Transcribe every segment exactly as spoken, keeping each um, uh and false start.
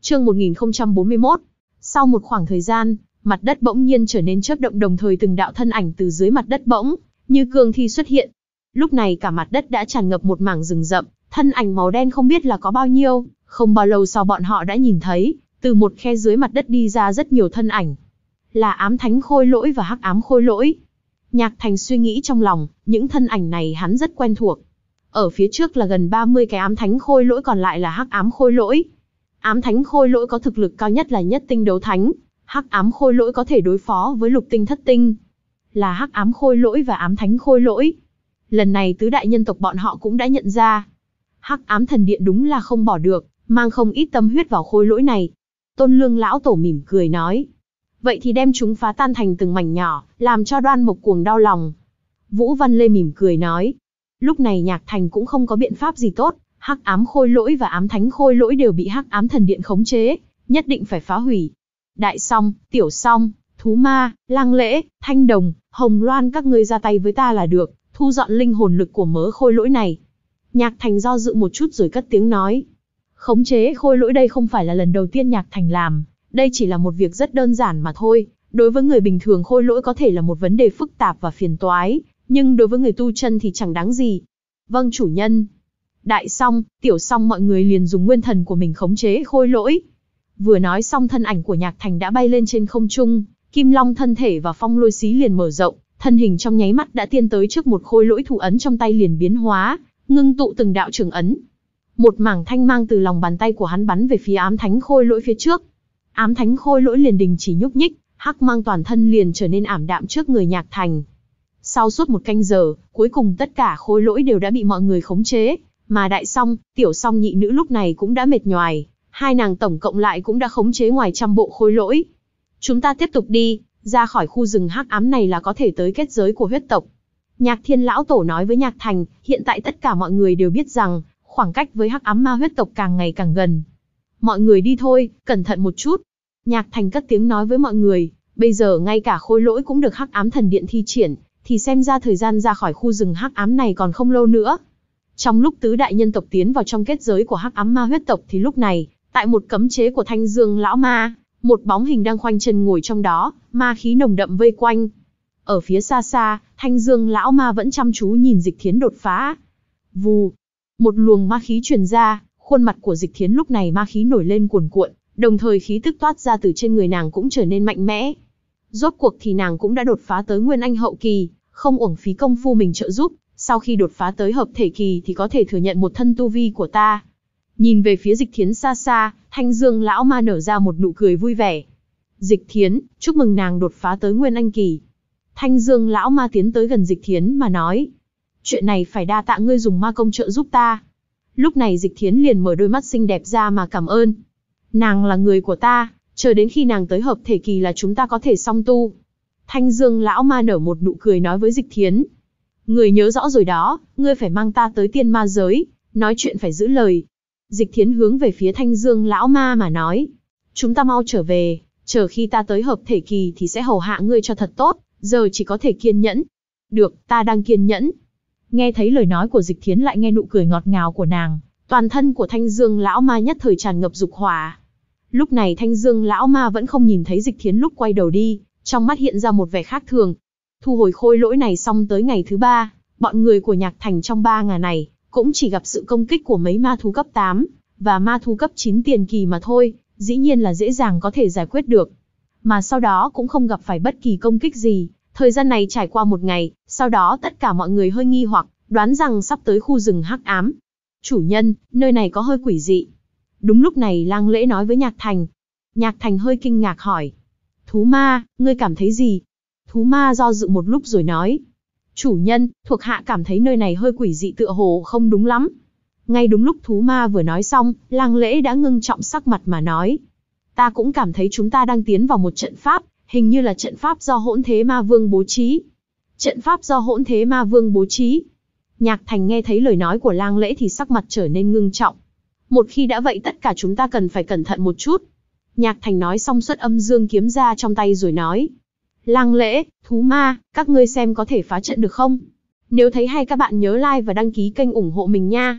Chương một nghìn không trăm bốn mươi mốt. Sau một khoảng thời gian, mặt đất bỗng nhiên trở nên chớp động, đồng thời từng đạo thân ảnh từ dưới mặt đất bỗng như cương thi xuất hiện. Lúc này cả mặt đất đã tràn ngập một mảng rừng rậm, thân ảnh màu đen không biết là có bao nhiêu. Không bao lâu sau bọn họ đã nhìn thấy, từ một khe dưới mặt đất đi ra rất nhiều thân ảnh. Là ám thánh khôi lỗi và hắc ám khôi lỗi. Nhạc Thành suy nghĩ trong lòng, những thân ảnh này hắn rất quen thuộc. Ở phía trước là gần ba mươi cái ám thánh khôi lỗi, còn lại là hắc ám khôi lỗi. Ám thánh khôi lỗi có thực lực cao nhất là nhất tinh đấu thánh, hắc ám khôi lỗi có thể đối phó với lục tinh thất tinh. Là hắc ám khôi lỗi và ám thánh khôi lỗi. Lần này tứ đại nhân tộc bọn họ cũng đã nhận ra. Hắc ám thần điện đúng là không bỏ được, mang không ít tâm huyết vào khôi lỗi này. Tôn Lương lão tổ mỉm cười nói. Vậy thì đem chúng phá tan thành từng mảnh nhỏ, làm cho Đoan Mộc Cuồng đau lòng. Vũ Văn Lê mỉm cười nói. Lúc này Nhạc Thành cũng không có biện pháp gì tốt, hắc ám khôi lỗi và ám thánh khôi lỗi đều bị hắc ám thần điện khống chế, nhất định phải phá hủy. Đại Song, Tiểu Song, Thú Ma, Lang Lễ, Thanh Đồng, Hồng Loan các ngươi ra tay với ta là được, thu dọn linh hồn lực của mớ khôi lỗi này. Nhạc Thành do dự một chút rồi cất tiếng nói. Khống chế khôi lỗi đây không phải là lần đầu tiên Nhạc Thành làm, đây chỉ là một việc rất đơn giản mà thôi. Đối với người bình thường khôi lỗi có thể là một vấn đề phức tạp và phiền toái, nhưng đối với người tu chân thì chẳng đáng gì. Vâng chủ nhân. Đại Song, Tiểu Song mọi người liền dùng nguyên thần của mình khống chế khôi lỗi. Vừa nói xong thân ảnh của Nhạc Thành đã bay lên trên không trung, Kim Long thân thể và phong lôi xí liền mở rộng, thân hình trong nháy mắt đã tiên tới trước một khôi lỗi, thủ ấn trong tay liền biến hóa, ngưng tụ từng đạo trường ấn. Một mảng thanh mang từ lòng bàn tay của hắn bắn về phía ám thánh khôi lỗi phía trước. Ám thánh khôi lỗi liền đình chỉ nhúc nhích, hắc mang toàn thân liền trở nên ảm đạm trước người Nhạc Thành. Sau suốt một canh giờ, cuối cùng tất cả khôi lỗi đều đã bị mọi người khống chế, mà Đại Song, Tiểu Song nhị nữ lúc này cũng đã mệt nhoài, hai nàng tổng cộng lại cũng đã khống chế ngoài trăm bộ khôi lỗi. Chúng ta tiếp tục đi, ra khỏi khu rừng hắc ám này là có thể tới kết giới của huyết tộc. Nhạc Thiên lão tổ nói với Nhạc Thành, hiện tại tất cả mọi người đều biết rằng, khoảng cách với hắc ám ma huyết tộc càng ngày càng gần. Mọi người đi thôi, cẩn thận một chút. Nhạc Thành cất tiếng nói với mọi người, bây giờ ngay cả khôi lỗi cũng được hắc ám thần điện thi triển, thì xem ra thời gian ra khỏi khu rừng hắc ám này còn không lâu nữa. Trong lúc tứ đại nhân tộc tiến vào trong kết giới của hắc ám ma huyết tộc thì lúc này, tại một cấm chế của Thanh Dương lão ma, một bóng hình đang khoanh chân ngồi trong đó, ma khí nồng đậm vây quanh. Ở phía xa xa, Thanh Dương lão ma vẫn chăm chú nhìn Dịch Thiến đột phá. Vù, một luồng ma khí truyền ra, khuôn mặt của Dịch Thiến lúc này ma khí nổi lên cuồn cuộn, đồng thời khí tức toát ra từ trên người nàng cũng trở nên mạnh mẽ. Rốt cuộc thì nàng cũng đã đột phá tới Nguyên Anh hậu kỳ, không uổng phí công phu mình trợ giúp, sau khi đột phá tới hợp thể kỳ thì có thể thừa nhận một thân tu vi của ta. Nhìn về phía Dịch Thiến xa xa, Thanh Dương lão ma nở ra một nụ cười vui vẻ. Dịch Thiến, chúc mừng nàng đột phá tới Nguyên Anh kỳ. Thanh Dương lão ma tiến tới gần Dịch Thiến mà nói. Chuyện này phải đa tạ ngươi dùng ma công trợ giúp ta. Lúc này Dịch Thiến liền mở đôi mắt xinh đẹp ra mà cảm ơn. Nàng là người của ta, chờ đến khi nàng tới hợp thể kỳ là chúng ta có thể song tu. Thanh Dương lão ma nở một nụ cười nói với Dịch Thiến. Ngươi nhớ rõ rồi đó, ngươi phải mang ta tới tiên ma giới, nói chuyện phải giữ lời. Dịch Thiến hướng về phía Thanh Dương lão ma mà nói. Chúng ta mau trở về, chờ khi ta tới hợp thể kỳ thì sẽ hầu hạ ngươi cho thật tốt, giờ chỉ có thể kiên nhẫn. Được, ta đang kiên nhẫn. Nghe thấy lời nói của Dịch Thiến lại nghe nụ cười ngọt ngào của nàng, toàn thân của Thanh Dương lão ma nhất thời tràn ngập dục hỏa. Lúc này Thanh Dương lão ma vẫn không nhìn thấy Dịch Thiến lúc quay đầu đi, trong mắt hiện ra một vẻ khác thường. Thu hồi khôi lỗi này xong tới ngày thứ ba, bọn người của Nhạc Thành trong ba ngày này cũng chỉ gặp sự công kích của mấy ma thú cấp tám và ma thú cấp chín tiền kỳ mà thôi, dĩ nhiên là dễ dàng có thể giải quyết được. Mà sau đó cũng không gặp phải bất kỳ công kích gì. Thời gian này trải qua một ngày, sau đó tất cả mọi người hơi nghi hoặc, đoán rằng sắp tới khu rừng hắc ám. Chủ nhân, nơi này có hơi quỷ dị. Đúng lúc này Lang Lễ nói với Nhạc Thành. Nhạc Thành hơi kinh ngạc hỏi. Thú ma, ngươi cảm thấy gì? Thú ma do dự một lúc rồi nói. Chủ nhân, thuộc hạ cảm thấy nơi này hơi quỷ dị, tựa hồ không đúng lắm. Ngay đúng lúc thú ma vừa nói xong, Lang Lễ đã ngưng trọng sắc mặt mà nói. Ta cũng cảm thấy chúng ta đang tiến vào một trận pháp, hình như là trận pháp do Hỗn Thế Ma Vương bố trí. Trận pháp do Hỗn Thế Ma Vương bố trí. Nhạc Thành nghe thấy lời nói của Lang Lễ thì sắc mặt trở nên ngưng trọng. Một khi đã vậy tất cả chúng ta cần phải cẩn thận một chút. Nhạc Thành nói xong xuất âm dương kiếm ra trong tay rồi nói. Lang Lễ, Thú Ma, các ngươi xem có thể phá trận được không? Nếu thấy hay các bạn nhớ like và đăng ký kênh ủng hộ mình nha.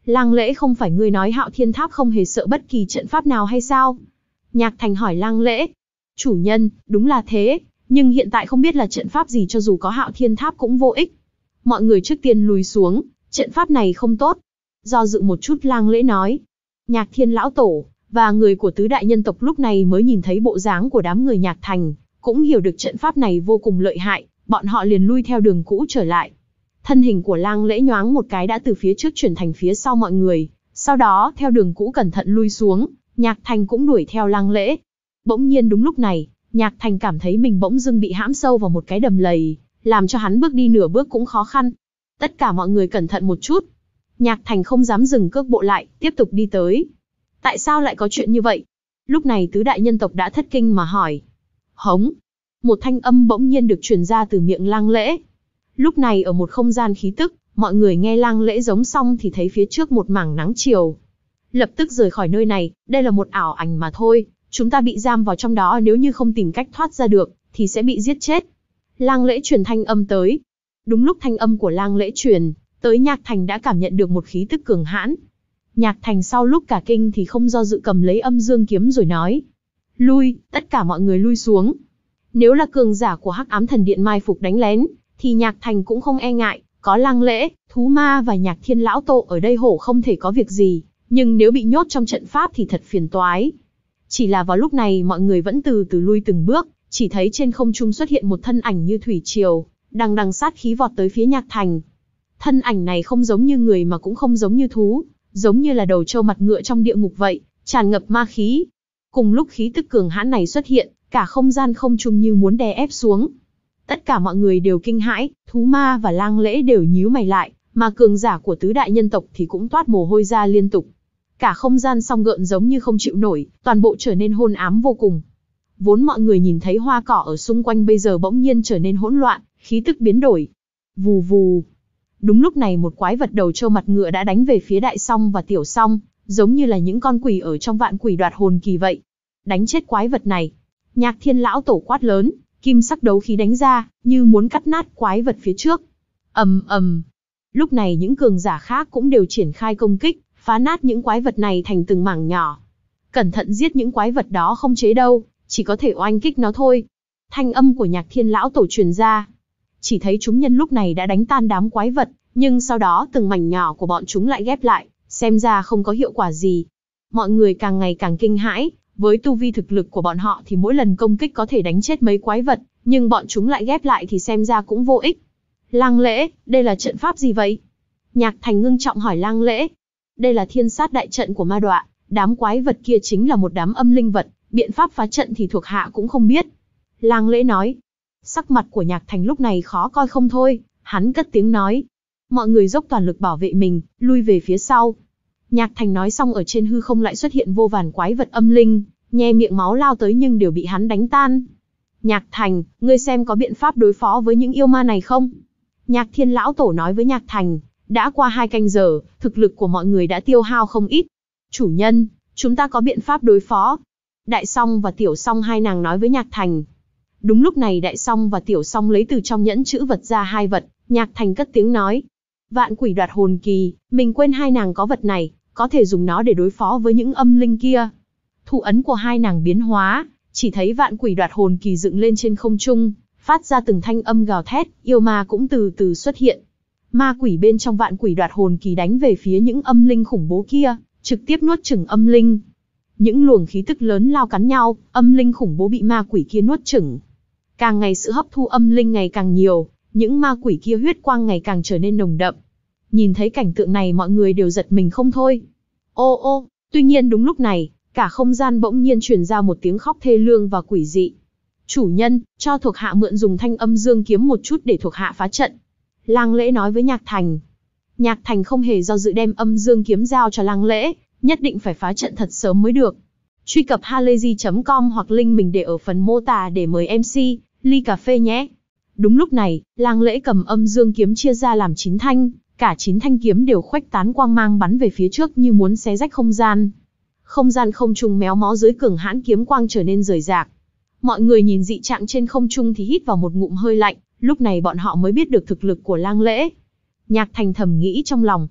Lang Lễ, không phải ngươi nói Hạo Thiên Tháp không hề sợ bất kỳ trận pháp nào hay sao? Nhạc Thành hỏi Lang Lễ. Chủ nhân, đúng là thế, nhưng hiện tại không biết là trận pháp gì, cho dù có Hạo Thiên Tháp cũng vô ích. Mọi người trước tiên lùi xuống, trận pháp này không tốt. Do dự một chút Lang Lễ nói. Nhạc Thiên lão tổ và người của tứ đại nhân tộc lúc này mới nhìn thấy bộ dáng của đám người Nhạc Thành, cũng hiểu được trận pháp này vô cùng lợi hại, bọn họ liền lui theo đường cũ trở lại. Thân hình của Lang Lễ nhoáng một cái đã từ phía trước chuyển thành phía sau mọi người, sau đó theo đường cũ cẩn thận lui xuống, Nhạc Thành cũng đuổi theo Lang Lễ. Bỗng nhiên đúng lúc này, Nhạc Thành cảm thấy mình bỗng dưng bị hãm sâu vào một cái đầm lầy, làm cho hắn bước đi nửa bước cũng khó khăn. Tất cả mọi người cẩn thận một chút. Nhạc Thành không dám dừng cước bộ lại, tiếp tục đi tới. Tại sao lại có chuyện như vậy? Lúc này tứ đại nhân tộc đã thất kinh mà hỏi. Hống! Một thanh âm bỗng nhiên được truyền ra từ miệng Lang Lễ. Lúc này ở một không gian khí tức, mọi người nghe Lang Lễ giống xong thì thấy phía trước một mảng nắng chiều. Lập tức rời khỏi nơi này, đây là một ảo ảnh mà thôi, chúng ta bị giam vào trong đó, nếu như không tìm cách thoát ra được, thì sẽ bị giết chết. Lang Lễ truyền thanh âm tới. Đúng lúc thanh âm của Lang Lễ truyền tới, Nhạc Thành đã cảm nhận được một khí tức cường hãn. Nhạc Thành sau lúc cả kinh thì không do dự cầm lấy âm dương kiếm rồi nói. Lui, tất cả mọi người lui xuống. Nếu là cường giả của Hắc Ám Thần Điện mai phục đánh lén, thì Nhạc Thành cũng không e ngại, có Lang Lễ, Thú Ma và Nhạc Thiên lão tổ ở đây hổ không thể có việc gì, nhưng nếu bị nhốt trong trận pháp thì thật phiền toái. Chỉ là vào lúc này mọi người vẫn từ từ lui từng bước, chỉ thấy trên không trung xuất hiện một thân ảnh như thủy triều, đằng đằng sát khí vọt tới phía Nhạc Thành. Thân ảnh này không giống như người mà cũng không giống như thú, giống như là đầu trâu mặt ngựa trong địa ngục vậy, tràn ngập ma khí. Cùng lúc khí tức cường hãn này xuất hiện, cả không gian không trung như muốn đè ép xuống. Tất cả mọi người đều kinh hãi, Thú Ma và Lang Lễ đều nhíu mày lại, mà cường giả của tứ đại nhân tộc thì cũng toát mồ hôi ra liên tục. Cả không gian song gợn giống như không chịu nổi, toàn bộ trở nên hôn ám vô cùng. Vốn mọi người nhìn thấy hoa cỏ ở xung quanh bây giờ bỗng nhiên trở nên hỗn loạn, khí tức biến đổi. Vù vù. Đúng lúc này một quái vật đầu trâu mặt ngựa đã đánh về phía Đại Song và Tiểu Song, giống như là những con quỷ ở trong vạn quỷ đoạt hồn kỳ vậy. Đánh chết quái vật này. Nhạc Thiên lão tổ quát lớn, kim sắc đấu khí đánh ra, như muốn cắt nát quái vật phía trước. Ầm ầm. Lúc này những cường giả khác cũng đều triển khai công kích, phá nát những quái vật này thành từng mảng nhỏ. Cẩn thận giết những quái vật đó không chế đâu, chỉ có thể oanh kích nó thôi. Thanh âm của Nhạc Thiên lão tổ truyền ra. Chỉ thấy chúng nhân lúc này đã đánh tan đám quái vật, nhưng sau đó từng mảnh nhỏ của bọn chúng lại ghép lại, xem ra không có hiệu quả gì. Mọi người càng ngày càng kinh hãi, với tu vi thực lực của bọn họ thì mỗi lần công kích có thể đánh chết mấy quái vật, nhưng bọn chúng lại ghép lại thì xem ra cũng vô ích. Lang Lễ, đây là trận pháp gì vậy? Nhạc Thành ngưng trọng hỏi Lang Lễ. Đây là thiên sát đại trận của ma đọa, đám quái vật kia chính là một đám âm linh vật, biện pháp phá trận thì thuộc hạ cũng không biết. Lang Lễ nói. Sắc mặt của Nhạc Thành lúc này khó coi không thôi, hắn cất tiếng nói. Mọi người dốc toàn lực bảo vệ mình, lui về phía sau. Nhạc Thành nói xong ở trên hư không lại xuất hiện vô vàn quái vật âm linh, nhe miệng máu lao tới nhưng đều bị hắn đánh tan. Nhạc Thành, ngươi xem có biện pháp đối phó với những yêu ma này không? Nhạc Thiên lão tổ nói với Nhạc Thành, đã qua hai canh giờ, thực lực của mọi người đã tiêu hao không ít. Chủ nhân, chúng ta có biện pháp đối phó. Đại Song và Tiểu Song hai nàng nói với Nhạc Thành. Đúng lúc này Đại Song và Tiểu Song lấy từ trong nhẫn chữ vật ra hai vật, Nhạc Thành cất tiếng nói. Vạn quỷ đoạt hồn kỳ, mình quên hai nàng có vật này, có thể dùng nó để đối phó với những âm linh kia. Thủ ấn của hai nàng biến hóa, chỉ thấy vạn quỷ đoạt hồn kỳ dựng lên trên không trung, phát ra từng thanh âm gào thét, yêu ma cũng từ từ xuất hiện. Ma quỷ bên trong vạn quỷ đoạt hồn kỳ đánh về phía những âm linh khủng bố kia, trực tiếp nuốt chửng âm linh. Những luồng khí tức lớn lao cắn nhau, âm linh khủng bố bị ma quỷ kia nuốt chửng. Càng ngày sự hấp thu âm linh ngày càng nhiều, những ma quỷ kia huyết quang ngày càng trở nên nồng đậm. Nhìn thấy cảnh tượng này mọi người đều giật mình không thôi. Ô ô, tuy nhiên đúng lúc này, cả không gian bỗng nhiên truyền ra một tiếng khóc thê lương và quỷ dị. Chủ nhân, cho thuộc hạ mượn dùng thanh âm dương kiếm một chút để thuộc hạ phá trận. Lang Lễ nói với Nhạc Thành. Nhạc Thành không hề do dự đem âm dương kiếm giao cho Lang Lễ, nhất định phải phá trận thật sớm mới được. Truy cập halayzi chấm com hoặc link mình để ở phần mô tả để mời em xê, ly cà phê nhé. Đúng lúc này, Lang Lễ cầm âm dương kiếm chia ra làm chín thanh, cả chín thanh kiếm đều khuếch tán quang mang bắn về phía trước như muốn xé rách không gian. Không gian không trung méo mó dưới cường hãn kiếm quang trở nên rời rạc. Mọi người nhìn dị trạng trên không trung thì hít vào một ngụm hơi lạnh, lúc này bọn họ mới biết được thực lực của Lang Lễ. Nhạc Thành thầm nghĩ trong lòng.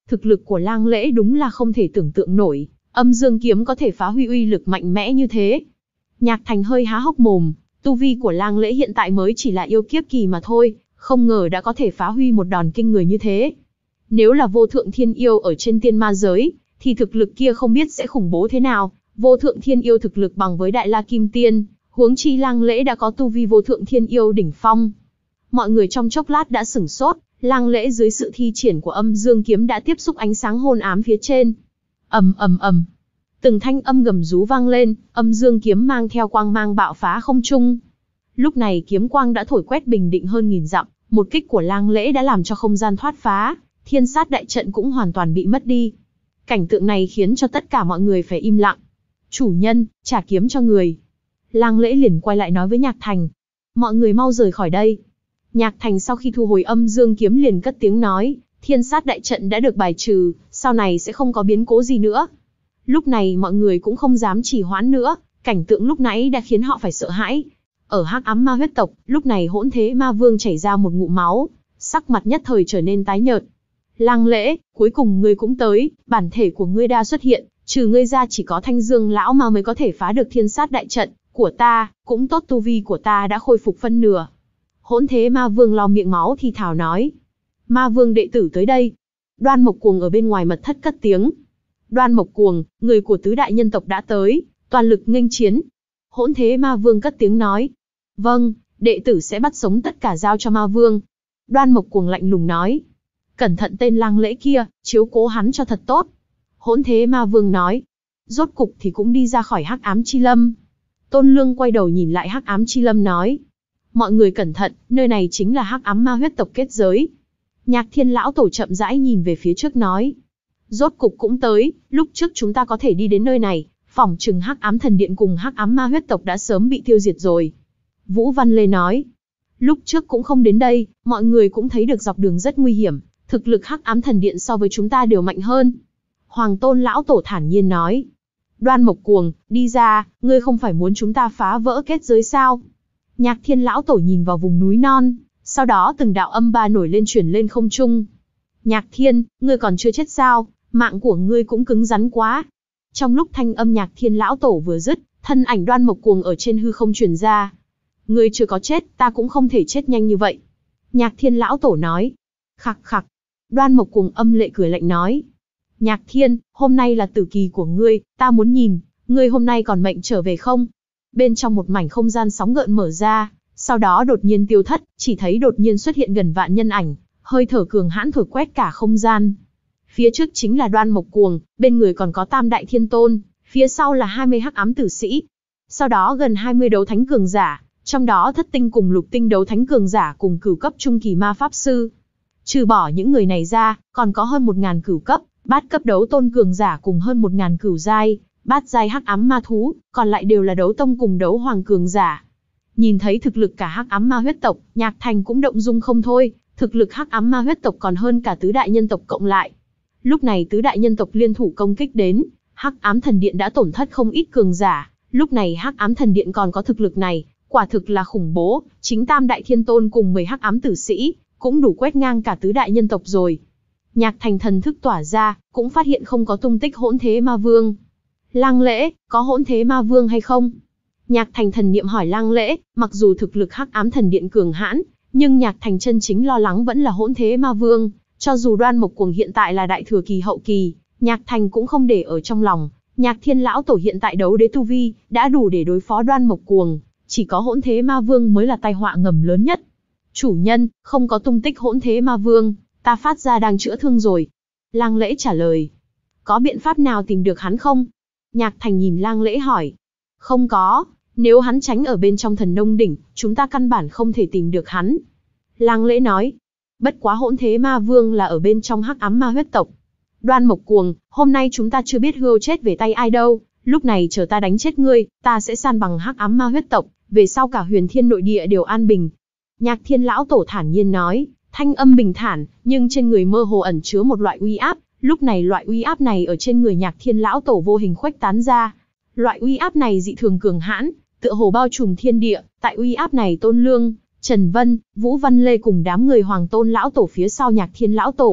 Thực lực của Lang Lễ đúng là không thể tưởng tượng nổi, âm dương kiếm có thể phá huy uy lực mạnh mẽ như thế. Nhạc Thành hơi há hốc mồm, tu vi của Lang Lễ hiện tại mới chỉ là yêu kiếp kỳ mà thôi, không ngờ đã có thể phá huy một đòn kinh người như thế. Nếu là vô thượng thiên yêu ở trên tiên ma giới, thì thực lực kia không biết sẽ khủng bố thế nào. Vô thượng thiên yêu thực lực bằng với Đại La Kim Tiên, huống chi Lang Lễ đã có tu vi vô thượng thiên yêu đỉnh phong. Mọi người trong chốc lát đã sửng sốt, Lang Lễ dưới sự thi triển của âm dương kiếm đã tiếp xúc ánh sáng hôn ám phía trên. Ầm ầm ầm, từng thanh âm gầm rú vang lên, âm dương kiếm mang theo quang mang bạo phá không trung. Lúc này kiếm quang đã thổi quét bình định hơn nghìn dặm, một kích của Lang Lễ đã làm cho không gian thoát phá, thiên sát đại trận cũng hoàn toàn bị mất đi. Cảnh tượng này khiến cho tất cả mọi người phải im lặng. Chủ nhân, trả kiếm cho người. Lang Lễ liền quay lại nói với Nhạc Thành. Mọi người mau rời khỏi đây. Nhạc Thành sau khi thu hồi âm dương kiếm liền cất tiếng nói, thiên sát đại trận đã được bài trừ, sau này sẽ không có biến cố gì nữa. Lúc này mọi người cũng không dám trì hoãn nữa, cảnh tượng lúc nãy đã khiến họ phải sợ hãi. Ở Hắc Ám Ma huyết tộc, lúc này Hỗn Thế Ma Vương chảy ra một ngụm máu, sắc mặt nhất thời trở nên tái nhợt. Lang Lễ, cuối cùng ngươi cũng tới, bản thể của ngươi đã xuất hiện, trừ ngươi ra chỉ có Thanh Dương lão ma mới có thể phá được thiên sát đại trận của ta, cũng tốt tu vi của ta đã khôi phục phân nửa. Hỗn Thế Ma Vương lau miệng máu thì thào nói. Ma Vương đệ tử tới đây. Đoan Mộc Cuồng ở bên ngoài mật thất cất tiếng. Đoan Mộc Cuồng, người của tứ đại nhân tộc đã tới, toàn lực nghênh chiến. Hỗn Thế Ma Vương cất tiếng nói. Vâng, đệ tử sẽ bắt sống tất cả giao cho Ma Vương. Đoan Mộc Cuồng lạnh lùng nói. Cẩn thận tên Lang Lễ kia, chiếu cố hắn cho thật tốt. Hỗn Thế Ma Vương nói. Rốt cục thì cũng đi ra khỏi Hắc Ám Chi Lâm. Tôn Lương quay đầu nhìn lại Hắc Ám Chi Lâm nói. Mọi người cẩn thận, nơi này chính là Hắc Ám Ma huyết tộc kết giới. Nhạc Thiên lão tổ chậm rãi nhìn về phía trước nói. Rốt cục cũng tới, lúc trước chúng ta có thể đi đến nơi này, phỏng chừng Hắc Ám Thần Điện cùng Hắc Ám Ma huyết tộc đã sớm bị tiêu diệt rồi. Vũ Văn Lê nói. Lúc trước cũng không đến đây, mọi người cũng thấy được dọc đường rất nguy hiểm, thực lực Hắc Ám Thần Điện so với chúng ta đều mạnh hơn. Hoàng Tôn lão tổ thản nhiên nói. Đoan Mộc Cuồng, đi ra, ngươi không phải muốn chúng ta phá vỡ kết giới sao? Nhạc Thiên lão tổ nhìn vào vùng núi non, sau đó từng đạo âm ba nổi lên chuyển lên không trung. Nhạc Thiên, ngươi còn chưa chết sao? Mạng của ngươi cũng cứng rắn quá. Trong lúc thanh âm Nhạc Thiên lão tổ vừa dứt, thân ảnh Đoan Mộc Cuồng ở trên hư không truyền ra. Ngươi chưa có chết, ta cũng không thể chết nhanh như vậy. Nhạc Thiên lão tổ nói. Khặc khặc. Đoan Mộc Cuồng âm lệ cười lạnh nói. Nhạc Thiên, hôm nay là tử kỳ của ngươi, ta muốn nhìn, ngươi hôm nay còn mệnh trở về không? Bên trong một mảnh không gian sóng gợn mở ra, sau đó đột nhiên tiêu thất, chỉ thấy đột nhiên xuất hiện gần vạn nhân ảnh, hơi thở cường hãn thổi quét cả không gian. Phía trước chính là Đoan Mộc Cuồng, bên người còn có Tam Đại Thiên Tôn, phía sau là hai mươi hắc ám tử sĩ. Sau đó gần hai mươi đấu thánh cường giả, trong đó thất tinh cùng lục tinh đấu thánh cường giả cùng cửu cấp trung kỳ ma pháp sư. Trừ bỏ những người này ra, còn có hơn một ngàn cửu cấp, bát cấp đấu tôn cường giả cùng hơn một ngàn cửu giai, bát giai hắc ám ma thú, còn lại đều là đấu tông cùng đấu hoàng cường giả. Nhìn thấy thực lực cả hắc ám ma huyết tộc, Nhạc Thành cũng động dung không thôi, thực lực hắc ám ma huyết tộc còn hơn cả tứ đại nhân tộc cộng lại. Lúc này tứ đại nhân tộc liên thủ công kích đến, Hắc Ám Thần Điện đã tổn thất không ít cường giả, lúc này Hắc Ám Thần Điện còn có thực lực này, quả thực là khủng bố, chính Tam Đại Thiên Tôn cùng mười hắc ám tử sĩ, cũng đủ quét ngang cả tứ đại nhân tộc rồi. Nhạc Thành thần thức tỏa ra, cũng phát hiện không có tung tích Hỗn Thế Ma Vương. Lang Lễ, có Hỗn Thế Ma Vương hay không? Nhạc Thành thần niệm hỏi Lang Lễ, mặc dù thực lực Hắc Ám Thần Điện cường hãn, nhưng Nhạc Thành chân chính lo lắng vẫn là Hỗn Thế Ma Vương, cho dù Đoan Mộc Cuồng hiện tại là đại thừa kỳ hậu kỳ, Nhạc Thành cũng không để ở trong lòng. Nhạc Thiên lão tổ hiện tại đấu đế tu vi, đã đủ để đối phó Đoan Mộc Cuồng, chỉ có Hỗn Thế Ma Vương mới là tai họa ngầm lớn nhất. Chủ nhân, không có tung tích Hỗn Thế Ma Vương, ta phát ra đang chữa thương rồi. Lang Lễ trả lời. Có biện pháp nào tìm được hắn không? Nhạc Thành nhìn Lang Lễ hỏi. Không có, nếu hắn tránh ở bên trong Thần Nông Đỉnh, chúng ta căn bản không thể tìm được hắn. Lang Lễ nói. Bất quá Hỗn Thế Ma Vương là ở bên trong Hắc Ám Ma huyết tộc. Đoan Mộc Cuồng, hôm nay chúng ta chưa biết Hươu chết về tay ai đâu, lúc này chờ ta đánh chết ngươi, ta sẽ san bằng Hắc Ám Ma huyết tộc, về sau cả Huyền Thiên nội địa đều an bình. Nhạc Thiên lão tổ thản nhiên nói, thanh âm bình thản, nhưng trên người mơ hồ ẩn chứa một loại uy áp, lúc này loại uy áp này ở trên người Nhạc Thiên lão tổ vô hình khuếch tán ra. Loại uy áp này dị thường cường hãn, tựa hồ bao trùm thiên địa, tại uy áp này Tôn Lương, Trần Vân, Vũ Văn Lê cùng đám người Hoàng Tôn lão tổ phía sau Nhạc Thiên lão tổ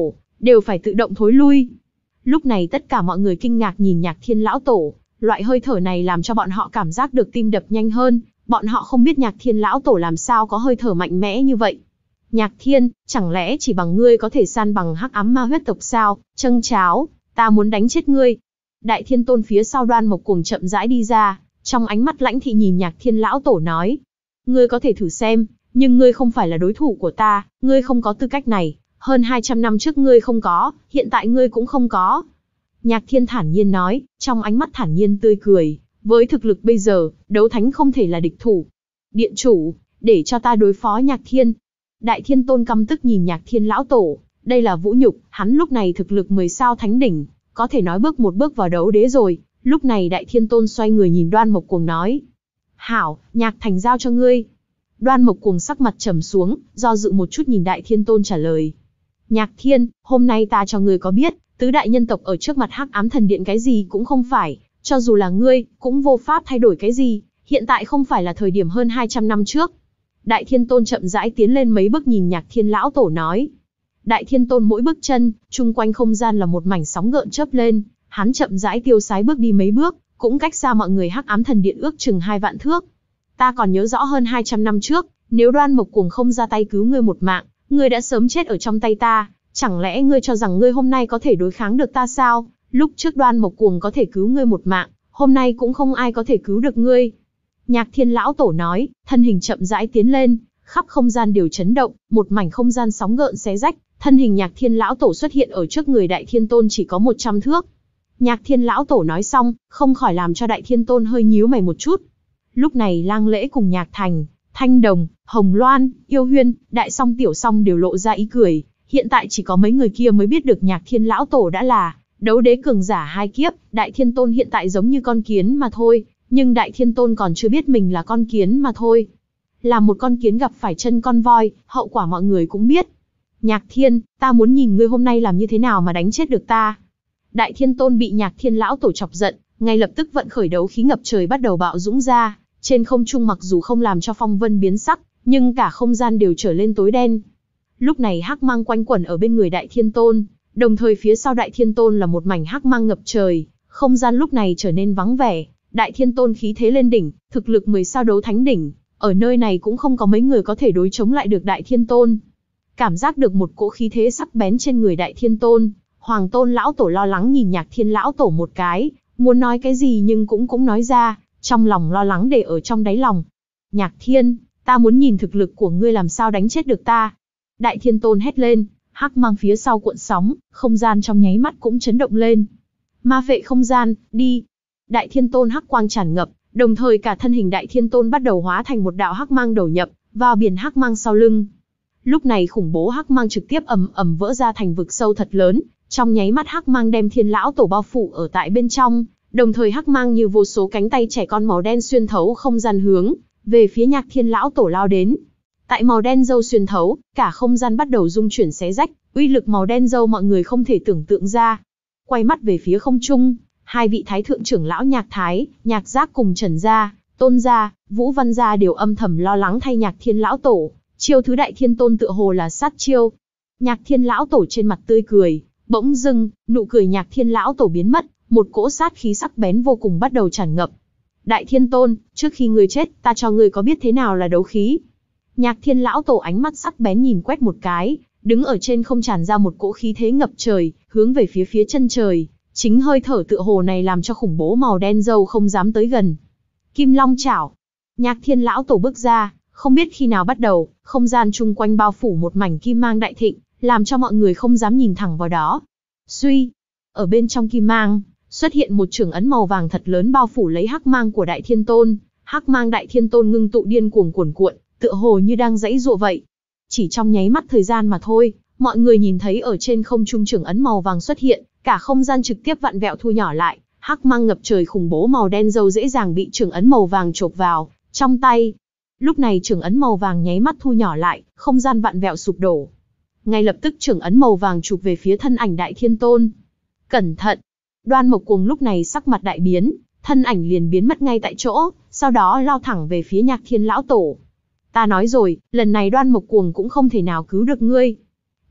đều phải tự động thối lui. Lúc này tất cả mọi người kinh ngạc nhìn Nhạc Thiên lão tổ, loại hơi thở này làm cho bọn họ cảm giác được tim đập nhanh hơn, bọn họ không biết Nhạc Thiên lão tổ làm sao có hơi thở mạnh mẽ như vậy. Nhạc Thiên, chẳng lẽ chỉ bằng ngươi có thể san bằng hắc ám ma huyết tộc sao? Trâng cháo, ta muốn đánh chết ngươi. Đại Thiên Tôn phía sau Đoan Mộc Cuồng chậm rãi đi ra, trong ánh mắt lãnh thị nhìn Nhạc Thiên lão tổ nói: ngươi có thể thử xem, nhưng ngươi không phải là đối thủ của ta, ngươi không có tư cách này, hơn hai trăm năm trước ngươi không có, hiện tại ngươi cũng không có. Nhạc Thiên thản nhiên nói, trong ánh mắt thản nhiên tươi cười, với thực lực bây giờ, đấu thánh không thể là địch thủ. Điện chủ, để cho ta đối phó Nhạc Thiên. Đại Thiên Tôn căm tức nhìn Nhạc Thiên lão tổ, đây là vũ nhục, hắn lúc này thực lực mười sao thánh đỉnh, có thể nói bước một bước vào đấu đế rồi. Lúc này Đại Thiên Tôn xoay người nhìn Đoan Mộc Cuồng nói: hảo, Nhạc Thành giao cho ngươi. Đoan Mộc Cuồng sắc mặt trầm xuống, do dự một chút nhìn Đại Thiên Tôn trả lời: Nhạc Thiên, hôm nay ta cho ngươi có biết, tứ đại nhân tộc ở trước mặt Hắc Ám Thần Điện cái gì cũng không phải, cho dù là ngươi, cũng vô pháp thay đổi cái gì, hiện tại không phải là thời điểm hơn hai trăm năm trước. Đại Thiên Tôn chậm rãi tiến lên mấy bước nhìn Nhạc Thiên lão tổ nói. Đại Thiên Tôn mỗi bước chân, chung quanh không gian là một mảnh sóng gợn chớp lên, hắn chậm rãi tiêu sái bước đi mấy bước, cũng cách xa mọi người Hắc Ám Thần Điện ước chừng hai vạn thước. Ta còn nhớ rõ hơn hai trăm năm trước, nếu Đoan Mộc Cuồng không ra tay cứu ngươi một mạng, ngươi đã sớm chết ở trong tay ta, chẳng lẽ ngươi cho rằng ngươi hôm nay có thể đối kháng được ta sao? Lúc trước Đoan Mộc Cuồng có thể cứu ngươi một mạng, hôm nay cũng không ai có thể cứu được ngươi. Nhạc Thiên lão tổ nói, thân hình chậm rãi tiến lên, khắp không gian đều chấn động, một mảnh không gian sóng gợn xé rách, thân hình Nhạc Thiên lão tổ xuất hiện ở trước người Đại Thiên Tôn chỉ có một trăm thước. Nhạc Thiên lão tổ nói xong, không khỏi làm cho Đại Thiên Tôn hơi nhíu mày một chút. Lúc này Lang Lễ cùng Nhạc Thành, Thanh Đồng, Hồng Loan, Yêu Huyên, Đại Song Tiểu Song đều lộ ra ý cười. Hiện tại chỉ có mấy người kia mới biết được Nhạc Thiên lão tổ đã là đấu đế cường giả hai kiếp. Đại Thiên Tôn hiện tại giống như con kiến mà thôi, nhưng Đại Thiên Tôn còn chưa biết mình là con kiến mà thôi. Là một con kiến gặp phải chân con voi, hậu quả mọi người cũng biết. Nhạc Thiên, ta muốn nhìn ngươi hôm nay làm như thế nào mà đánh chết được ta. Đại Thiên Tôn bị Nhạc Thiên lão tổ chọc giận, ngay lập tức vận khởi đấu khí ngập trời bắt đầu bạo dũng ra. Trên không trung mặc dù không làm cho phong vân biến sắc, nhưng cả không gian đều trở lên tối đen. Lúc này hắc mang quanh quẩn ở bên người Đại Thiên Tôn, đồng thời phía sau Đại Thiên Tôn là một mảnh hắc mang ngập trời, không gian lúc này trở nên vắng vẻ. Đại Thiên Tôn khí thế lên đỉnh, thực lực mười sao đấu thánh đỉnh, ở nơi này cũng không có mấy người có thể đối chống lại được Đại Thiên Tôn. Cảm giác được một cỗ khí thế sắc bén trên người Đại Thiên Tôn, Hoàng Tôn lão tổ lo lắng nhìn Nhạc Thiên lão tổ một cái, muốn nói cái gì nhưng cũng cũng nói ra, trong lòng lo lắng để ở trong đáy lòng. Nhạc Thiên, ta muốn nhìn thực lực của ngươi làm sao đánh chết được ta. Đại Thiên Tôn hét lên, hắc mang phía sau cuộn sóng, không gian trong nháy mắt cũng chấn động lên. Ma phệ không gian, đi. Đại Thiên Tôn hắc quang tràn ngập, đồng thời cả thân hình Đại Thiên Tôn bắt đầu hóa thành một đạo hắc mang đầu nhập vào biển hắc mang sau lưng. Lúc này khủng bố hắc mang trực tiếp ầm ầm vỡ ra thành vực sâu thật lớn, trong nháy mắt hắc mang đem Thiên lão tổ bao phủ ở tại bên trong, đồng thời hắc mang như vô số cánh tay trẻ con màu đen xuyên thấu không gian hướng về phía Nhạc Thiên lão tổ lao đến. Tại màu đen dâu xuyên thấu, cả không gian bắt đầu rung chuyển xé rách, uy lực màu đen dâu mọi người không thể tưởng tượng ra. Quay mắt về phía không trung, hai vị thái thượng trưởng lão Nhạc Thái, Nhạc Giác cùng Trần gia, Tôn gia, Vũ Văn gia đều âm thầm lo lắng thay Nhạc Thiên lão tổ. Chiêu thứ Đại Thiên Tôn tựa hồ là sát chiêu. Nhạc Thiên lão tổ trên mặt tươi cười, bỗng dưng, nụ cười Nhạc Thiên lão tổ biến mất, một cỗ sát khí sắc bén vô cùng bắt đầu tràn ngập. Đại Thiên Tôn, trước khi ngươi chết, ta cho ngươi có biết thế nào là đấu khí. Nhạc Thiên lão tổ ánh mắt sắc bén nhìn quét một cái, đứng ở trên không tràn ra một cỗ khí thế ngập trời, hướng về phía phía chân trời. Chính hơi thở tựa hồ này làm cho khủng bố màu đen dâu không dám tới gần. Kim Long Chảo. Nhạc Thiên lão tổ bước ra, không biết khi nào bắt đầu, không gian chung quanh bao phủ một mảnh kim mang đại thịnh, làm cho mọi người không dám nhìn thẳng vào đó. Suy, ở bên trong kim mang, xuất hiện một chưởng ấn màu vàng thật lớn bao phủ lấy hắc mang của Đại Thiên Tôn. Hắc mang Đại Thiên Tôn ngưng tụ điên cuồng cuồn cuộn, tựa hồ như đang giãy giụa vậy. Chỉ trong nháy mắt thời gian mà thôi, mọi người nhìn thấy ở trên không trung chưởng ấn màu vàng xuất hiện, cả không gian trực tiếp vặn vẹo thu nhỏ lại, hắc mang ngập trời khủng bố màu đen dâu dễ dàng bị chưởng ấn màu vàng chộp vào trong tay. Lúc này chưởng ấn màu vàng nháy mắt thu nhỏ lại, không gian vặn vẹo sụp đổ. Ngay lập tức chưởng ấn màu vàng chụp về phía thân ảnh Đại Thiên Tôn. Cẩn thận! Đoan Mộc Cuồng lúc này sắc mặt đại biến, thân ảnh liền biến mất ngay tại chỗ, sau đó lao thẳng về phía Nhạc Thiên lão tổ. Ta nói rồi, lần này Đoan Mộc Cuồng cũng không thể nào cứu được ngươi.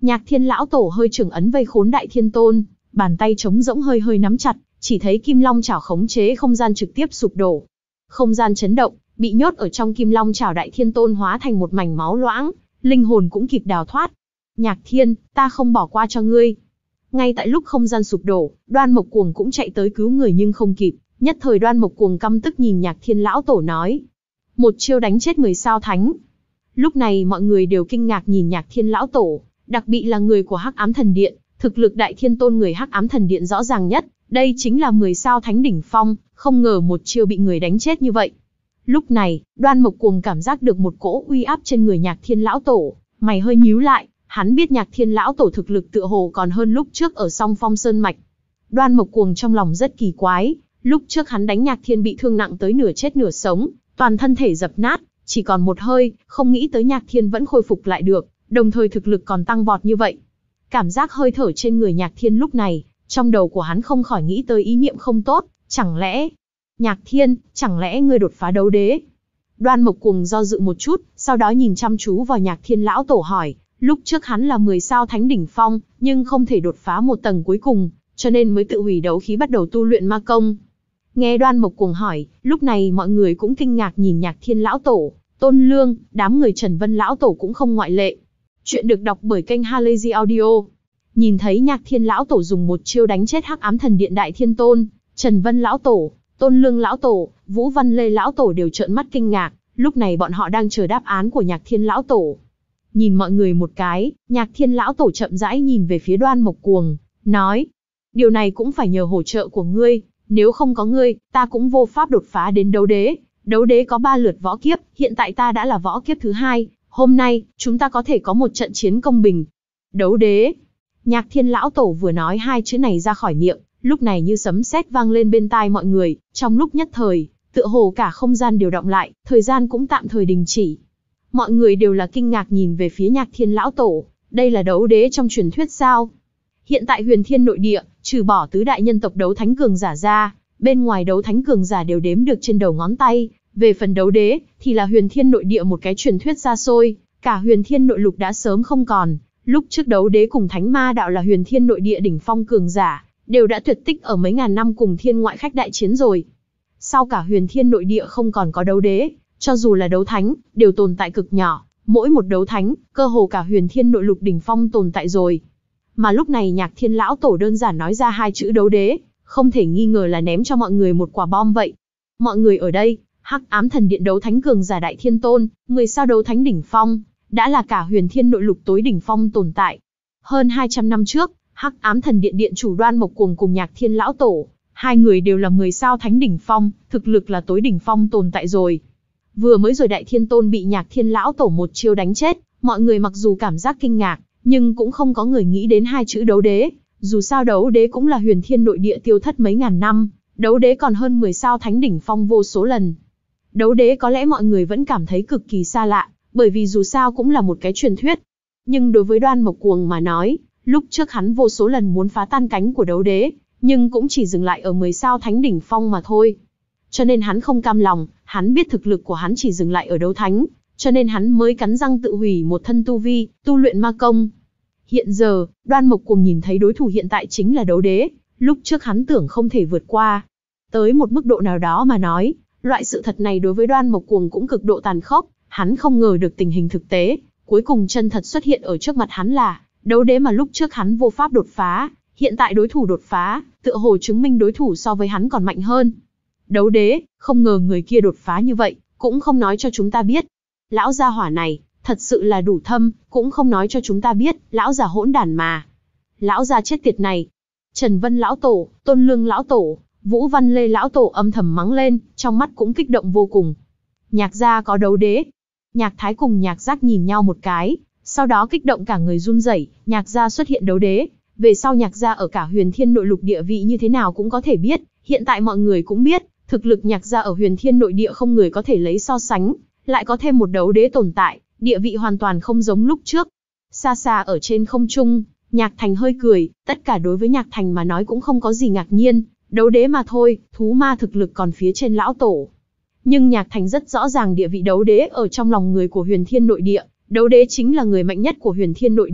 Nhạc Thiên lão tổ hơi trưởng ấn vây khốn Đại Thiên Tôn, bàn tay trống rỗng hơi hơi nắm chặt, chỉ thấy Kim Long chảo khống chế không gian trực tiếp sụp đổ. Không gian chấn động, bị nhốt ở trong Kim Long chảo Đại Thiên Tôn hóa thành một mảnh máu loãng, linh hồn cũng kịp đào thoát. Nhạc Thiên, ta không bỏ qua cho ngươi. Ngay tại lúc không gian sụp đổ, Đoan Mộc Cuồng cũng chạy tới cứu người nhưng không kịp, nhất thời Đoan Mộc Cuồng căm tức nhìn Nhạc Thiên lão tổ nói: một chiêu đánh chết mười sao thánh. Lúc này mọi người đều kinh ngạc nhìn Nhạc Thiên lão tổ, đặc biệt là người của Hắc Ám Thần Điện, thực lực Đại Thiên Tôn người Hắc Ám Thần Điện rõ ràng nhất, đây chính là mười sao thánh đỉnh phong, không ngờ một chiêu bị người đánh chết như vậy. Lúc này, Đoan Mộc Cuồng cảm giác được một cỗ uy áp trên người Nhạc Thiên lão tổ, mày hơi nhíu lại, hắn biết Nhạc Thiên lão tổ thực lực tựa hồ còn hơn lúc trước ở Song Phong Sơn mạch. Đoan Mộc Cuồng trong lòng rất kỳ quái, lúc trước hắn đánh Nhạc Thiên bị thương nặng tới nửa chết nửa sống, toàn thân thể dập nát, chỉ còn một hơi, không nghĩ tới Nhạc Thiên vẫn khôi phục lại được, đồng thời thực lực còn tăng vọt như vậy. Cảm giác hơi thở trên người Nhạc Thiên lúc này, trong đầu của hắn không khỏi nghĩ tới ý niệm không tốt, chẳng lẽ... Nhạc Thiên, chẳng lẽ ngươi đột phá đấu đế? Đoan Mộc Cuồng do dự một chút, sau đó nhìn chăm chú vào Nhạc Thiên lão tổ hỏi, lúc trước hắn là mười sao thánh đỉnh phong, nhưng không thể đột phá một tầng cuối cùng, cho nên mới tự hủy đấu khí bắt đầu tu luyện ma công. Nghe Đoan Mộc Cuồng hỏi, lúc này mọi người cũng kinh ngạc nhìn Nhạc Thiên lão tổ, Tôn Lương, đám người Trần Vân lão tổ cũng không ngoại lệ. Chuyện được đọc bởi kênh Halazy Audio. Nhìn thấy Nhạc Thiên lão tổ dùng một chiêu đánh chết Hắc Ám Thần Điện Đại Thiên Tôn, Trần Vân lão tổ, Tôn Lương lão tổ, Vũ Văn Lê lão tổ đều trợn mắt kinh ngạc, lúc này bọn họ đang chờ đáp án của Nhạc Thiên lão tổ. Nhìn mọi người một cái, Nhạc Thiên lão tổ chậm rãi nhìn về phía Đoan Mộc Cuồng, nói: điều này cũng phải nhờ hỗ trợ của ngươi, nếu không có ngươi, ta cũng vô pháp đột phá đến đấu đế. Đấu đế có ba lượt võ kiếp, hiện tại ta đã là võ kiếp thứ hai, hôm nay, chúng ta có thể có một trận chiến công bình. Đấu đế. Nhạc Thiên lão tổ vừa nói hai chữ này ra khỏi miệng, lúc này như sấm sét vang lên bên tai mọi người, trong lúc nhất thời, tựa hồ cả không gian đều động lại, thời gian cũng tạm thời đình chỉ. Mọi người đều là kinh ngạc nhìn về phía Nhạc Thiên lão tổ, đây là đấu đế trong truyền thuyết sao? Hiện tại Huyền Thiên nội địa, trừ bỏ tứ đại nhân tộc đấu thánh cường giả ra, bên ngoài đấu thánh cường giả đều đếm được trên đầu ngón tay, về phần đấu đế, thì là Huyền Thiên nội địa một cái truyền thuyết xa xôi, cả Huyền Thiên nội lục đã sớm không còn, lúc trước đấu đế cùng thánh ma đạo là Huyền Thiên nội địa đỉnh phong cường giả, đều đã tuyệt tích ở mấy ngàn năm cùng thiên ngoại khách đại chiến rồi. Sau cả Huyền Thiên nội địa không còn có đấu đế, cho dù là đấu thánh, đều tồn tại cực nhỏ, mỗi một đấu thánh, cơ hồ cả Huyền Thiên nội lục đỉnh phong tồn tại rồi. Mà lúc này Nhạc Thiên lão tổ đơn giản nói ra hai chữ đấu đế, không thể nghi ngờ là ném cho mọi người một quả bom vậy. Mọi người ở đây, Hắc Ám Thần Điện đấu thánh cường giả Đại Thiên Tôn, mười sao đấu thánh đỉnh phong, đã là cả Huyền Thiên nội lục tối đỉnh phong tồn tại. Hơn hai trăm năm trước, Hắc Ám Thần Điện điện chủ Đoan Mộc Cuồng cùng Nhạc Thiên lão tổ, hai người đều là mười sao thánh đỉnh phong, thực lực là tối đỉnh phong tồn tại rồi. Vừa mới rồi Đại Thiên Tôn bị Nhạc Thiên lão tổ một chiêu đánh chết, mọi người mặc dù cảm giác kinh ngạc, nhưng cũng không có người nghĩ đến hai chữ đấu đế, dù sao đấu đế cũng là Huyền Thiên nội địa tiêu thất mấy ngàn năm, đấu đế còn hơn mười sao thánh đỉnh phong vô số lần. Đấu đế có lẽ mọi người vẫn cảm thấy cực kỳ xa lạ, bởi vì dù sao cũng là một cái truyền thuyết. Nhưng đối với Đoan Mộc Cuồng mà nói, lúc trước hắn vô số lần muốn phá tan cánh của đấu đế, nhưng cũng chỉ dừng lại ở mười sao thánh đỉnh phong mà thôi. Cho nên hắn không cam lòng, hắn biết thực lực của hắn chỉ dừng lại ở đấu thánh, cho nên hắn mới cắn răng tự hủy một thân tu vi, tu luyện ma công. Hiện giờ, Đoan Mộc Cuồng nhìn thấy đối thủ hiện tại chính là đấu đế, lúc trước hắn tưởng không thể vượt qua. Tới một mức độ nào đó mà nói, loại sự thật này đối với Đoan Mộc Cuồng cũng cực độ tàn khốc, hắn không ngờ được tình hình thực tế, cuối cùng chân thật xuất hiện ở trước mặt hắn là đấu đế mà lúc trước hắn vô pháp đột phá, hiện tại đối thủ đột phá, tựa hồ chứng minh đối thủ so với hắn còn mạnh hơn. Đấu đế, không ngờ người kia đột phá như vậy, cũng không nói cho chúng ta biết. Lão gia hỏa này, thật sự là đủ thâm, cũng không nói cho chúng ta biết, lão già hỗn đản mà. Lão già chết tiệt này. Trần Vân lão tổ, Tôn Lương lão tổ, Vũ Văn Lê lão tổ âm thầm mắng lên, trong mắt cũng kích động vô cùng. Nhạc gia có đấu đế. Nhạc Thái cùng Nhạc Giác nhìn nhau một cái, sau đó kích động cả người run rẩy, Nhạc gia xuất hiện đấu đế, về sau Nhạc gia ở cả Huyền Thiên nội lục địa vị như thế nào cũng có thể biết, hiện tại mọi người cũng biết, thực lực Nhạc gia ở Huyền Thiên nội địa không người có thể lấy so sánh, lại có thêm một đấu đế tồn tại, địa vị hoàn toàn không giống lúc trước. Xa xa ở trên không trung, Nhạc Thành hơi cười, tất cả đối với Nhạc Thành mà nói cũng không có gì ngạc nhiên, đấu đế mà thôi, thú ma thực lực còn phía trên lão tổ. Nhưng Nhạc Thành rất rõ ràng địa vị đấu đế ở trong lòng người của Huyền Thiên nội địa, đấu đế chính là người mạnh nhất của Huyền Thiên nội địa,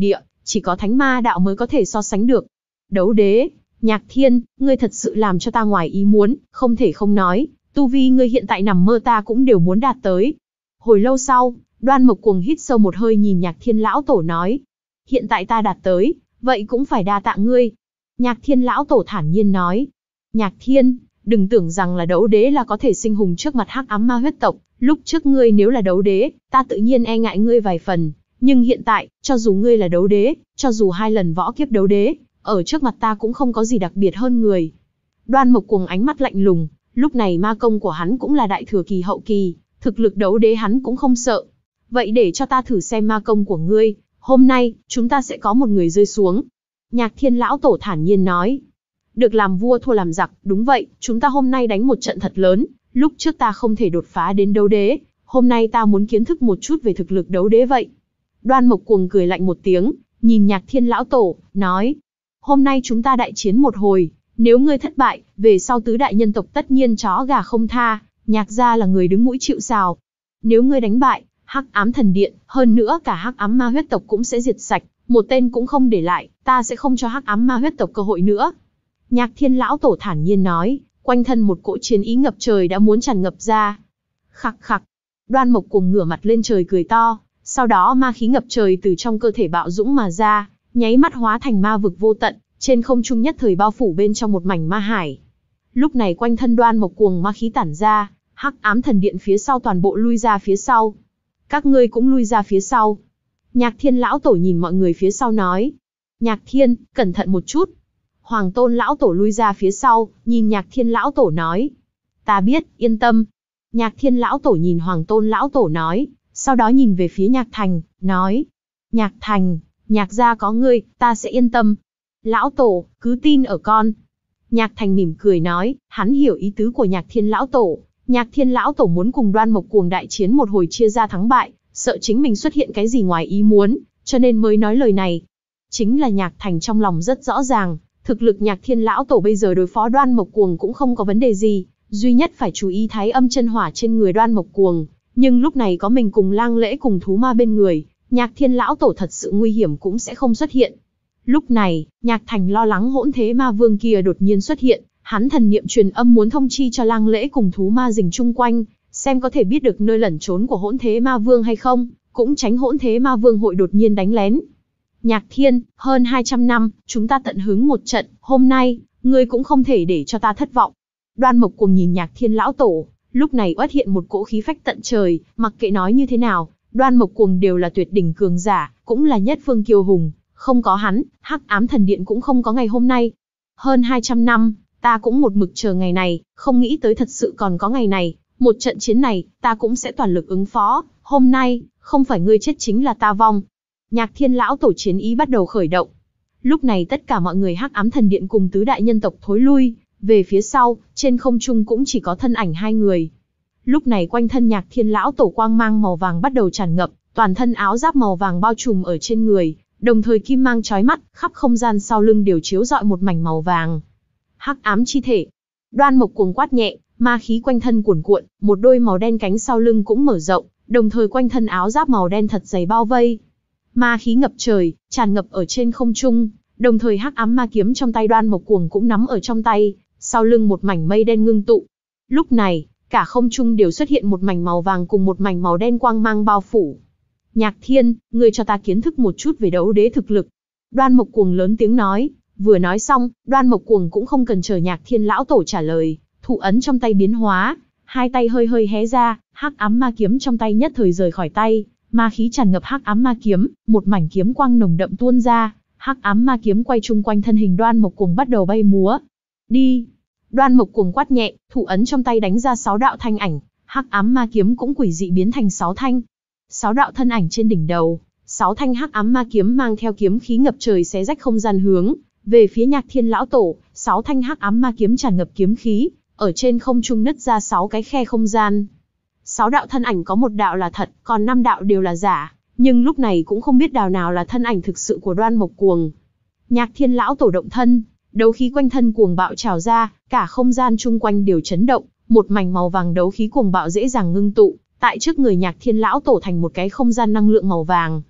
chỉ có thánh ma đạo mới có thể so sánh được. Đấu đế, Nhạc Thiên, ngươi thật sự làm cho ta ngoài ý muốn, không thể không nói, tu vi ngươi hiện tại nằm mơ ta cũng đều muốn đạt tới. Hồi lâu sau, Đoan Mộc Cuồng hít sâu một hơi nhìn Nhạc Thiên lão tổ nói, hiện tại ta đạt tới, vậy cũng phải đa tạ ngươi. Nhạc Thiên lão tổ thản nhiên nói, Nhạc Thiên, đừng tưởng rằng là đấu đế là có thể sinh hùng trước mặt hắc ám ma huyết tộc, lúc trước ngươi nếu là đấu đế, ta tự nhiên e ngại ngươi vài phần, nhưng hiện tại, cho dù ngươi là đấu đế, cho dù hai lần võ kiếp đấu đế, ở trước mặt ta cũng không có gì đặc biệt hơn người. Đoan Mộc Cuồng ánh mắt lạnh lùng, lúc này ma công của hắn cũng là đại thừa kỳ hậu kỳ, thực lực đấu đế hắn cũng không sợ. Vậy để cho ta thử xem ma công của ngươi, hôm nay, chúng ta sẽ có một người rơi xuống. Nhạc Thiên lão tổ thản nhiên nói, được làm vua thua làm giặc, đúng vậy, chúng ta hôm nay đánh một trận thật lớn, lúc trước ta không thể đột phá đến đấu đế, hôm nay ta muốn kiến thức một chút về thực lực đấu đế vậy. Đoan Mộc Cuồng cười lạnh một tiếng, nhìn Nhạc Thiên lão tổ, nói, hôm nay chúng ta đại chiến một hồi, nếu ngươi thất bại, về sau tứ đại nhân tộc tất nhiên chó gà không tha, Nhạc gia là người đứng mũi chịu sào. Nếu ngươi đánh bại, Hắc Ám Thần Điện, hơn nữa cả Hắc Ám Ma huyết tộc cũng sẽ diệt sạch, một tên cũng không để lại, ta sẽ không cho Hắc Ám Ma huyết tộc cơ hội nữa. Nhạc Thiên lão tổ thản nhiên nói, quanh thân một cỗ chiến ý ngập trời đã muốn tràn ngập ra. Khặc khặc, Đoan Mộc Cuồng ngửa mặt lên trời cười to, sau đó ma khí ngập trời từ trong cơ thể bạo dũng mà ra, nháy mắt hóa thành ma vực vô tận, trên không trung nhất thời bao phủ bên trong một mảnh ma hải. Lúc này quanh thân Đoan Mộc Cuồng ma khí tản ra, Hắc Ám Thần Điện phía sau toàn bộ lui ra phía sau. Các ngươi cũng lui ra phía sau. Nhạc Thiên lão tổ nhìn mọi người phía sau nói, Nhạc Thiên, cẩn thận một chút. Hoàng Tôn lão tổ lui ra phía sau, nhìn Nhạc Thiên lão tổ nói, ta biết, yên tâm. Nhạc Thiên lão tổ nhìn Hoàng Tôn lão tổ nói, sau đó nhìn về phía Nhạc Thành, nói, Nhạc Thành, Nhạc gia có ngươi, ta sẽ yên tâm. Lão tổ, cứ tin ở con. Nhạc Thành mỉm cười nói, hắn hiểu ý tứ của Nhạc Thiên lão tổ. Nhạc Thiên lão tổ muốn cùng Đoan Mộc Cuồng đại chiến một hồi chia ra thắng bại, sợ chính mình xuất hiện cái gì ngoài ý muốn, cho nên mới nói lời này. Chính là Nhạc Thành trong lòng rất rõ ràng, thực lực Nhạc Thiên lão tổ bây giờ đối phó Đoan Mộc Cuồng cũng không có vấn đề gì, duy nhất phải chú ý Thái Âm chân hỏa trên người Đoan Mộc Cuồng, nhưng lúc này có mình cùng Lang Lễ cùng thú ma bên người, Nhạc Thiên lão tổ thật sự nguy hiểm cũng sẽ không xuất hiện. Lúc này, Nhạc Thành lo lắng hỗn thế ma vương kia đột nhiên xuất hiện, hắn thần niệm truyền âm muốn thông chi cho Lang Lễ cùng thú ma rình chung quanh, xem có thể biết được nơi lẩn trốn của hỗn thế ma vương hay không, cũng tránh hỗn thế ma vương hội đột nhiên đánh lén. Nhạc Thiên, hơn hai trăm năm, chúng ta tận hứng một trận, hôm nay, ngươi cũng không thể để cho ta thất vọng. Đoan Mộc Cuồng nhìn Nhạc Thiên lão tổ, lúc này uất hiện một cỗ khí phách tận trời, mặc kệ nói như thế nào, Đoan Mộc Cuồng đều là tuyệt đỉnh cường giả, cũng là nhất phương kiêu hùng, không có hắn, Hắc Ám Thần Điện cũng không có ngày hôm nay. Hơn hai trăm năm, ta cũng một mực chờ ngày này, không nghĩ tới thật sự còn có ngày này, một trận chiến này, ta cũng sẽ toàn lực ứng phó, hôm nay, không phải ngươi chết chính là ta vong. Nhạc Thiên lão tổ chiến ý bắt đầu khởi động. Lúc này tất cả mọi người Hắc Ám Thần Điện cùng tứ đại nhân tộc thối lui, về phía sau, trên không trung cũng chỉ có thân ảnh hai người. Lúc này quanh thân Nhạc Thiên lão tổ quang mang màu vàng bắt đầu tràn ngập, toàn thân áo giáp màu vàng bao trùm ở trên người, đồng thời kim mang chói mắt, khắp không gian sau lưng đều chiếu rọi một mảnh màu vàng. Hắc ám chi thể. Đoan Mộc Cuồng quát nhẹ, ma khí quanh thân cuồn cuộn, một đôi màu đen cánh sau lưng cũng mở rộng, đồng thời quanh thân áo giáp màu đen thật dày bao vây. Ma khí ngập trời, tràn ngập ở trên không trung, đồng thời hắc ám ma kiếm trong tay Đoan Mộc Cuồng cũng nắm ở trong tay, sau lưng một mảnh mây đen ngưng tụ. Lúc này, cả không trung đều xuất hiện một mảnh màu vàng cùng một mảnh màu đen quang mang bao phủ. Nhạc Thiên, ngươi cho ta kiến thức một chút về đấu đế thực lực. Đoan Mộc Cuồng lớn tiếng nói, vừa nói xong, Đoan Mộc Cuồng cũng không cần chờ Nhạc Thiên lão tổ trả lời, thủ ấn trong tay biến hóa, hai tay hơi hơi hé ra, hắc ám ma kiếm trong tay nhất thời rời khỏi tay, ma khí tràn ngập hắc ám ma kiếm, một mảnh kiếm quang nồng đậm tuôn ra, hắc ám ma kiếm quay chung quanh thân hình Đoan Mộc Cuồng bắt đầu bay múa. Đi! Đoan Mộc Cuồng quát nhẹ, thủ ấn trong tay đánh ra sáu đạo thanh ảnh, hắc ám ma kiếm cũng quỷ dị biến thành sáu thanh. Sáu đạo thân ảnh trên đỉnh đầu, sáu thanh hắc ám ma kiếm mang theo kiếm khí ngập trời xé rách không gian hướng về phía Nhạc Thiên lão tổ, sáu thanh hắc ám ma kiếm tràn ngập kiếm khí, ở trên không trung nứt ra sáu cái khe không gian. Sáu đạo thân ảnh có một đạo là thật, còn năm đạo đều là giả, nhưng lúc này cũng không biết đạo nào là thân ảnh thực sự của Đoan Mộc Cuồng. Nhạc Thiên lão tổ động thân, đấu khí quanh thân cuồng bạo trào ra, cả không gian chung quanh đều chấn động, một mảnh màu vàng đấu khí cuồng bạo dễ dàng ngưng tụ, tại trước người Nhạc Thiên lão tổ thành một cái không gian năng lượng màu vàng.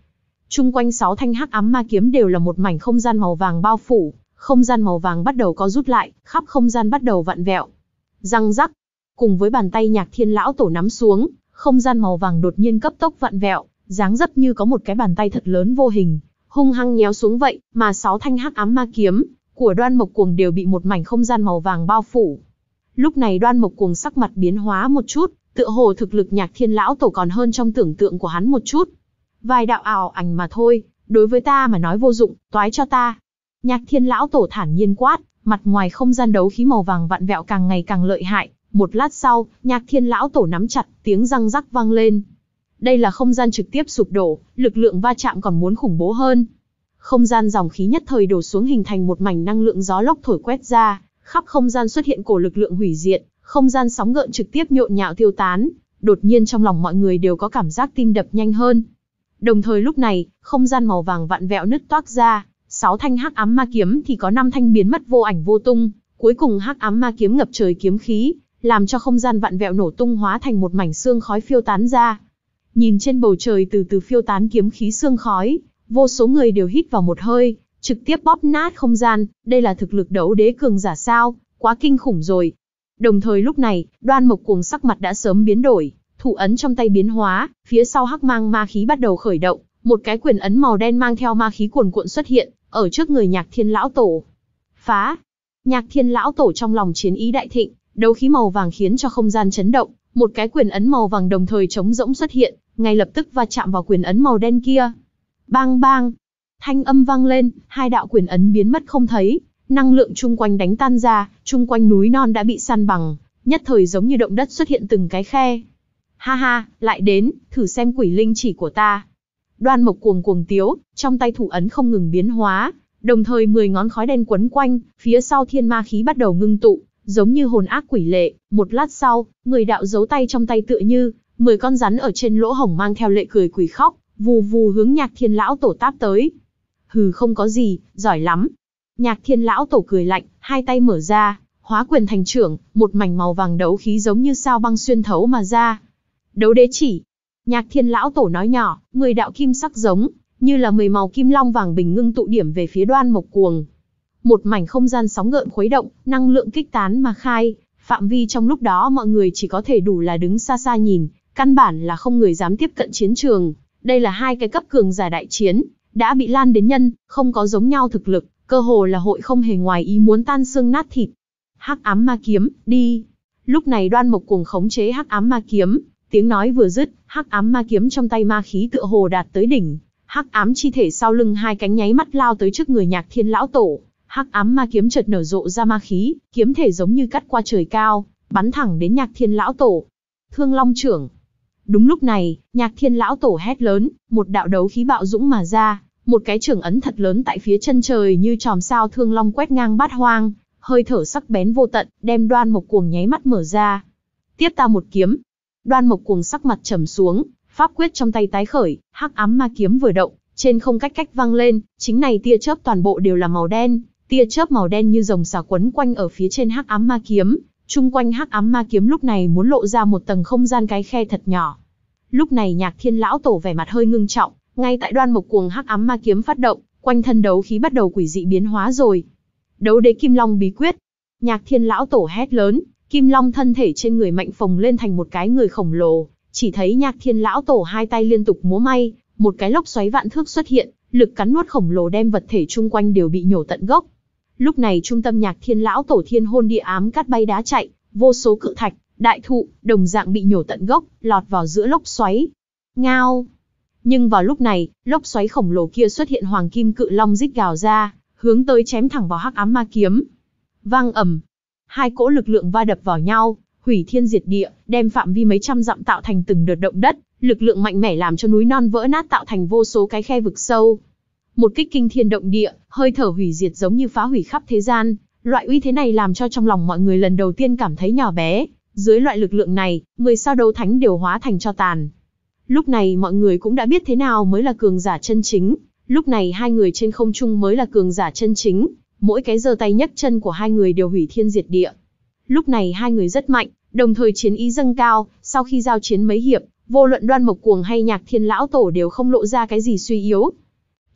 chung quanh sáu thanh hắc ám ma kiếm đều là một mảnh không gian màu vàng bao phủ, không gian màu vàng bắt đầu có rút lại, khắp không gian bắt đầu vặn vẹo. Răng rắc, cùng với bàn tay Nhạc Thiên lão tổ nắm xuống, không gian màu vàng đột nhiên cấp tốc vặn vẹo, dáng dấp như có một cái bàn tay thật lớn vô hình, hung hăng nhéo xuống vậy, mà sáu thanh hắc ám ma kiếm của Đoan Mộc Cuồng đều bị một mảnh không gian màu vàng bao phủ. Lúc này Đoan Mộc Cuồng sắc mặt biến hóa một chút, tựa hồ thực lực Nhạc Thiên lão tổ còn hơn trong tưởng tượng của hắn một chút. Vài đạo ảo ảnh mà thôi, đối với ta mà nói vô dụng, toái cho ta. Nhạc Thiên lão tổ thản nhiên quát, mặt ngoài không gian đấu khí màu vàng vặn vẹo càng ngày càng lợi hại. Một lát sau, Nhạc Thiên lão tổ nắm chặt, tiếng răng rắc vang lên. Đây là không gian trực tiếp sụp đổ, lực lượng va chạm còn muốn khủng bố hơn. Không gian dòng khí nhất thời đổ xuống hình thành một mảnh năng lượng gió lốc thổi quét ra, khắp không gian xuất hiện cổ lực lượng hủy diệt, không gian sóng gợn trực tiếp nhộn nhạo tiêu tán. Đột nhiên trong lòng mọi người đều có cảm giác tim đập nhanh hơn. Đồng thời lúc này, không gian màu vàng vặn vẹo nứt toác ra, sáu thanh hắc ám ma kiếm thì có năm thanh biến mất vô ảnh vô tung, cuối cùng hắc ám ma kiếm ngập trời kiếm khí, làm cho không gian vặn vẹo nổ tung hóa thành một mảnh xương khói phiêu tán ra. Nhìn trên bầu trời từ từ phiêu tán kiếm khí xương khói, vô số người đều hít vào một hơi, trực tiếp bóp nát không gian, đây là thực lực đấu đế cường giả sao, quá kinh khủng rồi. Đồng thời lúc này, Đoan Mộc Cuồng sắc mặt đã sớm biến đổi, thủ ấn trong tay biến hóa, phía sau hắc mang ma khí bắt đầu khởi động, một cái quyền ấn màu đen mang theo ma khí cuồn cuộn xuất hiện, ở trước người Nhạc Thiên lão tổ. Phá! Nhạc Thiên lão tổ trong lòng chiến ý đại thịnh, đấu khí màu vàng khiến cho không gian chấn động, một cái quyền ấn màu vàng đồng thời trống rỗng xuất hiện, ngay lập tức va chạm vào quyền ấn màu đen kia. Bang bang! Thanh âm vang lên, hai đạo quyền ấn biến mất không thấy, năng lượng chung quanh đánh tan ra, chung quanh núi non đã bị san bằng, nhất thời giống như động đất xuất hiện từng cái khe. Ha ha, lại đến, thử xem quỷ linh chỉ của ta. Đoan Mộc Cuồng cuồng tiếu, trong tay thủ ấn không ngừng biến hóa, đồng thời mười ngón khói đen quấn quanh, phía sau thiên ma khí bắt đầu ngưng tụ, giống như hồn ác quỷ lệ. Một lát sau, mười đạo dấu tay trong tay tựa như mười con rắn ở trên lỗ hổng mang theo lệ cười quỷ khóc, vù vù hướng Nhạc Thiên lão tổ táp tới. Hừ, không có gì, giỏi lắm. Nhạc Thiên lão tổ cười lạnh, hai tay mở ra, hóa quyền thành trưởng, một mảnh màu vàng đấu khí giống như sao băng xuyên thấu mà ra. Đấu đế chỉ. Nhạc Thiên lão tổ nói nhỏ, mười đạo kim sắc giống như là mười màu kim long vàng bình ngưng tụ điểm về phía Đoan Mộc Cuồng. Một mảnh không gian sóng gợn khuấy động, năng lượng kích tán mà khai, phạm vi trong lúc đó mọi người chỉ có thể đủ là đứng xa xa nhìn, căn bản là không người dám tiếp cận chiến trường. Đây là hai cái cấp cường giả đại chiến, đã bị lan đến nhân, không có giống nhau thực lực, cơ hồ là hội không hề ngoài ý muốn tan xương nát thịt. Hắc ám ma kiếm, đi. Lúc này Đoan Mộc Cuồng khống chế hắc ám ma kiếm, tiếng nói vừa dứt, hắc ám ma kiếm trong tay ma khí tựa hồ đạt tới đỉnh, hắc ám chi thể sau lưng hai cánh nháy mắt lao tới trước người Nhạc Thiên lão tổ. Hắc ám ma kiếm chợt nở rộ ra ma khí, kiếm thể giống như cắt qua trời cao, bắn thẳng đến Nhạc Thiên lão tổ. Thương Long trưởng. Đúng lúc này, Nhạc Thiên lão tổ hét lớn, một đạo đấu khí bạo dũng mà ra, một cái trưởng ấn thật lớn tại phía chân trời như chòm sao thương long quét ngang bát hoang, hơi thở sắc bén vô tận, đem Đoan Mộc Cuồng nháy mắt mở ra. Tiếp ta một kiếm. Đoan Mộc Cuồng sắc mặt trầm xuống, pháp quyết trong tay tái khởi, hắc ám ma kiếm vừa động, trên không cách cách vang lên, chính này tia chớp toàn bộ đều là màu đen, tia chớp màu đen như rồng xà quấn quanh ở phía trên hắc ám ma kiếm, chung quanh hắc ám ma kiếm lúc này muốn lộ ra một tầng không gian cái khe thật nhỏ. Lúc này Nhạc Thiên lão tổ vẻ mặt hơi ngưng trọng, ngay tại Đoan Mộc Cuồng hắc ám ma kiếm phát động, quanh thân đấu khí bắt đầu quỷ dị biến hóa rồi. Đấu đế Kim Long bí quyết. Nhạc Thiên lão tổ hét lớn, Kim Long thân thể trên người mạnh phồng lên thành một cái người khổng lồ, chỉ thấy Nhạc Thiên lão tổ hai tay liên tục múa may, một cái lốc xoáy vạn thước xuất hiện, lực cắn nuốt khổng lồ đem vật thể chung quanh đều bị nhổ tận gốc. Lúc này trung tâm Nhạc Thiên lão tổ thiên hôn địa ám cát bay đá chạy, vô số cự thạch, đại thụ, đồng dạng bị nhổ tận gốc, lọt vào giữa lốc xoáy. Ngao! Nhưng vào lúc này, lốc xoáy khổng lồ kia xuất hiện hoàng kim cự long rít gào ra, hướng tới chém thẳng vào hắc ám ma kiếm. Vang ầm! Hai cỗ lực lượng va đập vào nhau, hủy thiên diệt địa, đem phạm vi mấy trăm dặm tạo thành từng đợt động đất, lực lượng mạnh mẽ làm cho núi non vỡ nát tạo thành vô số cái khe vực sâu. Một kích kinh thiên động địa, hơi thở hủy diệt giống như phá hủy khắp thế gian, loại uy thế này làm cho trong lòng mọi người lần đầu tiên cảm thấy nhỏ bé, dưới loại lực lượng này, mười sao đấu thánh đều hóa thành tro tàn. Lúc này mọi người cũng đã biết thế nào mới là cường giả chân chính, lúc này hai người trên không trung mới là cường giả chân chính, mỗi cái giơ tay nhấc chân của hai người đều hủy thiên diệt địa. Lúc này hai người rất mạnh, đồng thời chiến ý dâng cao, sau khi giao chiến mấy hiệp, vô luận Đoan Mộc Cuồng hay Nhạc Thiên lão tổ đều không lộ ra cái gì suy yếu.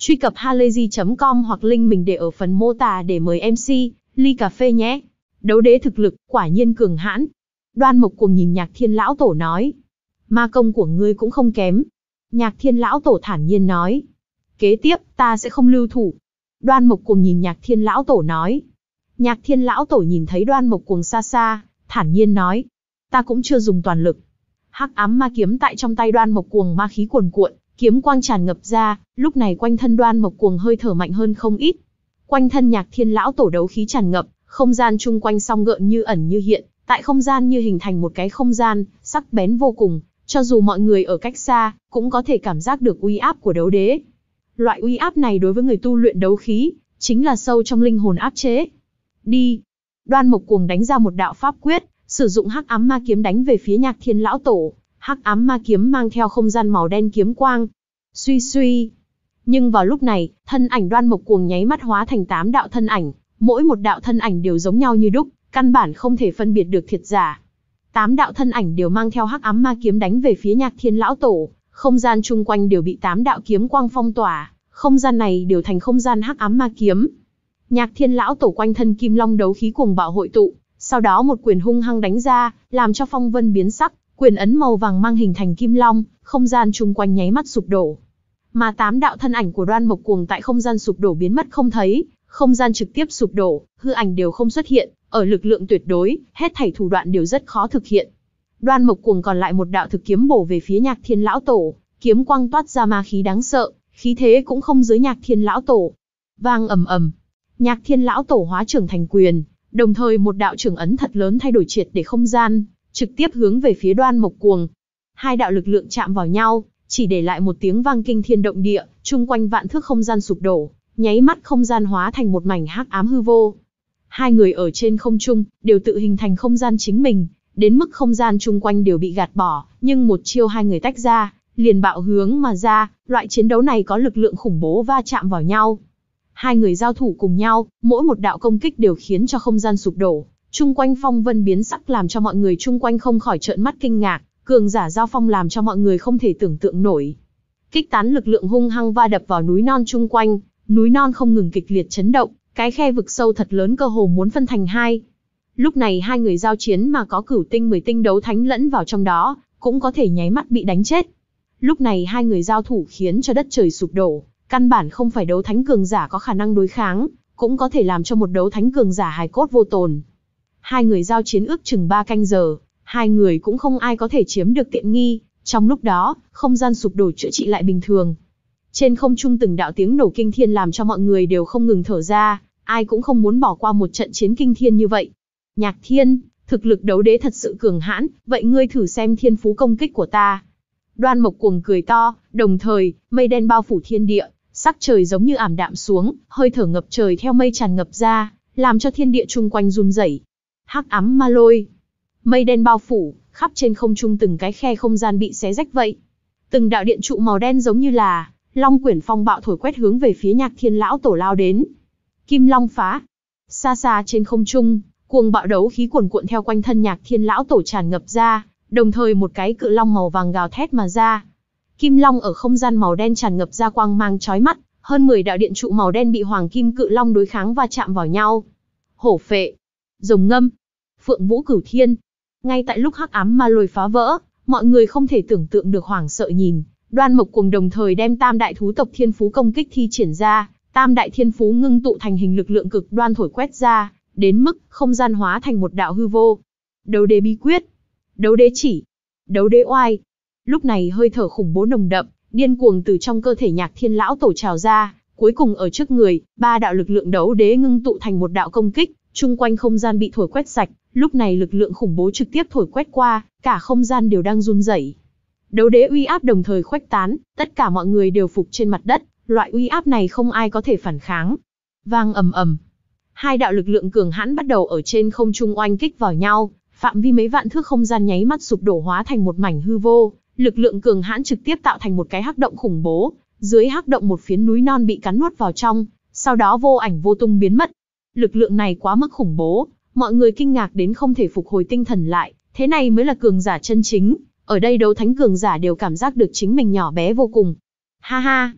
Truy cập halayzi chấm com hoặc link mình để ở phần mô tả để mời em xê, ly cà phê nhé. Đấu đế thực lực, quả nhiên cường hãn. Đoan Mộc Cuồng nhìn Nhạc Thiên Lão Tổ nói. Ma công của ngươi cũng không kém. Nhạc Thiên Lão Tổ thản nhiên nói. Kế tiếp, ta sẽ không lưu thủ. Đoan Mộc Cuồng nhìn Nhạc Thiên Lão Tổ nói. Nhạc Thiên Lão Tổ nhìn thấy Đoan Mộc Cuồng xa xa, thản nhiên nói. Ta cũng chưa dùng toàn lực. Hắc ám ma kiếm tại trong tay Đoan Mộc Cuồng ma khí cuồn cuộn, kiếm quang tràn ngập ra, lúc này quanh thân Đoan Mộc Cuồng hơi thở mạnh hơn không ít. Quanh thân Nhạc Thiên Lão Tổ đấu khí tràn ngập, không gian chung quanh song gợn như ẩn như hiện, tại không gian như hình thành một cái không gian, sắc bén vô cùng, cho dù mọi người ở cách xa, cũng có thể cảm giác được uy áp của đấu đế. Loại uy áp này đối với người tu luyện đấu khí, chính là sâu trong linh hồn áp chế. Đi! Đoan Mộc Cuồng đánh ra một đạo pháp quyết, sử dụng hắc ám ma kiếm đánh về phía Nhạc Thiên Lão Tổ. Hắc ám ma kiếm mang theo không gian màu đen kiếm quang. Suy suy. Nhưng vào lúc này, thân ảnh Đoan Mộc Cuồng nháy mắt hóa thành tám đạo thân ảnh, mỗi một đạo thân ảnh đều giống nhau như đúc, căn bản không thể phân biệt được thiệt giả. Tám đạo thân ảnh đều mang theo hắc ám ma kiếm đánh về phía Nhạc Thiên Lão Tổ, không gian chung quanh đều bị tám đạo kiếm quang phong tỏa, không gian này đều thành không gian hắc ám ma kiếm. Nhạc Thiên Lão Tổ quanh thân kim long đấu khí cuồng bạo hội tụ, sau đó một quyền hung hăng đánh ra, làm cho phong vân biến sắc, quyền ấn màu vàng mang hình thành kim long, không gian chung quanh nháy mắt sụp đổ. Mà tám đạo thân ảnh của Đoan Mộc Cuồng tại không gian sụp đổ biến mất không thấy, không gian trực tiếp sụp đổ, hư ảnh đều không xuất hiện, ở lực lượng tuyệt đối, hết thảy thủ đoạn đều rất khó thực hiện. Đoan Mộc Cuồng còn lại một đạo thực kiếm bổ về phía Nhạc Thiên Lão Tổ, kiếm quang toát ra ma khí đáng sợ, khí thế cũng không dưới Nhạc Thiên Lão Tổ. Vang ầm ầm, Nhạc Thiên Lão Tổ hóa trưởng thành quyền, đồng thời một đạo trưởng ấn thật lớn thay đổi triệt để không gian, trực tiếp hướng về phía Đoan Mộc Cuồng. Hai đạo lực lượng chạm vào nhau, chỉ để lại một tiếng vang kinh thiên động địa, chung quanh vạn thước không gian sụp đổ, nháy mắt không gian hóa thành một mảnh hắc ám hư vô. Hai người ở trên không trung, đều tự hình thành không gian chính mình, đến mức không gian chung quanh đều bị gạt bỏ, nhưng một chiêu hai người tách ra, liền bạo hướng mà ra, loại chiến đấu này có lực lượng khủng bố va chạm vào nhau. Hai người giao thủ cùng nhau, mỗi một đạo công kích đều khiến cho không gian sụp đổ, chung quanh phong vân biến sắc làm cho mọi người chung quanh không khỏi trợn mắt kinh ngạc, cường giả giao phong làm cho mọi người không thể tưởng tượng nổi. Kích tán lực lượng hung hăng va đập vào núi non chung quanh, núi non không ngừng kịch liệt chấn động, cái khe vực sâu thật lớn cơ hồ muốn phân thành hai. Lúc này hai người giao chiến mà có cửu tinh mười tinh đấu thánh lẫn vào trong đó, cũng có thể nháy mắt bị đánh chết. Lúc này hai người giao thủ khiến cho đất trời sụp đổ, căn bản không phải đấu thánh cường giả có khả năng đối kháng, cũng có thể làm cho một đấu thánh cường giả hài cốt vô tồn. Hai người giao chiến ước chừng ba canh giờ, hai người cũng không ai có thể chiếm được tiện nghi, trong lúc đó, không gian sụp đổ chữa trị lại bình thường. Trên không trung từng đạo tiếng nổ kinh thiên làm cho mọi người đều không ngừng thở ra, ai cũng không muốn bỏ qua một trận chiến kinh thiên như vậy. Nhạc Thiên, thực lực đấu đế thật sự cường hãn, vậy ngươi thử xem thiên phú công kích của ta. Đoan Mộc Cuồng cười to, đồng thời, mây đen bao phủ thiên địa, sắc trời giống như ảm đạm xuống, hơi thở ngập trời theo mây tràn ngập ra, làm cho thiên địa chung quanh run rẩy. Hắc ám ma lôi, mây đen bao phủ, khắp trên không trung từng cái khe không gian bị xé rách vậy. Từng đạo điện trụ màu đen giống như là long quyển phong bạo thổi quét hướng về phía Nhạc Thiên Lão Tổ lao đến. Kim Long phá. Xa xa trên không trung, cuồng bạo đấu khí cuồn cuộn theo quanh thân Nhạc Thiên Lão Tổ tràn ngập ra, đồng thời một cái cự long màu vàng gào thét mà ra. Kim Long ở không gian màu đen tràn ngập ra quang mang chói mắt, hơn mười đạo điện trụ màu đen bị Hoàng Kim Cự Long đối kháng va chạm vào nhau. Hổ phệ, rồng ngâm, Phượng Vũ Cửu Thiên. Ngay tại lúc hắc ám ma lôi phá vỡ, mọi người không thể tưởng tượng được hoảng sợ nhìn, Đoan Mộc Cuồng đồng thời đem tam đại thú tộc thiên phú công kích thi triển ra, tam đại thiên phú ngưng tụ thành hình lực lượng cực đoan thổi quét ra, đến mức không gian hóa thành một đạo hư vô. Đấu đế bí quyết, đấu đế chỉ, đấu đế oai. Lúc này hơi thở khủng bố nồng đậm, điên cuồng từ trong cơ thể Nhạc Thiên Lão Tổ trào ra, cuối cùng ở trước người, ba đạo lực lượng đấu đế ngưng tụ thành một đạo công kích, chung quanh không gian bị thổi quét sạch, lúc này lực lượng khủng bố trực tiếp thổi quét qua, cả không gian đều đang run rẩy. Đấu đế uy áp đồng thời khuếch tán, tất cả mọi người đều phục trên mặt đất, loại uy áp này không ai có thể phản kháng. Vang ầm ầm, hai đạo lực lượng cường hãn bắt đầu ở trên không trung oanh kích vào nhau, phạm vi mấy vạn thước không gian nháy mắt sụp đổ hóa thành một mảnh hư vô, lực lượng cường hãn trực tiếp tạo thành một cái hắc động khủng bố, dưới hắc động một phiến núi non bị cắn nuốt vào trong, sau đó vô ảnh vô tung biến mất. Lực lượng này quá mức khủng bố, mọi người kinh ngạc đến không thể phục hồi tinh thần lại, thế này mới là cường giả chân chính. Ở đây đấu thánh cường giả đều cảm giác được chính mình nhỏ bé vô cùng. Ha ha!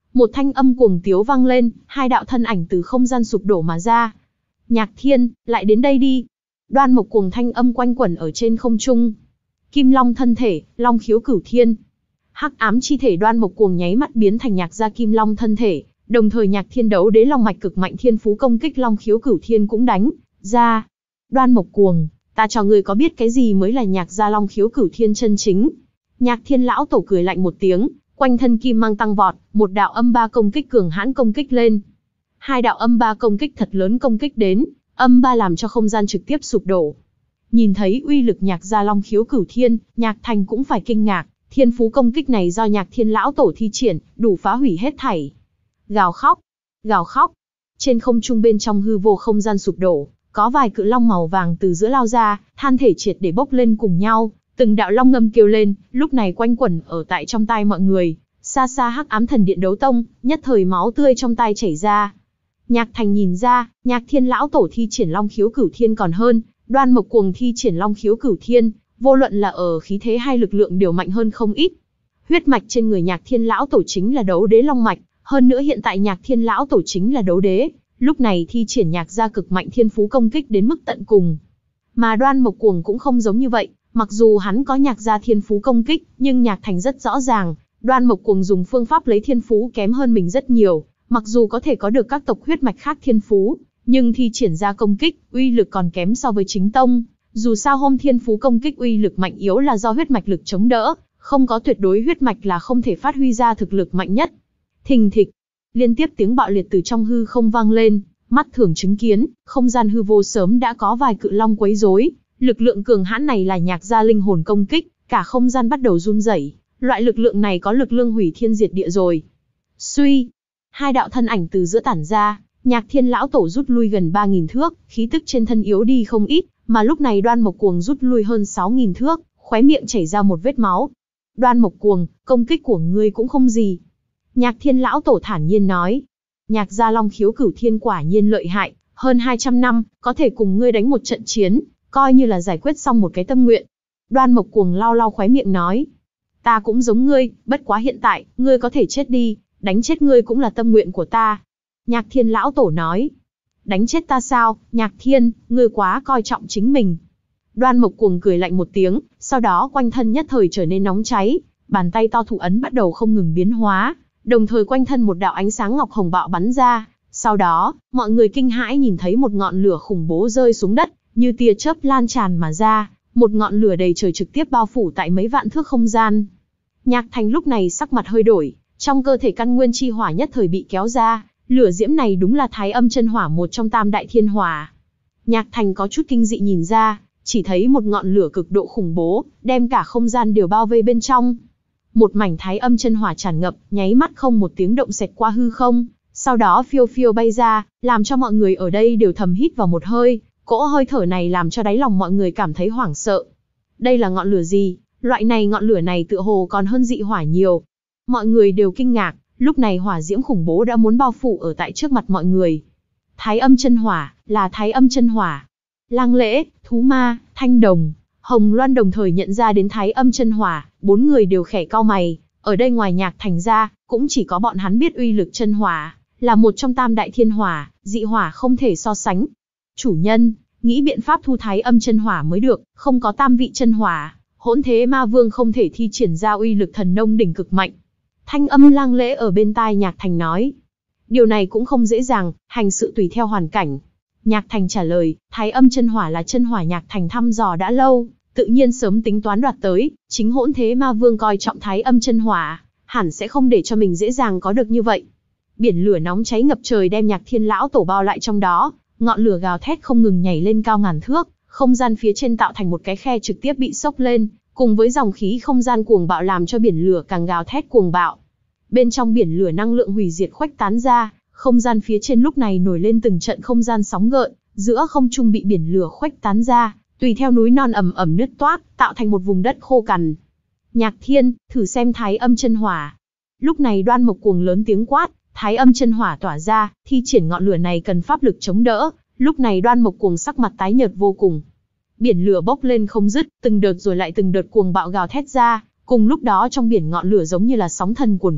Một thanh âm cuồng tiếu vang lên, hai đạo thân ảnh từ không gian sụp đổ mà ra. Nhạc Thiên, lại đến đây đi. Đoan Mộc Cuồng thanh âm quanh quẩn ở trên không trung. Kim Long thân thể, Long khiếu cửu thiên. Hắc ám chi thể Đoan Mộc Cuồng nháy mắt biến thành Nhạc gia Kim Long thân thể, đồng thời Nhạc Thiên đấu đế long mạch cực mạnh thiên phú công kích Long khiếu cửu thiên cũng đánh ra. Đoan Mộc Cuồng, ta cho ngươi có biết cái gì mới là Nhạc gia Long khiếu cửu thiên chân chính? Nhạc Thiên lão tổ cười lạnh một tiếng, quanh thân kim mang tăng vọt, một đạo âm ba công kích cường hãn công kích lên. Hai đạo âm ba công kích thật lớn công kích đến, âm ba làm cho không gian trực tiếp sụp đổ. Nhìn thấy uy lực Nhạc gia Long khiếu cửu thiên, Nhạc Thành cũng phải kinh ngạc, thiên phú công kích này do Nhạc Thiên lão tổ thi triển, đủ phá hủy hết thảy. Gào khóc, gào khóc. Trên không trung bên trong hư vô không gian sụp đổ, có vài cự long màu vàng từ giữa lao ra, than thể triệt để bốc lên cùng nhau, từng đạo long ngâm kêu lên, lúc này quanh quẩn ở tại trong tai mọi người. Xa xa Hắc Ám Thần Điện đấu tông, nhất thời máu tươi trong tai chảy ra. Nhạc Thành nhìn ra, Nhạc Thiên lão tổ thi triển Long khiếu cửu thiên còn hơn, Đoan Mộc Cuồng thi triển Long khiếu cửu thiên, vô luận là ở khí thế hay lực lượng đều mạnh hơn không ít. Huyết mạch trên người Nhạc Thiên lão tổ chính là đấu đế long mạch, hơn nữa hiện tại Nhạc Thiên lão tổ chính là đấu đế, lúc này thi triển Nhạc gia cực mạnh thiên phú công kích đến mức tận cùng. Mà Đoan Mộc Cuồng cũng không giống như vậy, mặc dù hắn có Nhạc gia thiên phú công kích, nhưng Nhạc Thành rất rõ ràng, Đoan Mộc Cuồng dùng phương pháp lấy thiên phú kém hơn mình rất nhiều, mặc dù có thể có được các tộc huyết mạch khác thiên phú, nhưng thi triển ra công kích, uy lực còn kém so với chính tông. Dù sao hôm thiên phú công kích uy lực mạnh yếu là do huyết mạch lực chống đỡ, không có tuyệt đối huyết mạch là không thể phát huy ra thực lực mạnh nhất. Thình thịch, liên tiếp tiếng bạo liệt từ trong hư không vang lên, mắt thường chứng kiến, không gian hư vô sớm đã có vài cự long quấy rối, lực lượng cường hãn này là Nhạc gia linh hồn công kích, cả không gian bắt đầu run rẩy, loại lực lượng này có lực lượng hủy thiên diệt địa rồi. Suy, hai đạo thân ảnh từ giữa tản ra, Nhạc Thiên lão tổ rút lui gần ba nghìn thước, khí tức trên thân yếu đi không ít, mà lúc này Đoan Mộc Cuồng rút lui hơn sáu nghìn thước, khóe miệng chảy ra một vết máu. Đoan Mộc Cuồng, công kích của ngươi cũng không gì. Nhạc Thiên lão tổ thản nhiên nói. Nhạc gia Long khiếu cửu thiên quả nhiên lợi hại, hơn hai trăm năm, có thể cùng ngươi đánh một trận chiến, coi như là giải quyết xong một cái tâm nguyện. Đoan Mộc Cuồng lau lau khóe miệng nói. Ta cũng giống ngươi, bất quá hiện tại, ngươi có thể chết đi, đánh chết ngươi cũng là tâm nguyện của ta. Nhạc Thiên lão tổ nói. Đánh chết ta sao, Nhạc Thiên, ngươi quá coi trọng chính mình. Đoan Mộc Cuồng cười lạnh một tiếng, sau đó quanh thân nhất thời trở nên nóng cháy, bàn tay to thủ ấn bắt đầu không ngừng biến hóa, đồng thời quanh thân một đạo ánh sáng ngọc hồng bạo bắn ra. Sau đó, mọi người kinh hãi nhìn thấy một ngọn lửa khủng bố rơi xuống đất, như tia chớp lan tràn mà ra, một ngọn lửa đầy trời trực tiếp bao phủ tại mấy vạn thước không gian. Nhạc Thành lúc này sắc mặt hơi đổi, trong cơ thể căn nguyên chi hỏa nhất thời bị kéo ra, lửa diễm này đúng là Thái Âm chân hỏa, một trong tam đại thiên hỏa. Nhạc Thành có chút kinh dị nhìn ra, chỉ thấy một ngọn lửa cực độ khủng bố, đem cả không gian đều bao vây bên trong. Một mảnh Thái Âm chân hỏa tràn ngập, nháy mắt không một tiếng động xẹt qua hư không, sau đó phiêu phiêu bay ra, làm cho mọi người ở đây đều thầm hít vào một hơi, cỗ hơi thở này làm cho đáy lòng mọi người cảm thấy hoảng sợ. Đây là ngọn lửa gì? Loại này ngọn lửa này tựa hồ còn hơn dị hỏa nhiều. Mọi người đều kinh ngạc, lúc này hỏa diễm khủng bố đã muốn bao phủ ở tại trước mặt mọi người. Thái Âm chân hỏa, là Thái Âm chân hỏa. Lang Lễ, Thú Ma, Thanh Đồng, Hồng Loan đồng thời nhận ra đến Thái Âm chân hỏa, bốn người đều khẽ cau mày, ở đây ngoài Nhạc Thành ra, cũng chỉ có bọn hắn biết uy lực chân hỏa, là một trong tam đại thiên hỏa, dị hỏa không thể so sánh. Chủ nhân, nghĩ biện pháp thu Thái Âm chân hỏa mới được, không có tam vị chân hỏa, Hỗn Thế Ma Vương không thể thi triển ra uy lực thần nông đỉnh cực mạnh. Thanh âm Lang Lễ ở bên tai Nhạc Thành nói. Điều này cũng không dễ dàng, hành sự tùy theo hoàn cảnh. Nhạc Thành trả lời, Thái Âm chân hỏa là chân hỏa Nhạc Thành thăm dò đã lâu, tự nhiên sớm tính toán đoạt tới, chính Hỗn Thế Ma Vương coi trọng Thái Âm chân hỏa, hẳn sẽ không để cho mình dễ dàng có được như vậy. Biển lửa nóng cháy ngập trời đem Nhạc Thiên lão tổ bao lại trong đó, ngọn lửa gào thét không ngừng nhảy lên cao ngàn thước, không gian phía trên tạo thành một cái khe trực tiếp bị sốc lên, cùng với dòng khí không gian cuồng bạo làm cho biển lửa càng gào thét cuồng bạo. Bên trong biển lửa năng lượng hủy diệt khuếch tán ra, không gian phía trên lúc này nổi lên từng trận không gian sóng gợn, giữa không trung bị biển lửa khuếch tán ra, tùy theo núi non ầm ầm nứt toác, tạo thành một vùng đất khô cằn. Nhạc Thiên, thử xem Thái Âm chân hỏa. Lúc này Đoan Mộc Cuồng lớn tiếng quát, Thái Âm chân hỏa tỏa ra, thi triển ngọn lửa này cần pháp lực chống đỡ. Lúc này Đoan Mộc Cuồng sắc mặt tái nhợt vô cùng. Biển lửa bốc lên không dứt, từng đợt rồi lại từng đợt cuồng bạo gào thét ra, cùng lúc đó trong biển ngọn lửa giống như là sóng thần cuồn cuộn,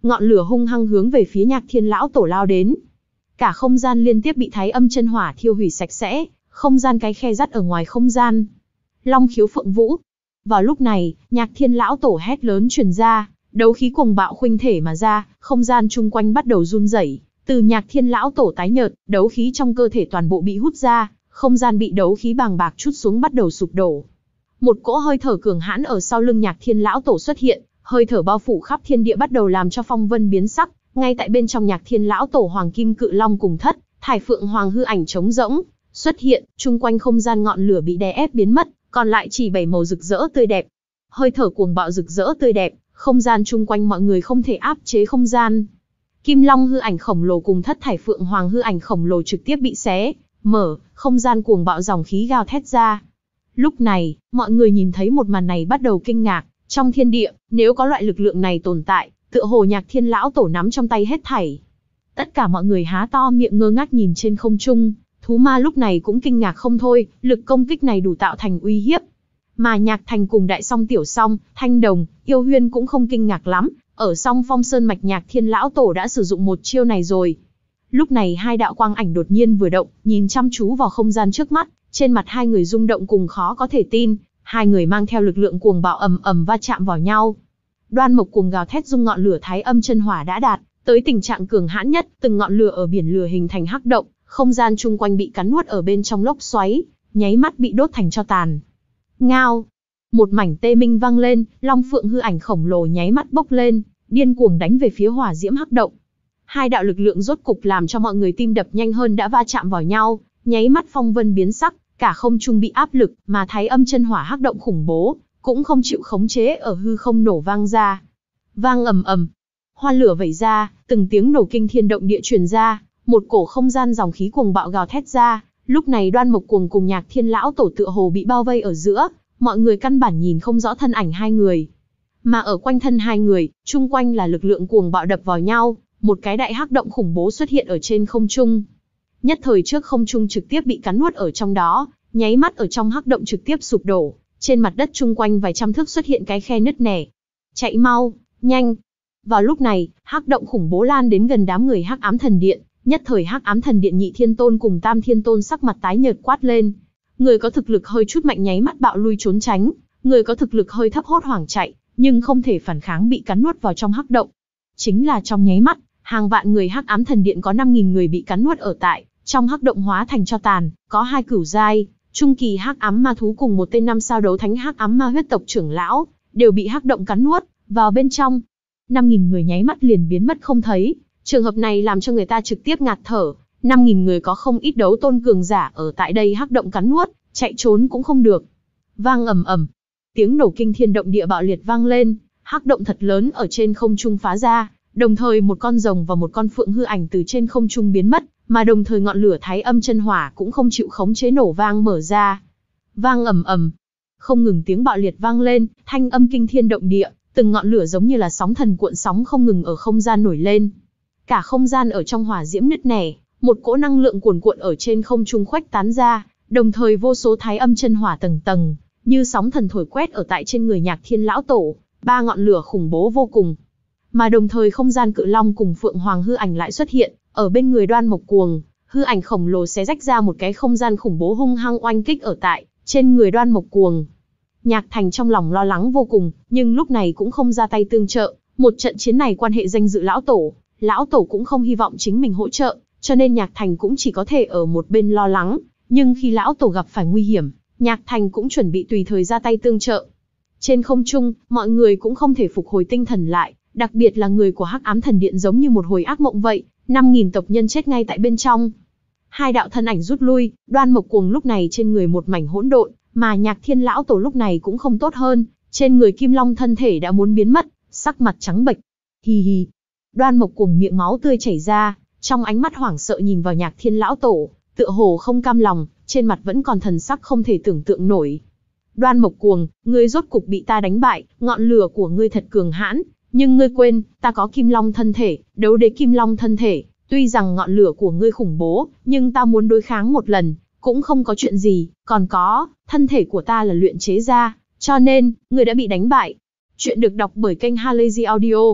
ngọn lửa hung hăng hướng về phía Nhạc Thiên lão tổ lao đến. Cả không gian liên tiếp bị Thái Âm chân hỏa thiêu hủy sạch sẽ, không gian cái khe rắt ở ngoài không gian. Long khiếu phượng vũ. Vào lúc này, Nhạc Thiên lão tổ hét lớn truyền ra, đấu khí cuồng bạo khuynh thể mà ra, không gian chung quanh bắt đầu run rẩy. Từ Nhạc Thiên lão tổ tái nhợt, đấu khí trong cơ thể toàn bộ bị hút ra, không gian bị đấu khí bàng bạc trút xuống bắt đầu sụp đổ. Một cỗ hơi thở cường hãn ở sau lưng Nhạc Thiên lão tổ xuất hiện, hơi thở bao phủ khắp thiên địa bắt đầu làm cho phong vân biến sắc, ngay tại bên trong Nhạc Thiên lão tổ Hoàng Kim Cự Long cùng thất, Thải Phượng Hoàng hư ảnh trống rỗng xuất hiện, chung quanh không gian ngọn lửa bị đè ép biến mất, còn lại chỉ bảy màu rực rỡ tươi đẹp. Hơi thở cuồng bạo rực rỡ tươi đẹp, không gian chung quanh mọi người không thể áp chế không gian. Kim Long hư ảnh khổng lồ cùng thất Thải Phượng Hoàng hư ảnh khổng lồ trực tiếp bị xé mở, không gian cuồng bạo dòng khí gào thét ra. Lúc này, mọi người nhìn thấy một màn này bắt đầu kinh ngạc, trong thiên địa, nếu có loại lực lượng này tồn tại, tựa hồ Nhạc Thiên lão tổ nắm trong tay hết thảy. Tất cả mọi người há to miệng ngơ ngác nhìn trên không trung, thú ma lúc này cũng kinh ngạc không thôi, lực công kích này đủ tạo thành uy hiếp. Mà Nhạc Thành cùng Đại Song Tiểu Song, Thanh Đồng, Yêu Huyên cũng không kinh ngạc lắm, ở Song Phong Sơn mạch Nhạc Thiên lão tổ đã sử dụng một chiêu này rồi. Lúc này hai đạo quang ảnh đột nhiên vừa động, nhìn chăm chú vào không gian trước mắt, trên mặt hai người rung động cùng khó có thể tin, hai người mang theo lực lượng cuồng bạo ầm ầm va chạm vào nhau. Đoan Mộc cuồng gào thét dung ngọn lửa Thái Âm chân hỏa đã đạt tới tình trạng cường hãn nhất, từng ngọn lửa ở biển lửa hình thành hắc động, không gian chung quanh bị cắn nuốt ở bên trong lốc xoáy, nháy mắt bị đốt thành tro tàn. Ngao, một mảnh tê minh vang lên, Long Phượng hư ảnh khổng lồ nháy mắt bốc lên, điên cuồng đánh về phía hỏa diễm hắc động. Hai đạo lực lượng rốt cục làm cho mọi người tim đập nhanh hơn đã va chạm vào nhau, nháy mắt phong vân biến sắc, cả không trung bị áp lực, mà Thái Âm chân hỏa hắc động khủng bố cũng không chịu khống chế ở hư không nổ vang ra. Vang ầm ầm, hoa lửa vẩy ra, từng tiếng nổ kinh thiên động địa truyền ra, một cổ không gian dòng khí cuồng bạo gào thét ra. Lúc này Đoan Mộc cuồng cùng Nhạc Thiên lão tổ tựa hồ bị bao vây ở giữa, mọi người căn bản nhìn không rõ thân ảnh hai người. Mà ở quanh thân hai người, chung quanh là lực lượng cuồng bạo đập vào nhau, một cái đại hắc động khủng bố xuất hiện ở trên không trung. Nhất thời trước không trung trực tiếp bị cắn nuốt ở trong đó, nháy mắt ở trong hắc động trực tiếp sụp đổ, trên mặt đất chung quanh vài trăm thước xuất hiện cái khe nứt nẻ. Chạy mau, nhanh. Vào lúc này, hắc động khủng bố lan đến gần đám người Hắc Ám Thần Điện, nhất thời Hắc Ám Thần Điện Nhị Thiên Tôn cùng Tam Thiên Tôn sắc mặt tái nhợt quát lên. Người có thực lực hơi chút mạnh nháy mắt bạo lui trốn tránh, người có thực lực hơi thấp hốt hoảng chạy, nhưng không thể phản kháng bị cắn nuốt vào trong hắc động. Chính là trong nháy mắt, hàng vạn người Hắc Ám Thần Điện có năm nghìn người bị cắn nuốt ở tại trong hắc động hóa thành tro tàn, có hai cửu giai trung kỳ Hắc Ám Ma thú cùng một tên năm sao đấu thánh Hắc Ám Ma huyết tộc trưởng lão đều bị hắc động cắn nuốt vào bên trong. năm nghìn người nháy mắt liền biến mất không thấy, trường hợp này làm cho người ta trực tiếp ngạt thở. năm nghìn người có không ít đấu tôn cường giả ở tại đây hắc động cắn nuốt, chạy trốn cũng không được. Vang ầm ầm, tiếng nổ kinh thiên động địa bạo liệt vang lên, hắc động thật lớn ở trên không trung phá ra, đồng thời một con rồng và một con phượng hư ảnh từ trên không trung biến mất, mà đồng thời ngọn lửa Thái Âm chân hỏa cũng không chịu khống chế nổ vang mở ra. Vang ầm ầm, không ngừng tiếng bạo liệt vang lên, thanh âm kinh thiên động địa, từng ngọn lửa giống như là sóng thần cuộn sóng không ngừng ở không gian nổi lên. Cả không gian ở trong hỏa diễm nứt nẻ, một cỗ năng lượng cuồn cuộn ở trên không trung khuếch tán ra, đồng thời vô số Thái Âm chân hỏa tầng tầng, như sóng thần thổi quét ở tại trên người Nhạc Thiên lão tổ, ba ngọn lửa khủng bố vô cùng. Mà đồng thời không gian cự long cùng Phượng Hoàng hư ảnh lại xuất hiện, ở bên người Đoan Mộc cuồng, hư ảnh khổng lồ xé rách ra một cái không gian khủng bố hung hăng oanh kích ở tại trên người Đoan Mộc cuồng. Nhạc Thành trong lòng lo lắng vô cùng, nhưng lúc này cũng không ra tay tương trợ, một trận chiến này quan hệ danh dự lão tổ, lão tổ cũng không hy vọng chính mình hỗ trợ, cho nên Nhạc Thành cũng chỉ có thể ở một bên lo lắng, nhưng khi lão tổ gặp phải nguy hiểm, Nhạc Thành cũng chuẩn bị tùy thời ra tay tương trợ. Trên không trung, mọi người cũng không thể phục hồi tinh thần lại, đặc biệt là người của Hắc Ám Thần Điện giống như một hồi ác mộng vậy, năm nghìn tộc nhân chết ngay tại bên trong. Hai đạo thân ảnh rút lui, Đoan Mộc cuồng lúc này trên người một mảnh hỗn độn, mà Nhạc Thiên lão tổ lúc này cũng không tốt hơn, trên người Kim Long thân thể đã muốn biến mất, sắc mặt trắng bệch. Hì hì. Đoan Mộc cuồng miệng máu tươi chảy ra, trong ánh mắt hoảng sợ nhìn vào Nhạc Thiên lão tổ, tựa hồ không cam lòng, trên mặt vẫn còn thần sắc không thể tưởng tượng nổi. Đoan Mộc cuồng, ngươi rốt cục bị ta đánh bại, ngọn lửa của ngươi thật cường hãn, nhưng ngươi quên, ta có Kim Long thân thể, đấu đế Kim Long thân thể, tuy rằng ngọn lửa của ngươi khủng bố, nhưng ta muốn đối kháng một lần, cũng không có chuyện gì, còn có, thân thể của ta là luyện chế ra, cho nên, ngươi đã bị đánh bại. Chuyện được đọc bởi kênh Halazy Audio.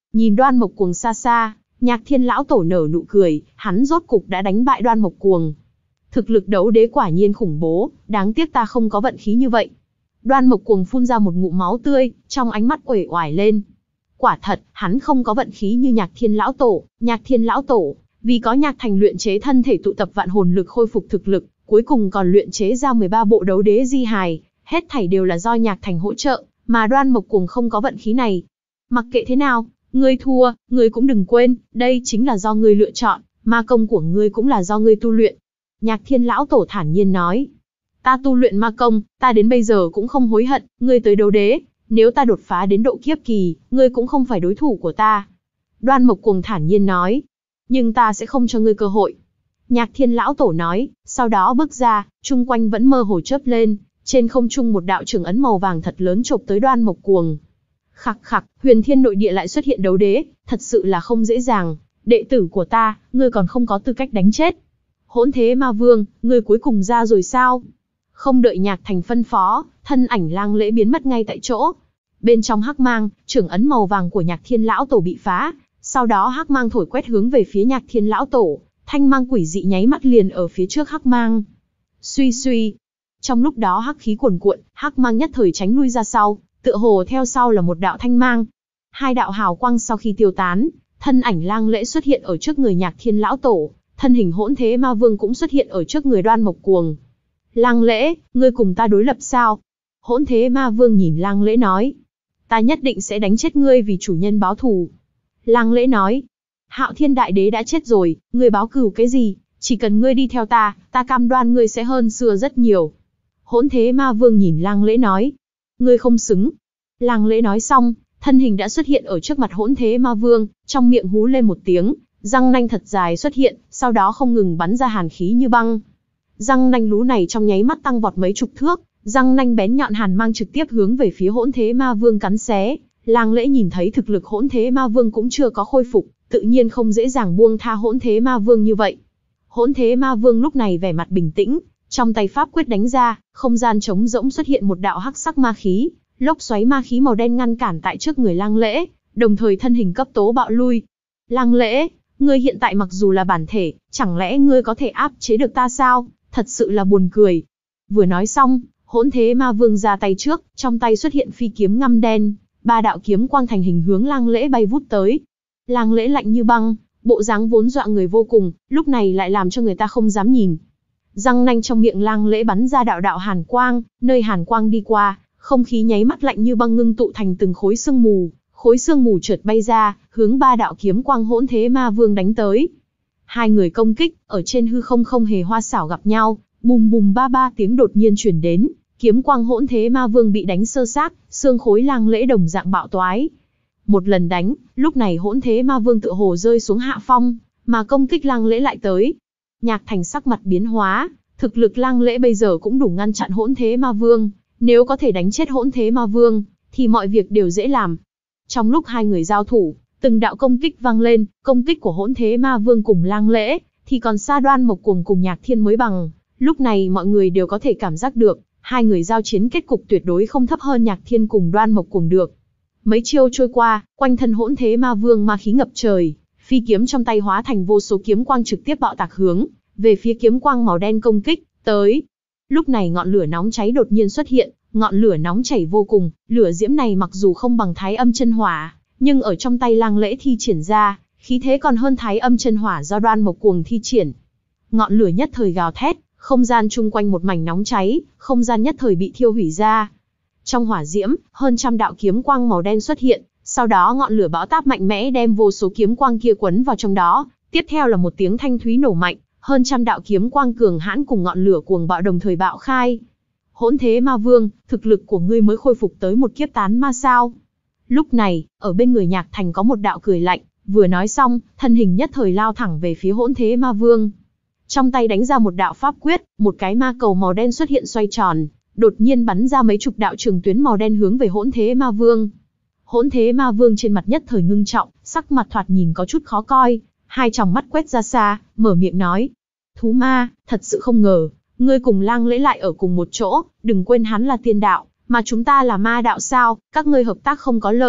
Nhìn Đoan Mộc Cuồng xa xa, Nhạc Thiên lão tổ nở nụ cười, hắn rốt cục đã đánh bại Đoan Mộc Cuồng. Thực lực đấu đế quả nhiên khủng bố, đáng tiếc ta không có vận khí như vậy. Đoan Mộc Cuồng phun ra một ngụm máu tươi, trong ánh mắt uể oải lên. Quả thật, hắn không có vận khí như Nhạc Thiên lão tổ, Nhạc Thiên lão tổ, vì có Nhạc Thành luyện chế thân thể tụ tập vạn hồn lực khôi phục thực lực, cuối cùng còn luyện chế ra mười ba bộ đấu đế di hài, hết thảy đều là do Nhạc Thành hỗ trợ, mà Đoan Mộc Cuồng không có vận khí này. Mặc kệ thế nào, ngươi thua, ngươi cũng đừng quên, đây chính là do ngươi lựa chọn, ma công của ngươi cũng là do ngươi tu luyện. Nhạc Thiên lão tổ thản nhiên nói, ta tu luyện ma công, ta đến bây giờ cũng không hối hận, ngươi tới đấu đế, nếu ta đột phá đến độ kiếp kỳ, ngươi cũng không phải đối thủ của ta. Đoan Mộc Cuồng thản nhiên nói, nhưng ta sẽ không cho ngươi cơ hội. Nhạc Thiên lão tổ nói, sau đó bước ra, chung quanh vẫn mơ hồ chớp lên, trên không trung một đạo trường ấn màu vàng thật lớn chộp tới Đoan Mộc Cuồng. Khặc khặc, Huyền Thiên nội địa lại xuất hiện đấu đế, thật sự là không dễ dàng, đệ tử của ta, ngươi còn không có tư cách đánh chết. Hỗn Thế Ma Vương, ngươi cuối cùng ra rồi sao? Không đợi Nhạc Thành phân phó, thân ảnh Lang Lễ biến mất ngay tại chỗ. Bên trong hắc mang, trưởng ấn màu vàng của Nhạc Thiên lão tổ bị phá, sau đó hắc mang thổi quét hướng về phía Nhạc Thiên lão tổ, thanh mang quỷ dị nháy mắt liền ở phía trước hắc mang. Suy suy, trong lúc đó hắc khí cuồn cuộn, hắc mang nhất thời tránh lui ra sau, tựa hồ theo sau là một đạo thanh mang. Hai đạo hào quang sau khi tiêu tán, thân ảnh Lang Lễ xuất hiện ở trước người Nhạc Thiên lão tổ, thân hình Hỗn Thế Ma Vương cũng xuất hiện ở trước người Đoan Mộc Cuồng. Lang Lễ, ngươi cùng ta đối lập sao? Hỗn Thế Ma Vương nhìn Lang Lễ nói, ta nhất định sẽ đánh chết ngươi vì chủ nhân báo thù. Lang Lễ nói, Hạo Thiên Đại Đế đã chết rồi, ngươi báo cừu cái gì? Chỉ cần ngươi đi theo ta, ta cam đoan ngươi sẽ hơn xưa rất nhiều. Hỗn Thế Ma Vương nhìn Lang Lễ nói, ngươi không xứng. Lang Lễ nói xong, thân hình đã xuất hiện ở trước mặt Hỗn Thế Ma Vương, trong miệng hú lên một tiếng, răng nanh thật dài xuất hiện, sau đó không ngừng bắn ra hàn khí như băng. Răng nanh lú này trong nháy mắt tăng vọt mấy chục thước, răng nanh bén nhọn hàn mang trực tiếp hướng về phía Hỗn Thế Ma Vương cắn xé. Lang Lễ nhìn thấy thực lực Hỗn Thế Ma Vương cũng chưa có khôi phục, tự nhiên không dễ dàng buông tha Hỗn Thế Ma Vương như vậy. Hỗn Thế Ma Vương lúc này vẻ mặt bình tĩnh, trong tay pháp quyết đánh ra, không gian trống rỗng xuất hiện một đạo hắc sắc ma khí, lốc xoáy ma khí màu đen ngăn cản tại trước người Lang Lễ, đồng thời thân hình cấp tố bạo lui. Lang Lễ, ngươi hiện tại mặc dù là bản thể, chẳng lẽ ngươi có thể áp chế được ta sao? Thật sự là buồn cười. Vừa nói xong, Hỗn Thế Ma Vương ra tay trước, trong tay xuất hiện phi kiếm ngăm đen, ba đạo kiếm quang thành hình hướng Lang Lễ bay vút tới. Lang Lễ lạnh như băng, bộ dáng vốn dọa người vô cùng, lúc này lại làm cho người ta không dám nhìn. Răng nanh trong miệng Lang Lễ bắn ra đạo đạo hàn quang, nơi hàn quang đi qua, không khí nháy mắt lạnh như băng ngưng tụ thành từng khối sương mù, khối sương mù chợt bay ra, hướng ba đạo kiếm quang Hỗn Thế Ma Vương đánh tới. Hai người công kích, ở trên hư không không hề hoa xảo gặp nhau, bùm bùm ba ba tiếng đột nhiên truyền đến, kiếm quang Hỗn Thế Ma Vương bị đánh sơ xác, xương khối Lang Lễ đồng dạng bạo toái. Một lần đánh, lúc này Hỗn Thế Ma Vương tựa hồ rơi xuống hạ phong, mà công kích Lang Lễ lại tới. Nhạc Thành sắc mặt biến hóa, thực lực Lang Lễ bây giờ cũng đủ ngăn chặn Hỗn Thế Ma Vương, nếu có thể đánh chết Hỗn Thế Ma Vương, thì mọi việc đều dễ làm. Trong lúc hai người giao thủ, từng đạo công kích vang lên, công kích của Hỗn Thế Ma Vương cùng Lang Lễ, thì còn xa Đoan Mộc Cuồng cùng Nhạc Thiên mới bằng. Lúc này mọi người đều có thể cảm giác được, hai người giao chiến kết cục tuyệt đối không thấp hơn Nhạc Thiên cùng Đoan Mộc Cuồng được. Mấy chiêu trôi qua, quanh thân Hỗn Thế Ma Vương ma khí ngập trời, phi kiếm trong tay hóa thành vô số kiếm quang trực tiếp bạo tạc hướng về phía kiếm quang màu đen công kích tới. Lúc này ngọn lửa nóng cháy đột nhiên xuất hiện, ngọn lửa nóng chảy vô cùng, lửa diễm này mặc dù không bằng Thái Âm Chân Hỏa, nhưng ở trong tay Lang Lễ thi triển ra, khí thế còn hơn Thái Âm Chân Hỏa do Đoan Mộc Cuồng thi triển. Ngọn lửa nhất thời gào thét, không gian chung quanh một mảnh nóng cháy, không gian nhất thời bị thiêu hủy ra. Trong hỏa diễm, hơn trăm đạo kiếm quang màu đen xuất hiện, sau đó ngọn lửa bão táp mạnh mẽ đem vô số kiếm quang kia quấn vào trong đó, tiếp theo là một tiếng thanh thúy nổ mạnh, hơn trăm đạo kiếm quang cường hãn cùng ngọn lửa cuồng bạo đồng thời bạo khai. Hỗn Thế Ma Vương, thực lực của ngươi mới khôi phục tới một kiếp tán ma sao? Lúc này, ở bên người Nhạc Thành có một đạo cười lạnh, vừa nói xong, thân hình nhất thời lao thẳng về phía Hỗn Thế Ma Vương. Trong tay đánh ra một đạo pháp quyết, một cái ma cầu màu đen xuất hiện xoay tròn, đột nhiên bắn ra mấy chục đạo trường tuyến màu đen hướng về Hỗn Thế Ma Vương. Hỗn Thế Ma Vương trên mặt nhất thời ngưng trọng, sắc mặt thoạt nhìn có chút khó coi, hai tròng mắt quét ra xa, mở miệng nói: "Thú ma, thật sự không ngờ, ngươi cùng Lang Lễ lại ở cùng một chỗ, đừng quên hắn là tiên đạo, mà chúng ta là ma đạo sao, các ngươi hợp tác không có lợi."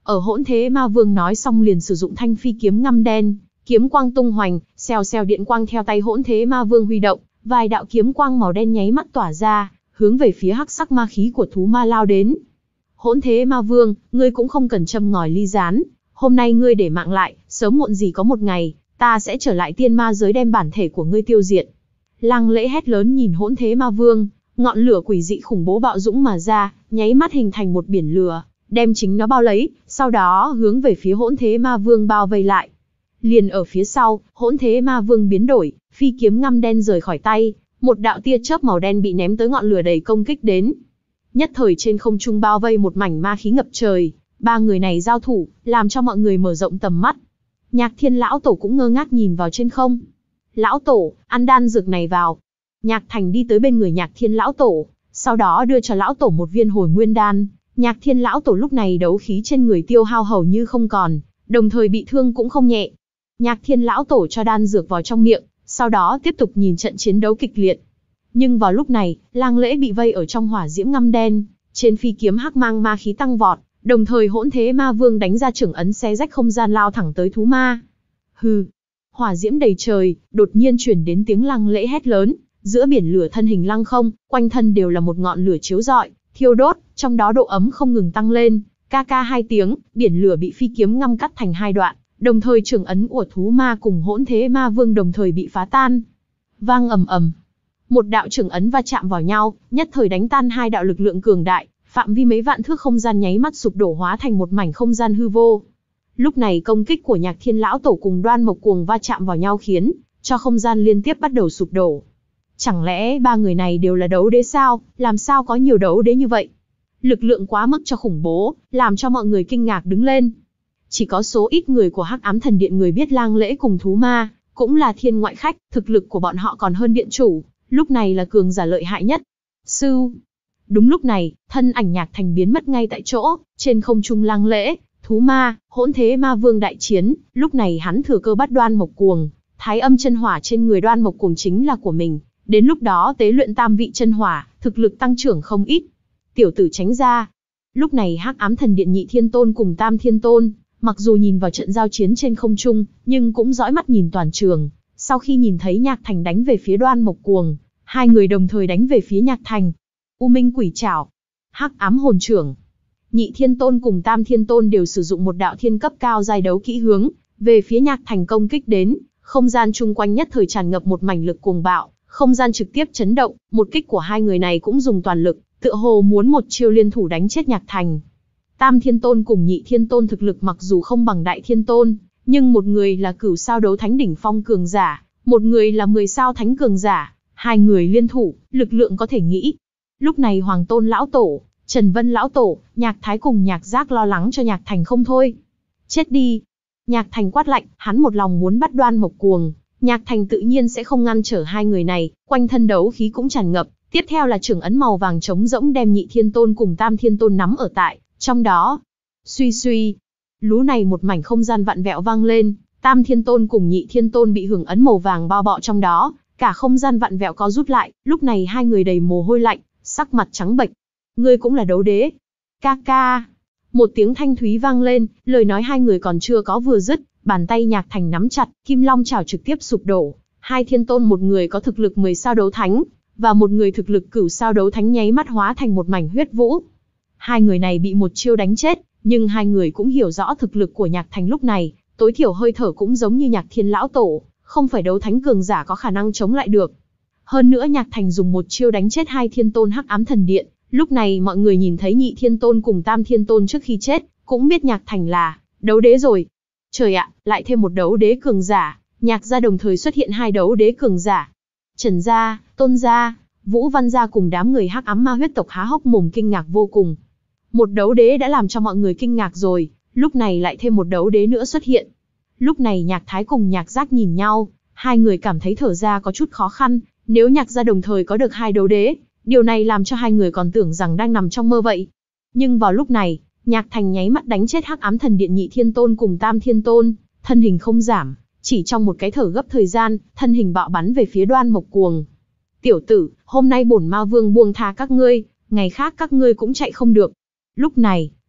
Ở hỗn thế ma vương nói xong liền sử dụng thanh phi kiếm ngăm đen, kiếm quang tung hoành, xèo xèo điện quang theo tay hỗn thế ma vương huy động, vài đạo kiếm quang màu đen nháy mắt tỏa ra, hướng về phía hắc sắc ma khí của thú ma lao đến. Hỗn thế ma vương, ngươi cũng không cần châm ngòi ly gián, hôm nay ngươi để mạng lại, sớm muộn gì có một ngày, ta sẽ trở lại tiên ma giới đem bản thể của ngươi tiêu diệt. Lăng Lễ hét lớn nhìn hỗn thế ma vương, ngọn lửa quỷ dị khủng bố bạo dũng mà ra, nháy mắt hình thành một biển lửa, đem chính nó bao lấy, sau đó hướng về phía hỗn thế ma vương bao vây lại. Liền ở phía sau, hỗn thế ma vương biến đổi, phi kiếm ngăm đen rời khỏi tay, một đạo tia chớp màu đen bị ném tới ngọn lửa đầy công kích đến. Nhất thời trên không trung bao vây một mảnh ma khí ngập trời, ba người này giao thủ, làm cho mọi người mở rộng tầm mắt. Nhạc Thiên lão tổ cũng ngơ ngác nhìn vào trên không. Lão tổ, ăn đan dược này vào. Nhạc Thành đi tới bên người Nhạc Thiên lão tổ, sau đó đưa cho lão tổ một viên hồi nguyên đan. Nhạc Thiên lão tổ lúc này đấu khí trên người tiêu hao hầu như không còn, đồng thời bị thương cũng không nhẹ. Nhạc Thiên lão tổ cho đan dược vào trong miệng, sau đó tiếp tục nhìn trận chiến đấu kịch liệt. Nhưng vào lúc này, Lăng Lễ bị vây ở trong hỏa diễm ngăm đen, trên phi kiếm hắc mang ma khí tăng vọt, đồng thời hỗn thế ma vương đánh ra trưởng ấn xé rách không gian lao thẳng tới thú ma. Hừ, hỏa diễm đầy trời, đột nhiên truyền đến tiếng Lăng Lễ hét lớn, giữa biển lửa thân hình lăng không, quanh thân đều là một ngọn lửa chiếu rọi, thiêu đốt, trong đó độ ấm không ngừng tăng lên, ca ca hai tiếng, biển lửa bị phi kiếm ngăm cắt thành hai đoạn, đồng thời trưởng ấn của thú ma cùng hỗn thế ma vương đồng thời bị phá tan. Vang ầm ầm, một đạo trưởng ấn va chạm vào nhau, nhất thời đánh tan hai đạo lực lượng cường đại, phạm vi mấy vạn thước không gian nháy mắt sụp đổ hóa thành một mảnh không gian hư vô. Lúc này công kích của Nhạc Thiên lão tổ cùng Đoan Mộc Cuồng va chạm vào nhau khiến cho không gian liên tiếp bắt đầu sụp đổ. Chẳng lẽ ba người này đều là đấu đế sao? Làm sao có nhiều đấu đế như vậy? Lực lượng quá mức cho khủng bố, làm cho mọi người kinh ngạc đứng lên. Chỉ có số ít người của Hắc Ám Thần Điện người biết Lăng Lễ cùng thú ma, cũng là thiên ngoại khách, thực lực của bọn họ còn hơn điện chủ, lúc này là cường giả lợi hại nhất. Sưu. Đúng lúc này, thân ảnh Nhạc Thành biến mất ngay tại chỗ, trên không trung Lăng Lễ, thú ma, hỗn thế ma vương đại chiến, lúc này hắn thừa cơ bắt Đoan Mộc Cuồng, thái âm chân hỏa trên người Đoan Mộc Cuồng chính là của mình, đến lúc đó tế luyện tam vị chân hỏa, thực lực tăng trưởng không ít. Tiểu tử tránh ra. Lúc này Hắc Ám Thần Điện Nhị Thiên Tôn cùng Tam Thiên Tôn, mặc dù nhìn vào trận giao chiến trên không trung, nhưng cũng dõi mắt nhìn toàn trường. Sau khi nhìn thấy Nhạc Thành đánh về phía Đoan Mộc Cuồng, hai người đồng thời đánh về phía Nhạc Thành. U Minh Quỷ Trảo, Hắc Ám Hồn Trưởng. Nhị Thiên Tôn cùng Tam Thiên Tôn đều sử dụng một đạo thiên cấp cao giai đấu kỹ hướng về phía Nhạc Thành công kích đến, không gian chung quanh nhất thời tràn ngập một mảnh lực cuồng bạo, không gian trực tiếp chấn động, một kích của hai người này cũng dùng toàn lực, tựa hồ muốn một chiêu liên thủ đánh chết Nhạc Thành. Tam Thiên Tôn cùng Nhị Thiên Tôn thực lực mặc dù không bằng Đại Thiên Tôn, nhưng một người là cửu sao đấu thánh đỉnh phong cường giả, một người là mười sao thánh cường giả, hai người liên thủ, lực lượng có thể nghĩ. Lúc này Hoàng Tôn lão tổ, Trần Vân lão tổ, Nhạc Thái cùng Nhạc Giác lo lắng cho Nhạc Thành không thôi. Chết đi! Nhạc Thành quát lạnh, hắn một lòng muốn bắt Đoan Mộc Cuồng, Nhạc Thành tự nhiên sẽ không ngăn trở hai người này, quanh thân đấu khí cũng tràn ngập, tiếp theo là trưởng ấn màu vàng trống rỗng đem Nhị Thiên Tôn cùng Tam Thiên Tôn nắm ở tại trong đó. Suy suy, lú này một mảnh không gian vặn vẹo vang lên, Tam Thiên Tôn cùng Nhị Thiên Tôn bị hưởng ấn màu vàng bao bọ trong đó, cả không gian vặn vẹo có rút lại, lúc này hai người đầy mồ hôi lạnh, sắc mặt trắng bệch. Ngươi cũng là đấu đế? Ca ca. Một tiếng thanh thúy vang lên, lời nói hai người còn chưa có vừa dứt, bàn tay Nhạc Thành nắm chặt, Kim Long chảo trực tiếp sụp đổ. Hai Thiên Tôn, một người có thực lực mười sao đấu thánh, và một người thực lực cửu sao đấu thánh nháy mắt hóa thành một mảnh huyết vũ. Hai người này bị một chiêu đánh chết, nhưng hai người cũng hiểu rõ thực lực của Nhạc Thành lúc này, tối thiểu hơi thở cũng giống như Nhạc Thiên lão tổ, không phải đấu thánh cường giả có khả năng chống lại được. Hơn nữa Nhạc Thành dùng một chiêu đánh chết hai Thiên Tôn Hắc Ám Thần Điện, lúc này mọi người nhìn thấy Nhị Thiên Tôn cùng Tam Thiên Tôn trước khi chết, cũng biết Nhạc Thành là đấu đế rồi. Trời ạ, lại thêm một đấu đế cường giả, Nhạc gia đồng thời xuất hiện hai đấu đế cường giả. Trần gia, Tôn gia, Vũ Văn gia cùng đám người Hắc Ám Ma huyết tộc há hốc mồm kinh ngạc vô cùng. Một đấu đế đã làm cho mọi người kinh ngạc rồi, lúc này lại thêm một đấu đế nữa xuất hiện. Lúc này Nhạc Thái cùng Nhạc Giác nhìn nhau, hai người cảm thấy thở ra có chút khó khăn, nếu Nhạc gia đồng thời có được hai đấu đế, điều này làm cho hai người còn tưởng rằng đang nằm trong mơ vậy. Nhưng vào lúc này, Nhạc Thành nháy mắt đánh chết Hắc Ám Thần Điện Nhị Thiên Tôn cùng Tam Thiên Tôn, thân hình không giảm, chỉ trong một cái thở gấp thời gian, thân hình bạo bắn về phía Đoan Mộc Cuồng. Tiểu tử, hôm nay bổn ma vương buông tha các ngươi, ngày khác các ngươi cũng chạy không được. Lúc này,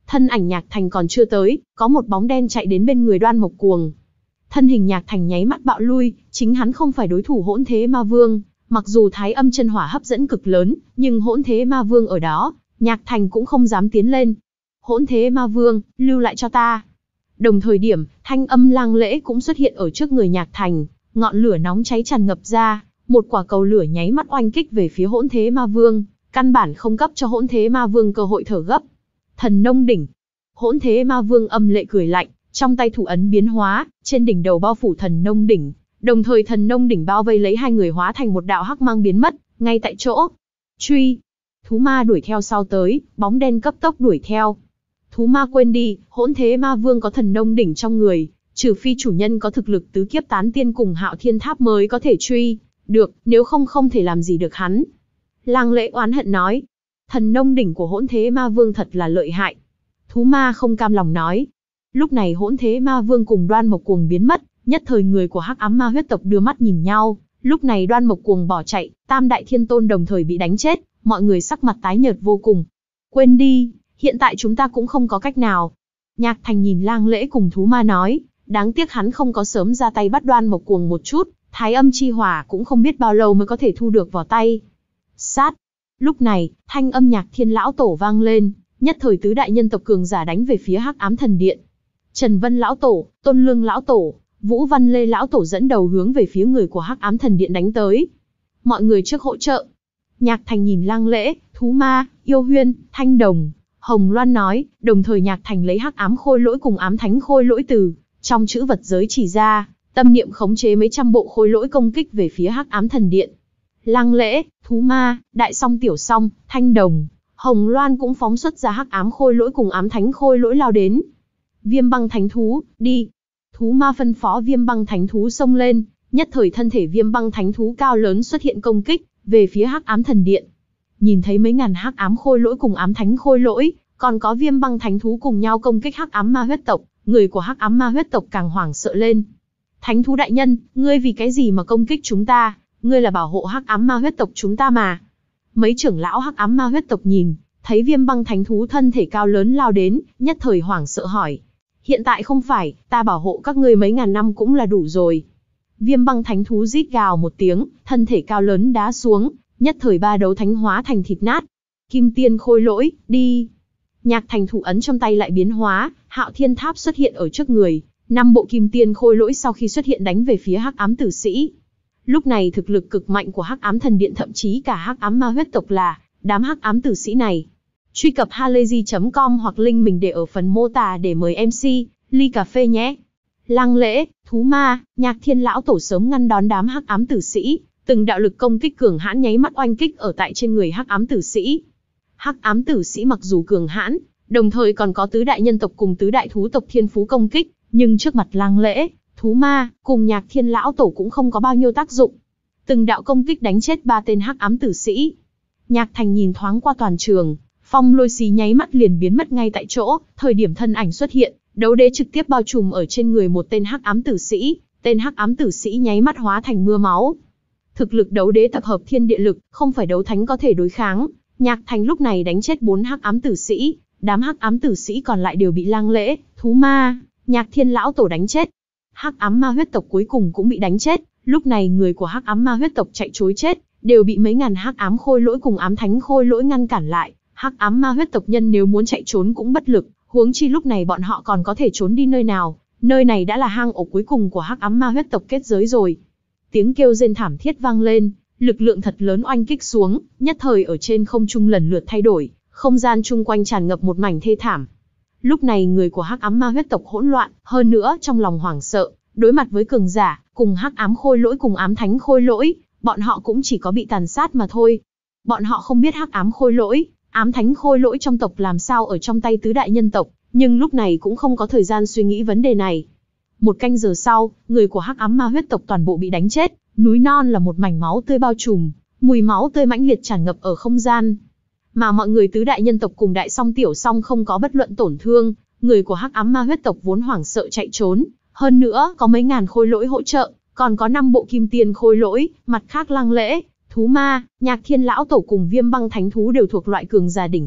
Thân ảnh Nhạc Thành còn chưa tới, có một bóng đen chạy đến bên người Đoan Mộc Cuồng. Thân hình Nhạc Thành nháy mắt bạo lui, chính hắn không phải đối thủ Hỗn Thế Ma Vương, mặc dù Thái Âm chân hỏa hấp dẫn cực lớn, nhưng Hỗn Thế Ma Vương ở đó, Nhạc Thành cũng không dám tiến lên. Hỗn Thế Ma Vương, lưu lại cho ta. Đồng thời điểm, thanh âm Lang Lễ cũng xuất hiện ở trước người Nhạc Thành, ngọn lửa nóng cháy tràn ngập ra, một quả cầu lửa nháy mắt oanh kích về phía Hỗn Thế Ma Vương, căn bản không cấp cho Hỗn Thế Ma Vương cơ hội thở gấp. Thần Nông Đỉnh. Hỗn Thế Ma Vương âm lệ cười lạnh, trong tay thủ ấn biến hóa, trên đỉnh đầu bao phủ Thần Nông Đỉnh, đồng thời Thần Nông Đỉnh bao vây lấy hai người hóa thành một đạo hắc mang biến mất, ngay tại chỗ. Truy. Thú ma đuổi theo sau tới, bóng đen cấp tốc đuổi theo. Thú ma quên đi, Hỗn Thế Ma Vương có Thần Nông Đỉnh trong người, trừ phi chủ nhân có thực lực tứ kiếp tán tiên cùng Hạo Thiên Tháp mới có thể truy được, nếu không không thể làm gì được hắn. Lang Lễ oán hận nói, Thần Nông Đỉnh của Hỗn Thế Ma Vương thật là lợi hại. Thú ma không cam lòng nói. Lúc này Hỗn Thế Ma Vương cùng Đoan Mộc Cuồng biến mất, nhất thời người của Hắc Ám Ma huyết tộc đưa mắt nhìn nhau. Lúc này Đoan Mộc Cuồng bỏ chạy, Tam Đại Thiên Tôn đồng thời bị đánh chết, mọi người sắc mặt tái nhợt vô cùng. Quên đi, hiện tại chúng ta cũng không có cách nào. Nhạc Thành nhìn Lang Lễ cùng thú ma nói, đáng tiếc hắn không có sớm ra tay bắt Đoan Mộc Cuồng một chút, Thái Âm chi hỏa cũng không biết bao lâu mới có thể thu được vào tay. Sát. Lúc này, thanh âm Nhạc Thiên lão tổ vang lên, nhất thời tứ đại nhân tộc cường giả đánh về phía Hắc Ám Thần Điện. Trần Vân lão tổ, Tôn Lương lão tổ, Vũ Văn Lê lão tổ dẫn đầu hướng về phía người của Hắc Ám Thần Điện đánh tới. Mọi người trước hỗ trợ. Nhạc Thành nhìn Lang Lễ, thú ma, Yêu Huyên, Thanh Đồng, Hồng Loan nói, đồng thời Nhạc Thành lấy Hắc Ám Khôi Lỗi cùng Ám Thánh Khôi Lỗi từ trong chữ vật giới chỉ ra, tâm niệm khống chế mấy trăm bộ khôi lỗi công kích về phía Hắc Ám Thần Điện. Lang Lễ, thú ma, Đại Song Tiểu Song, Thanh Đồng, Hồng Loan cũng phóng xuất ra Hắc Ám Khôi Lỗi cùng Ám Thánh Khôi Lỗi lao đến. Viêm Băng Thánh Thú, đi. Thú ma phân phó Viêm Băng Thánh Thú xông lên, nhất thời thân thể Viêm Băng Thánh Thú cao lớn xuất hiện công kích về phía Hắc Ám Thần Điện. Nhìn thấy mấy ngàn Hắc Ám Khôi Lỗi cùng Ám Thánh Khôi Lỗi, còn có Viêm Băng Thánh Thú cùng nhau công kích Hắc Ám Ma huyết tộc, người của Hắc Ám Ma huyết tộc càng hoảng sợ lên. Thánh Thú đại nhân, ngươi vì cái gì mà công kích chúng ta? Ngươi là bảo hộ Hắc Ám Ma huyết tộc chúng ta mà. Mấy trưởng lão Hắc Ám Ma huyết tộc nhìn thấy Viêm Băng Thánh Thú thân thể cao lớn lao đến, nhất thời hoảng sợ hỏi. Hiện tại không phải, ta bảo hộ các ngươi mấy ngàn năm cũng là đủ rồi. Viêm Băng Thánh Thú rít gào một tiếng, thân thể cao lớn đá xuống, nhất thời ba đấu thánh hóa thành thịt nát. Kim Tiên Khôi Lỗi, đi. Nhạc Thành thủ ấn trong tay lại biến hóa, Hạo Thiên Tháp xuất hiện ở trước người, năm bộ Kim Tiên Khôi Lỗi sau khi xuất hiện đánh về phía Hắc Ám Tử Sĩ. Lúc này thực lực cực mạnh của Hắc Ám Thần Điện thậm chí cả Hắc Ám Ma huyết tộc là đám Hắc Ám Tử Sĩ này. Truy cập halayzi chấm com hoặc link mình để ở phần mô tả để mời em xê ly cà phê nhé. Lang Lễ, thú ma, Nhạc Thiên lão tổ sớm ngăn đón đám Hắc Ám Tử Sĩ, từng đạo lực công kích cường hãn nháy mắt oanh kích ở tại trên người Hắc Ám Tử Sĩ. Hắc Ám Tử Sĩ mặc dù cường hãn, đồng thời còn có tứ đại nhân tộc cùng tứ đại thú tộc thiên phú công kích, nhưng trước mặt Lang Lễ, thú ma cùng Nhạc Thiên lão tổ cũng không có bao nhiêu tác dụng. Từng đạo công kích đánh chết ba tên Hắc Ám Tử Sĩ. Nhạc Thành nhìn thoáng qua toàn trường, phong lôi xí nháy mắt liền biến mất ngay tại chỗ, thời điểm thân ảnh xuất hiện, đấu đế trực tiếp bao trùm ở trên người một tên Hắc Ám Tử Sĩ, tên Hắc Ám Tử Sĩ nháy mắt hóa thành mưa máu. Thực lực đấu đế tập hợp thiên địa lực, không phải đấu thánh có thể đối kháng. Nhạc Thành lúc này đánh chết bốn Hắc Ám Tử Sĩ, đám Hắc Ám Tử Sĩ còn lại đều bị Lang Lễ, thú ma, Nhạc Thiên lão tổ đánh chết. Hắc Ám Ma huyết tộc cuối cùng cũng bị đánh chết, lúc này người của Hắc Ám Ma huyết tộc chạy trối chết, đều bị mấy ngàn Hắc Ám Khôi Lỗi cùng Ám Thánh Khôi Lỗi ngăn cản lại. Hắc Ám Ma huyết tộc nhân nếu muốn chạy trốn cũng bất lực, huống chi lúc này bọn họ còn có thể trốn đi nơi nào, nơi này đã là hang ổ cuối cùng của Hắc Ám Ma huyết tộc kết giới rồi. Tiếng kêu rên thảm thiết vang lên, lực lượng thật lớn oanh kích xuống, nhất thời ở trên không trung lần lượt thay đổi, không gian chung quanh tràn ngập một mảnh thê thảm. Lúc này người của Hắc Ám Ma huyết tộc hỗn loạn, hơn nữa trong lòng hoảng sợ, đối mặt với cường giả, cùng Hắc Ám Khôi Lỗi cùng Ám Thánh Khôi Lỗi, bọn họ cũng chỉ có bị tàn sát mà thôi. Bọn họ không biết Hắc Ám Khôi Lỗi, Ám Thánh Khôi Lỗi trong tộc làm sao ở trong tay tứ đại nhân tộc, nhưng lúc này cũng không có thời gian suy nghĩ vấn đề này. Một canh giờ sau, người của Hắc Ám Ma huyết tộc toàn bộ bị đánh chết, núi non là một mảnh máu tươi bao trùm, mùi máu tươi mãnh liệt tràn ngập ở không gian. Mà mọi người tứ đại nhân tộc cùng Đại Song Tiểu Song không có bất luận tổn thương, người của Hắc Ám Ma huyết tộc vốn hoảng sợ chạy trốn, hơn nữa có mấy ngàn khôi lỗi hỗ trợ, còn có năm bộ Kim Tiên Khôi Lỗi, mặt khác Lang Lễ, thú ma, Nhạc Thiên lão tổ cùng Viêm Băng Thánh Thú đều thuộc loại cường giả đỉnh cấp,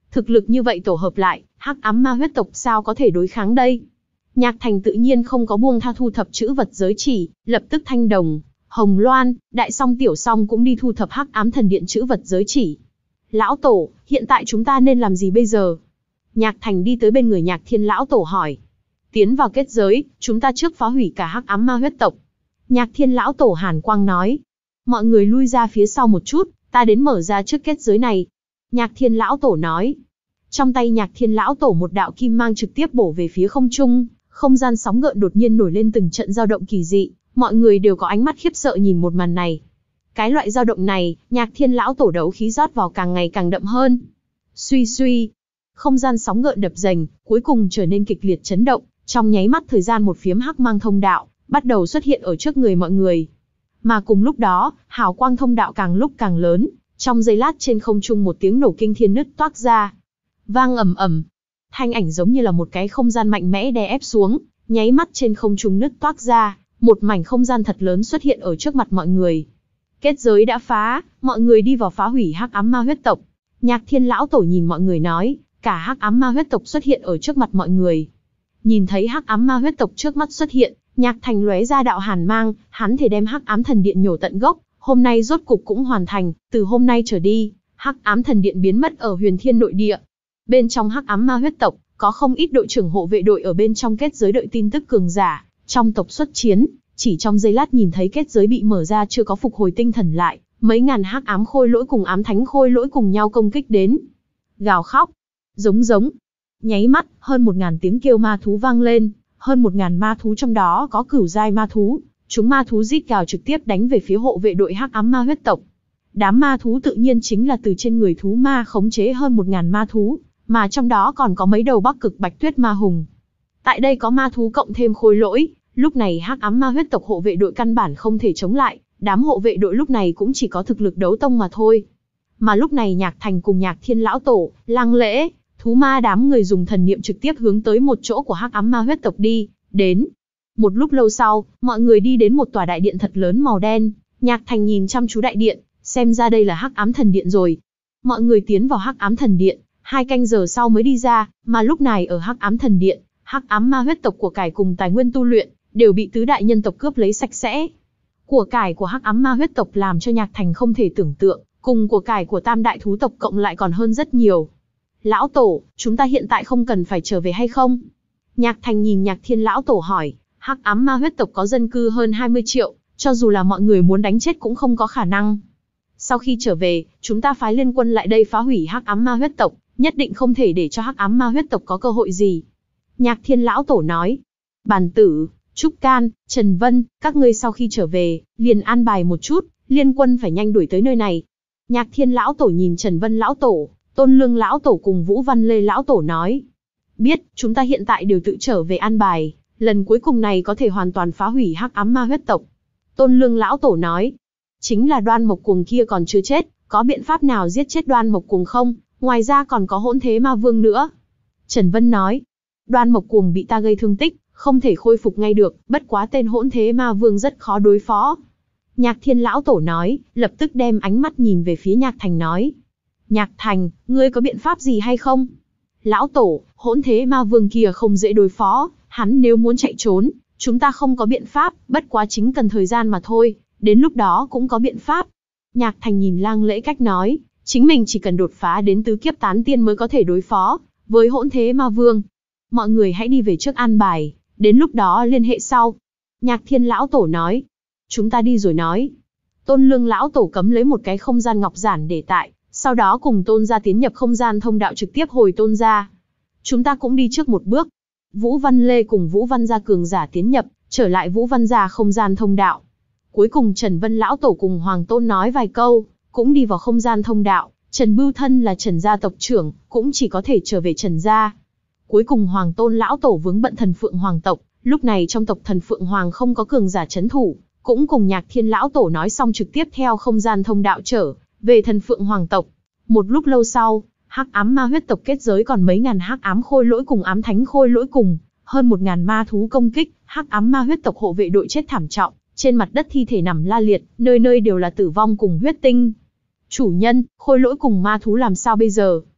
Thực lực như vậy tổ hợp lại, hắc ám ma huyết tộc sao có thể đối kháng đây? Nhạc Thành tự nhiên không có buông tha thu thập chữ vật giới chỉ, lập tức Thanh Đồng, Hồng Loan, Đại Song Tiểu Song cũng đi thu thập hắc ám thần điện chữ vật giới chỉ. Lão Tổ, hiện tại chúng ta nên làm gì bây giờ? Nhạc Thành đi tới bên người Nhạc Thiên Lão Tổ hỏi. Tiến vào kết giới, chúng ta trước phá hủy cả hắc ám ma huyết tộc. Nhạc Thiên Lão Tổ hàn quang nói. Mọi người lui ra phía sau một chút, ta đến mở ra trước kết giới này. Nhạc Thiên Lão Tổ nói. Trong tay Nhạc Thiên Lão Tổ một đạo kim mang trực tiếp bổ về phía không trung, không gian sóng gợn đột nhiên nổi lên từng trận dao động kỳ dị, mọi người đều có ánh mắt khiếp sợ nhìn một màn này. Cái loại dao động này, Nhạc Thiên Lão Tổ đấu khí rót vào càng ngày càng đậm hơn. Suy suy, không gian sóng gợn đập dềnh, cuối cùng trở nên kịch liệt chấn động, trong nháy mắt thời gian một phiếm hắc mang thông đạo bắt đầu xuất hiện ở trước người mọi người. Mà cùng lúc đó, hào quang thông đạo càng lúc càng lớn, trong giây lát trên không trung một tiếng nổ kinh thiên nứt toác ra. Vang ầm ầm, thanh ảnh giống như là một cái không gian mạnh mẽ đè ép xuống, nháy mắt trên không trung nứt toác ra, một mảnh không gian thật lớn xuất hiện ở trước mặt mọi người. Kết giới đã phá, mọi người đi vào phá hủy hắc ám ma huyết tộc. Nhạc Thiên Lão Tổ nhìn mọi người nói, cả hắc ám ma huyết tộc xuất hiện ở trước mặt mọi người. Nhìn thấy hắc ám ma huyết tộc trước mắt xuất hiện, Nhạc Thành lóe ra đạo hàn mang, hắn thể đem hắc ám thần điện nhổ tận gốc, hôm nay rốt cục cũng hoàn thành, từ hôm nay trở đi, hắc ám thần điện biến mất ở Huyền Thiên nội địa. Bên trong hắc ám ma huyết tộc, có không ít đội trưởng hộ vệ đội ở bên trong kết giới đợi tin tức cường giả, trong tộc xuất chiến, chỉ trong giây lát nhìn thấy kết giới bị mở ra chưa có phục hồi tinh thần lại, mấy ngàn hắc ám khôi lỗi cùng ám thánh khôi lỗi cùng nhau công kích đến. Gào khóc, giống giống, nháy mắt, hơn một ngàn tiếng kêu ma thú vang lên, hơn một ngàn ma thú trong đó có cửu giai ma thú, chúng ma thú rít gào trực tiếp đánh về phía hộ vệ đội hắc ám ma huyết tộc. Đám ma thú tự nhiên chính là từ trên người thú ma khống chế hơn một ngàn ma thú, mà trong đó còn có mấy đầu Bắc Cực Bạch Tuyết ma hùng. Tại đây có ma thú cộng thêm khôi lỗi, lúc này hắc ám ma huyết tộc hộ vệ đội căn bản không thể chống lại, đám hộ vệ đội lúc này cũng chỉ có thực lực đấu tông mà thôi. Mà lúc này Nhạc Thành cùng Nhạc Thiên Lão Tổ, Lăng Lễ, thú ma đám người dùng thần niệm trực tiếp hướng tới một chỗ của hắc ám ma huyết tộc đi, đến. Một lúc lâu sau, mọi người đi đến một tòa đại điện thật lớn màu đen, Nhạc Thành nhìn chăm chú đại điện, xem ra đây là hắc ám thần điện rồi. Mọi người tiến vào hắc ám thần điện, hai canh giờ sau mới đi ra, mà lúc này ở hắc ám thần điện, hắc ám ma huyết tộc của cải cùng tài nguyên tu luyện đều bị tứ đại nhân tộc cướp lấy sạch sẽ. Của cải của hắc ám ma huyết tộc làm cho Nhạc Thành không thể tưởng tượng, cùng của cải của tam đại thú tộc cộng lại còn hơn rất nhiều. Lão Tổ, chúng ta hiện tại không cần phải trở về hay không? Nhạc Thành nhìn Nhạc Thiên Lão Tổ hỏi, hắc ám ma huyết tộc có dân cư hơn hai mươi triệu, cho dù là mọi người muốn đánh chết cũng không có khả năng. Sau khi trở về, chúng ta phái liên quân lại đây phá hủy hắc ám ma huyết tộc, nhất định không thể để cho hắc ám ma huyết tộc có cơ hội gì. Nhạc Thiên Lão Tổ nói, Bàn Tử, Trúc Can, Trần Vân, các ngươi sau khi trở về, liền an bài một chút, liên quân phải nhanh đuổi tới nơi này. Nhạc Thiên Lão Tổ nhìn Trần Vân Lão Tổ, Tôn Lương Lão Tổ cùng Vũ Văn Lê Lão Tổ nói, biết, chúng ta hiện tại đều tự trở về an bài, lần cuối cùng này có thể hoàn toàn phá hủy hắc ám ma huyết tộc. Tôn Lương Lão Tổ nói, chính là Đoan Mộc Cuồng kia còn chưa chết, có biện pháp nào giết chết Đoan Mộc Cuồng không? Ngoài ra còn có Hỗn Thế Ma Vương nữa. Trần Vân nói, Đoan Mộc Cuồng bị ta gây thương tích, không thể khôi phục ngay được, bất quá tên Hỗn Thế Ma Vương rất khó đối phó. Nhạc Thiên Lão Tổ nói, lập tức đem ánh mắt nhìn về phía Nhạc Thành nói, Nhạc Thành, ngươi có biện pháp gì hay không? Lão Tổ, Hỗn Thế Ma Vương kia không dễ đối phó, hắn nếu muốn chạy trốn, chúng ta không có biện pháp, bất quá chính cần thời gian mà thôi, đến lúc đó cũng có biện pháp. Nhạc Thành nhìn Lăng Lễ cách nói, chính mình chỉ cần đột phá đến tứ kiếp tán tiên mới có thể đối phó với Hỗn Thế Ma Vương. Mọi người hãy đi về trước an bài, đến lúc đó liên hệ sau. Nhạc Thiên Lão Tổ nói, chúng ta đi rồi nói. Tôn Lương Lão Tổ cấm lấy một cái không gian ngọc giản để tại, sau đó cùng Tôn gia tiến nhập không gian thông đạo trực tiếp hồi Tôn gia. Chúng ta cũng đi trước một bước. Vũ Văn Lê cùng Vũ Văn gia cường giả tiến nhập, trở lại Vũ Văn gia không gian thông đạo. Cuối cùng Trần Vân Lão Tổ cùng Hoàng Tôn nói vài câu, cũng đi vào không gian thông đạo. Trần Bưu Thân là Trần gia tộc trưởng, cũng chỉ có thể trở về Trần gia. Cuối cùng Hoàng Tôn Lão Tổ vướng bận Thần Phượng Hoàng tộc, lúc này trong tộc Thần Phượng Hoàng không có cường giả trấn thủ, cũng cùng Nhạc Thiên Lão Tổ nói xong trực tiếp theo không gian thông đạo trở về Thần Phượng Hoàng tộc. Một lúc lâu sau, hắc ám ma huyết tộc kết giới còn mấy ngàn hắc ám khôi lỗi cùng ám thánh khôi lỗi cùng hơn một ngàn ma thú công kích, hắc ám ma huyết tộc hộ vệ đội chết thảm trọng, trên mặt đất thi thể nằm la liệt, nơi nơi đều là tử vong cùng huyết tinh. Chủ nhân, khôi lỗi cùng ma thú làm sao bây giờ?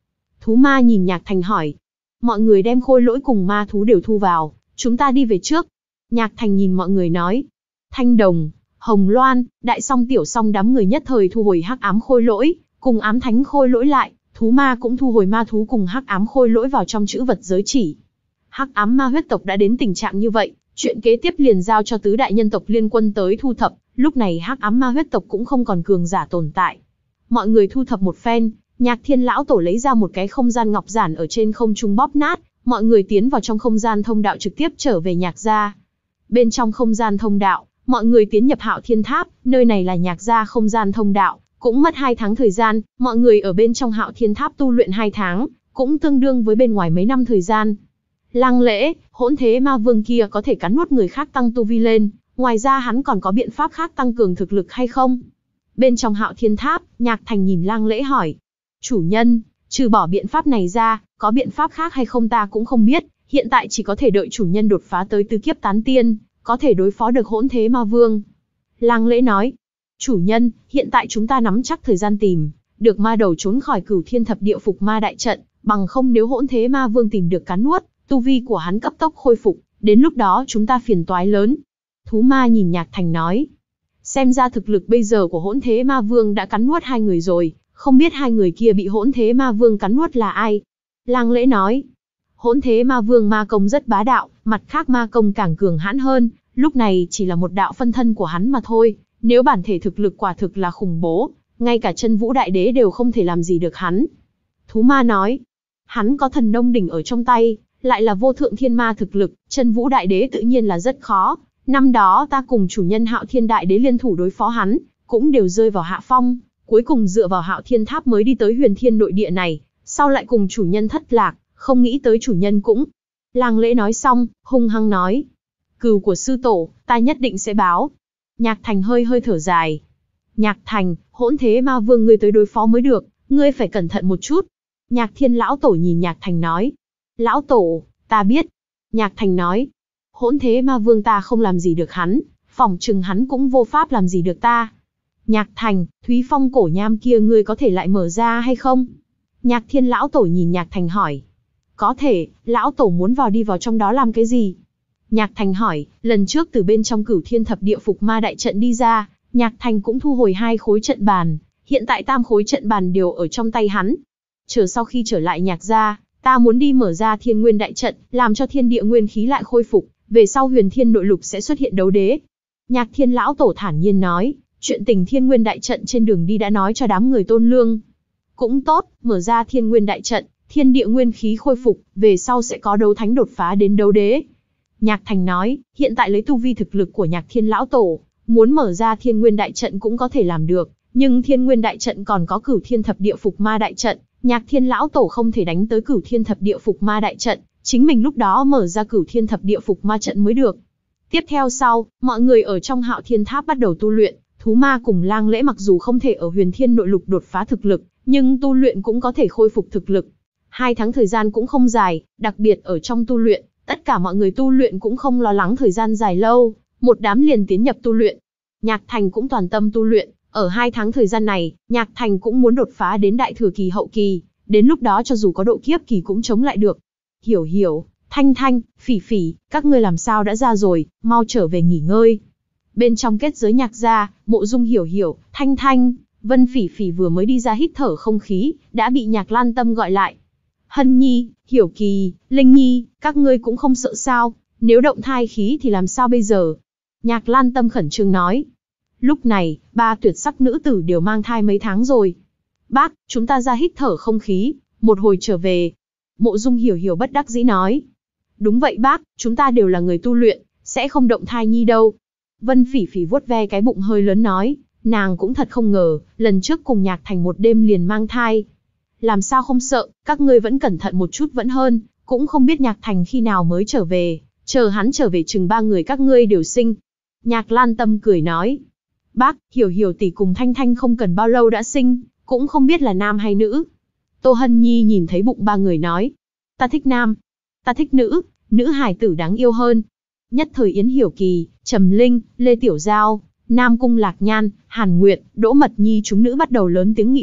Thú ma nhìn Nhạc Thành hỏi. Mọi người đem khôi lỗi cùng ma thú đều thu vào, chúng ta đi về trước. Nhạc Thành nhìn mọi người nói. Thanh Đồng, Hồng Loan, Đại Song Tiểu Song đám người nhất thời thu hồi hắc ám khôi lỗi, cùng ám thánh khôi lỗi lại, thú ma cũng thu hồi ma thú cùng hắc ám khôi lỗi vào trong chữ vật giới chỉ. Hắc ám ma huyết tộc đã đến tình trạng như vậy, chuyện kế tiếp liền giao cho tứ đại nhân tộc liên quân tới thu thập, lúc này hắc ám ma huyết tộc cũng không còn cường giả tồn tại. Mọi người thu thập một phen, Nhạc Thiên lão tổ lấy ra một cái không gian ngọc giản ở trên không trung bóp nát, mọi người tiến vào trong không gian thông đạo trực tiếp trở về Nhạc gia. Bên trong không gian thông đạo, mọi người tiến nhập Hạo Thiên Tháp, nơi này là Nhạc gia không gian thông đạo, cũng mất hai tháng thời gian, mọi người ở bên trong Hạo Thiên Tháp tu luyện hai tháng, cũng tương đương với bên ngoài mấy năm thời gian. Lăng Lễ, hỗn thế ma vương kia có thể cắn nuốt người khác tăng tu vi lên, ngoài ra hắn còn có biện pháp khác tăng cường thực lực hay không? Bên trong Hạo Thiên Tháp, Nhạc Thành nhìn Lăng Lễ hỏi. Chủ nhân, trừ bỏ biện pháp này ra, có biện pháp khác hay không ta cũng không biết, hiện tại chỉ có thể đợi chủ nhân đột phá tới tứ kiếp tán tiên, có thể đối phó được hỗn thế ma vương. Lăng Lễ nói. Chủ nhân, hiện tại chúng ta nắm chắc thời gian tìm được ma đầu trốn khỏi Cửu Thiên Thập Địa Phục Ma đại trận, bằng không nếu hỗn thế ma vương tìm được cắn nuốt, tu vi của hắn cấp tốc khôi phục, đến lúc đó chúng ta phiền toái lớn. Thú ma nhìn Nhạc Thành nói. Xem ra thực lực bây giờ của hỗn thế ma vương đã cắn nuốt hai người rồi, không biết hai người kia bị hỗn thế ma vương cắn nuốt là ai? Lăng Lễ nói. Hỗn thế ma vương ma công rất bá đạo, mặt khác ma công càng cường hãn hơn, lúc này chỉ là một đạo phân thân của hắn mà thôi, nếu bản thể thực lực quả thực là khủng bố, ngay cả Chân Vũ Đại Đế đều không thể làm gì được hắn. Thú ma nói. Hắn có thần nông đỉnh ở trong tay, lại là vô thượng thiên ma thực lực, Chân Vũ Đại Đế tự nhiên là rất khó. Năm đó ta cùng chủ nhân Hạo Thiên Đại Đế liên thủ đối phó hắn, cũng đều rơi vào hạ phong, cuối cùng dựa vào Hạo Thiên Tháp mới đi tới Huyền Thiên nội địa này, sau lại cùng chủ nhân thất lạc, không nghĩ tới chủ nhân cũng. Lăng Lễ nói xong, hung hăng nói. Cừu của sư tổ, ta nhất định sẽ báo. Nhạc Thành hơi hơi thở dài. Nhạc Thành, hỗn thế ma vương ngươi tới đối phó mới được, ngươi phải cẩn thận một chút. Nhạc Thiên lão tổ nhìn Nhạc Thành nói. Lão tổ, ta biết. Nhạc Thành nói. Hỗn thế ma vương ta không làm gì được hắn, phỏng chừng hắn cũng vô pháp làm gì được ta. Nhạc Thành, Thúy Phong cổ nham kia ngươi có thể lại mở ra hay không? Nhạc Thiên lão tổ nhìn Nhạc Thành hỏi. Có thể, lão tổ muốn vào đi vào trong đó làm cái gì? Nhạc Thành hỏi, lần trước từ bên trong Cửu Thiên Thập Địa Phục Ma đại trận đi ra, Nhạc Thành cũng thu hồi hai khối trận bàn, hiện tại tam khối trận bàn đều ở trong tay hắn. Chờ sau khi trở lại Nhạc gia, ta muốn đi mở ra Thiên Nguyên đại trận, làm cho thiên địa nguyên khí lại khôi phục, về sau Huyền Thiên nội lục sẽ xuất hiện đấu đế. Nhạc Thiên lão tổ thản nhiên nói, chuyện tình Thiên Nguyên đại trận trên đường đi đã nói cho đám người Tôn Lương. Cũng tốt, mở ra Thiên Nguyên đại trận, thiên địa nguyên khí khôi phục, về sau sẽ có đấu thánh đột phá đến đấu đế. Nhạc Thành nói, hiện tại lấy tu vi thực lực của Nhạc Thiên lão tổ, muốn mở ra Thiên Nguyên đại trận cũng có thể làm được, nhưng Thiên Nguyên đại trận còn có Cửu Thiên Thập Địa Phục Ma đại trận, Nhạc Thiên lão tổ không thể đánh tới Cửu Thiên Thập Địa Phục Ma đại trận, chính mình lúc đó mở ra Cửu Thiên Thập Địa Phục Ma trận mới được. Tiếp theo sau, mọi người ở trong Hạo Thiên Tháp bắt đầu tu luyện, thú ma cùng Lang Lễ mặc dù không thể ở Huyền Thiên nội lục đột phá thực lực, nhưng tu luyện cũng có thể khôi phục thực lực. Hai tháng thời gian cũng không dài, đặc biệt ở trong tu luyện, tất cả mọi người tu luyện cũng không lo lắng thời gian dài lâu, một đám liền tiến nhập tu luyện. Nhạc Thành cũng toàn tâm tu luyện, ở hai tháng thời gian này, Nhạc Thành cũng muốn đột phá đến đại thừa kỳ hậu kỳ, đến lúc đó cho dù có độ kiếp kỳ cũng chống lại được. Hiểu Hiểu, Thanh Thanh, Phỉ Phỉ, các ngươi làm sao đã ra rồi, mau trở về nghỉ ngơi. Bên trong kết giới Nhạc gia, Mộ Dung Hiểu Hiểu, Thanh Thanh, Vân Phỉ Phỉ vừa mới đi ra hít thở không khí, đã bị Nhạc Lan Tâm gọi lại. Hân Nhi, Hiểu Kỳ, Linh Nhi, các ngươi cũng không sợ sao, nếu động thai khí thì làm sao bây giờ? Nhạc Lan Tâm khẩn trương nói. Lúc này, ba tuyệt sắc nữ tử đều mang thai mấy tháng rồi. Bác, chúng ta ra hít thở không khí, một hồi trở về. Mộ Dung Hiểu Hiểu bất đắc dĩ nói. Đúng vậy bác, chúng ta đều là người tu luyện, sẽ không động thai nhi đâu. Vân Phỉ Phỉ vuốt ve cái bụng hơi lớn nói, nàng cũng thật không ngờ, lần trước cùng Nhạc Thành một đêm liền mang thai. Làm sao không sợ, các ngươi vẫn cẩn thận một chút vẫn hơn, cũng không biết Nhạc Thành khi nào mới trở về, chờ hắn trở về chừng ba người các ngươi đều sinh. Nhạc Lan Tâm cười nói, bác, Hiểu Hiểu tỷ cùng Thanh Thanh không cần bao lâu đã sinh, cũng không biết là nam hay nữ. Tô Hân Nhi nhìn thấy bụng ba người nói, ta thích nam, ta thích nữ, nữ hài tử đáng yêu hơn. Nhất thời Yến Hiểu Kỳ, Trầm Linh, Lê Tiểu Giao, Nam Cung Lạc Nhan, Hàn Nguyệt, Đỗ Mật Nhi chúng nữ bắt đầu lớn tiếng nghị luận,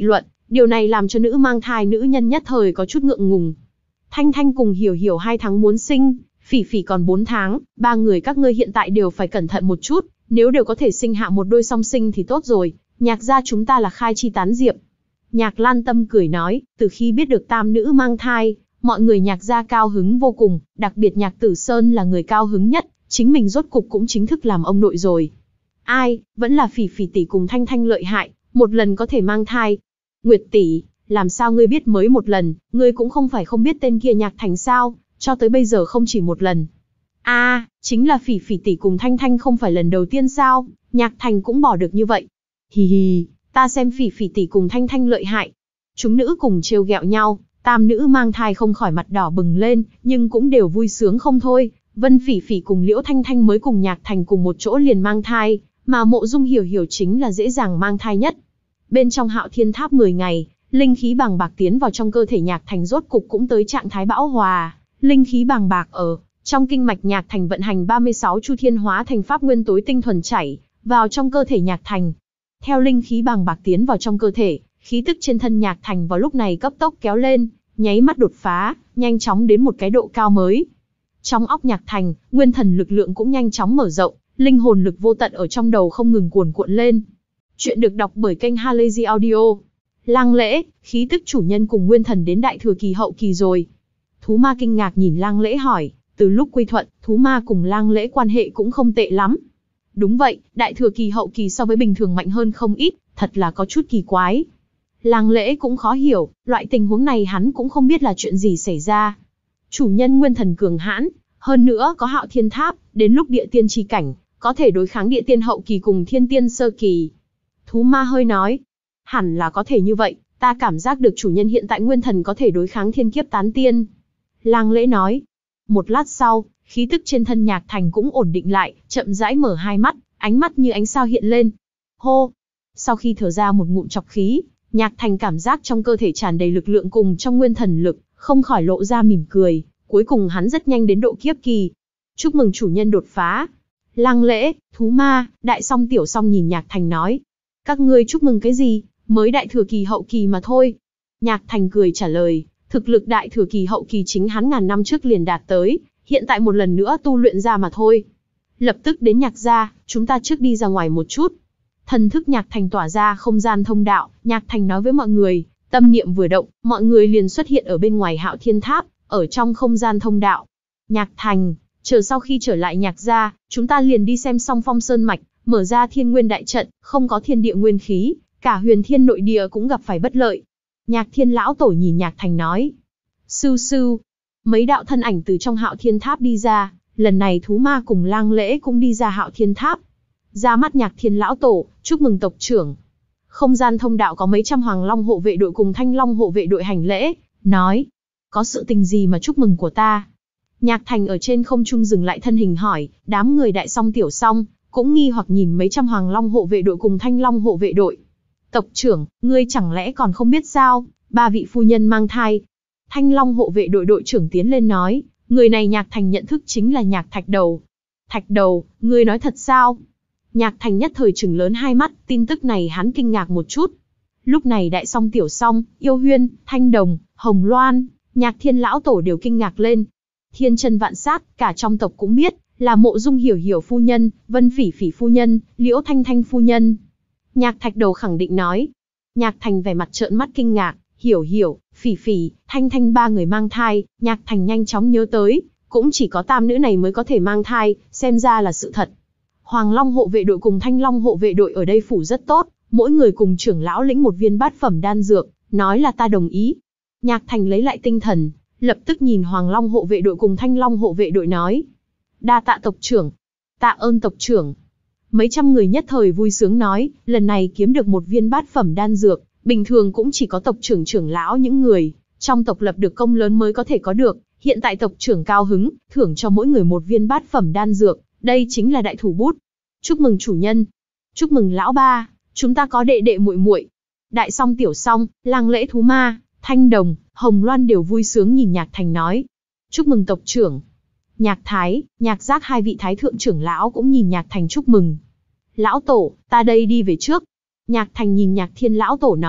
Điều này làm cho nữ mang thai nữ nhân nhất thời có chút ngượng ngùng. Thanh Thanh cùng Hiểu Hiểu hai tháng muốn sinh, Phỉ Phỉ còn bốn tháng, ba người các ngươi hiện tại đều phải cẩn thận một chút, nếu đều có thể sinh hạ một đôi song sinh thì tốt rồi, Nhạc gia chúng ta là khai chi tán diệp. Nhạc Lan Tâm cười nói, từ khi biết được tam nữ mang thai, mọi người Nhạc gia cao hứng vô cùng, đặc biệt Nhạc Tử Sơn là người cao hứng nhất, chính mình rốt cục cũng chính thức làm ông nội rồi. Ai, vẫn là Phỉ Phỉ tỷ cùng Thanh Thanh lợi hại, một lần có thể mang thai. Nguyệt tỷ, làm sao ngươi biết mới một lần, ngươi cũng không phải không biết tên kia Nhạc Thành sao, cho tới bây giờ không chỉ một lần. A, à, chính là Phỉ Phỉ tỷ cùng Thanh Thanh không phải lần đầu tiên sao, Nhạc Thành cũng bỏ được như vậy. Hì hì, ta xem Phỉ Phỉ tỷ cùng Thanh Thanh lợi hại. Chúng nữ cùng trêu ghẹo nhau, tam nữ mang thai không khỏi mặt đỏ bừng lên, nhưng cũng đều vui sướng không thôi. Vân Phỉ Phỉ cùng Liễu Thanh Thanh mới cùng Nhạc Thành cùng một chỗ liền mang thai, mà Mộ Dung Hiểu Hiểu chính là dễ dàng mang thai nhất. Bên trong Hạo Thiên Tháp mười ngày, linh khí bàng bạc tiến vào trong cơ thể Nhạc Thành rốt cục cũng tới trạng thái bão hòa, linh khí bàng bạc ở trong kinh mạch Nhạc Thành vận hành ba mươi sáu chu thiên hóa thành pháp nguyên tối tinh thuần chảy vào trong cơ thể Nhạc Thành. Theo linh khí bàng bạc tiến vào trong cơ thể, khí tức trên thân Nhạc Thành vào lúc này cấp tốc kéo lên, nháy mắt đột phá, nhanh chóng đến một cái độ cao mới. Trong óc Nhạc Thành, nguyên thần lực lượng cũng nhanh chóng mở rộng, linh hồn lực vô tận ở trong đầu không ngừng cuồn cuộn lên. Chuyện được đọc bởi kênh Halazy Audio. Lang Lễ, khí tức chủ nhân cùng nguyên thần đến đại thừa kỳ hậu kỳ rồi. Thú ma kinh ngạc nhìn Lang Lễ hỏi, từ lúc quy thuận, thú ma cùng Lang Lễ quan hệ cũng không tệ lắm. Đúng vậy, đại thừa kỳ hậu kỳ so với bình thường mạnh hơn không ít, thật là có chút kỳ quái. Lang Lễ cũng khó hiểu, loại tình huống này hắn cũng không biết là chuyện gì xảy ra. Chủ nhân nguyên thần cường hãn, hơn nữa có Hạo Thiên Tháp, đến lúc địa tiên chi cảnh, có thể đối kháng địa tiên hậu kỳ cùng thiên tiên sơ kỳ. Thú ma hơi nói, hẳn là có thể như vậy, ta cảm giác được chủ nhân hiện tại nguyên thần có thể đối kháng thiên kiếp tán tiên. Lang Lễ nói. Một lát sau, khí tức trên thân Nhạc Thành cũng ổn định lại, chậm rãi mở hai mắt, ánh mắt như ánh sao hiện lên. Hô! Sau khi thở ra một ngụm trọc khí, Nhạc Thành cảm giác trong cơ thể tràn đầy lực lượng cùng trong nguyên thần lực, không khỏi lộ ra mỉm cười, cuối cùng hắn rất nhanh đến độ kiếp kỳ. Chúc mừng chủ nhân đột phá. Lang Lễ, thú ma, đại song tiểu song nhìn Nhạc Thành nói. Các ngươi chúc mừng cái gì, mới đại thừa kỳ hậu kỳ mà thôi. Nhạc Thành cười trả lời, thực lực đại thừa kỳ hậu kỳ chính hắn ngàn năm trước liền đạt tới, hiện tại một lần nữa tu luyện ra mà thôi. Lập tức đến Nhạc gia, chúng ta trước đi ra ngoài một chút. Thần thức Nhạc Thành tỏa ra không gian thông đạo, Nhạc Thành nói với mọi người, tâm niệm vừa động, mọi người liền xuất hiện ở bên ngoài Hạo Thiên Tháp, ở trong không gian thông đạo. Nhạc Thành, chờ sau khi trở lại Nhạc gia, chúng ta liền đi xem xong Phong Sơn Mạch, mở ra Thiên Nguyên Đại Trận, không có thiên địa nguyên khí, cả huyền thiên nội địa cũng gặp phải bất lợi. Nhạc Thiên lão tổ nhìn Nhạc Thành nói. Sưu sưu, mấy đạo thân ảnh từ trong Hạo Thiên Tháp đi ra, lần này thú ma cùng Lang Lễ cũng đi ra Hạo Thiên Tháp. Ra mắt Nhạc Thiên lão tổ, chúc mừng tộc trưởng. Không gian thông đạo có mấy trăm Hoàng Long hộ vệ đội cùng Thanh Long hộ vệ đội hành lễ, nói. Có sự tình gì mà chúc mừng của ta? Nhạc Thành ở trên không trung dừng lại thân hình hỏi, đám người đại song tiểu song, cũng nghi hoặc nhìn mấy trăm Hoàng Long hộ vệ đội cùng Thanh Long hộ vệ đội. Tộc trưởng, ngươi chẳng lẽ còn không biết sao, ba vị phu nhân mang thai. Thanh Long hộ vệ đội đội trưởng tiến lên nói, người này Nhạc Thành nhận thức chính là Nhạc Thạch Đầu. Thạch Đầu, ngươi nói thật sao? Nhạc Thành nhất thời trừng lớn hai mắt, tin tức này hắn kinh ngạc một chút. Lúc này đại song tiểu song, Yêu Huyên, Thanh Đồng, Hồng Loan, Nhạc Thiên lão tổ đều kinh ngạc lên. Thiên chân vạn sát, cả trong tộc cũng biết, là Mộ Dung Hiểu Hiểu phu nhân, Vân Phỉ Phỉ phu nhân, Liễu Thanh Thanh phu nhân. Nhạc Thạch Đầu khẳng định nói. Nhạc Thành vẻ mặt trợn mắt kinh ngạc, Hiểu Hiểu, Phỉ Phỉ, Thanh Thanh ba người mang thai, Nhạc Thành nhanh chóng nhớ tới, cũng chỉ có tam nữ này mới có thể mang thai, xem ra là sự thật. Hoàng Long hộ vệ đội cùng Thanh Long hộ vệ đội ở đây phủ rất tốt, mỗi người cùng trưởng lão lĩnh một viên bát phẩm đan dược, nói là ta đồng ý. Nhạc Thành lấy lại tinh thần, lập tức nhìn Hoàng Long hộ vệ đội cùng Thanh Long hộ vệ đội nói. Đa tạ tộc trưởng. Tạ ơn tộc trưởng. Mấy trăm người nhất thời vui sướng nói, lần này kiếm được một viên bát phẩm đan dược, bình thường cũng chỉ có tộc trưởng trưởng lão những người trong tộc lập được công lớn mới có thể có được, hiện tại tộc trưởng cao hứng, thưởng cho mỗi người một viên bát phẩm đan dược, đây chính là đại thủ bút. Chúc mừng chủ nhân. Chúc mừng lão ba, chúng ta có đệ đệ muội muội. Đại song tiểu song, Lang Lễ thú ma, Thanh Đồng, Hồng Loan đều vui sướng nhìn Nhạc Thành nói. Chúc mừng tộc trưởng. Nhạc Thái, Nhạc Giác hai vị thái thượng trưởng lão cũng nhìn Nhạc Thành chúc mừng. Lão tổ, ta đây đi về trước. Nhạc Thành nhìn Nhạc Thiên lão tổ nói,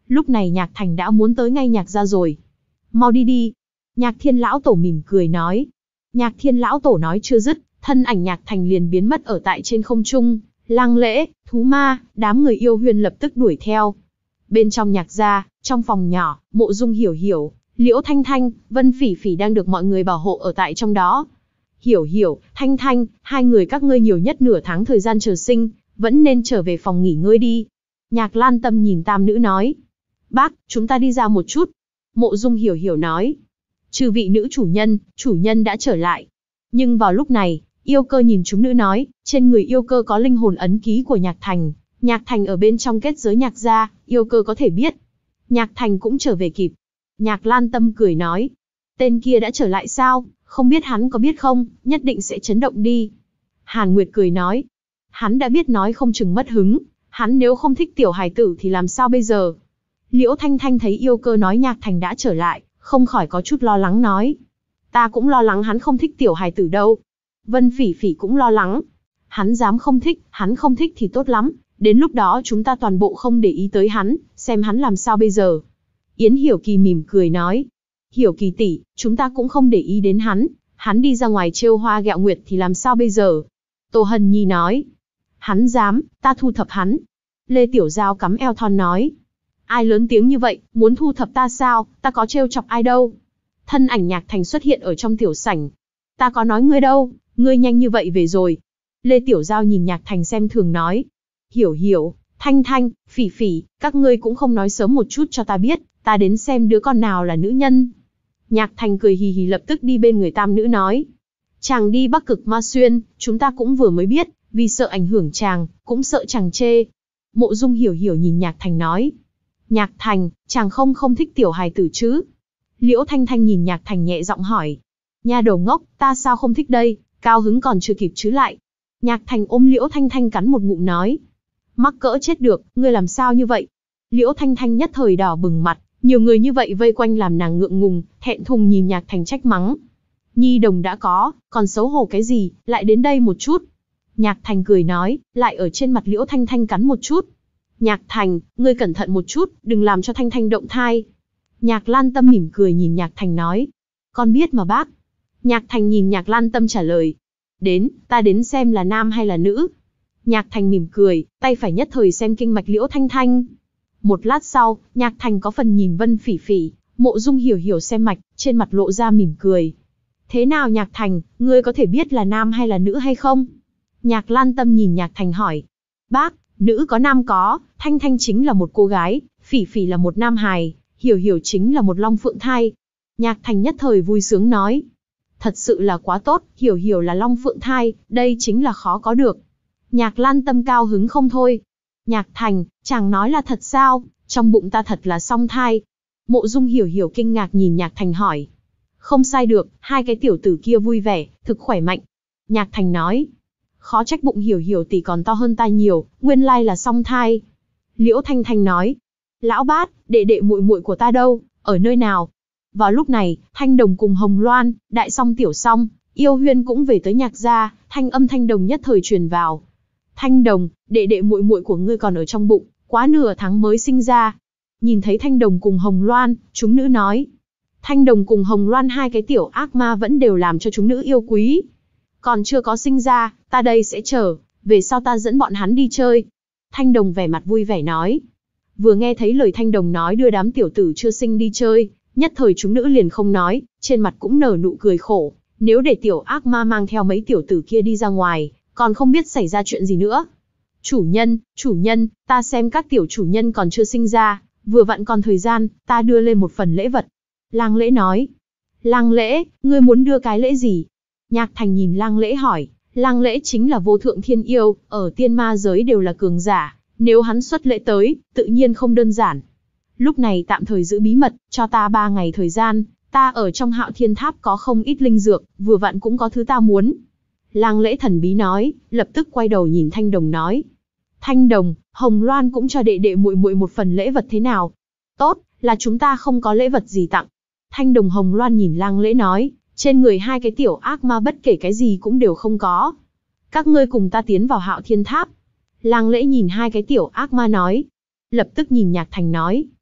Lúc này Nhạc Thành đã muốn tới ngay Nhạc gia rồi. Mau đi đi. Nhạc Thiên lão tổ mỉm cười nói. Nhạc Thiên lão tổ nói chưa dứt, thân ảnh Nhạc Thành liền biến mất ở tại trên không trung. Lang Lễ, Thú Ma, đám người yêu Huyên lập tức đuổi theo. Bên trong Nhạc gia, trong phòng nhỏ, Mộ Dung Hiểu Hiểu, Liễu Thanh Thanh, Vân Phỉ Phỉ đang được mọi người bảo hộ ở tại trong đó. Hiểu Hiểu, Thanh Thanh, hai người các ngươi nhiều nhất nửa tháng thời gian chờ sinh, vẫn nên trở về phòng nghỉ ngơi đi. Nhạc Lan Tâm nhìn tam nữ nói. Bác, chúng ta đi ra một chút. Mộ Dung Hiểu Hiểu nói. Trừ vị nữ chủ nhân, chủ nhân đã trở lại. Nhưng vào lúc này, yêu cơ nhìn chúng nữ nói, trên người yêu cơ có linh hồn ấn ký của Nhạc Thành. Nhạc Thành ở bên trong kết giới Nhạc gia, yêu cơ có thể biết. Nhạc Thành cũng trở về kịp. Nhạc Lan Tâm cười nói. Tên kia đã trở lại sao, không biết hắn có biết không, nhất định sẽ chấn động đi. Hàn Nguyệt cười nói. Hắn đã biết nói không chừng mất hứng, hắn nếu không thích tiểu hài tử thì làm sao bây giờ. Liễu Thanh Thanh thấy yêu cơ nói Nhạc Thành đã trở lại, không khỏi có chút lo lắng nói. Ta cũng lo lắng hắn không thích tiểu hài tử đâu. Vân Phỉ Phỉ cũng lo lắng. Hắn dám không thích, hắn không thích thì tốt lắm, đến lúc đó chúng ta toàn bộ không để ý tới hắn, xem hắn làm sao bây giờ. Yến Hiểu Kỳ mỉm cười nói. Hiểu Kỳ tỷ, chúng ta cũng không để ý đến hắn, hắn đi ra ngoài trêu hoa gẹo nguyệt thì làm sao bây giờ. Tô Hân Nhi nói. Hắn dám, ta thu thập hắn. Lê Tiểu Giao cắm eo thon nói. Ai lớn tiếng như vậy, muốn thu thập ta sao, ta có trêu chọc ai đâu. Thân ảnh Nhạc Thành xuất hiện ở trong tiểu sảnh. Ta có nói ngươi đâu, ngươi nhanh như vậy về rồi. Lê Tiểu Giao nhìn Nhạc Thành xem thường nói. Hiểu Hiểu, Thanh Thanh, Phỉ Phỉ, các ngươi cũng không nói sớm một chút cho ta biết, ta đến xem đứa con nào là nữ nhân. Nhạc Thành cười hì hì lập tức đi bên người tam nữ nói. Chàng đi Bắc Cực Ma Xuyên, chúng ta cũng vừa mới biết, vì sợ ảnh hưởng chàng, cũng sợ chàng chê. Mộ Dung Hiểu Hiểu nhìn Nhạc Thành nói. Nhạc Thành, chàng không không thích tiểu hài tử chứ? Liễu Thanh Thanh nhìn Nhạc Thành nhẹ giọng hỏi. Nha đầu ngốc, ta sao không thích đây, cao hứng còn chưa kịp chứ lại. Nhạc Thành ôm Liễu Thanh Thanh cắn một ngụm nói. Mắc cỡ chết được, ngươi làm sao như vậy? Liễu Thanh Thanh nhất thời đỏ bừng mặt, nhiều người như vậy vây quanh làm nàng ngượng ngùng, thẹn thùng nhìn Nhạc Thành trách mắng. Nhi đồng đã có, còn xấu hổ cái gì, lại đến đây một chút. Nhạc Thành cười nói, lại ở trên mặt Liễu Thanh Thanh cắn một chút. Nhạc Thành, ngươi cẩn thận một chút, đừng làm cho Thanh Thanh động thai. Nhạc Lan Tâm mỉm cười nhìn Nhạc Thành nói. Con biết mà bác. Nhạc Thành nhìn Nhạc Lan Tâm trả lời. Đến, ta đến xem là nam hay là nữ. Nhạc Thành mỉm cười, tay phải nhất thời xem kinh mạch Liễu Thanh Thanh. Một lát sau, Nhạc Thành có phần nhìn Vân Phỉ Phỉ, Mộ Dung Hiểu Hiểu xem mạch, trên mặt lộ ra mỉm cười. Thế nào Nhạc Thành, ngươi có thể biết là nam hay là nữ hay không? Nhạc Lan Tâm nhìn Nhạc Thành hỏi. Bác, nữ có nam có, Thanh Thanh chính là một cô gái, Phỉ Phỉ là một nam hài, Hiểu Hiểu chính là một long phượng thai. Nhạc Thành nhất thời vui sướng nói. Thật sự là quá tốt, Hiểu Hiểu là long phượng thai, đây chính là khó có được. Nhạc Lan Tâm cao hứng không thôi. Nhạc Thành, chàng nói là thật sao, trong bụng ta thật là song thai. Mộ Dung Hiểu Hiểu kinh ngạc nhìn Nhạc Thành hỏi. Không sai được, hai cái tiểu tử kia vui vẻ, thực khỏe mạnh. Nhạc Thành nói. Khó trách bụng Hiểu Hiểu tỷ còn to hơn ta nhiều, nguyên lai là song thai. Liễu Thanh Thanh nói. Lão bát, đệ đệ muội muội của ta đâu, ở nơi nào? Vào lúc này, Thanh Đồng cùng Hồng Loan, Đại Song Tiểu Song, Yêu Huyên cũng về tới Nhạc gia, thanh âm Thanh Đồng nhất thời truyền vào. Thanh Đồng, đệ đệ muội muội của ngươi còn ở trong bụng, quá nửa tháng mới sinh ra. Nhìn thấy Thanh Đồng cùng Hồng Loan, chúng nữ nói. Thanh Đồng cùng Hồng Loan hai cái tiểu ác ma vẫn đều làm cho chúng nữ yêu quý. Còn chưa có sinh ra, ta đây sẽ chờ, về sau ta dẫn bọn hắn đi chơi. Thanh Đồng vẻ mặt vui vẻ nói. Vừa nghe thấy lời Thanh Đồng nói đưa đám tiểu tử chưa sinh đi chơi, nhất thời chúng nữ liền không nói, trên mặt cũng nở nụ cười khổ. Nếu để tiểu ác ma mang theo mấy tiểu tử kia đi ra ngoài, còn không biết xảy ra chuyện gì nữa. Chủ nhân, chủ nhân, ta xem các tiểu chủ nhân còn chưa sinh ra, vừa vặn còn thời gian, ta đưa lên một phần lễ vật. Lang Lễ nói. Lang Lễ, ngươi muốn đưa cái lễ gì? Nhạc Thành nhìn Lang Lễ hỏi. Lang Lễ chính là vô thượng thiên yêu, ở tiên ma giới đều là cường giả, nếu hắn xuất lễ tới, tự nhiên không đơn giản. Lúc này tạm thời giữ bí mật, cho ta ba ngày thời gian, ta ở trong Hạo Thiên Tháp có không ít linh dược, vừa vặn cũng có thứ ta muốn. Lang Lễ thần bí nói, lập tức quay đầu nhìn Thanh Đồng nói. Thanh Đồng, Hồng Loan cũng cho đệ đệ muội muội một phần lễ vật thế nào? Tốt, là chúng ta không có lễ vật gì tặng. Thanh Đồng Hồng Loan nhìn Lang Lễ nói, trên người hai cái tiểu ác ma bất kể cái gì cũng đều không có. Các ngươi cùng ta tiến vào Hạo Thiên Tháp. Lang Lễ nhìn hai cái tiểu ác ma nói. Lập tức nhìn Nhạc Thành nói.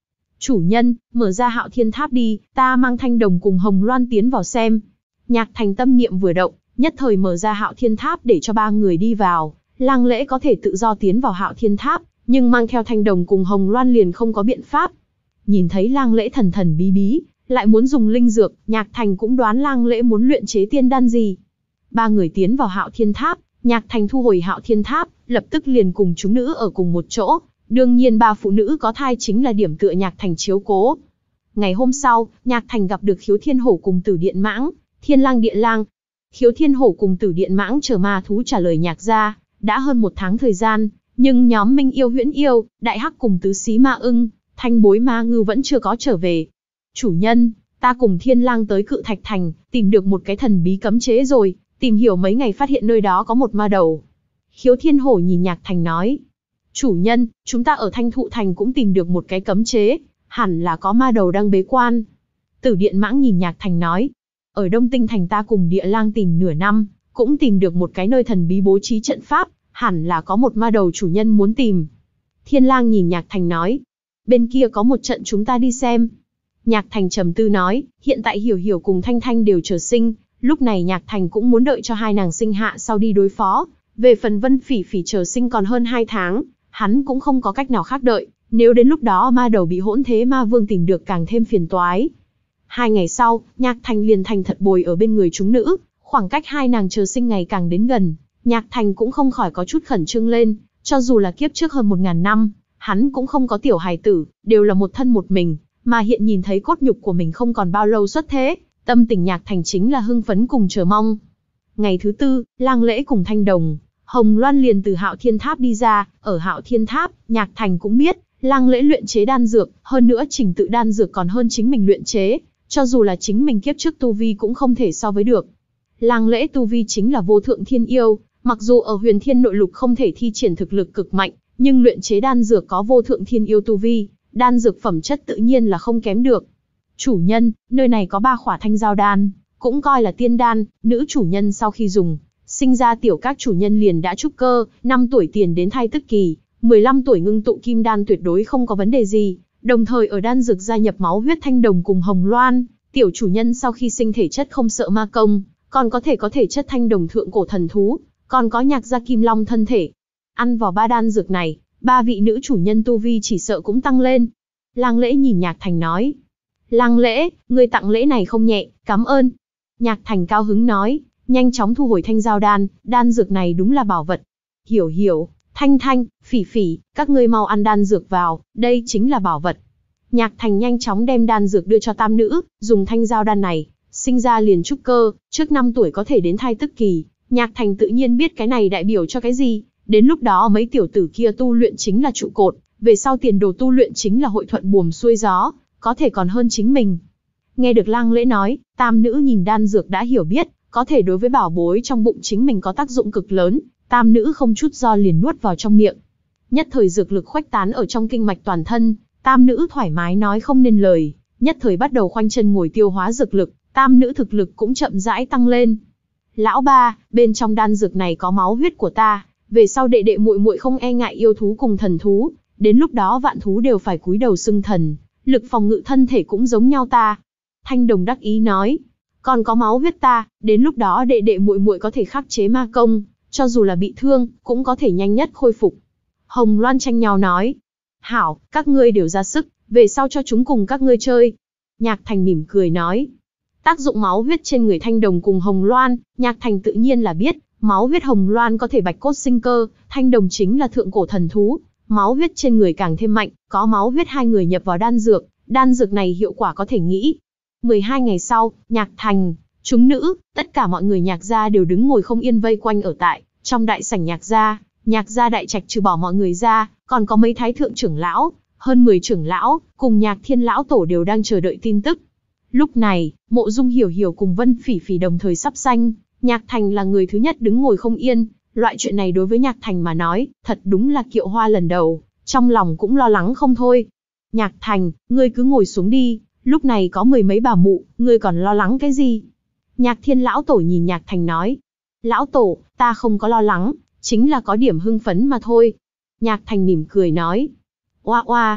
Chủ nhân, mở ra Hạo Thiên Tháp đi, ta mang Thanh Đồng cùng Hồng Loan tiến vào xem. Nhạc Thành tâm niệm vừa động, nhất thời mở ra Hạo Thiên Tháp để cho ba người đi vào. Lang Lễ có thể tự do tiến vào Hạo Thiên Tháp, nhưng mang theo Thanh Đồng cùng Hồng Loan liền không có biện pháp. Nhìn thấy Lang Lễ thần thần bí bí, lại muốn dùng linh dược, Nhạc Thành cũng đoán Lang Lễ muốn luyện chế tiên đan gì. Ba người tiến vào Hạo Thiên Tháp, Nhạc Thành thu hồi Hạo Thiên Tháp, lập tức liền cùng chúng nữ ở cùng một chỗ. Đương nhiên ba phụ nữ có thai chính là điểm tựa Nhạc Thành chiếu cố. Ngày hôm sau, Nhạc Thành gặp được Khiếu Thiên Hổ cùng Tử Điện Mãng, Thiên Lang Địa Lang. Khiếu Thiên Hổ cùng Tử Điện Mãng chờ ma thú trả lời Nhạc gia, đã hơn một tháng thời gian, nhưng nhóm Minh Yêu Huyễn Yêu, Đại Hắc cùng Tứ Xí Ma Ưng, Thanh Bối Ma Ngư vẫn chưa có trở về. Chủ nhân, ta cùng Thiên Lang tới Cự Thạch Thành, tìm được một cái thần bí cấm chế rồi, tìm hiểu mấy ngày phát hiện nơi đó có một ma đầu. Khiếu Thiên Hổ nhìn Nhạc Thành nói, chủ nhân, chúng ta ở Thanh Thụ Thành cũng tìm được một cái cấm chế, hẳn là có ma đầu đang bế quan. Tử Điện Mãng nhìn Nhạc Thành nói, ở Đông Tinh Thành ta cùng Địa Lang tìm nửa năm, cũng tìm được một cái nơi thần bí bố trí trận pháp, hẳn là có một ma đầu chủ nhân muốn tìm. Thiên Lang nhìn Nhạc Thành nói, bên kia có một trận chúng ta đi xem. Nhạc Thành trầm tư nói, hiện tại Hiểu Hiểu cùng Thanh Thanh đều chờ sinh, lúc này Nhạc Thành cũng muốn đợi cho hai nàng sinh hạ sau đi đối phó. Về phần Vân Phỉ Phỉ chờ sinh còn hơn hai tháng, hắn cũng không có cách nào khác đợi, nếu đến lúc đó ma đầu bị Hỗn Thế Ma Vương tìm được càng thêm phiền toái. Hai ngày sau, Nhạc Thành liền thành thật bồi ở bên người chúng nữ, khoảng cách hai nàng chờ sinh ngày càng đến gần, Nhạc Thành cũng không khỏi có chút khẩn trương lên, cho dù là kiếp trước hơn một ngàn năm, hắn cũng không có tiểu hài tử, đều là một thân một mình, mà hiện nhìn thấy cốt nhục của mình không còn bao lâu xuất thế, tâm tình Nhạc Thành chính là hưng phấn cùng chờ mong. Ngày thứ tư, Lang Lễ cùng Thanh Đồng, Hồng Loan liền từ Hạo Thiên Tháp đi ra, ở Hạo Thiên Tháp, Nhạc Thành cũng biết, Lang Lễ luyện chế đan dược, hơn nữa trình tự đan dược còn hơn chính mình luyện chế, cho dù là chính mình kiếp trước tu vi cũng không thể so với được. Lang Lễ tu vi chính là vô thượng thiên yêu, mặc dù ở Huyền Thiên Nội Lục không thể thi triển thực lực cực mạnh, nhưng luyện chế đan dược có vô thượng thiên yêu tu vi, đan dược phẩm chất tự nhiên là không kém được. Chủ nhân, nơi này có ba khỏa thanh giao đan, cũng coi là tiên đan, nữ chủ nhân sau khi dùng, sinh ra tiểu các chủ nhân liền đã trúc cơ, năm tuổi tiền đến thai tức kỳ, mười lăm tuổi ngưng tụ kim đan tuyệt đối không có vấn đề gì, đồng thời ở đan dược gia nhập máu huyết Thanh Đồng cùng Hồng Loan, tiểu chủ nhân sau khi sinh thể chất không sợ ma công, còn có thể có thể chất Thanh Đồng thượng cổ thần thú, còn có Nhạc gia Kim Long thân thể. Ăn vào ba đan dược này, ba vị nữ chủ nhân tu vi chỉ sợ cũng tăng lên. Lang Lễ nhìn Nhạc Thành nói, Lang Lễ, ngươi tặng lễ này không nhẹ, cảm ơn. Nhạc Thành cao hứng nói, nhanh chóng thu hồi thanh giao đan, đan dược này đúng là bảo vật. Hiểu Hiểu, Thanh Thanh, Phỉ Phỉ, các ngươi mau ăn đan dược vào, đây chính là bảo vật. Nhạc Thành nhanh chóng đem đan dược đưa cho tam nữ, dùng thanh giao đan này, sinh ra liền trúc cơ, trước năm tuổi có thể đến thai tức kỳ. Nhạc Thành tự nhiên biết cái này đại biểu cho cái gì, đến lúc đó mấy tiểu tử kia tu luyện chính là trụ cột, về sau tiền đồ tu luyện chính là hội thuận buồm xuôi gió, có thể còn hơn chính mình. Nghe được Lang Lễ nói, tam nữ nhìn đan dược đã hiểu biết, có thể đối với bảo bối trong bụng chính mình có tác dụng cực lớn, tam nữ không chút do liền nuốt vào trong miệng. Nhất thời dược lực khuếch tán ở trong kinh mạch toàn thân, tam nữ thoải mái nói không nên lời, nhất thời bắt đầu khoanh chân ngồi tiêu hóa dược lực, tam nữ thực lực cũng chậm rãi tăng lên. Lão ba, bên trong đan dược này có máu huyết của ta, về sau đệ đệ muội muội không e ngại yêu thú cùng thần thú, đến lúc đó vạn thú đều phải cúi đầu xưng thần, lực phòng ngự thân thể cũng giống nhau ta. Thanh Đồng đắc ý nói, còn có máu huyết ta, đến lúc đó đệ đệ muội muội có thể khắc chế ma công, cho dù là bị thương, cũng có thể nhanh nhất khôi phục. Hồng Loan tranh nhau nói, hảo, các ngươi đều ra sức, về sau cho chúng cùng các ngươi chơi. Nhạc Thành mỉm cười nói, tác dụng máu huyết trên người Thanh Đồng cùng Hồng Loan, Nhạc Thành tự nhiên là biết, máu huyết Hồng Loan có thể bạch cốt sinh cơ, Thanh Đồng chính là thượng cổ thần thú, máu huyết trên người càng thêm mạnh, có máu huyết hai người nhập vào đan dược, đan dược này hiệu quả có thể nghĩ. mười hai ngày sau, Nhạc Thành, chúng nữ, tất cả mọi người Nhạc gia đều đứng ngồi không yên vây quanh ở tại, trong đại sảnh Nhạc gia, Nhạc gia đại trạch trừ bỏ mọi người ra, còn có mấy thái thượng trưởng lão, hơn mười trưởng lão, cùng Nhạc Thiên lão tổ đều đang chờ đợi tin tức. Lúc này, Mộ Dung Hiểu Hiểu cùng Vân Phỉ Phỉ đồng thời sắp sanh, Nhạc Thành là người thứ nhất đứng ngồi không yên, loại chuyện này đối với Nhạc Thành mà nói, thật đúng là kiệu hoa lần đầu, trong lòng cũng lo lắng không thôi. Nhạc Thành, ngươi cứ ngồi xuống đi, lúc này có mười mấy bà mụ, ngươi còn lo lắng cái gì? Nhạc Thiên lão tổ nhìn Nhạc Thành nói, lão tổ, ta không có lo lắng, chính là có điểm hưng phấn mà thôi. Nhạc Thành mỉm cười nói, oa oa,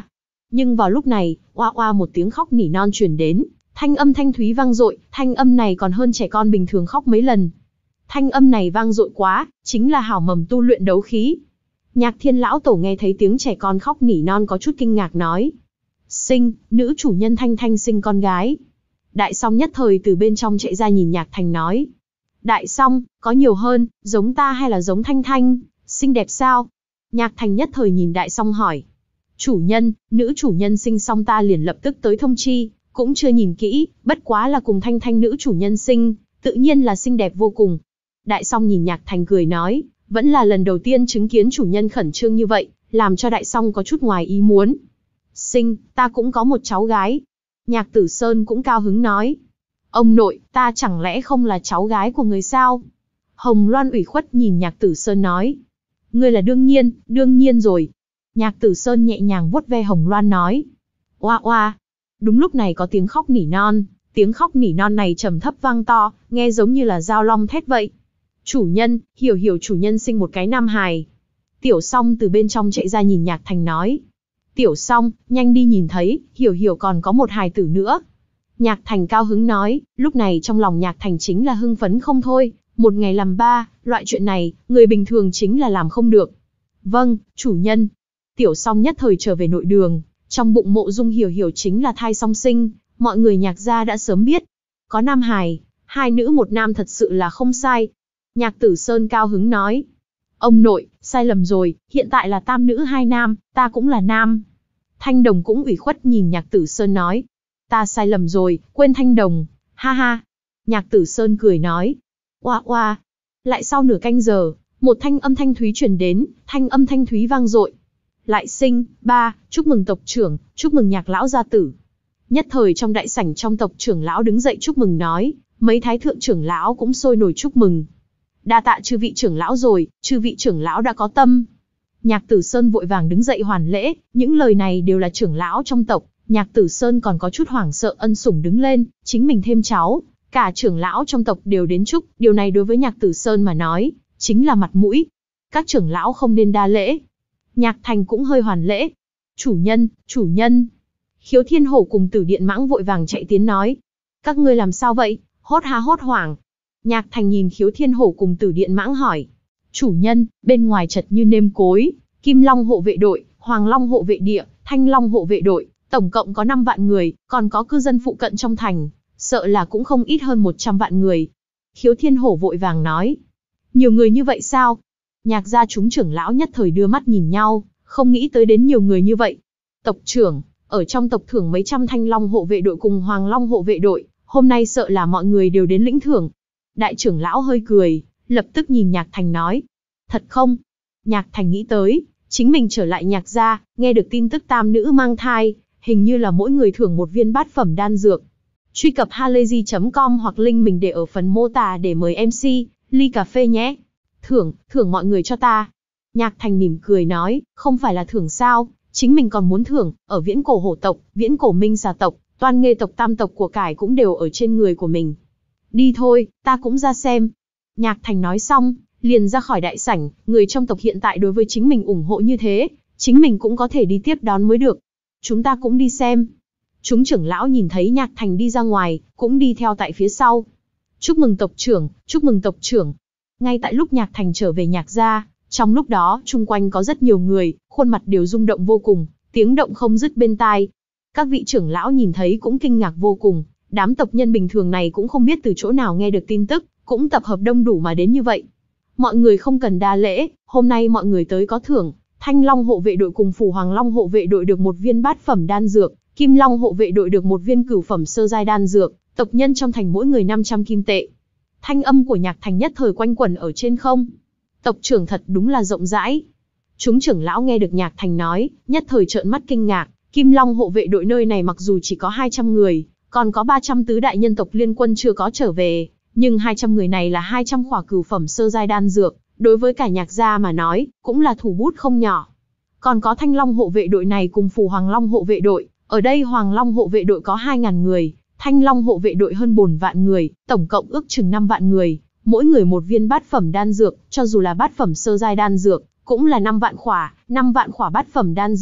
Nhưng vào lúc này, oa oa một tiếng khóc nỉ non truyền đến, thanh âm thanh thúy vang dội, thanh âm này còn hơn trẻ con bình thường khóc mấy lần. Thanh âm này vang dội quá, chính là hảo mầm tu luyện đấu khí. Nhạc Thiên lão tổ nghe thấy tiếng trẻ con khóc nỉ non có chút kinh ngạc nói: "Sinh, nữ chủ nhân Thanh Thanh sinh con gái." Đại Song nhất thời từ bên trong chạy ra nhìn Nhạc Thành nói: "Đại Song, có nhiều hơn, giống ta hay là giống Thanh Thanh, xinh đẹp sao?" Nhạc Thành nhất thời nhìn Đại Song hỏi: "Chủ nhân, nữ chủ nhân sinh xong ta liền lập tức tới thông chi, cũng chưa nhìn kỹ, bất quá là cùng Thanh Thanh nữ chủ nhân sinh, tự nhiên là xinh đẹp vô cùng." Đại Song nhìn Nhạc Thành cười nói: "Vẫn là lần đầu tiên chứng kiến chủ nhân khẩn trương như vậy, làm cho Đại Song có chút ngoài ý muốn." "Sinh, ta cũng có một cháu gái." Nhạc Tử Sơn cũng cao hứng nói: "Ông nội, ta chẳng lẽ không là cháu gái của người sao?" Hồng Loan ủy khuất nhìn Nhạc Tử Sơn nói: "Ngươi là đương nhiên, đương nhiên rồi." Nhạc Tử Sơn nhẹ nhàng vuốt ve Hồng Loan nói: "Oa oa." Đúng lúc này có tiếng khóc nỉ non, tiếng khóc nỉ non này trầm thấp vang to, nghe giống như là dao long thét vậy. "Chủ nhân, Hiểu Hiểu chủ nhân sinh một cái nam hài." Tiểu Song từ bên trong chạy ra nhìn Nhạc Thành nói: "Tiểu Song, nhanh đi nhìn thấy, Hiểu Hiểu còn có một hài tử nữa." Nhạc Thành cao hứng nói, lúc này trong lòng Nhạc Thành chính là hưng phấn không thôi, một ngày làm ba, loại chuyện này, người bình thường chính là làm không được. "Vâng, chủ nhân." Tiểu Song nhất thời trở về nội đường, trong bụng Mộ Dung Hiểu Hiểu chính là thai song sinh, mọi người Nhạc gia đã sớm biết. Có nam hài, hai nữ một nam thật sự là không sai. Nhạc Tử Sơn cao hứng nói: "Ông nội, sai lầm rồi, hiện tại là tam nữ hai nam, ta cũng là nam." Thanh Đồng cũng ủy khuất nhìn Nhạc Tử Sơn nói: "Ta sai lầm rồi, quên Thanh Đồng, ha ha." Nhạc Tử Sơn cười nói: "Oa oa." Lại sau nửa canh giờ, một thanh âm thanh thúy truyền đến, thanh âm thanh thúy vang dội: "Lại sinh, ba, chúc mừng tộc trưởng, chúc mừng Nhạc lão gia tử." Nhất thời trong đại sảnh trong tộc trưởng lão đứng dậy chúc mừng nói, mấy thái thượng trưởng lão cũng sôi nổi chúc mừng. "Đa tạ chư vị trưởng lão rồi, chư vị trưởng lão đã có tâm." Nhạc Tử Sơn vội vàng đứng dậy hoàn lễ, những lời này đều là trưởng lão trong tộc, Nhạc Tử Sơn còn có chút hoảng sợ ân sủng đứng lên, chính mình thêm cháu, cả trưởng lão trong tộc đều đến chúc, điều này đối với Nhạc Tử Sơn mà nói, chính là mặt mũi. Các trưởng lão không nên đa lễ. Nhạc Thành cũng hơi hoàn lễ. "Chủ nhân, chủ nhân." Khiếu Thiên Hổ cùng Tử Điện Mãng vội vàng chạy tiến nói: "Các ngươi làm sao vậy?" Hốt ha hốt hoảng. Nhạc Thành nhìn Khiếu Thiên Hổ cùng Tử Điện Mãng hỏi: "Chủ nhân, bên ngoài chật như nêm cối, Kim Long hộ vệ đội, Hoàng Long hộ vệ địa, Thanh Long hộ vệ đội, tổng cộng có năm vạn người, còn có cư dân phụ cận trong thành, sợ là cũng không ít hơn một trăm vạn người." Khiếu Thiên Hổ vội vàng nói: "Nhiều người như vậy sao?" Nhạc gia chúng trưởng lão nhất thời đưa mắt nhìn nhau, không nghĩ tới đến nhiều người như vậy. "Tộc trưởng, ở trong tộc thưởng mấy trăm Thanh Long hộ vệ đội cùng Hoàng Long hộ vệ đội, hôm nay sợ là mọi người đều đến lĩnh thưởng." Đại trưởng lão hơi cười, lập tức nhìn Nhạc Thành nói: "Thật không?" Nhạc Thành nghĩ tới, chính mình trở lại Nhạc gia, nghe được tin tức tam nữ mang thai, hình như là mỗi người thưởng một viên bát phẩm đan dược. Truy cập halayzi chấm com hoặc link mình để ở phần mô tả để mời em xê, ly cà phê nhé. "Thưởng, thưởng mọi người cho ta." Nhạc Thành mỉm cười nói: "Không phải là thưởng sao, chính mình còn muốn thưởng, ở viễn cổ hổ tộc, viễn cổ minh xà tộc, toan nghê tộc tam tộc của cải cũng đều ở trên người của mình. Đi thôi, ta cũng ra xem." Nhạc Thành nói xong, liền ra khỏi đại sảnh, người trong tộc hiện tại đối với chính mình ủng hộ như thế, chính mình cũng có thể đi tiếp đón mới được. "Chúng ta cũng đi xem." Chúng trưởng lão nhìn thấy Nhạc Thành đi ra ngoài, cũng đi theo tại phía sau. "Chúc mừng tộc trưởng, chúc mừng tộc trưởng." Ngay tại lúc Nhạc Thành trở về Nhạc gia, trong lúc đó, chung quanh có rất nhiều người, khuôn mặt đều rung động vô cùng, tiếng động không dứt bên tai. Các vị trưởng lão nhìn thấy cũng kinh ngạc vô cùng, đám tộc nhân bình thường này cũng không biết từ chỗ nào nghe được tin tức, cũng tập hợp đông đủ mà đến như vậy. Mọi người không cần đa lễ, hôm nay mọi người tới có thưởng, Thanh Long hộ vệ đội cùng Phủ Hoàng Long hộ vệ đội được một viên bát phẩm đan dược, Kim Long hộ vệ đội được một viên cửu phẩm sơ giai đan dược, tộc nhân trong thành mỗi người năm trăm kim tệ. Thanh âm của Nhạc Thành nhất thời quanh quẩn ở trên không. Tộc trưởng thật đúng là rộng rãi. Chúng trưởng lão nghe được Nhạc Thành nói, nhất thời trợn mắt kinh ngạc, Kim Long hộ vệ đội nơi này mặc dù chỉ có hai trăm người, còn có ba trăm tứ đại nhân tộc liên quân chưa có trở về, nhưng hai trăm người này là hai trăm khỏa cửu phẩm sơ giai đan dược, đối với cả Nhạc gia mà nói, cũng là thủ bút không nhỏ. Còn có Thanh Long hộ vệ đội này cùng Phủ Hoàng Long hộ vệ đội, ở đây Hoàng Long hộ vệ đội có hai nghìn người, Thanh Long hộ vệ đội hơn bốn vạn người, tổng cộng ước chừng năm vạn người, mỗi người một viên bát phẩm đan dược, cho dù là bát phẩm sơ giai đan dược, cũng là năm vạn khỏa, năm vạn khỏa bát phẩm đan dược,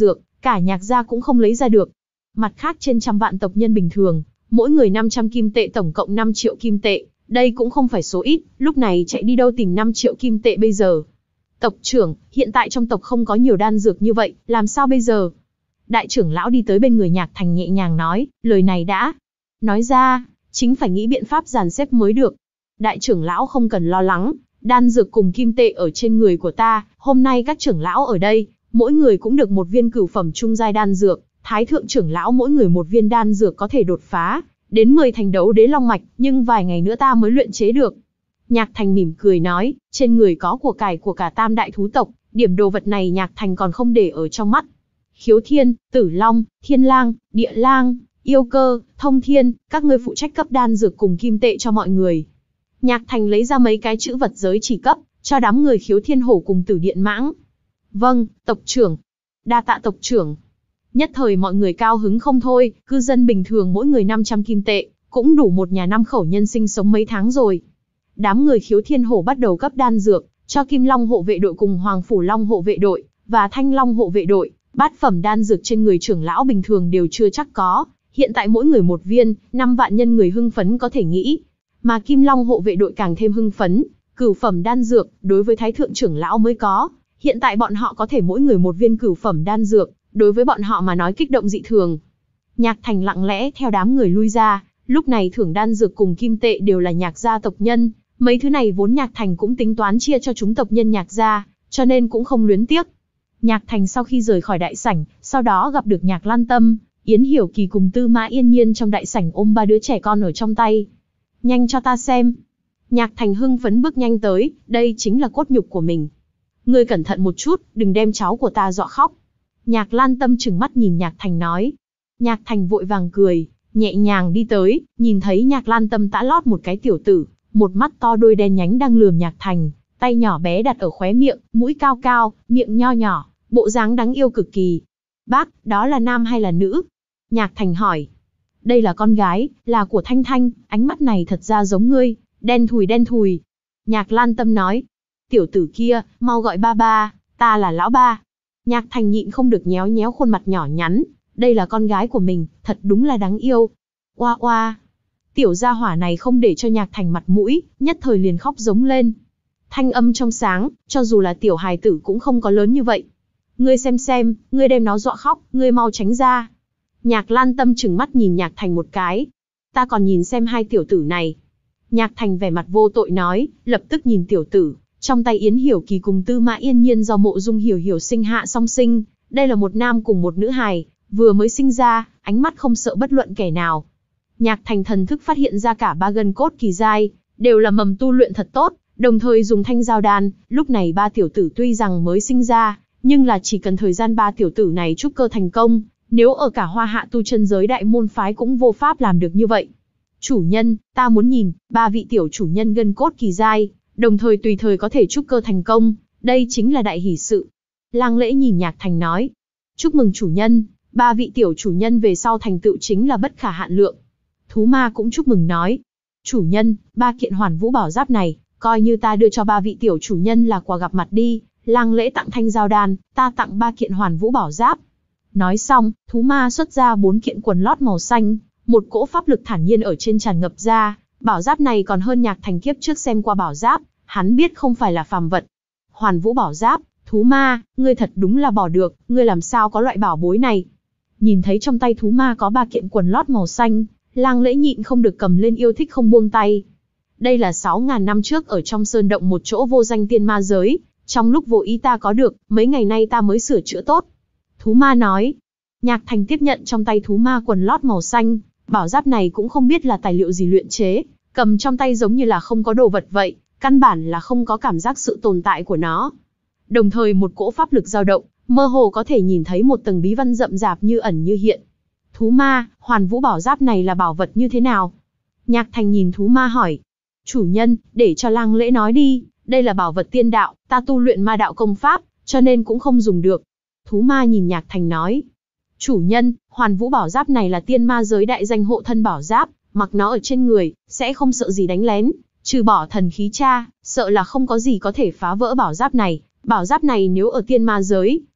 cả Nhạc gia cũng không lấy ra được. Mặt khác trên trăm vạn tộc nhân bình thường, mỗi người năm trăm kim tệ, tổng cộng năm triệu kim tệ, đây cũng không phải số ít, lúc này chạy đi đâu tìm năm triệu kim tệ bây giờ. Tộc trưởng, hiện tại trong tộc không có nhiều đan dược như vậy, làm sao bây giờ? Đại trưởng lão đi tới bên người Nhạc Thành nhẹ nhàng nói, lời này đã nói ra, chính phải nghĩ biện pháp dàn xếp mới được. Đại trưởng lão không cần lo lắng, đan dược cùng kim tệ ở trên người của ta, hôm nay các trưởng lão ở đây, mỗi người cũng được một viên cửu phẩm trung giai đan dược, thái thượng trưởng lão mỗi người một viên đan dược có thể đột phá đến mười thành đấu đế long mạch, nhưng vài ngày nữa ta mới luyện chế được. Nhạc Thành mỉm cười nói, trên người có của cải của cả tam đại thú tộc, điểm đồ vật này Nhạc Thành còn không để ở trong mắt. Khiếu Thiên, Tử Long, Thiên Lang, Địa Lang, Yêu Cơ, Thông Thiên, các ngươi phụ trách cấp đan dược cùng kim tệ cho mọi người. Nhạc Thành lấy ra mấy cái chữ vật giới chỉ cấp, cho đám người Khiếu Thiên Hổ cùng Tử Điện Mãng. Vâng, tộc trưởng. Đa tạ tộc trưởng. Nhất thời mọi người cao hứng không thôi, cư dân bình thường mỗi người năm trăm kim tệ, cũng đủ một nhà năm khẩu nhân sinh sống mấy tháng rồi. Đám người Khiếu Thiên Hổ bắt đầu cấp đan dược, cho Kim Long hộ vệ đội cùng Hoàng Phủ Long hộ vệ đội, và Thanh Long hộ vệ đội, bát phẩm đan dược trên người trưởng lão bình thường đều chưa chắc có, hiện tại mỗi người một viên, năm vạn nhân người hưng phấn có thể nghĩ. Mà Kim Long hộ vệ đội càng thêm hưng phấn, cửu phẩm đan dược, đối với Thái thượng trưởng lão mới có, hiện tại bọn họ có thể mỗi người một viên cửu phẩm đan dược, đối với bọn họ mà nói kích động dị thường. Nhạc Thành lặng lẽ theo đám người lui ra, lúc này thưởng đan dược cùng kim tệ đều là Nhạc gia tộc nhân, mấy thứ này vốn Nhạc Thành cũng tính toán chia cho chúng tộc nhân Nhạc gia, cho nên cũng không luyến tiếc. Nhạc Thành sau khi rời khỏi đại sảnh, sau đó gặp được Nhạc Lan Tâm, Yến Hiểu Kỳ cùng Tư Mã Yên Nhiên trong đại sảnh ôm ba đứa trẻ con ở trong tay. Nhanh cho ta xem. Nhạc Thành hưng phấn bước nhanh tới, đây chính là cốt nhục của mình. Ngươi cẩn thận một chút, đừng đem cháu của ta dọa khóc. Nhạc Lan Tâm trừng mắt nhìn Nhạc Thành nói. Nhạc Thành vội vàng cười, nhẹ nhàng đi tới, nhìn thấy Nhạc Lan Tâm tã lót một cái tiểu tử, một mắt to đôi đen nhánh đang lườm Nhạc Thành, tay nhỏ bé đặt ở khóe miệng, mũi cao cao, miệng nho nhỏ, bộ dáng đáng yêu cực kỳ. Bác, đó là nam hay là nữ? Nhạc Thành hỏi. Đây là con gái, là của Thanh Thanh, ánh mắt này thật ra giống ngươi, đen thùi đen thùi. Nhạc Lan Tâm nói. Tiểu tử kia, mau gọi ba ba, ta là lão ba. Nhạc Thành nhịn không được nhéo nhéo khuôn mặt nhỏ nhắn, đây là con gái của mình, thật đúng là đáng yêu. Oa oa. Tiểu gia hỏa này không để cho Nhạc Thành mặt mũi, nhất thời liền khóc giống lên. Thanh âm trong sáng, cho dù là tiểu hài tử cũng không có lớn như vậy. Ngươi xem xem, ngươi đem nó dọa khóc, ngươi mau tránh ra. Nhạc Lan Tâm trừng mắt nhìn Nhạc Thành một cái. Ta còn nhìn xem hai tiểu tử này. Nhạc Thành vẻ mặt vô tội nói, lập tức nhìn tiểu tử. Trong tay Yến Hiểu Kỳ cùng Tư Mã Yên Nhiên do Mộ Dung Hiểu Hiểu sinh hạ song sinh, đây là một nam cùng một nữ hài, vừa mới sinh ra, ánh mắt không sợ bất luận kẻ nào. Nhạc Thành thần thức phát hiện ra cả ba gân cốt kỳ giai, đều là mầm tu luyện thật tốt, đồng thời dùng thanh giao đan, lúc này ba tiểu tử tuy rằng mới sinh ra, nhưng là chỉ cần thời gian ba tiểu tử này trúc cơ thành công, nếu ở cả Hoa Hạ tu chân giới đại môn phái cũng vô pháp làm được như vậy. Chủ nhân, ta muốn nhìn, ba vị tiểu chủ nhân gân cốt kỳ giai, đồng thời tùy thời có thể trúc cơ thành công, đây chính là đại hỷ sự. Lang Lễ nhìn Nhạc Thành nói, chúc mừng chủ nhân, ba vị tiểu chủ nhân về sau thành tựu chính là bất khả hạn lượng. Thú Ma cũng chúc mừng nói, chủ nhân, ba kiện Hoàn Vũ bảo giáp này, coi như ta đưa cho ba vị tiểu chủ nhân là quà gặp mặt đi. Lang Lễ tặng thanh giao đan, ta tặng ba kiện Hoàn Vũ bảo giáp. Nói xong, Thú Ma xuất ra bốn kiện quần lót màu xanh, một cỗ pháp lực thản nhiên ở trên tràn ngập ra. Bảo giáp này còn hơn Nhạc Thành kiếp trước xem qua bảo giáp, hắn biết không phải là phàm vật. Hoàn Vũ bảo giáp, Thú Ma, ngươi thật đúng là bỏ được, ngươi làm sao có loại bảo bối này? Nhìn thấy trong tay Thú Ma có ba kiện quần lót màu xanh, Lang Lễ nhịn không được cầm lên yêu thích không buông tay. Đây là sáu ngàn năm trước ở trong sơn động một chỗ vô danh tiên ma giới, trong lúc vô ý ta có được, mấy ngày nay ta mới sửa chữa tốt. Thú Ma nói. Nhạc Thành tiếp nhận trong tay Thú Ma quần lót màu xanh, bảo giáp này cũng không biết là tài liệu gì luyện chế, cầm trong tay giống như là không có đồ vật vậy, căn bản là không có cảm giác sự tồn tại của nó. Đồng thời một cỗ pháp lực dao động, mơ hồ có thể nhìn thấy một tầng bí văn rậm rạp như ẩn như hiện. Thú Ma, Hoàn Vũ bảo giáp này là bảo vật như thế nào? Nhạc Thành nhìn Thú Ma hỏi. Chủ nhân, để cho Lang Lễ nói đi, đây là bảo vật tiên đạo, ta tu luyện ma đạo công pháp, cho nên cũng không dùng được. Thú Ma nhìn Nhạc Thành nói. Chủ nhân, Hoàn Vũ bảo giáp này là tiên ma giới đại danh hộ thân bảo giáp, mặc nó ở trên người, sẽ không sợ gì đánh lén, trừ bỏ thần khí tra, sợ là không có gì có thể phá vỡ bảo giáp này. Bảo giáp này nếu ở tiên ma giới,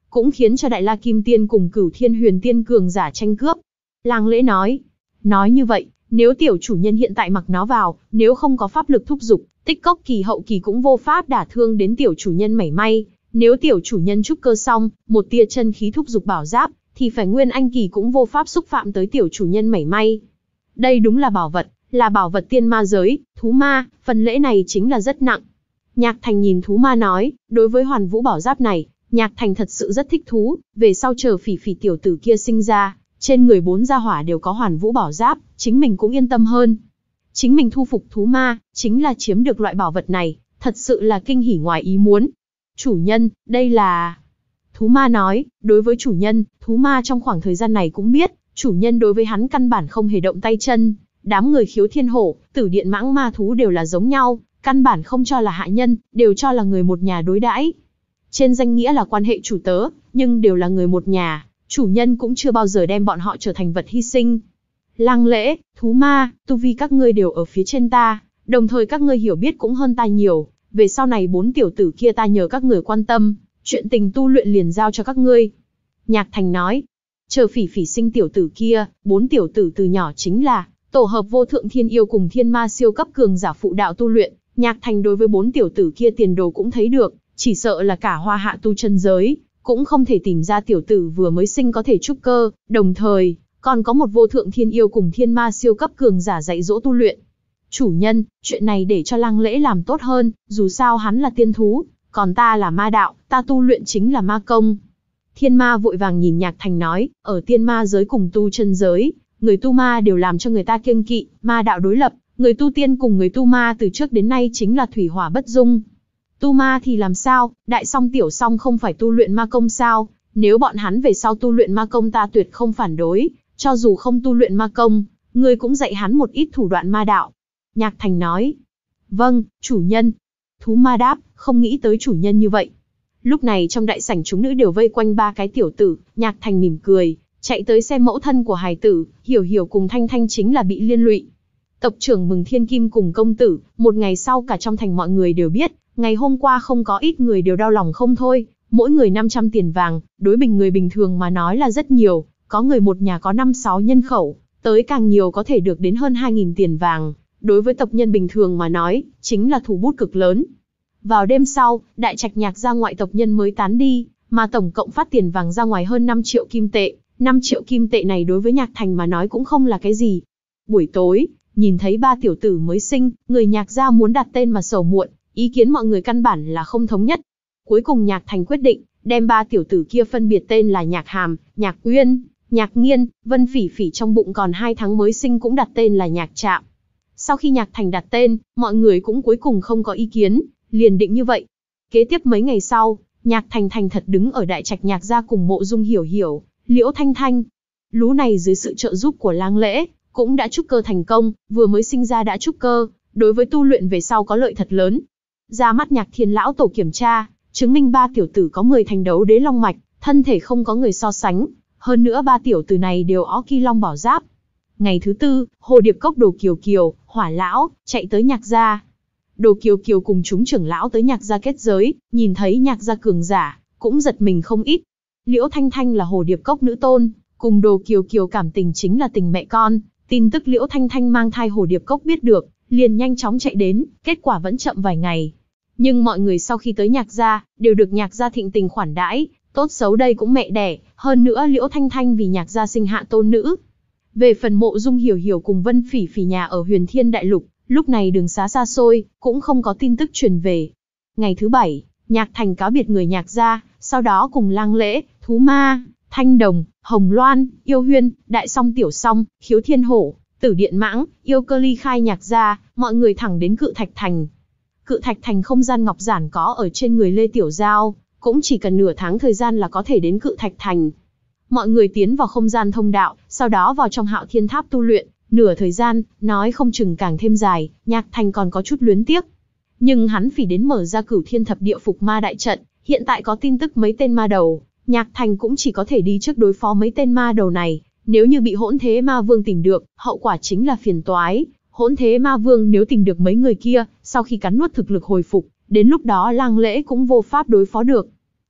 cũng khiến cho Đại La Kim Tiên cùng Cửu Thiên Huyền Tiên cường giả tranh cướp. Lang Lễ nói, nói như vậy, nếu tiểu chủ nhân hiện tại mặc nó vào, nếu không có pháp lực thúc dục, tích cốc kỳ hậu kỳ cũng vô pháp đả thương đến tiểu chủ nhân mảy may. Nếu tiểu chủ nhân trúc cơ xong, một tia chân khí thúc dục bảo giáp, thì phải nguyên anh kỳ cũng vô pháp xúc phạm tới tiểu chủ nhân mảy may. Đây đúng là bảo vật, là bảo vật tiên ma giới, thú ma, phần lễ này chính là rất nặng. Nhạc Thành nhìn thú ma nói, đối với Hoàn Vũ bảo giáp này, Nhạc Thành thật sự rất thích thú, về sau chờ Phỉ Phỉ tiểu tử kia sinh ra, trên người bốn gia hỏa đều có Hoàn Vũ bảo giáp, chính mình cũng yên tâm hơn. Chính mình thu phục thú ma, chính là chiếm được loại bảo vật này, thật sự là kinh hỉ ngoài ý muốn. Chủ nhân, đây là... Thú ma nói, đối với chủ nhân, thú ma trong khoảng thời gian này cũng biết, chủ nhân đối với hắn căn bản không hề động tay chân. Đám người Khiếu Thiên Hổ, Tử Điện Mãng ma thú đều là giống nhau, căn bản không cho là hạ nhân, đều cho là người một nhà đối đãi. Trên danh nghĩa là quan hệ chủ tớ, nhưng đều là người một nhà, chủ nhân cũng chưa bao giờ đem bọn họ trở thành vật hy sinh. Lang Lễ, thú ma, tu vi các ngươi đều ở phía trên ta, đồng thời các ngươi hiểu biết cũng hơn ta nhiều, về sau này bốn tiểu tử kia ta nhờ các người quan tâm, chuyện tình tu luyện liền giao cho các ngươi. Nhạc Thành nói, chờ Phỉ Phỉ sinh tiểu tử kia, bốn tiểu tử từ nhỏ chính là tổ hợp vô thượng thiên yêu cùng thiên ma siêu cấp cường giả phụ đạo tu luyện. Nhạc Thành đối với bốn tiểu tử kia tiền đồ cũng thấy được, chỉ sợ là cả hoa hạ tu chân giới, cũng không thể tìm ra tiểu tử vừa mới sinh có thể trúc cơ, đồng thời, còn có một vô thượng thiên yêu cùng thiên ma siêu cấp cường giả dạy dỗ tu luyện. Chủ nhân, chuyện này để cho Lang Lễ làm tốt hơn, dù sao hắn là tiên thú, còn ta là ma đạo, ta tu luyện chính là ma công. Thiên ma vội vàng nhìn Nhạc Thành nói, ở tiên ma giới cùng tu chân giới, người tu ma đều làm cho người ta kiêng kỵ, ma đạo đối lập, người tu tiên cùng người tu ma từ trước đến nay chính là thủy hỏa bất dung. Tu ma thì làm sao, đại song tiểu song không phải tu luyện ma công sao, nếu bọn hắn về sau tu luyện ma công ta tuyệt không phản đối, cho dù không tu luyện ma công, ngươi cũng dạy hắn một ít thủ đoạn ma đạo. Nhạc Thành nói, vâng, chủ nhân. Thú ma đáp, không nghĩ tới chủ nhân như vậy. Lúc này trong đại sảnh chúng nữ đều vây quanh ba cái tiểu tử, Nhạc Thành mỉm cười, chạy tới xem mẫu thân của hài tử, Hiểu Hiểu cùng Thanh Thanh chính là bị liên lụy. Tộc trưởng Mừng Thiên Kim cùng công tử, một ngày sau cả trong thành mọi người đều biết, ngày hôm qua không có ít người đều đau lòng không thôi, mỗi người năm trăm tiền vàng, đối bình người bình thường mà nói là rất nhiều, có người một nhà có năm sáu nhân khẩu, tới càng nhiều có thể được đến hơn hai nghìn tiền vàng, đối với tộc nhân bình thường mà nói, chính là thủ bút cực lớn. Vào đêm sau, đại trạch Nhạc gia ngoại tộc nhân mới tán đi, mà tổng cộng phát tiền vàng ra ngoài hơn năm triệu kim tệ, năm triệu kim tệ này đối với Nhạc Thành mà nói cũng không là cái gì. Buổi tối, nhìn thấy ba tiểu tử mới sinh, người Nhạc gia muốn đặt tên mà sầu muộn, ý kiến mọi người căn bản là không thống nhất. Cuối cùng Nhạc Thành quyết định, đem ba tiểu tử kia phân biệt tên là Nhạc Hàm, Nhạc Uyên, Nhạc Nghiên, Vân Phỉ Phỉ trong bụng còn hai tháng mới sinh cũng đặt tên là Nhạc Trạm. Sau khi Nhạc Thành đặt tên, mọi người cũng cuối cùng không có ý kiến, liền định như vậy. Kế tiếp mấy ngày sau, Nhạc Thành thành thật đứng ở đại trạch Nhạc gia cùng Mộ Dung Hiểu Hiểu, Liễu Thanh Thanh. Lú này dưới sự trợ giúp của Lang Lễ, cũng đã trúc cơ thành công, vừa mới sinh ra đã trúc cơ, đối với tu luyện về sau có lợi thật lớn. Ra mắt Nhạc Thiên lão tổ kiểm tra, chứng minh ba tiểu tử có mười thành đấu đế long mạch, thân thể không có người so sánh, hơn nữa ba tiểu tử này đều ó Kỳ Long bảo giáp. Ngày thứ tư, Hồ Điệp Cốc Đồ Kiều Kiều, Hỏa lão chạy tới Nhạc gia. Đồ Kiều Kiều cùng chúng trưởng lão tới Nhạc gia kết giới, nhìn thấy Nhạc gia cường giả, cũng giật mình không ít. Liễu Thanh Thanh là Hồ Điệp Cốc nữ tôn, cùng Đồ Kiều Kiều cảm tình chính là tình mẹ con, tin tức Liễu Thanh Thanh mang thai Hồ Điệp Cốc biết được, liền nhanh chóng chạy đến, kết quả vẫn chậm vài ngày. Nhưng mọi người sau khi tới Nhạc gia, đều được Nhạc gia thịnh tình khoản đãi, tốt xấu đây cũng mẹ đẻ, hơn nữa Liễu Thanh Thanh vì Nhạc gia sinh hạ tôn nữ. Về phần Mộ Dung Hiểu Hiểu cùng Vân Phỉ Phỉ nhà ở Huyền Thiên Đại Lục, lúc này đường xá xa xôi, cũng không có tin tức truyền về. Ngày thứ bảy, Nhạc Thành cáo biệt người Nhạc gia, sau đó cùng Lang Lễ, Thú Ma, Thanh Đồng, Hồng Loan, Yêu Huyên, Đại Song Tiểu Song, Khiếu Thiên Hổ, Tử Điện Mãng, Yêu Cơ ly khai Nhạc gia, mọi người thẳng đến Cự Thạch Thành. Cự Thạch Thành không gian ngọc giản có ở trên người Lê Tiểu Giao, cũng chỉ cần nửa tháng thời gian là có thể đến Cự Thạch Thành. Mọi người tiến vào không gian thông đạo, sau đó vào trong Hạo Thiên Tháp tu luyện, nửa thời gian, nói không chừng càng thêm dài, Nhạc Thành còn có chút luyến tiếc. Nhưng hắn phỉ đến mở ra Cửu Thiên Thập Địa Phục Ma đại trận, hiện tại có tin tức mấy tên ma đầu, Nhạc Thành cũng chỉ có thể đi trước đối phó mấy tên ma đầu này, nếu như bị Hỗn Thế Ma Vương tìm được, hậu quả chính là phiền toái. Hỗn Thế Ma Vương nếu tìm được mấy người kia, sau khi cắn nuốt thực lực hồi phục, đến lúc đó Lang Lễ cũng vô pháp đối phó được.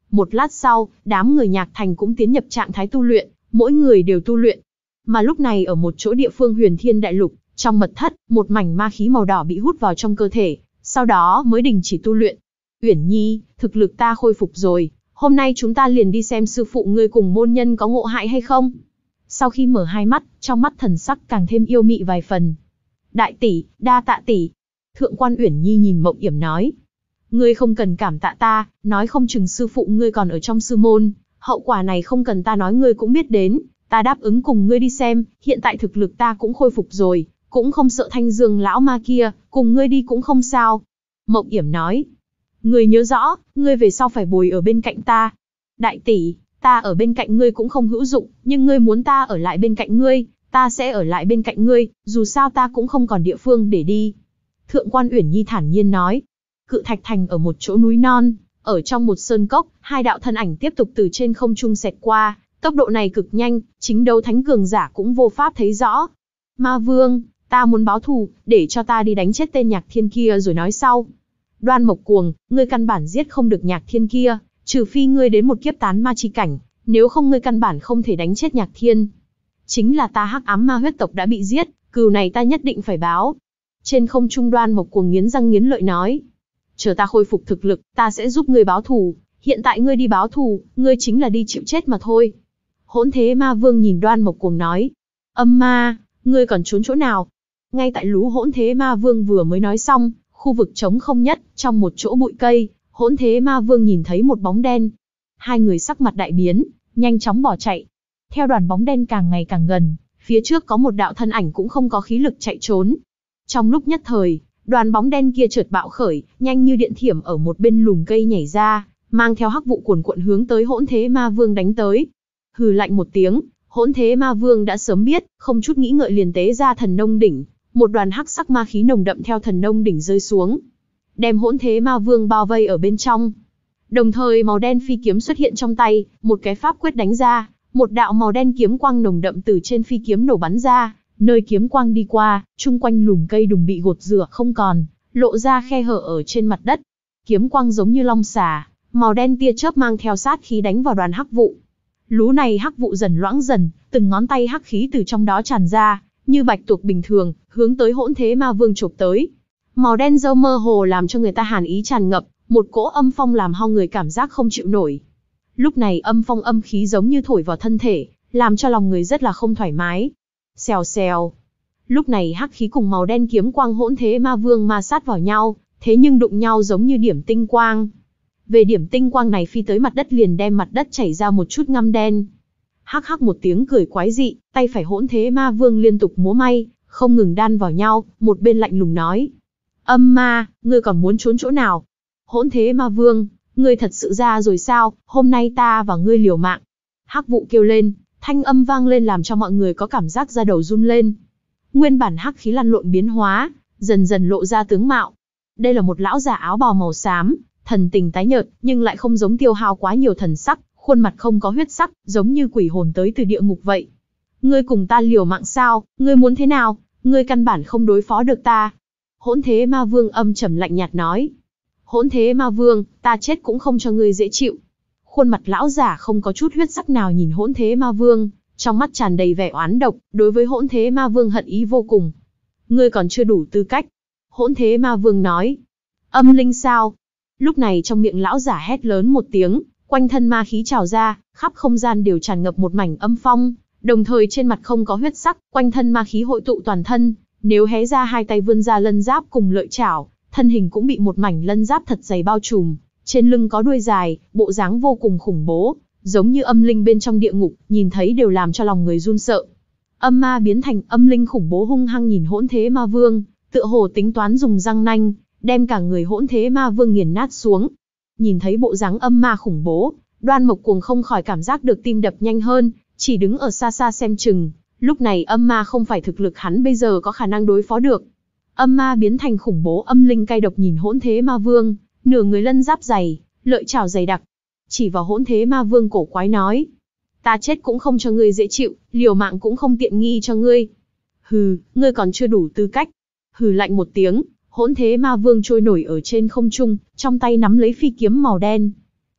Một lát sau, đám người Nhạc Thành cũng tiến nhập trạng thái tu luyện, mỗi người đều tu luyện. Mà lúc này ở một chỗ địa phương Huyền Thiên Đại Lục, trong mật thất, một mảnh ma khí màu đỏ bị hút vào trong cơ thể, sau đó mới đình chỉ tu luyện. Uyển Nhi, thực lực ta khôi phục rồi, hôm nay chúng ta liền đi xem sư phụ ngươi cùng môn nhân có ngộ hại hay không. Sau khi mở hai mắt, trong mắt thần sắc càng thêm yêu mị vài phần. Đại tỷ, đa tạ tỷ. Thượng quan Uyển Nhi nhìn Mộng Yểm nói. Ngươi không cần cảm tạ ta, nói không chừng sư phụ ngươi còn ở trong sư môn, hậu quả này không cần ta nói ngươi cũng biết đến, ta đáp ứng cùng ngươi đi xem, hiện tại thực lực ta cũng khôi phục rồi, cũng không sợ Thanh Dương lão ma kia, cùng ngươi đi cũng không sao. Mộng Yểm nói. Ngươi nhớ rõ, ngươi về sau phải bồi ở bên cạnh ta. Đại tỷ, ta ở bên cạnh ngươi cũng không hữu dụng, nhưng ngươi muốn ta ở lại bên cạnh ngươi, ta sẽ ở lại bên cạnh ngươi, dù sao ta cũng không còn địa phương để đi. Thượng quan Uyển Nhi thản nhiên nói. Cự Thạch Thành ở một chỗ núi non, ở trong một sơn cốc, hai đạo thân ảnh tiếp tục từ trên không trung xẹt qua, tốc độ này cực nhanh, chính đấu thánh cường giả cũng vô pháp thấy rõ. Ma Vương, ta muốn báo thù, để cho ta đi đánh chết tên Nhạc Thiên kia rồi nói sau. Đoan Mộc Cuồng, ngươi căn bản giết không được Nhạc Thiên kia, trừ phi ngươi đến một kiếp tán ma chi cảnh, nếu không ngươi căn bản không thể đánh chết Nhạc Thiên. Chính là ta Hắc Ám Ma huyết tộc đã bị giết, cừu này ta nhất định phải báo. Trên không trung Đoan Mộc Cuồng nghiến răng nghiến lợi nói. Chờ ta khôi phục thực lực, ta sẽ giúp ngươi báo thù, hiện tại ngươi đi báo thù, ngươi chính là đi chịu chết mà thôi. Hỗn Thế Ma Vương nhìn Đoan Mộc Cuồng nói. Âm ma, ngươi còn trốn chỗ nào? Ngay tại lú Hỗn Thế Ma Vương vừa mới nói xong, khu vực trống không nhất, trong một chỗ bụi cây, Hỗn Thế Ma Vương nhìn thấy một bóng đen. Hai người sắc mặt đại biến, nhanh chóng bỏ chạy. Theo đoàn bóng đen càng ngày càng gần, phía trước có một đạo thân ảnh cũng không có khí lực chạy trốn. Trong lúc nhất thời, đoàn bóng đen kia chợt bạo khởi, nhanh như điện thiểm ở một bên lùm cây nhảy ra, mang theo hắc vụ cuồn cuộn hướng tới Hỗn Thế Ma Vương đánh tới. Hừ lạnh một tiếng, Hỗn Thế Ma Vương đã sớm biết, không chút nghĩ ngợi liền tế ra Thần Nông Đỉnh, một đoàn hắc sắc ma khí nồng đậm theo Thần Nông Đỉnh rơi xuống, đem Hỗn Thế Ma Vương bao vây ở bên trong. Đồng thời màu đen phi kiếm xuất hiện trong tay, một cái pháp quyết đánh ra, một đạo màu đen kiếm quang nồng đậm từ trên phi kiếm nổ bắn ra, nơi kiếm quang đi qua, chung quanh lùm cây đùng bị gột rửa không còn, lộ ra khe hở ở trên mặt đất. Kiếm quang giống như long xà, màu đen tia chớp mang theo sát khí đánh vào đoàn hắc vụ. Lú này hắc vụ dần loãng dần, từng ngón tay hắc khí từ trong đó tràn ra, như bạch tuộc bình thường, hướng tới Hỗn Thế Ma Vương chộp tới. Màu đen dâu mơ hồ làm cho người ta hàn ý tràn ngập, một cỗ âm phong làm ho người cảm giác không chịu nổi. Lúc này âm phong âm khí giống như thổi vào thân thể, làm cho lòng người rất là không thoải mái. Xèo xèo. Lúc này hắc khí cùng màu đen kiếm quang Hỗn Thế Ma Vương ma sát vào nhau, thế nhưng đụng nhau giống như điểm tinh quang. Về điểm tinh quang này phi tới mặt đất liền đem mặt đất chảy ra một chút ngăm đen. Hắc hắc một tiếng cười quái dị, tay phải Hỗn Thế Ma Vương liên tục múa may, không ngừng đan vào nhau, một bên lạnh lùng nói. Âm ma, ngươi còn muốn trốn chỗ nào? Hỗn Thế Ma Vương, ngươi thật sự ra rồi sao, hôm nay ta và ngươi liều mạng. Hắc vụ kêu lên, thanh âm vang lên làm cho mọi người có cảm giác da đầu run lên. Nguyên bản hắc khí lăn lộn biến hóa, dần dần lộ ra tướng mạo. Đây là một lão già áo bào màu xám, thần tình tái nhợt, nhưng lại không giống tiêu hao quá nhiều thần sắc, khuôn mặt không có huyết sắc, giống như quỷ hồn tới từ địa ngục vậy. Ngươi cùng ta liều mạng sao, ngươi muốn thế nào, ngươi căn bản không đối phó được ta. Hỗn Thế Ma Vương âm trầm lạnh nhạt nói. Hỗn Thế Ma Vương, ta chết cũng không cho ngươi dễ chịu. Khuôn mặt lão giả không có chút huyết sắc nào nhìn Hỗn Thế Ma Vương, trong mắt tràn đầy vẻ oán độc, đối với Hỗn Thế Ma Vương hận ý vô cùng. Ngươi còn chưa đủ tư cách. Hỗn Thế Ma Vương nói. Âm linh sao? Lúc này trong miệng lão giả hét lớn một tiếng, quanh thân ma khí trào ra, khắp không gian đều tràn ngập một mảnh âm phong, đồng thời trên mặt không có huyết sắc, quanh thân ma khí hội tụ toàn thân, nếu hé ra hai tay vươn ra lân giáp cùng lợi chảo, thân hình cũng bị một mảnh lân giáp thật dày bao trùm, trên lưng có đuôi dài, bộ dáng vô cùng khủng bố, giống như âm linh bên trong địa ngục, nhìn thấy đều làm cho lòng người run sợ. Âm ma biến thành âm linh khủng bố hung hăng nhìn Hỗn Thế Ma Vương, tựa hồ tính toán dùng răng nanh, đem cả người Hỗn Thế Ma Vương nghiền nát xuống. Nhìn thấy bộ dáng âm ma khủng bố, Đoan Mộc Cuồng không khỏi cảm giác được tim đập nhanh hơn, chỉ đứng ở xa xa xem chừng. Lúc này âm ma không phải thực lực hắn bây giờ có khả năng đối phó được. Âm ma biến thành khủng bố âm linh cay độc nhìn Hỗn Thế Ma Vương, nửa người lân giáp dày, lợi chảo dày đặc, chỉ vào Hỗn Thế Ma Vương cổ quái nói: ta chết cũng không cho ngươi dễ chịu, liều mạng cũng không tiện nghi cho ngươi. Hừ, ngươi còn chưa đủ tư cách. Hừ lạnh một tiếng, Hỗn Thế Ma Vương trôi nổi ở trên không trung, trong tay nắm lấy phi kiếm màu đen.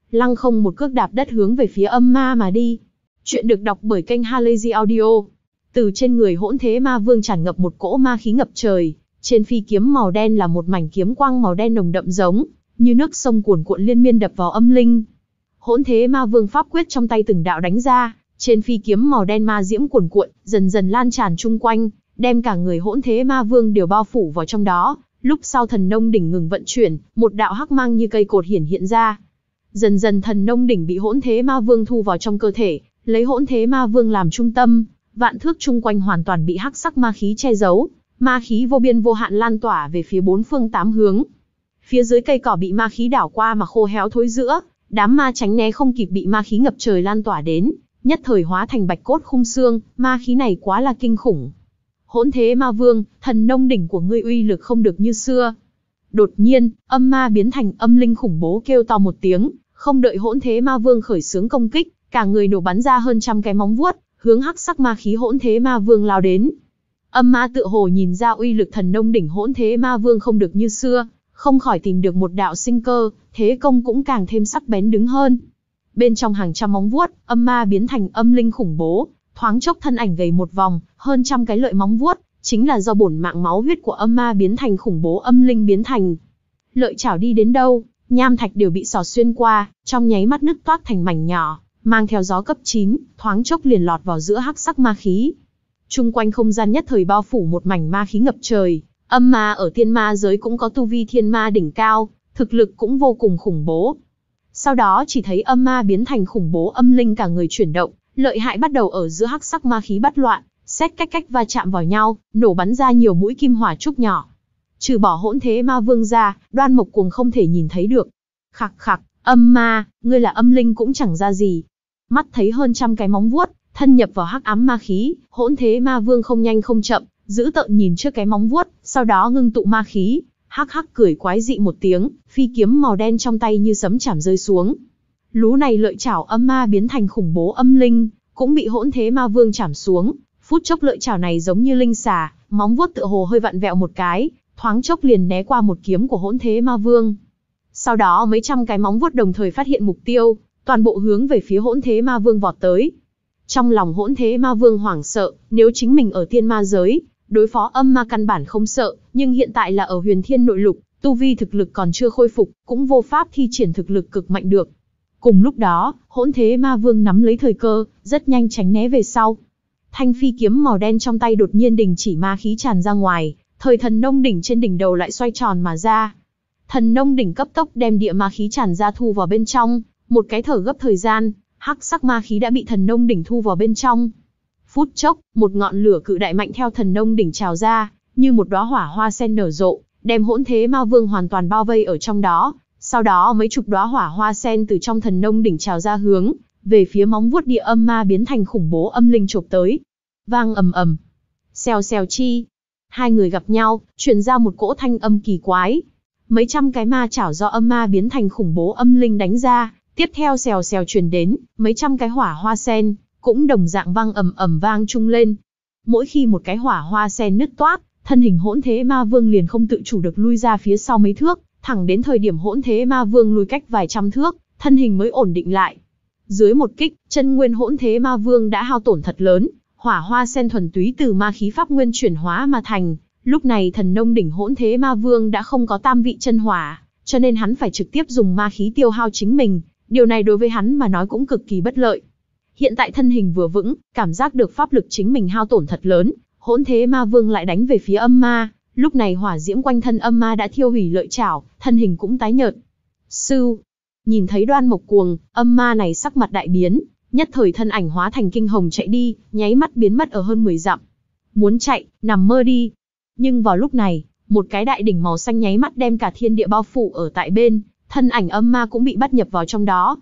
lăng không một cước đạp đất hướng về phía âm ma mà đi. Chuyện được đọc bởi kênh Halazy Audio. Từ trên người hỗn thế ma vương tràn ngập một cỗ ma khí ngập trời, trên phi kiếm màu đen là một mảnh kiếm quang màu đen nồng đậm giống như nước sông cuồn cuộn liên miên đập vào âm linh. Hỗn thế ma vương pháp quyết trong tay từng đạo đánh ra, trên phi kiếm màu đen ma diễm cuồn cuộn, dần dần lan tràn chung quanh, đem cả người hỗn thế ma vương đều bao phủ vào trong đó. Lúc sau thần nông đỉnh ngừng vận chuyển, một đạo hắc mang như cây cột hiển hiện ra. Dần dần thần nông đỉnh bị hỗn thế ma vương thu vào trong cơ thể, lấy hỗn thế ma vương làm trung tâm, vạn thước chung quanh hoàn toàn bị hắc sắc ma khí che giấu, ma khí vô biên vô hạn lan tỏa về phía bốn phương tám hướng. Phía dưới cây cỏ bị ma khí đảo qua mà khô héo thối rữa, đám ma tránh né không kịp bị ma khí ngập trời lan tỏa đến, nhất thời hóa thành bạch cốt khung xương, ma khí này quá là kinh khủng. Hỗn thế ma vương, thần nông đỉnh của ngươi uy lực không được như xưa. Đột nhiên, âm ma biến thành âm linh khủng bố kêu to một tiếng, không đợi hỗn thế ma vương khởi xướng công kích, cả người nổ bắn ra hơn trăm cái móng vuốt, hướng hắc sắc ma khí hỗn thế ma vương lao đến. Âm ma tựa hồ nhìn ra uy lực thần nông đỉnh hỗn thế ma vương không được như xưa, không khỏi tìm được một đạo sinh cơ, thế công cũng càng thêm sắc bén đứng hơn. Bên trong hàng trăm móng vuốt, âm ma biến thành âm linh khủng bố, thoáng chốc thân ảnh gầy một vòng, hơn trăm cái lợi móng vuốt, chính là do bổn mạng máu huyết của âm ma biến thành khủng bố âm linh biến thành. Lợi chảo đi đến đâu, nham thạch đều bị xỏ xuyên qua, trong nháy mắt nứt toác thành mảnh nhỏ, mang theo gió cấp chín, thoáng chốc liền lọt vào giữa hắc sắc ma khí. Trung quanh không gian nhất thời bao phủ một mảnh ma khí ngập trời, âm ma ở thiên ma giới cũng có tu vi thiên ma đỉnh cao, thực lực cũng vô cùng khủng bố. Sau đó chỉ thấy âm ma biến thành khủng bố âm linh cả người chuyển động, lợi hại bắt đầu ở giữa hắc sắc ma khí bắt loạn, xét cách cách va chạm vào nhau, nổ bắn ra nhiều mũi kim hỏa trúc nhỏ. Trừ bỏ hỗn thế ma vương ra, Đoan Mộc Cuồng không thể nhìn thấy được. Khặc khặc, âm ma, ngươi là âm linh cũng chẳng ra gì. Mắt thấy hơn trăm cái móng vuốt, thân nhập vào hắc ám ma khí, hỗn thế ma vương không nhanh không chậm, giữ tợn nhìn trước cái móng vuốt, sau đó ngưng tụ ma khí, hắc hắc cười quái dị một tiếng, phi kiếm màu đen trong tay như sấm chảm rơi xuống. Lú này lợi chảo âm ma biến thành khủng bố âm linh, cũng bị hỗn thế ma vương chảm xuống. Phút chốc lợi chảo này giống như linh xà, móng vuốt tựa hồ hơi vặn vẹo một cái, thoáng chốc liền né qua một kiếm của hỗn thế ma vương. Sau đó mấy trăm cái móng vuốt đồng thời phát hiện mục tiêu, toàn bộ hướng về phía hỗn thế ma vương vọt tới. Trong lòng hỗn thế ma vương hoảng sợ, nếu chính mình ở tiên ma giới, đối phó âm ma căn bản không sợ, nhưng hiện tại là ở huyền thiên nội lục, tu vi thực lực còn chưa khôi phục, cũng vô pháp thi triển thực lực cực mạnh được. Cùng lúc đó, hỗn thế ma vương nắm lấy thời cơ, rất nhanh tránh né về sau. Thanh phi kiếm màu đen trong tay đột nhiên đình chỉ ma khí tràn ra ngoài, thời thần nông đỉnh trên đỉnh đầu lại xoay tròn mà ra. Thần nông đỉnh cấp tốc đem địa ma khí tràn ra thu vào bên trong, một cái thở gấp thời gian, hắc sắc ma khí đã bị thần nông đỉnh thu vào bên trong. Phút chốc, một ngọn lửa cự đại mạnh theo thần nông đỉnh trào ra, như một đóa hỏa hoa sen nở rộ, đem hỗn thế ma vương hoàn toàn bao vây ở trong đó. Sau đó mấy chục đóa hỏa hoa sen từ trong thần nông đỉnh trào ra hướng về phía móng vuốt địa âm ma biến thành khủng bố âm linh chộp tới. Vang ầm ầm, xèo xèo chi, hai người gặp nhau, truyền ra một cỗ thanh âm kỳ quái. Mấy trăm cái ma chảo do âm ma biến thành khủng bố âm linh đánh ra, tiếp theo xèo xèo truyền đến, mấy trăm cái hỏa hoa sen cũng đồng dạng vang ầm ầm vang chung lên. Mỗi khi một cái hỏa hoa sen nứt toác, thân hình hỗn thế ma vương liền không tự chủ được lui ra phía sau mấy thước, thẳng đến thời điểm hỗn thế ma vương lùi cách vài trăm thước, thân hình mới ổn định lại. Dưới một kích, chân nguyên hỗn thế ma vương đã hao tổn thật lớn, hỏa hoa sen thuần túy từ ma khí pháp nguyên chuyển hóa mà thành. Lúc này thần nông đỉnh hỗn thế ma vương đã không có tam vị chân hỏa, cho nên hắn phải trực tiếp dùng ma khí tiêu hao chính mình, điều này đối với hắn mà nói cũng cực kỳ bất lợi. Hiện tại thân hình vừa vững, cảm giác được pháp lực chính mình hao tổn thật lớn, hỗn thế ma vương lại đánh về phía âm ma, lúc này hỏa diễm quanh thân âm ma đã thiêu hủy lợi chảo, thân hình cũng tái nhợt. Sưu, nhìn thấy Đoan Mộc Cuồng, âm ma này sắc mặt đại biến, nhất thời thân ảnh hóa thành kinh hồng chạy đi, nháy mắt biến mất ở hơn mười dặm. Muốn chạy, nằm mơ đi. Nhưng vào lúc này, một cái đại đỉnh màu xanh nháy mắt đem cả thiên địa bao phủ ở tại bên, thân ảnh âm ma cũng bị bắt nhập vào trong đó.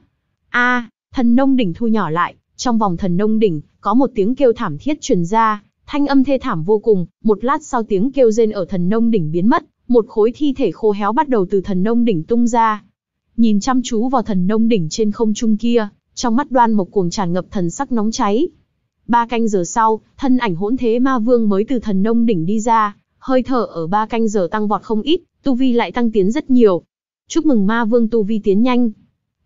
A, thần nông đỉnh thu nhỏ lại, trong vòng thần nông đỉnh, có một tiếng kêu thảm thiết truyền ra, thanh âm thê thảm vô cùng, một lát sau tiếng kêu rên ở thần nông đỉnh biến mất, một khối thi thể khô héo bắt đầu từ thần nông đỉnh tung ra. Nhìn chăm chú vào thần nông đỉnh trên không trung kia, trong mắt Đoan Mộc Cuồng tràn ngập thần sắc nóng cháy. Ba canh giờ sau, thân ảnh hỗn thế ma vương mới từ thần nông đỉnh đi ra, hơi thở ở ba canh giờ tăng vọt không ít, tu vi lại tăng tiến rất nhiều. Chúc mừng ma vương tu vi tiến nhanh.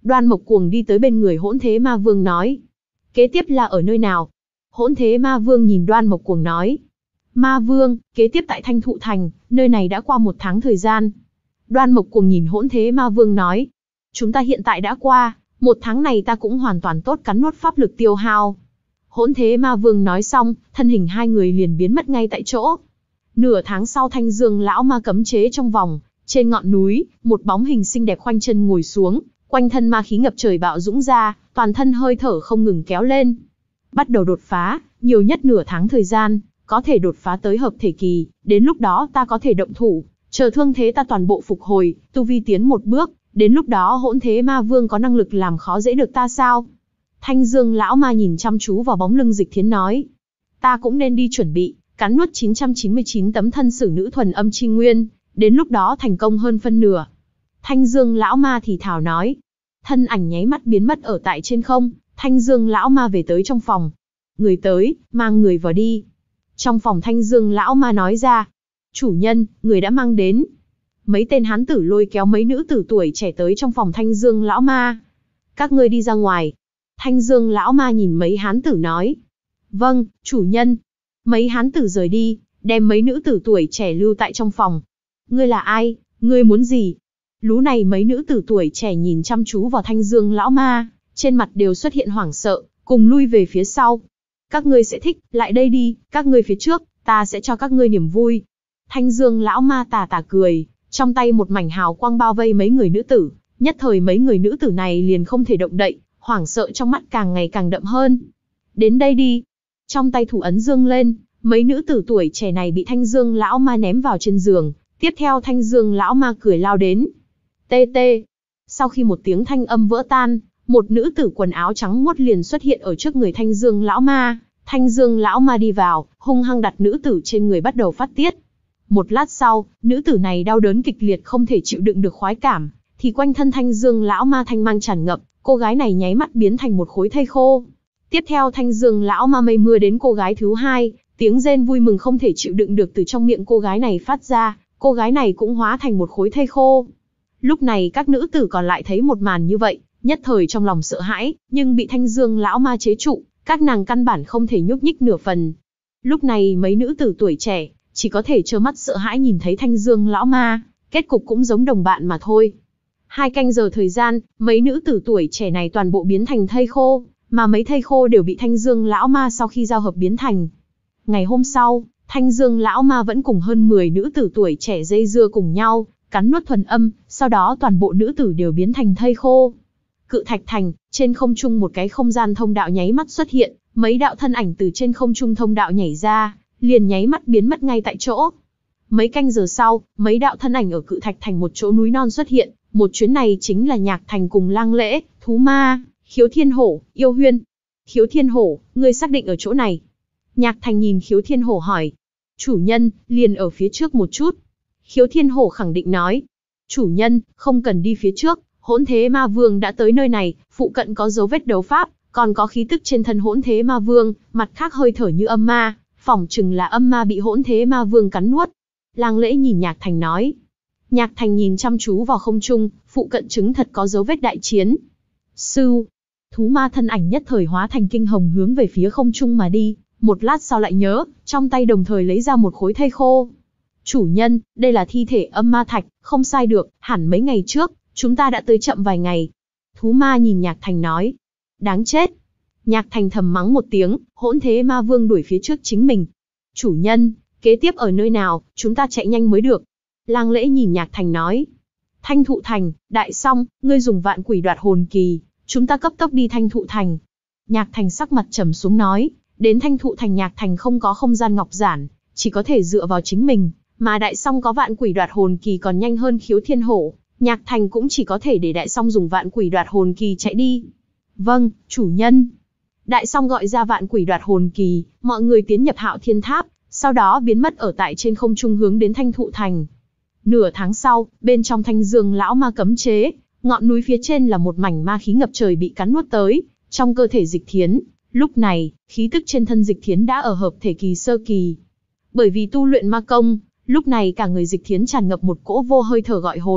Đoan Mộc Cuồng đi tới bên người Hỗn Thế Ma Vương nói. Kế tiếp là ở nơi nào? Hỗn Thế Ma Vương nhìn Đoan Mộc Cuồng nói. Ma Vương, kế tiếp tại Thanh Thụ Thành, nơi này đã qua một tháng thời gian. Đoan Mộc Cuồng nhìn Hỗn Thế Ma Vương nói. Chúng ta hiện tại đã qua, một tháng này ta cũng hoàn toàn tốt cắn nuốt pháp lực tiêu hao. Hỗn Thế Ma Vương nói xong, thân hình hai người liền biến mất ngay tại chỗ. Nửa tháng sau Thanh Dương lão ma cấm chế trong vòng, trên ngọn núi, một bóng hình xinh đẹp khoanh chân ngồi xuống, quanh thân ma khí ngập trời bạo dũng ra, toàn thân hơi thở không ngừng kéo lên. Bắt đầu đột phá, nhiều nhất nửa tháng thời gian, có thể đột phá tới hợp thể kỳ, đến lúc đó ta có thể động thủ, chờ thương thế ta toàn bộ phục hồi, tu vi tiến một bước, đến lúc đó Hỗn Thế Ma Vương có năng lực làm khó dễ được ta sao? Thanh Dương lão ma nhìn chăm chú vào bóng lưng Dịch Thiến nói. Ta cũng nên đi chuẩn bị, cắn nuốt chín trăm chín mươi chín tấm thân sử nữ thuần âm chi nguyên, đến lúc đó thành công hơn phân nửa. Thanh Dương lão ma thì thào nói. Thân ảnh nháy mắt biến mất ở tại trên không, Thanh Dương lão ma về tới trong phòng. Người tới, mang người vào đi. Trong phòng Thanh Dương lão ma nói ra. Chủ nhân, người đã mang đến. Mấy tên hán tử lôi kéo mấy nữ tử tuổi trẻ tới trong phòng Thanh Dương lão ma. Các ngươi đi ra ngoài. Thanh Dương lão ma nhìn mấy hán tử nói. Vâng, chủ nhân. Mấy hán tử rời đi, đem mấy nữ tử tuổi trẻ lưu tại trong phòng. Ngươi là ai? Ngươi muốn gì? Lú này mấy nữ tử tuổi trẻ nhìn chăm chú vào Thanh Dương lão ma, trên mặt đều xuất hiện hoảng sợ, cùng lui về phía sau. Các ngươi sẽ thích, lại đây đi, các ngươi phía trước, ta sẽ cho các ngươi niềm vui. Thanh Dương lão ma tà tà cười, trong tay một mảnh hào quang bao vây mấy người nữ tử, nhất thời mấy người nữ tử này liền không thể động đậy, hoảng sợ trong mắt càng ngày càng đậm hơn. Đến đây đi. Trong tay thủ ấn dương lên, mấy nữ tử tuổi trẻ này bị Thanh Dương lão ma ném vào trên giường, tiếp theo Thanh Dương lão ma cười lao đến. Tê tê. Sau khi một tiếng thanh âm vỡ tan, một nữ tử quần áo trắng muốt liền xuất hiện ở trước người Thanh Dương lão ma. Thanh Dương lão ma đi vào, hung hăng đặt nữ tử trên người bắt đầu phát tiết. Một lát sau, nữ tử này đau đớn kịch liệt không thể chịu đựng được khoái cảm, thì quanh thân Thanh Dương lão ma thanh mang tràn ngập, cô gái này nháy mắt biến thành một khối thây khô. Tiếp theo Thanh Dương lão ma mây mưa đến cô gái thứ hai, tiếng rên vui mừng không thể chịu đựng được từ trong miệng cô gái này phát ra, cô gái này cũng hóa thành một khối thây khô. Lúc này các nữ tử còn lại thấy một màn như vậy, nhất thời trong lòng sợ hãi, nhưng bị Thanh Dương lão ma chế trụ, các nàng căn bản không thể nhúc nhích nửa phần. Lúc này mấy nữ tử tuổi trẻ, chỉ có thể trơ mắt sợ hãi nhìn thấy Thanh Dương lão ma, kết cục cũng giống đồng bạn mà thôi. Hai canh giờ thời gian, mấy nữ tử tuổi trẻ này toàn bộ biến thành thây khô, mà mấy thây khô đều bị Thanh Dương lão ma sau khi giao hợp biến thành. Ngày hôm sau, Thanh Dương lão ma vẫn cùng hơn mười nữ tử tuổi trẻ dây dưa cùng nhau, cắn nuốt thuần âm, sau đó toàn bộ nữ tử đều biến thành thây khô. Cự Thạch Thành, trên không trung một cái không gian thông đạo nháy mắt xuất hiện, mấy đạo thân ảnh từ trên không trung thông đạo nhảy ra, liền nháy mắt biến mất ngay tại chỗ. Mấy canh giờ sau, mấy đạo thân ảnh ở Cự Thạch Thành một chỗ núi non xuất hiện, một chuyến này chính là Nhạc Thành cùng Lang Lễ, Thú Ma, Khiếu Thiên Hổ, Yêu Huyên. Khiếu Thiên Hổ, ngươi xác định ở chỗ này? Nhạc Thành nhìn Khiếu Thiên Hổ hỏi. Chủ nhân, liền ở phía trước một chút. Khiếu Thiên Hổ khẳng định nói. Chủ nhân, không cần đi phía trước, Hỗn Thế Ma Vương đã tới nơi này, phụ cận có dấu vết đấu pháp, còn có khí tức trên thân Hỗn Thế Ma Vương, mặt khác hơi thở như âm ma, phỏng chừng là âm ma bị Hỗn Thế Ma Vương cắn nuốt. Lang Lễ nhìn Nhạc Thành nói. Nhạc Thành nhìn chăm chú vào không trung, phụ cận chứng thật có dấu vết đại chiến. Sưu, Thú Ma thân ảnh nhất thời hóa thành kinh hồng hướng về phía không trung mà đi, một lát sau lại nhớ, trong tay đồng thời lấy ra một khối thây khô. Chủ nhân, đây là thi thể âm ma thạch, không sai được, hẳn mấy ngày trước, chúng ta đã tới chậm vài ngày. Thú Ma nhìn Nhạc Thành nói. Đáng chết. Nhạc Thành thầm mắng một tiếng, Hỗn Thế Ma Vương đuổi phía trước chính mình. Chủ nhân, kế tiếp ở nơi nào, chúng ta chạy nhanh mới được. Lang Lễ nhìn Nhạc Thành nói. Thanh Thụ Thành, Đại Song, ngươi dùng vạn quỷ đoạt hồn kỳ, chúng ta cấp tốc đi Thanh Thụ Thành. Nhạc Thành sắc mặt trầm xuống nói, đến Thanh Thụ Thành Nhạc Thành không có không gian ngọc giản, chỉ có thể dựa vào chính mình, mà Đại Song có vạn quỷ đoạt hồn kỳ còn nhanh hơn Khiếu Thiên Hổ, Nhạc Thành cũng chỉ có thể để Đại Song dùng vạn quỷ đoạt hồn kỳ chạy đi. Vâng, chủ nhân. Đại Song gọi ra vạn quỷ đoạt hồn kỳ, mọi người tiến nhập Hạo Thiên Tháp, sau đó biến mất ở tại trên không trung hướng đến Thanh Thụ Thành. Nửa tháng sau, bên trong Thanh Dương lão ma cấm chế, ngọn núi phía trên là một mảnh ma khí ngập trời bị cắn nuốt tới, trong cơ thể Dịch Thiến, lúc này, khí tức trên thân Dịch Thiến đã ở hợp thể kỳ sơ kỳ. Bởi vì tu luyện ma công, lúc này cả người Dịch Thiến tràn ngập một cỗ vô hơi thở gọi hồn,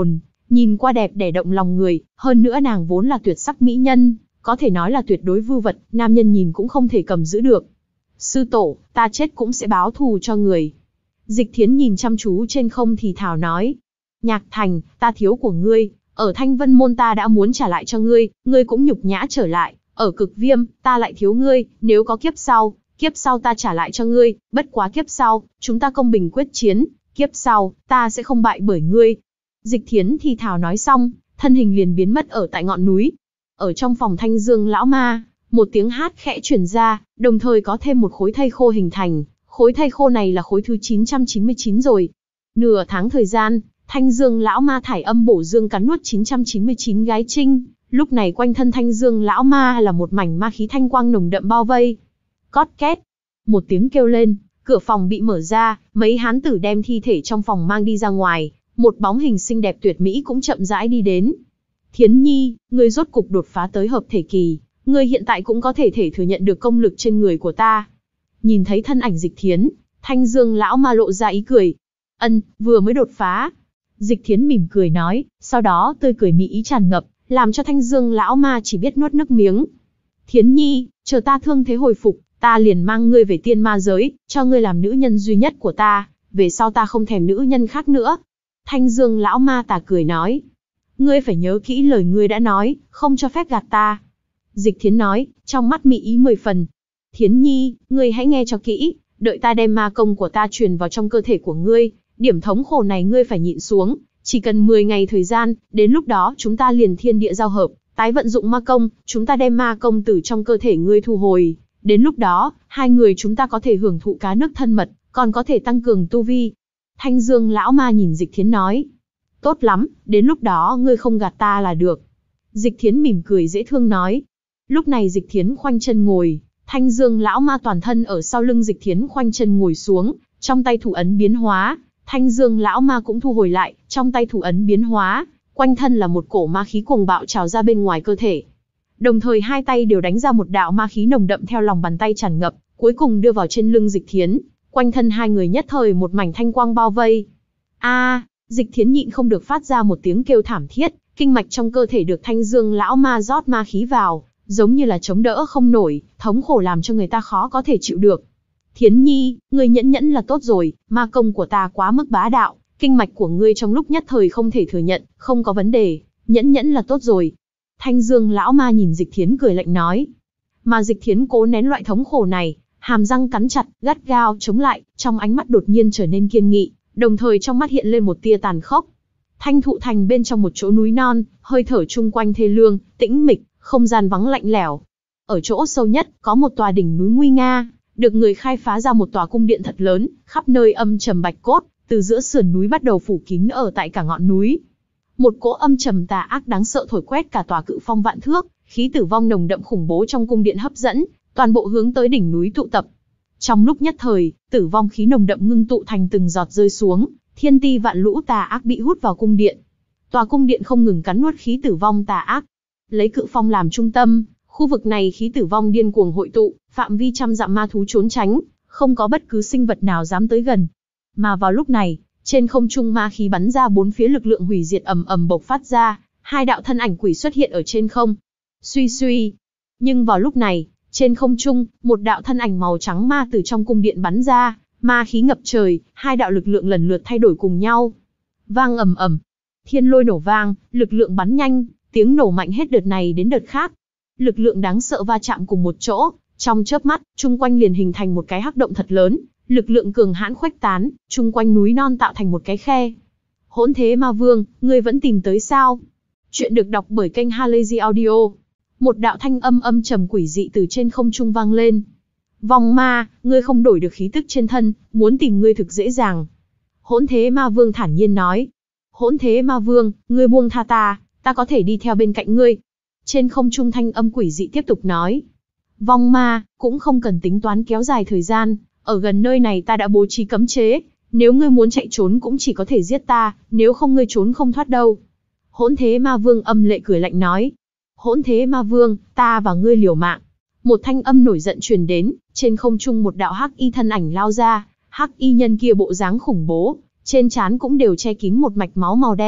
nhìn qua đẹp đẽ động lòng người, hơn nữa nàng vốn là tuyệt sắc mỹ nhân, có thể nói là tuyệt đối vưu vật, nam nhân nhìn cũng không thể cầm giữ được. Sư tổ, ta chết cũng sẽ báo thù cho người. Dịch Thiến nhìn chăm chú trên không thì thào nói. Nhạc Thành, ta thiếu của ngươi, ở Thanh Vân Môn ta đã muốn trả lại cho ngươi, ngươi cũng nhục nhã trở lại, ở Cực Viêm, ta lại thiếu ngươi, nếu có kiếp sau, kiếp sau ta trả lại cho ngươi, bất quá kiếp sau, chúng ta công bình quyết chiến, kiếp sau, ta sẽ không bại bởi ngươi. Dịch Thiến thì thào nói xong, thân hình liền biến mất ở tại ngọn núi. Ở trong phòng Thanh Dương lão ma, một tiếng hát khẽ truyền ra, đồng thời có thêm một khối thây khô hình thành, khối thây khô này là khối thứ chín trăm chín mươi chín rồi. Nửa tháng thời gian, Thanh Dương lão ma thải âm bổ dương cắn nuốt chín trăm chín mươi chín gái trinh, lúc này quanh thân Thanh Dương lão ma là một mảnh ma khí thanh quang nồng đậm bao vây. Cót két, một tiếng kêu lên, cửa phòng bị mở ra, mấy hán tử đem thi thể trong phòng mang đi ra ngoài, một bóng hình xinh đẹp tuyệt mỹ cũng chậm rãi đi đến. Thiến Nhi, ngươi rốt cục đột phá tới hợp thể kỳ, ngươi hiện tại cũng có thể thể thừa nhận được công lực trên người của ta. Nhìn thấy thân ảnh Dịch Thiến, Thanh Dương lão ma lộ ra ý cười. Ân, vừa mới đột phá. Dịch Thiến mỉm cười nói, sau đó tươi cười mỹ ý tràn ngập, làm cho Thanh Dương lão ma chỉ biết nuốt nước miếng. Thiến Nhi, chờ ta thương thế hồi phục, ta liền mang ngươi về tiên ma giới, cho ngươi làm nữ nhân duy nhất của ta, về sau ta không thèm nữ nhân khác nữa. Thanh Dương lão ma tà cười nói, ngươi phải nhớ kỹ lời ngươi đã nói, không cho phép gạt ta. Dịch Thiến nói, trong mắt mỹ ý mười phần. Thiến Nhi, ngươi hãy nghe cho kỹ, đợi ta đem ma công của ta truyền vào trong cơ thể của ngươi, điểm thống khổ này ngươi phải nhịn xuống, chỉ cần mười ngày thời gian, đến lúc đó chúng ta liền thiên địa giao hợp, tái vận dụng ma công, chúng ta đem ma công từ trong cơ thể ngươi thu hồi, đến lúc đó, hai người chúng ta có thể hưởng thụ cá nước thân mật, còn có thể tăng cường tu vi. Thanh Dương lão ma nhìn Dịch Thiến nói, tốt lắm, đến lúc đó ngươi không gạt ta là được. Dịch Thiến mỉm cười dễ thương nói. Lúc này Dịch Thiến khoanh chân ngồi, Thanh Dương lão ma toàn thân ở sau lưng Dịch Thiến khoanh chân ngồi xuống, trong tay thủ ấn biến hóa, Thanh Dương lão ma cũng thu hồi lại, trong tay thủ ấn biến hóa, quanh thân là một cổ ma khí cuồng bạo trào ra bên ngoài cơ thể. Đồng thời hai tay đều đánh ra một đạo ma khí nồng đậm theo lòng bàn tay tràn ngập, cuối cùng đưa vào trên lưng Dịch Thiến, quanh thân hai người nhất thời một mảnh thanh quang bao vây. A, à, Dịch Thiến nhịn không được phát ra một tiếng kêu thảm thiết, kinh mạch trong cơ thể được Thanh Dương lão ma rót ma khí vào, giống như là chống đỡ không nổi, thống khổ làm cho người ta khó có thể chịu được. Thiến Nhi, ngươi nhẫn nhẫn là tốt rồi, ma công của ta quá mức bá đạo, kinh mạch của ngươi trong lúc nhất thời không thể thừa nhận, không có vấn đề, nhẫn nhẫn là tốt rồi. Thanh Dương lão ma nhìn Dịch Thiến cười lạnh nói. Mà Dịch Thiến cố nén loại thống khổ này, hàm răng cắn chặt, gắt gao chống lại, trong ánh mắt đột nhiên trở nên kiên nghị, đồng thời trong mắt hiện lên một tia tàn khốc. Thanh Thụ Thành bên trong một chỗ núi non, hơi thở chung quanh thê lương, tĩnh mịch, không gian vắng lạnh lẽo. Ở chỗ sâu nhất, có một tòa đỉnh núi nguy nga, được người khai phá ra một tòa cung điện thật lớn, khắp nơi âm trầm bạch cốt, từ giữa sườn núi bắt đầu phủ kín ở tại cả ngọn núi. Một cỗ âm trầm tà ác đáng sợ thổi quét cả tòa cự phong vạn thước, khí tử vong nồng đậm khủng bố trong cung điện hấp dẫn, toàn bộ hướng tới đỉnh núi tụ tập. Trong lúc nhất thời, tử vong khí nồng đậm ngưng tụ thành từng giọt rơi xuống, thiên ti vạn lũ tà ác bị hút vào cung điện. Tòa cung điện không ngừng cắn nuốt khí tử vong tà ác. Lấy cự phong làm trung tâm, khu vực này khí tử vong điên cuồng hội tụ, phạm vi trăm dặm ma thú trốn tránh, không có bất cứ sinh vật nào dám tới gần. Mà vào lúc này, trên không trung ma khí bắn ra bốn phía, lực lượng hủy diệt ầm ầm bộc phát ra, hai đạo thân ảnh quỷ xuất hiện ở trên không. Suy suy. Nhưng vào lúc này, trên không trung, một đạo thân ảnh màu trắng ma từ trong cung điện bắn ra, ma khí ngập trời, hai đạo lực lượng lần lượt thay đổi cùng nhau. Vang ầm ầm, thiên lôi nổ vang, lực lượng bắn nhanh, tiếng nổ mạnh hết đợt này đến đợt khác. Lực lượng đáng sợ va chạm cùng một chỗ, trong chớp mắt, chung quanh liền hình thành một cái hắc động thật lớn, lực lượng cường hãn khuếch tán, chung quanh núi non tạo thành một cái khe. Hỗn Thế Ma Vương, ngươi vẫn tìm tới sao? Chuyện được đọc bởi kênh Halazy Audio. Một đạo thanh âm âm trầm quỷ dị từ trên không trung vang lên. Vong ma, ngươi không đổi được khí tức trên thân, muốn tìm ngươi thực dễ dàng. Hỗn Thế Ma Vương thản nhiên nói. Hỗn Thế Ma Vương, ngươi buông tha ta, ta có thể đi theo bên cạnh ngươi. Trên không trung thanh âm quỷ dị tiếp tục nói. Vong ma, cũng không cần tính toán kéo dài thời gian, ở gần nơi này ta đã bố trí cấm chế, nếu ngươi muốn chạy trốn cũng chỉ có thể giết ta, nếu không ngươi trốn không thoát đâu. Hỗn Thế Ma Vương âm lệ cười lạnh nói. Hỗn Thế Ma Vương, ta và ngươi liều mạng. Một thanh âm nổi giận truyền đến, trên không trung một đạo hắc y thân ảnh lao ra, hắc y nhân kia bộ dáng khủng bố, trên trán cũng đều che kín một mạch máu màu đen,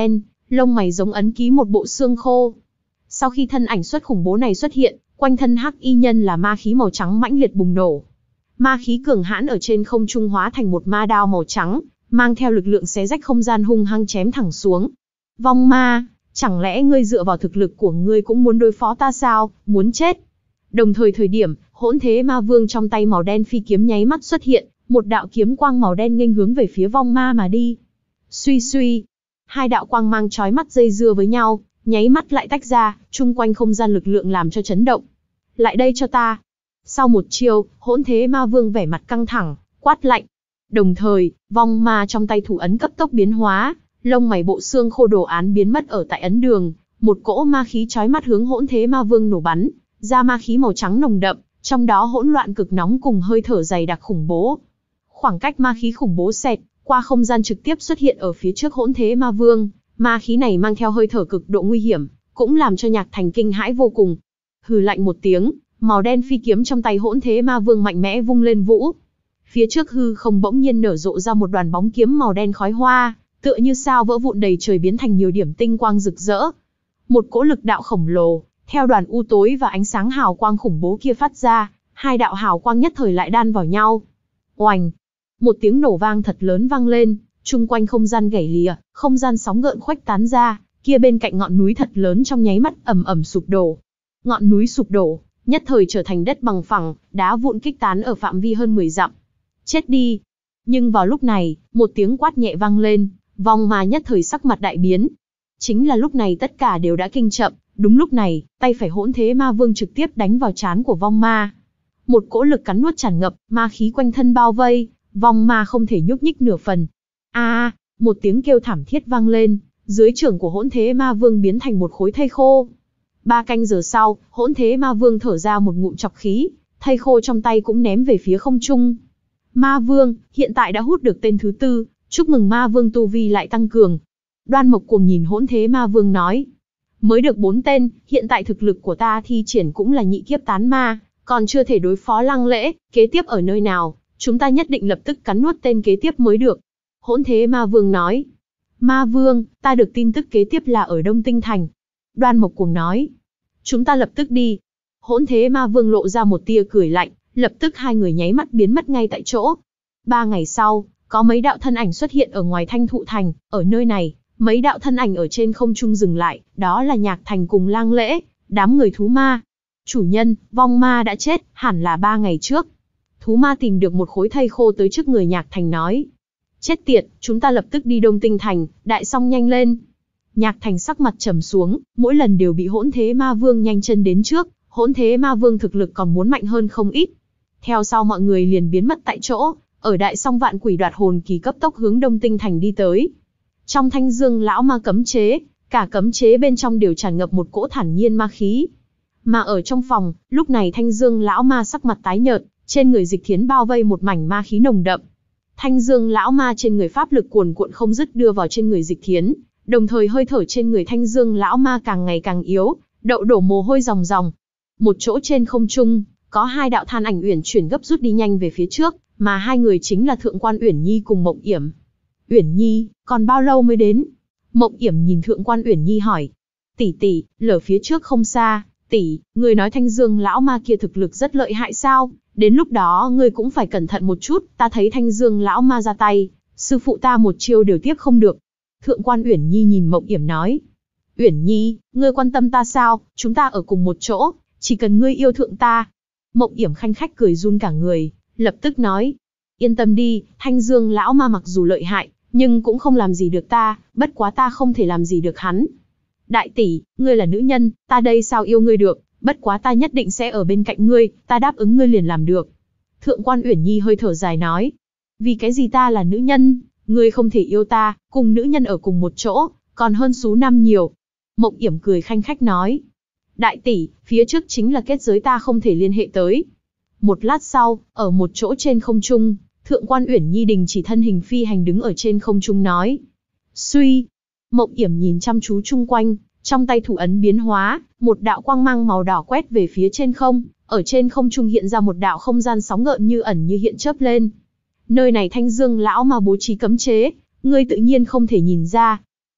lông mày giống ấn ký một bộ xương khô. Sau khi thân ảnh xuất khủng bố này xuất hiện, quanh thân hắc y nhân là ma khí màu trắng mãnh liệt bùng nổ. Ma khí cường hãn ở trên không trung hóa thành một ma đao màu trắng, mang theo lực lượng xé rách không gian hung hăng chém thẳng xuống. Vong ma, chẳng lẽ ngươi dựa vào thực lực của ngươi cũng muốn đối phó ta sao, muốn chết? Đồng thời thời điểm, hỗn thế ma vương trong tay màu đen phi kiếm nháy mắt xuất hiện, một đạo kiếm quang màu đen nghênh hướng về phía vong ma mà đi. Suy suy, hai đạo quang mang chói mắt dây dưa với nhau, nháy mắt lại tách ra, chung quanh không gian lực lượng làm cho chấn động. Lại đây cho ta. Sau một chiêu, hỗn thế ma vương vẻ mặt căng thẳng, quát lạnh. Đồng thời, vong ma trong tay thủ ấn cấp tốc biến hóa, lông mày bộ xương khô đồ án biến mất ở tại ấn đường, một cỗ ma khí chói mắt hướng hỗn thế ma vương nổ bắn, ra ma khí màu trắng nồng đậm, trong đó hỗn loạn cực nóng cùng hơi thở dày đặc khủng bố. Khoảng cách ma khí khủng bố xẹt qua không gian trực tiếp xuất hiện ở phía trước hỗn thế ma vương, ma khí này mang theo hơi thở cực độ nguy hiểm, cũng làm cho Nhạc Thành kinh hãi vô cùng. Hừ lạnh một tiếng, màu đen phi kiếm trong tay hỗn thế ma vương mạnh mẽ vung lên vũ. Phía trước hư không bỗng nhiên nở rộ ra một đoàn bóng kiếm màu đen khói hoa, tựa như sao vỡ vụn đầy trời biến thành nhiều điểm tinh quang rực rỡ. Một cỗ lực đạo khổng lồ, theo đoàn u tối và ánh sáng hào quang khủng bố kia phát ra, hai đạo hào quang nhất thời lại đan vào nhau. Oành! Một tiếng nổ vang thật lớn vang lên, chung quanh không gian gãy lìa, không gian sóng gợn khuếch tán ra, kia bên cạnh ngọn núi thật lớn trong nháy mắt ầm ầm sụp đổ. Ngọn núi sụp đổ, nhất thời trở thành đất bằng phẳng, đá vụn kích tán ở phạm vi hơn mười dặm. Chết đi! Nhưng vào lúc này, một tiếng quát nhẹ vang lên, vong ma nhất thời sắc mặt đại biến. Chính là lúc này tất cả đều đã kinh chậm, đúng lúc này, tay phải hỗn thế ma vương trực tiếp đánh vào trán của vong ma. Một cỗ lực cắn nuốt tràn ngập, ma khí quanh thân bao vây, vong ma không thể nhúc nhích nửa phần. A, à, một tiếng kêu thảm thiết vang lên, dưới trưởng của hỗn thế ma vương biến thành một khối thây khô. Ba canh giờ sau, hỗn thế ma vương thở ra một ngụm trọc khí, thây khô trong tay cũng ném về phía không trung. Ma vương, hiện tại đã hút được tên thứ tư, chúc mừng ma vương tu vi lại tăng cường. Đoan Mộc Cuồng nhìn hỗn thế ma vương nói. Mới được bốn tên, hiện tại thực lực của ta thi triển cũng là nhị kiếp tán ma, còn chưa thể đối phó Lăng Lễ, kế tiếp ở nơi nào, chúng ta nhất định lập tức cắn nuốt tên kế tiếp mới được. Hỗn thế ma vương nói. Ma vương, ta được tin tức kế tiếp là ở Đông Tinh Thành. Đoan Mộc Cuồng nói. Chúng ta lập tức đi. Hỗn thế ma vương lộ ra một tia cười lạnh, lập tức hai người nháy mắt biến mất ngay tại chỗ. Ba ngày sau, có mấy đạo thân ảnh xuất hiện ở ngoài Thanh Thụ Thành, ở nơi này, mấy đạo thân ảnh ở trên không trung dừng lại, đó là Nhạc Thành cùng Lang Lễ, đám người thú ma. Chủ nhân, vong ma đã chết, hẳn là ba ngày trước. Thú ma tìm được một khối thây khô tới trước người Nhạc Thành nói. Chết tiệt, chúng ta lập tức đi Đông Tinh Thành, đại song nhanh lên. Nhạc Thành sắc mặt trầm xuống, mỗi lần đều bị hỗn thế ma vương nhanh chân đến trước, hỗn thế ma vương thực lực còn muốn mạnh hơn không ít. Theo sau mọi người liền biến mất tại chỗ, ở đại song vạn quỷ đoạt hồn kỳ cấp tốc hướng Đông Tinh Thành đi tới. Trong Thanh Dương lão ma cấm chế, cả cấm chế bên trong đều tràn ngập một cỗ thản nhiên ma khí. Mà ở trong phòng, lúc này Thanh Dương lão ma sắc mặt tái nhợt, trên người Dịch Thiến bao vây một mảnh ma khí nồng đậm. Thanh Dương lão ma trên người pháp lực cuồn cuộn không dứt đưa vào trên người Dịch Thiến, đồng thời hơi thở trên người Thanh Dương lão ma càng ngày càng yếu, đậu đổ mồ hôi ròng ròng. Một chỗ trên không trung, có hai đạo than ảnh uyển chuyển gấp rút đi nhanh về phía trước, mà hai người chính là Thượng quan Uyển Nhi cùng Mộng Yểm. Uyển Nhi, còn bao lâu mới đến? Mộng Yểm nhìn Thượng quan Uyển Nhi hỏi. Tỷ tỷ, lở phía trước không xa, tỷ, người nói Thanh Dương lão ma kia thực lực rất lợi hại sao? Đến lúc đó ngươi cũng phải cẩn thận một chút, ta thấy Thanh Dương lão ma ra tay, sư phụ ta một chiêu đều tiếp không được. Thượng quan Uyển Nhi nhìn Mộng Yểm nói. Uyển Nhi, ngươi quan tâm ta sao? Chúng ta ở cùng một chỗ, chỉ cần ngươi yêu thượng ta. Mộng Yểm khanh khách cười run cả người, lập tức nói. Yên tâm đi, Thanh Dương lão ma mặc dù lợi hại, nhưng cũng không làm gì được ta, bất quá ta không thể làm gì được hắn. Đại tỷ, ngươi là nữ nhân, ta đây sao yêu ngươi được, bất quá ta nhất định sẽ ở bên cạnh ngươi, ta đáp ứng ngươi liền làm được. Thượng quan Uyển Nhi hơi thở dài nói. Vì cái gì ta là nữ nhân, ngươi không thể yêu ta, cùng nữ nhân ở cùng một chỗ, còn hơn số năm nhiều. Mộng Yểm cười khanh khách nói. Đại tỷ, phía trước chính là kết giới ta không thể liên hệ tới. Một lát sau, ở một chỗ trên không trung, Thượng quan Uyển Nhi đình chỉ thân hình phi hành đứng ở trên không trung nói. Suy. Mộng Yểm nhìn chăm chú chung quanh, trong tay thủ ấn biến hóa, một đạo quang mang màu đỏ quét về phía trên không, ở trên không trung hiện ra một đạo không gian sóng gợn như ẩn như hiện chớp lên. Nơi này Thanh Dương lão ma bố trí cấm chế, ngươi tự nhiên không thể nhìn ra.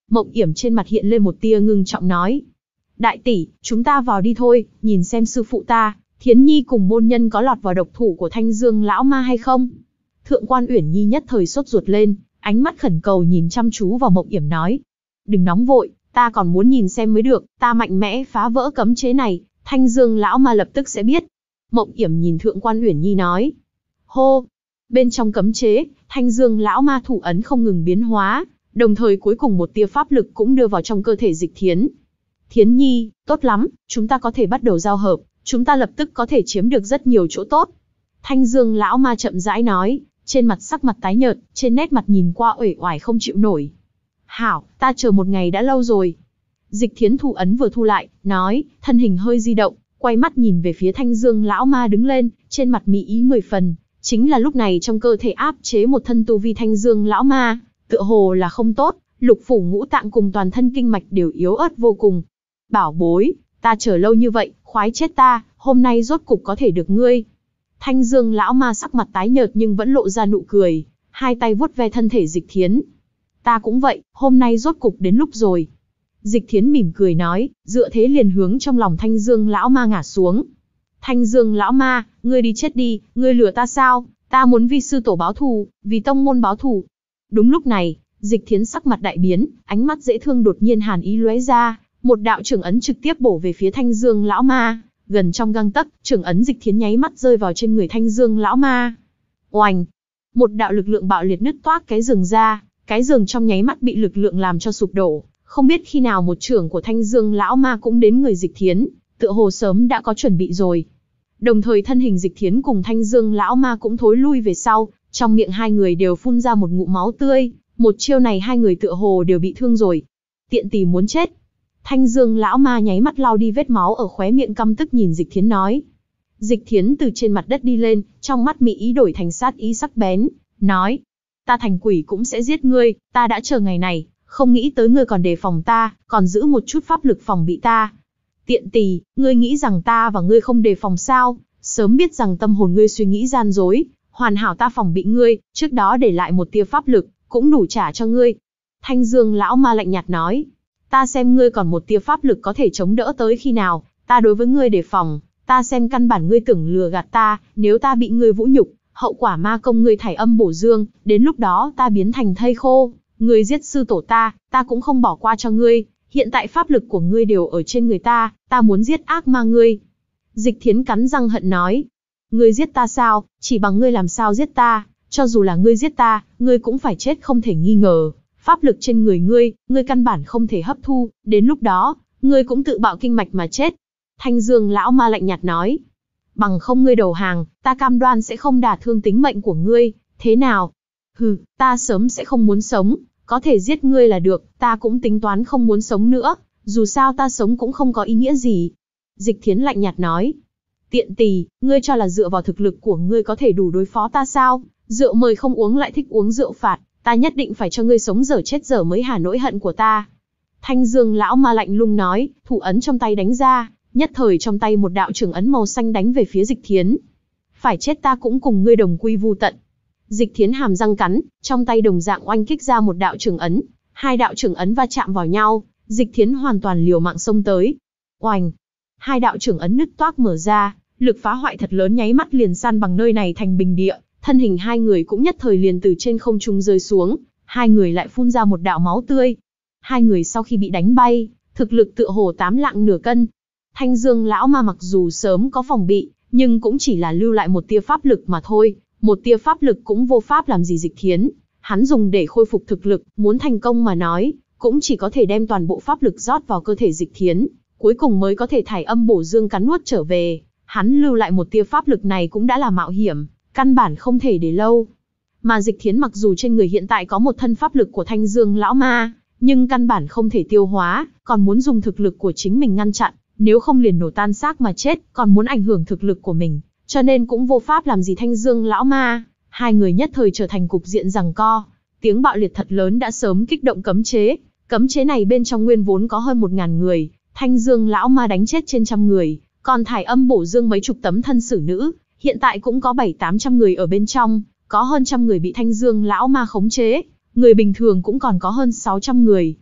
Mộng Yểm trên mặt hiện lên một tia ngưng trọng nói. Đại tỷ, chúng ta vào đi thôi, nhìn xem sư phụ ta, Thiến Nhi cùng môn nhân có lọt vào độc thủ của Thanh Dương lão ma hay không. Thượng quan Uyển Nhi nhất thời sốt ruột lên, ánh mắt khẩn cầu nhìn chăm chú vào Mộng Yểm nói. Đừng nóng vội, ta còn muốn nhìn xem mới được, ta mạnh mẽ phá vỡ cấm chế này, Thanh Dương lão ma lập tức sẽ biết. Mộng Yểm nhìn Thượng quan Uyển Nhi nói. Hô! Bên trong cấm chế, Thanh Dương lão ma thủ ấn không ngừng biến hóa, đồng thời cuối cùng một tia pháp lực cũng đưa vào trong cơ thể Dịch Thiến. Thiến Nhi, tốt lắm, chúng ta có thể bắt đầu giao hợp, chúng ta lập tức có thể chiếm được rất nhiều chỗ tốt. Thanh Dương lão ma chậm rãi nói, trên mặt sắc mặt tái nhợt, trên nét mặt nhìn qua uể oải không chịu nổi. Hảo, ta chờ một ngày đã lâu rồi. Dịch Thiến thủ ấn vừa thu lại, nói, thân hình hơi di động, quay mắt nhìn về phía Thanh Dương lão ma đứng lên, trên mặt mỹ ý mười phần. Chính là lúc này trong cơ thể áp chế một thân tu vi Thanh Dương lão ma, tựa hồ là không tốt, lục phủ ngũ tạng cùng toàn thân kinh mạch đều yếu ớt vô cùng. Bảo bối, ta chờ lâu như vậy, khoái chết ta, hôm nay rốt cục có thể được ngươi. Thanh Dương lão ma sắc mặt tái nhợt nhưng vẫn lộ ra nụ cười, hai tay vuốt ve thân thể Dịch Thiến. Ta cũng vậy, hôm nay rốt cục đến lúc rồi. Dịch Thiến mỉm cười nói, dựa thế liền hướng trong lòng Thanh Dương lão ma ngả xuống. Thanh Dương lão ma, ngươi đi chết đi, ngươi lừa ta sao? Ta muốn vì sư tổ báo thù, vì tông môn báo thù. Đúng lúc này, Dịch Thiến sắc mặt đại biến, ánh mắt dễ thương đột nhiên hàn ý lóe ra, một đạo trưởng ấn trực tiếp bổ về phía Thanh Dương lão ma, gần trong gang tấc, trưởng ấn Dịch Thiến nháy mắt rơi vào trên người Thanh Dương lão ma. Oành! Một đạo lực lượng bạo liệt nứt toác cái giường ra, cái giường trong nháy mắt bị lực lượng làm cho sụp đổ, không biết khi nào một trưởng của Thanh Dương lão ma cũng đến người Dịch Thiến, tựa hồ sớm đã có chuẩn bị rồi. Đồng thời thân hình Dịch Thiến cùng Thanh Dương lão ma cũng thối lui về sau, trong miệng hai người đều phun ra một ngụm máu tươi, một chiêu này hai người tựa hồ đều bị thương rồi. Tiện tỳ muốn chết. Thanh Dương lão ma nháy mắt lau đi vết máu ở khóe miệng căm tức nhìn Dịch Thiến nói. Dịch Thiến từ trên mặt đất đi lên, trong mắt mỹ ý đổi thành sát ý sắc bén, nói. Ta thành quỷ cũng sẽ giết ngươi, ta đã chờ ngày này, không nghĩ tới ngươi còn đề phòng ta, còn giữ một chút pháp lực phòng bị ta. Tiện tỳ, ngươi nghĩ rằng ta và ngươi không đề phòng sao, sớm biết rằng tâm hồn ngươi suy nghĩ gian dối, hoàn hảo ta phòng bị ngươi, trước đó để lại một tia pháp lực, cũng đủ trả cho ngươi. Thanh Dương lão ma lạnh nhạt nói, ta xem ngươi còn một tia pháp lực có thể chống đỡ tới khi nào, ta đối với ngươi đề phòng, ta xem căn bản ngươi tưởng lừa gạt ta, nếu ta bị ngươi vũ nhục, hậu quả ma công ngươi thải âm bổ dương, đến lúc đó ta biến thành thây khô, ngươi giết sư tổ ta, ta cũng không bỏ qua cho ngươi, hiện tại pháp lực của ngươi đều ở trên người ta, ta muốn giết ác ma ngươi. Dịch Thiến cắn răng hận nói, ngươi giết ta sao, chỉ bằng ngươi làm sao giết ta, cho dù là ngươi giết ta, ngươi cũng phải chết không thể nghi ngờ, pháp lực trên người ngươi, ngươi căn bản không thể hấp thu, đến lúc đó, ngươi cũng tự bạo kinh mạch mà chết. Thanh Dương lão ma lạnh nhạt nói, bằng không ngươi đầu hàng, ta cam đoan sẽ không đả thương tính mệnh của ngươi, thế nào? Hừ, ta sớm sẽ không muốn sống, có thể giết ngươi là được, ta cũng tính toán không muốn sống nữa, dù sao ta sống cũng không có ý nghĩa gì. Dịch Thiến lạnh nhạt nói, tiện tỳ, ngươi cho là dựa vào thực lực của ngươi có thể đủ đối phó ta sao? Rượu mời không uống lại thích uống rượu phạt, ta nhất định phải cho ngươi sống dở chết dở mới hả nỗi hận của ta. Thanh Dương lão ma lạnh lùng nói, thủ ấn trong tay đánh ra, nhất thời trong tay một đạo trưởng ấn màu xanh đánh về phía Dịch Thiến. Phải chết ta cũng cùng ngươi đồng quy vu tận. Dịch Thiến hàm răng cắn, trong tay đồng dạng oanh kích ra một đạo trưởng ấn, hai đạo trưởng ấn va chạm vào nhau, Dịch Thiến hoàn toàn liều mạng xông tới. Oanh! Hai đạo trưởng ấn nứt toác mở ra, lực phá hoại thật lớn nháy mắt liền san bằng nơi này thành bình địa, thân hình hai người cũng nhất thời liền từ trên không trung rơi xuống, hai người lại phun ra một đạo máu tươi. Hai người sau khi bị đánh bay, thực lực tựa hồ tám lạng nửa cân. Thanh Dương lão ma mặc dù sớm có phòng bị, nhưng cũng chỉ là lưu lại một tia pháp lực mà thôi, một tia pháp lực cũng vô pháp làm gì Dịch Thiến. Hắn dùng để khôi phục thực lực, muốn thành công mà nói, cũng chỉ có thể đem toàn bộ pháp lực rót vào cơ thể Dịch Thiến, cuối cùng mới có thể thải âm bổ dương cắn nuốt trở về. Hắn lưu lại một tia pháp lực này cũng đã là mạo hiểm, căn bản không thể để lâu. Mà Dịch Thiến mặc dù trên người hiện tại có một thân pháp lực của Thanh Dương lão ma, nhưng căn bản không thể tiêu hóa, còn muốn dùng thực lực của chính mình ngăn chặn, nếu không liền nổ tan xác mà chết, còn muốn ảnh hưởng thực lực của mình, cho nên cũng vô pháp làm gì Thanh Dương lão ma. Hai người nhất thời trở thành cục diện giằng co, tiếng bạo liệt thật lớn đã sớm kích động cấm chế, cấm chế này bên trong nguyên vốn có hơn một ngàn người, Thanh Dương lão ma đánh chết trên trăm người, còn thải âm bổ dương mấy chục tấm thân xử nữ, hiện tại cũng có bảy tám trăm người ở bên trong, có hơn trăm người bị Thanh Dương lão ma khống chế, người bình thường cũng còn có hơn sáu trăm người.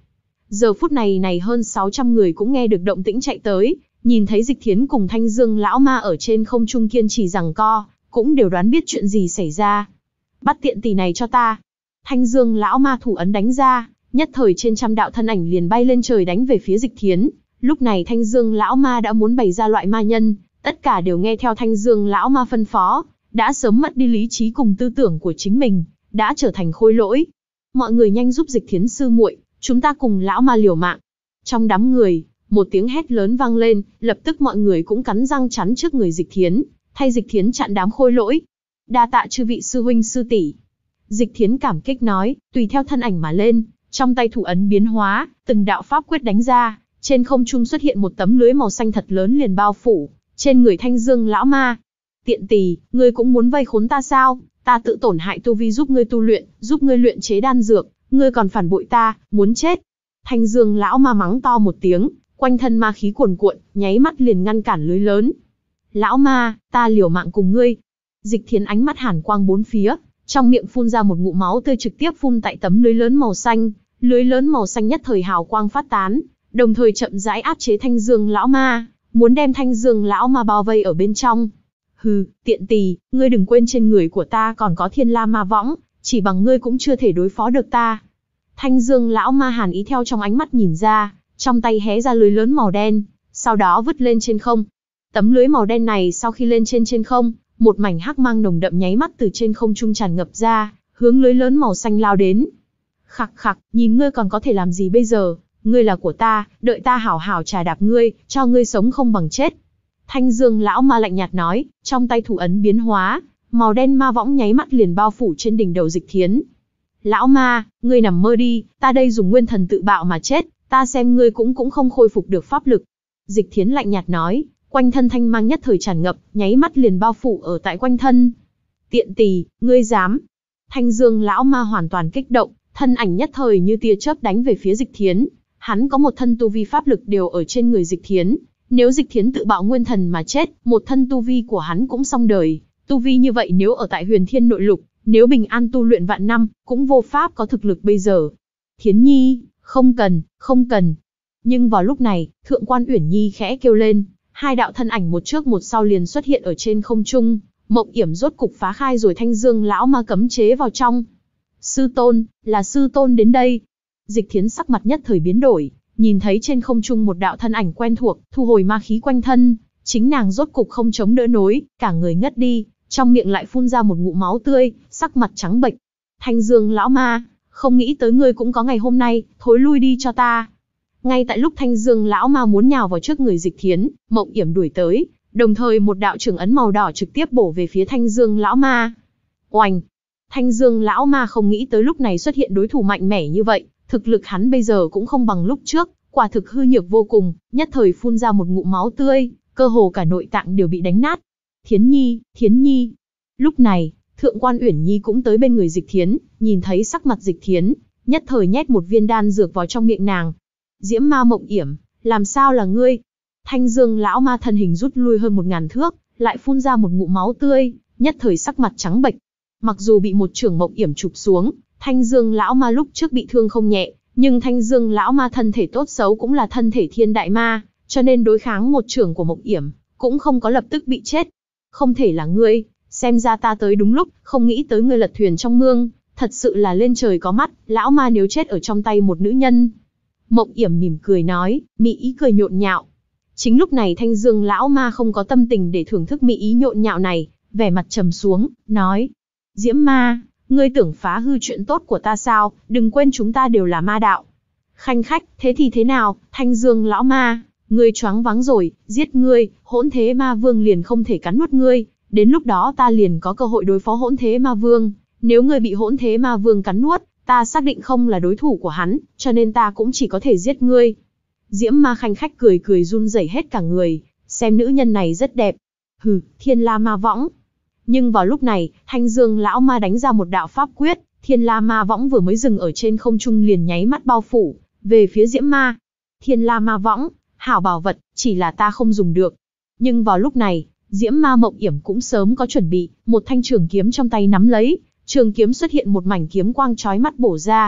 Giờ phút này này hơn sáu trăm người cũng nghe được động tĩnh chạy tới, nhìn thấy Dịch Thiến cùng Thanh Dương lão ma ở trên không trung kiên trì giằng co, cũng đều đoán biết chuyện gì xảy ra. Bắt tiện tỷ này cho ta. Thanh Dương lão ma thủ ấn đánh ra, nhất thời trên trăm đạo thân ảnh liền bay lên trời đánh về phía Dịch Thiến. Lúc này Thanh Dương lão ma đã muốn bày ra loại ma nhân, tất cả đều nghe theo Thanh Dương lão ma phân phó, đã sớm mất đi lý trí cùng tư tưởng của chính mình, đã trở thành khôi lỗi. Mọi người nhanh giúp Dịch Thiến sư muội, chúng ta cùng lão ma liều mạng. Trong đám người, một tiếng hét lớn vang lên, lập tức mọi người cũng cắn răng chắn trước người Dịch Thiến, thay Dịch Thiến chặn đám khôi lỗi. Đa tạ chư vị sư huynh sư tỷ. Dịch Thiến cảm kích nói, tùy theo thân ảnh mà lên, trong tay thủ ấn biến hóa, từng đạo pháp quyết đánh ra, trên không trung xuất hiện một tấm lưới màu xanh thật lớn liền bao phủ trên người Thanh Dương lão ma. Tiện tỳ, ngươi cũng muốn vây khốn ta sao? Ta tự tổn hại tu vi giúp ngươi tu luyện, giúp ngươi luyện chế đan dược, ngươi còn phản bội ta, muốn chết. Thanh Dương lão ma mắng to một tiếng, quanh thân ma khí cuồn cuộn, nháy mắt liền ngăn cản lưới lớn. Lão ma, ta liều mạng cùng ngươi. Dịch Thiến ánh mắt hàn quang bốn phía, trong miệng phun ra một ngụm máu tươi trực tiếp phun tại tấm lưới lớn màu xanh, lưới lớn màu xanh nhất thời hào quang phát tán, đồng thời chậm rãi áp chế Thanh Dương lão ma, muốn đem Thanh Dương lão ma bao vây ở bên trong. Hừ, tiện tỳ, ngươi đừng quên trên người của ta còn có Thiên La Ma Võng, chỉ bằng ngươi cũng chưa thể đối phó được ta. Thanh Dương lão ma hàn ý theo trong ánh mắt nhìn ra, trong tay hé ra lưới lớn màu đen, sau đó vứt lên trên không. Tấm lưới màu đen này sau khi lên trên trên không, một mảnh hắc mang nồng đậm nháy mắt từ trên không trung tràn ngập ra, hướng lưới lớn màu xanh lao đến. Khặc khặc, nhìn ngươi còn có thể làm gì bây giờ, ngươi là của ta, đợi ta hảo hảo trà đạp ngươi, cho ngươi sống không bằng chết. Thanh Dương lão ma lạnh nhạt nói, trong tay thủ ấn biến hóa, màu đen ma võng nháy mắt liền bao phủ trên đỉnh đầu Dịch Thiến. Lão ma, ngươi nằm mơ đi, ta đây dùng nguyên thần tự bạo mà chết, ta xem ngươi cũng cũng không khôi phục được pháp lực. Dịch Thiến lạnh nhạt nói, quanh thân thanh mang nhất thời tràn ngập, nháy mắt liền bao phủ ở tại quanh thân. Tiện tỳ, ngươi dám? Thanh Dương lão ma hoàn toàn kích động, thân ảnh nhất thời như tia chớp đánh về phía Dịch Thiến. Hắn có một thân tu vi pháp lực đều ở trên người Dịch Thiến, nếu Dịch Thiến tự bạo nguyên thần mà chết, một thân tu vi của hắn cũng xong đời. Tu vi như vậy nếu ở tại Huyền Thiên Nội Lục, nếu bình an tu luyện vạn năm, cũng vô pháp có thực lực bây giờ. Thiến Nhi, không cần, không cần. Nhưng vào lúc này, Thượng quan Uyển Nhi khẽ kêu lên, hai đạo thân ảnh một trước một sau liền xuất hiện ở trên không trung. Mộng Yểm rốt cục phá khai rồi Thanh Dương lão ma cấm chế vào trong. Sư tôn, là sư tôn đến đây. Dịch Thiến sắc mặt nhất thời biến đổi, nhìn thấy trên không trung một đạo thân ảnh quen thuộc, thu hồi ma khí quanh thân, chính nàng rốt cục không chống đỡ nổi, cả người ngất đi, trong miệng lại phun ra một ngụm máu tươi, sắc mặt trắng bệch. Thanh Dương lão ma, không nghĩ tới ngươi cũng có ngày hôm nay, thối lui đi cho ta. Ngay tại lúc Thanh Dương lão ma muốn nhào vào trước người Dịch Thiến, Mộng Yểm đuổi tới, đồng thời một đạo trường ấn màu đỏ trực tiếp bổ về phía Thanh Dương lão ma. Oành! Thanh Dương lão ma không nghĩ tới lúc này xuất hiện đối thủ mạnh mẽ như vậy, thực lực hắn bây giờ cũng không bằng lúc trước, quả thực hư nhược vô cùng, nhất thời phun ra một ngụm máu tươi, cơ hồ cả nội tạng đều bị đánh nát. Thiến Nhi, Thiến Nhi. Lúc này, Thượng quan Uyển Nhi cũng tới bên người Dịch Thiến, nhìn thấy sắc mặt Dịch Thiến, nhất thời nhét một viên đan dược vào trong miệng nàng. Diễm Ma Mộng Yểm, làm sao là ngươi? Thanh Dương lão ma thân hình rút lui hơn một ngàn thước, lại phun ra một ngụm máu tươi, nhất thời sắc mặt trắng bệch. Mặc dù bị một chưởng Mộng Yểm chụp xuống, Thanh Dương lão ma lúc trước bị thương không nhẹ, nhưng Thanh Dương lão ma thân thể tốt xấu cũng là thân thể thiên đại ma, cho nên đối kháng một chưởng của Mộng Yểm, cũng không có lập tức bị chết. Không thể là ngươi, xem ra ta tới đúng lúc, không nghĩ tới ngươi lật thuyền trong mương, thật sự là lên trời có mắt, lão ma nếu chết ở trong tay một nữ nhân. Mộng Yểm mỉm cười nói, mỹ ý cười nhộn nhạo. Chính lúc này Thanh Dương lão ma không có tâm tình để thưởng thức mỹ ý nhộn nhạo này, vẻ mặt trầm xuống, nói: Diễm ma, ngươi tưởng phá hư chuyện tốt của ta sao, đừng quên chúng ta đều là ma đạo. Khanh khách, thế thì thế nào, Thanh Dương lão ma, ngươi choáng váng rồi, giết ngươi, Hỗn Thế Ma Vương liền không thể cắn nuốt ngươi, đến lúc đó ta liền có cơ hội đối phó Hỗn Thế Ma Vương, nếu ngươi bị Hỗn Thế Ma Vương cắn nuốt, ta xác định không là đối thủ của hắn, cho nên ta cũng chỉ có thể giết ngươi. Diễm ma khanh khách cười cười run rẩy hết cả người, xem nữ nhân này rất đẹp. Hừ, Thiên La Ma Võng. Nhưng vào lúc này, Thanh Dương lão ma đánh ra một đạo pháp quyết, Thiên La Ma Võng vừa mới dừng ở trên không trung liền nháy mắt bao phủ về phía Diễm ma. Thiên La Ma Võng, hảo bảo vật, chỉ là ta không dùng được. Nhưng vào lúc này, Diễm ma Mộng Yểm cũng sớm có chuẩn bị, một thanh trường kiếm trong tay nắm lấy, trường kiếm xuất hiện một mảnh kiếm quang chói mắt bổ ra.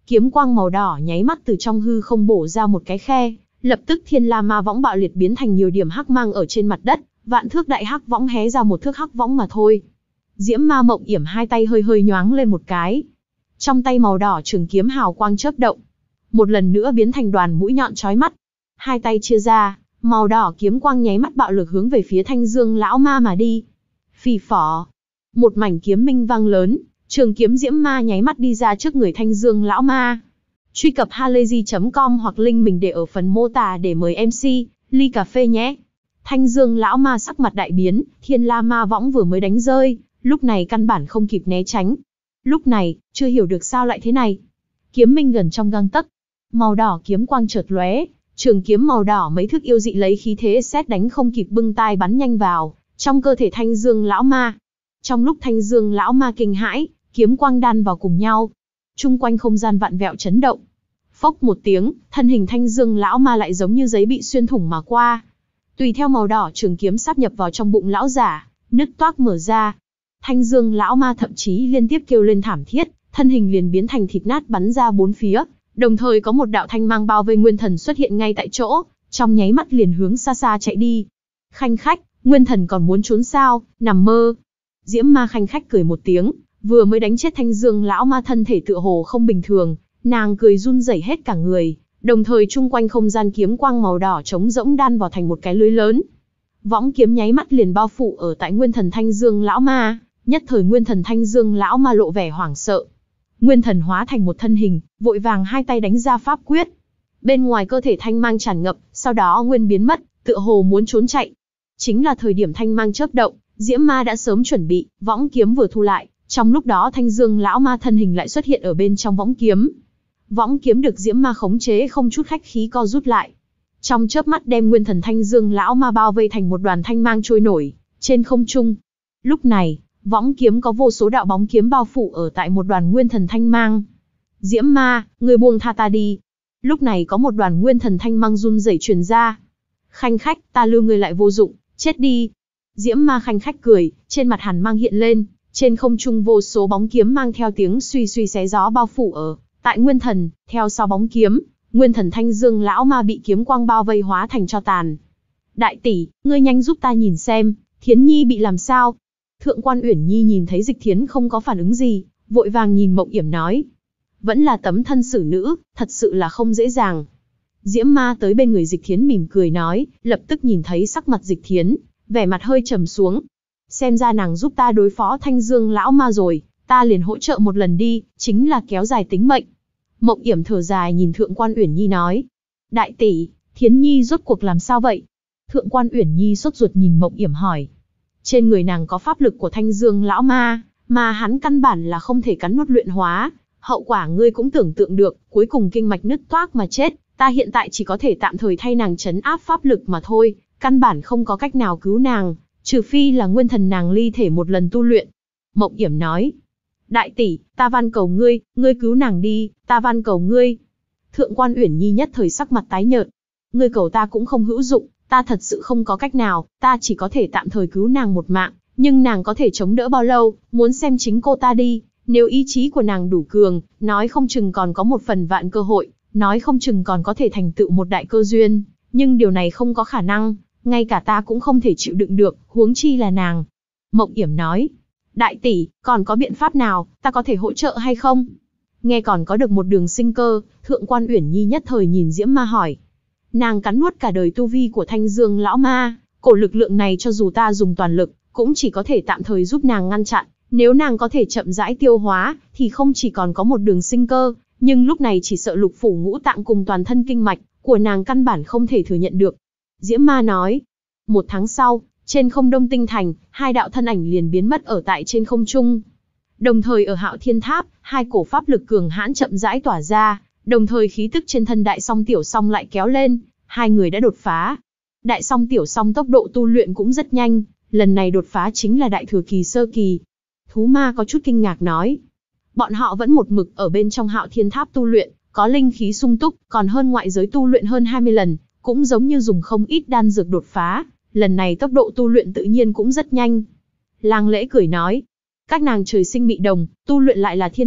Kiếm quang màu đỏ nháy mắt từ trong hư không bổ ra một cái khe, lập tức Thiên La Ma võng bạo liệt biến thành nhiều điểm hắc mang ở trên mặt đất, vạn thước đại hắc võng hé ra một thước hắc võng mà thôi. Diễm Ma Mộng Yểm hai tay hơi hơi nhoáng lên một cái. Trong tay màu đỏ trường kiếm hào quang chớp động, một lần nữa biến thành đoàn mũi nhọn chói mắt. Hai tay chia ra, màu đỏ kiếm quang nháy mắt bạo lực hướng về phía Thanh Dương lão ma mà đi. Phì phò, một mảnh kiếm minh vang lớn, trường kiếm diễm ma nháy mắt đi ra trước người Thanh Dương lão ma. Truy cập halayzi chấm com hoặc link mình để ở phần mô tả để mời em xê, ly cà phê nhé. Thanh Dương lão ma sắc mặt đại biến, Thiên La Ma võng vừa mới đánh rơi, lúc này căn bản không kịp né tránh. Lúc này, chưa hiểu được sao lại thế này. Kiếm minh gần trong gang tấc, màu đỏ kiếm quang chợt lóe, trường kiếm màu đỏ mấy thước yêu dị lấy khí thế sét đánh không kịp bưng tai bắn nhanh vào trong cơ thể Thanh Dương lão ma. Trong lúc Thanh Dương lão ma kinh hãi, kiếm quang đan vào cùng nhau, chung quanh không gian vạn vẹo chấn động. Phốc một tiếng, thân hình Thanh Dương lão ma lại giống như giấy bị xuyên thủng mà qua. Tùy theo màu đỏ trường kiếm sáp nhập vào trong bụng lão giả, nứt toác mở ra. Thanh Dương lão ma thậm chí liên tiếp kêu lên thảm thiết, thân hình liền biến thành thịt nát bắn ra bốn phía, đồng thời có một đạo thanh mang bao vây Nguyên Thần xuất hiện ngay tại chỗ, trong nháy mắt liền hướng xa xa chạy đi. Khanh khách, Nguyên Thần còn muốn trốn sao, nằm mơ. Diễm Ma khanh khách cười một tiếng, vừa mới đánh chết Thanh Dương lão ma thân thể tựa hồ không bình thường, nàng cười run rẩy hết cả người, đồng thời chung quanh không gian kiếm quang màu đỏ trống rỗng đan vào thành một cái lưới lớn. Võng kiếm nháy mắt liền bao phủ ở tại Nguyên Thần Thanh Dương lão ma, nhất thời Nguyên Thần Thanh Dương lão ma lộ vẻ hoảng sợ. Nguyên Thần hóa thành một thân hình, vội vàng hai tay đánh ra pháp quyết. Bên ngoài cơ thể thanh mang tràn ngập, sau đó nguyên biến mất, tựa hồ muốn trốn chạy. Chính là thời điểm thanh mang chớp động, Diễm Ma đã sớm chuẩn bị, võng kiếm vừa thu lại, trong lúc đó Thanh Dương lão ma thân hình lại xuất hiện ở bên trong võng kiếm. Võng kiếm được Diễm Ma khống chế không chút khách khí co rút lại. Trong chớp mắt đem Nguyên Thần Thanh Dương lão ma bao vây thành một đoàn thanh mang trôi nổi trên không trung. Lúc này, võng kiếm có vô số đạo bóng kiếm bao phủ ở tại một đoàn Nguyên Thần thanh mang. Diễm Ma, người buông tha ta đi. Lúc này có một đoàn Nguyên Thần thanh mang run rẩy truyền ra. Khanh khách, ta lưu người lại vô dụng, chết đi. Diễm Ma khanh khách cười, trên mặt hàn mang hiện lên, trên không trung vô số bóng kiếm mang theo tiếng suy suy xé gió bao phủ ở tại Nguyên Thần, theo sau bóng kiếm, Nguyên Thần Thanh Dương lão ma bị kiếm quang bao vây hóa thành tro tàn. Đại tỷ, ngươi nhanh giúp ta nhìn xem, Thiến Nhi bị làm sao? Thượng quan Uyển Nhi nhìn thấy Dịch Thiến không có phản ứng gì, vội vàng nhìn Mộng Yểm nói. Vẫn là tấm thân xử nữ, thật sự là không dễ dàng. Diễm Ma tới bên người Dịch Thiến mỉm cười nói, lập tức nhìn thấy sắc mặt Dịch Thiến, vẻ mặt hơi trầm xuống. Xem ra nàng giúp ta đối phó Thanh Dương lão ma rồi, ta liền hỗ trợ một lần đi, chính là kéo dài tính mệnh. Mộng Yểm thở dài nhìn Thượng quan Uyển Nhi nói. Đại tỷ, Thiến Nhi rốt cuộc làm sao vậy? Thượng quan Uyển Nhi sốt ruột nhìn Mộng Yểm hỏi. Trên người nàng có pháp lực của Thanh Dương lão ma, mà hắn căn bản là không thể cắn nuốt luyện hóa, hậu quả ngươi cũng tưởng tượng được, cuối cùng kinh mạch nứt toác mà chết, ta hiện tại chỉ có thể tạm thời thay nàng trấn áp pháp lực mà thôi, căn bản không có cách nào cứu nàng, trừ phi là nguyên thần nàng ly thể một lần tu luyện. Mộng Yểm nói, đại tỷ, ta van cầu ngươi, ngươi cứu nàng đi, ta van cầu ngươi. Thượng quan Uyển Nhi nhất thời sắc mặt tái nhợt, ngươi cầu ta cũng không hữu dụng, ta thật sự không có cách nào, ta chỉ có thể tạm thời cứu nàng một mạng, nhưng nàng có thể chống đỡ bao lâu, muốn xem chính cô ta đi, nếu ý chí của nàng đủ cường, nói không chừng còn có một phần vạn cơ hội, nói không chừng còn có thể thành tựu một đại cơ duyên, nhưng điều này không có khả năng, ngay cả ta cũng không thể chịu đựng được, huống chi là nàng. Mộng Yểm nói, đại tỷ, còn có biện pháp nào, ta có thể hỗ trợ hay không? Nghe còn có được một đường sinh cơ, Thượng quan Uyển Nhi nhất thời nhìn Diễm Ma hỏi. Nàng cắn nuốt cả đời tu vi của Thanh Dương lão ma, cổ lực lượng này cho dù ta dùng toàn lực, cũng chỉ có thể tạm thời giúp nàng ngăn chặn, nếu nàng có thể chậm rãi tiêu hóa, thì không chỉ còn có một đường sinh cơ, nhưng lúc này chỉ sợ lục phủ ngũ tạng cùng toàn thân kinh mạch của nàng căn bản không thể thừa nhận được. Diễm Ma nói, một tháng sau, trên không Đông Tinh Thành, hai đạo thân ảnh liền biến mất ở tại trên không trung. Đồng thời ở Hạo Thiên Tháp, hai cổ pháp lực cường hãn chậm rãi tỏa ra, đồng thời khí tức trên thân Đại Song Tiểu Song lại kéo lên, hai người đã đột phá. Đại Song Tiểu Song tốc độ tu luyện cũng rất nhanh, lần này đột phá chính là Đại Thừa Kỳ sơ kỳ. Thú Ma có chút kinh ngạc nói, bọn họ vẫn một mực ở bên trong Hạo Thiên Tháp tu luyện, có linh khí sung túc, còn hơn ngoại giới tu luyện hơn hai mươi lần, cũng giống như dùng không ít đan dược đột phá, lần này tốc độ tu luyện tự nhiên cũng rất nhanh. Lang Lễ cười nói, các nàng trời sinh mị đồng, tu luyện lại là thiên mị,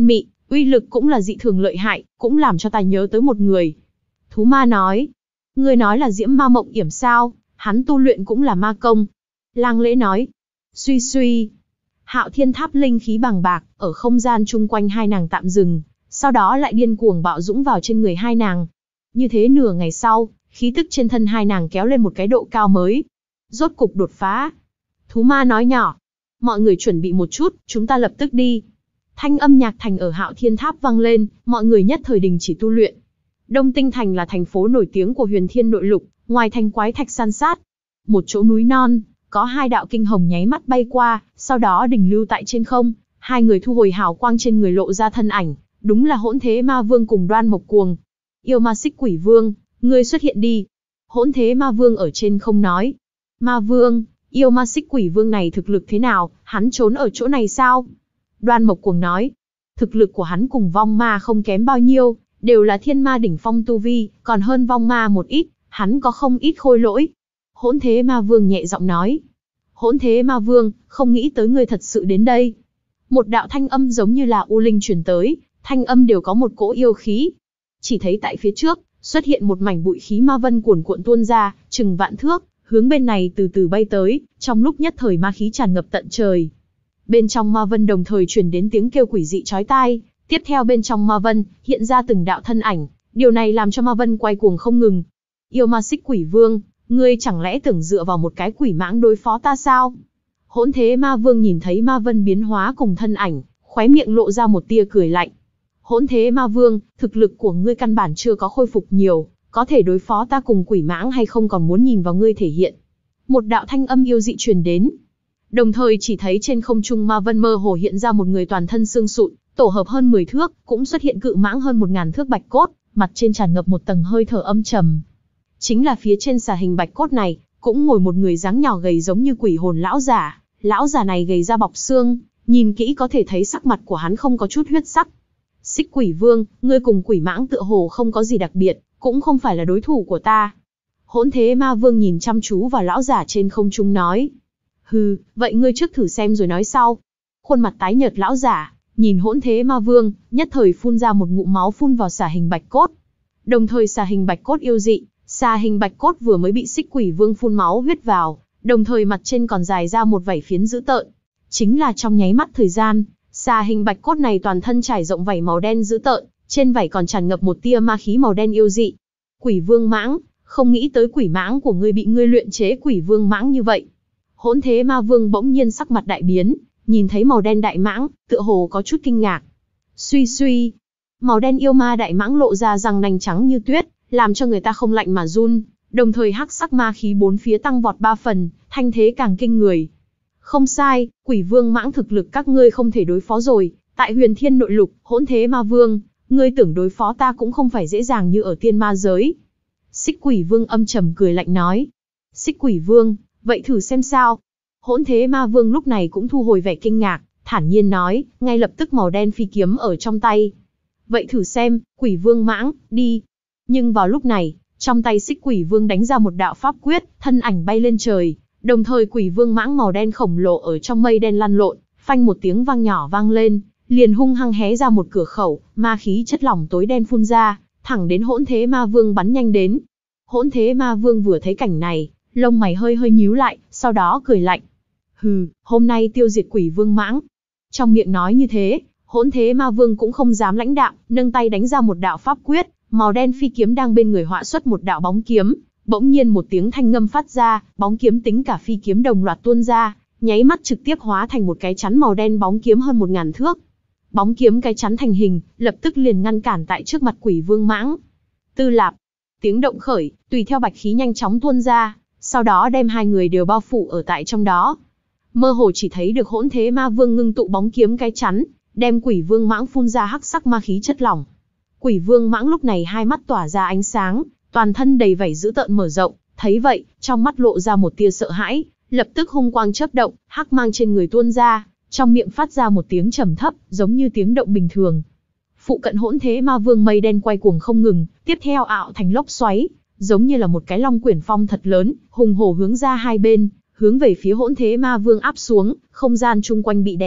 Uy lực cũng là dị thường lợi hại, cũng làm cho ta nhớ tới một người. Thú ma nói, ngươi nói là Diễm Ma Mộng Yểm sao, hắn tu luyện cũng là ma công. Lang Lễ nói, suy suy. Hạo Thiên Tháp linh khí bàng bạc, ở không gian chung quanh hai nàng tạm dừng, sau đó lại điên cuồng bạo dũng vào trên người hai nàng. Như thế nửa ngày sau, khí tức trên thân hai nàng kéo lên một cái độ cao mới. Rốt cục đột phá. Thú ma nói nhỏ, mọi người chuẩn bị một chút, chúng ta lập tức đi. Thanh âm nhạc thành ở Hạo Thiên Tháp vang lên, mọi người nhất thời đình chỉ tu luyện. Đông Tinh Thành là thành phố nổi tiếng của Huyền Thiên Nội Lục, ngoài thành quái thạch san sát. Một chỗ núi non, có hai đạo kinh hồng nháy mắt bay qua, sau đó đỉnh lưu tại trên không, hai người thu hồi hào quang trên người lộ ra thân ảnh, đúng là Hỗn Thế Ma Vương cùng Đoan Mộc Cuồng. Yêu Ma Xích Quỷ Vương, ngươi xuất hiện đi. Hỗn Thế Ma Vương ở trên không nói. Ma Vương, yêu ma Xích Quỷ Vương này thực lực thế nào, hắn trốn ở chỗ này sao? Đoan Mộc Cuồng nói, thực lực của hắn cùng vong ma không kém bao nhiêu, đều là thiên ma đỉnh phong tu vi, còn hơn vong ma một ít, hắn có không ít khôi lỗi. Hỗn Thế Ma Vương nhẹ giọng nói, Hỗn Thế Ma Vương, không nghĩ tới ngươi thật sự đến đây. Một đạo thanh âm giống như là u linh truyền tới, thanh âm đều có một cỗ yêu khí. Chỉ thấy tại phía trước, xuất hiện một mảnh bụi khí ma vân cuồn cuộn tuôn ra, chừng vạn thước, hướng bên này từ từ bay tới, trong lúc nhất thời ma khí tràn ngập tận trời. Bên trong ma vân đồng thời truyền đến tiếng kêu quỷ dị chói tai, tiếp theo bên trong ma vân hiện ra từng đạo thân ảnh, điều này làm cho ma vân quay cuồng không ngừng. Yêu ma Xích Quỷ Vương, ngươi chẳng lẽ tưởng dựa vào một cái quỷ mãng đối phó ta sao? Hỗn Thế Ma Vương nhìn thấy ma vân biến hóa cùng thân ảnh, khóe miệng lộ ra một tia cười lạnh. Hỗn Thế Ma Vương, thực lực của ngươi căn bản chưa có khôi phục nhiều, có thể đối phó ta cùng quỷ mãng hay không còn muốn nhìn vào ngươi thể hiện. Một đạo thanh âm yêu dị truyền đến. Đồng thời chỉ thấy trên không trung ma vân mơ hồ hiện ra một người toàn thân xương sụn, tổ hợp hơn mười thước, cũng xuất hiện cự mãng hơn một ngàn thước bạch cốt, mặt trên tràn ngập một tầng hơi thở âm trầm. Chính là phía trên xà hình bạch cốt này, cũng ngồi một người dáng nhỏ gầy giống như quỷ hồn lão giả, lão giả này gầy da bọc xương, nhìn kỹ có thể thấy sắc mặt của hắn không có chút huyết sắc. Xích Quỷ Vương, ngươi cùng quỷ mãng tựa hồ không có gì đặc biệt, cũng không phải là đối thủ của ta. Hỗn Thế Ma Vương nhìn chăm chú vào lão giả trên không trung nói. Hừ, vậy ngươi trước thử xem rồi nói sau. Khuôn mặt tái nhợt lão giả, nhìn Hỗn Thế Ma Vương, nhất thời phun ra một ngụm máu phun vào xà hình bạch cốt. Đồng thời xà hình bạch cốt yêu dị, xà hình bạch cốt vừa mới bị Xích Quỷ Vương phun máu huyết vào, đồng thời mặt trên còn dài ra một vảy phiến dữ tợn. Chính là trong nháy mắt thời gian, xà hình bạch cốt này toàn thân trải rộng vảy màu đen dữ tợn, trên vảy còn tràn ngập một tia ma khí màu đen yêu dị. Quỷ Vương mãng, không nghĩ tới quỷ mãng của ngươi bị ngươi luyện chế quỷ vương mãng như vậy. Hỗn Thế Ma Vương bỗng nhiên sắc mặt đại biến, nhìn thấy màu đen đại mãng, tựa hồ có chút kinh ngạc. Suy suy, màu đen yêu ma đại mãng lộ ra răng nanh trắng như tuyết, làm cho người ta không lạnh mà run, đồng thời hắc sắc ma khí bốn phía tăng vọt ba phần, thanh thế càng kinh người. Không sai, quỷ vương mãng thực lực các ngươi không thể đối phó rồi, tại Huyền Thiên Nội Lục, Hỗn Thế Ma Vương, ngươi tưởng đối phó ta cũng không phải dễ dàng như ở tiên ma giới. Xích Quỷ Vương âm trầm cười lạnh nói. Xích Quỷ Vương, vậy thử xem sao. Hỗn Thế Ma Vương lúc này cũng thu hồi vẻ kinh ngạc, thản nhiên nói, ngay lập tức màu đen phi kiếm ở trong tay. Vậy thử xem, Quỷ Vương mãng, đi. Nhưng vào lúc này, trong tay Xích Quỷ Vương đánh ra một đạo pháp quyết, thân ảnh bay lên trời, đồng thời Quỷ Vương mãng màu đen khổng lồ ở trong mây đen lăn lộn, phanh một tiếng vang nhỏ vang lên, liền hung hăng hé ra một cửa khẩu, ma khí chất lỏng tối đen phun ra, thẳng đến Hỗn Thế Ma Vương bắn nhanh đến. Hỗn Thế Ma Vương vừa thấy cảnh này, lông mày hơi hơi nhíu lại, sau đó cười lạnh. Hừ, hôm nay tiêu diệt Quỷ Vương mãng. Trong miệng nói như thế, Hỗn Thế Ma Vương cũng không dám lãnh đạm, nâng tay đánh ra một đạo pháp quyết, màu đen phi kiếm đang bên người họa xuất một đạo bóng kiếm, bỗng nhiên một tiếng thanh ngâm phát ra, bóng kiếm tính cả phi kiếm đồng loạt tuôn ra, nháy mắt trực tiếp hóa thành một cái chắn màu đen bóng kiếm hơn một ngàn thước. Bóng kiếm cái chắn thành hình, lập tức liền ngăn cản tại trước mặt Quỷ Vương mãng. Tư lạp, tiếng động khởi, tùy theo bạch khí nhanh chóng tuôn ra, sau đó đem hai người đều bao phủ ở tại trong đó. Mơ hồ chỉ thấy được Hỗn Thế Ma Vương ngưng tụ bóng kiếm cái chắn, đem Quỷ Vương mãng phun ra hắc sắc ma khí chất lỏng. Quỷ Vương mãng lúc này hai mắt tỏa ra ánh sáng, toàn thân đầy vảy dữ tợn mở rộng, thấy vậy, trong mắt lộ ra một tia sợ hãi, lập tức hung quang chớp động, hắc mang trên người tuôn ra, trong miệng phát ra một tiếng trầm thấp, giống như tiếng động bình thường. Phụ cận Hỗn Thế Ma Vương mây đen quay cuồng không ngừng, tiếp theo ảo thành lốc xoáy, giống như là một cái long quyển phong thật lớn, hùng hổ hướng ra hai bên, hướng về phía Hỗn Thế Ma Vương áp xuống, không gian chung quanh bị đè ép,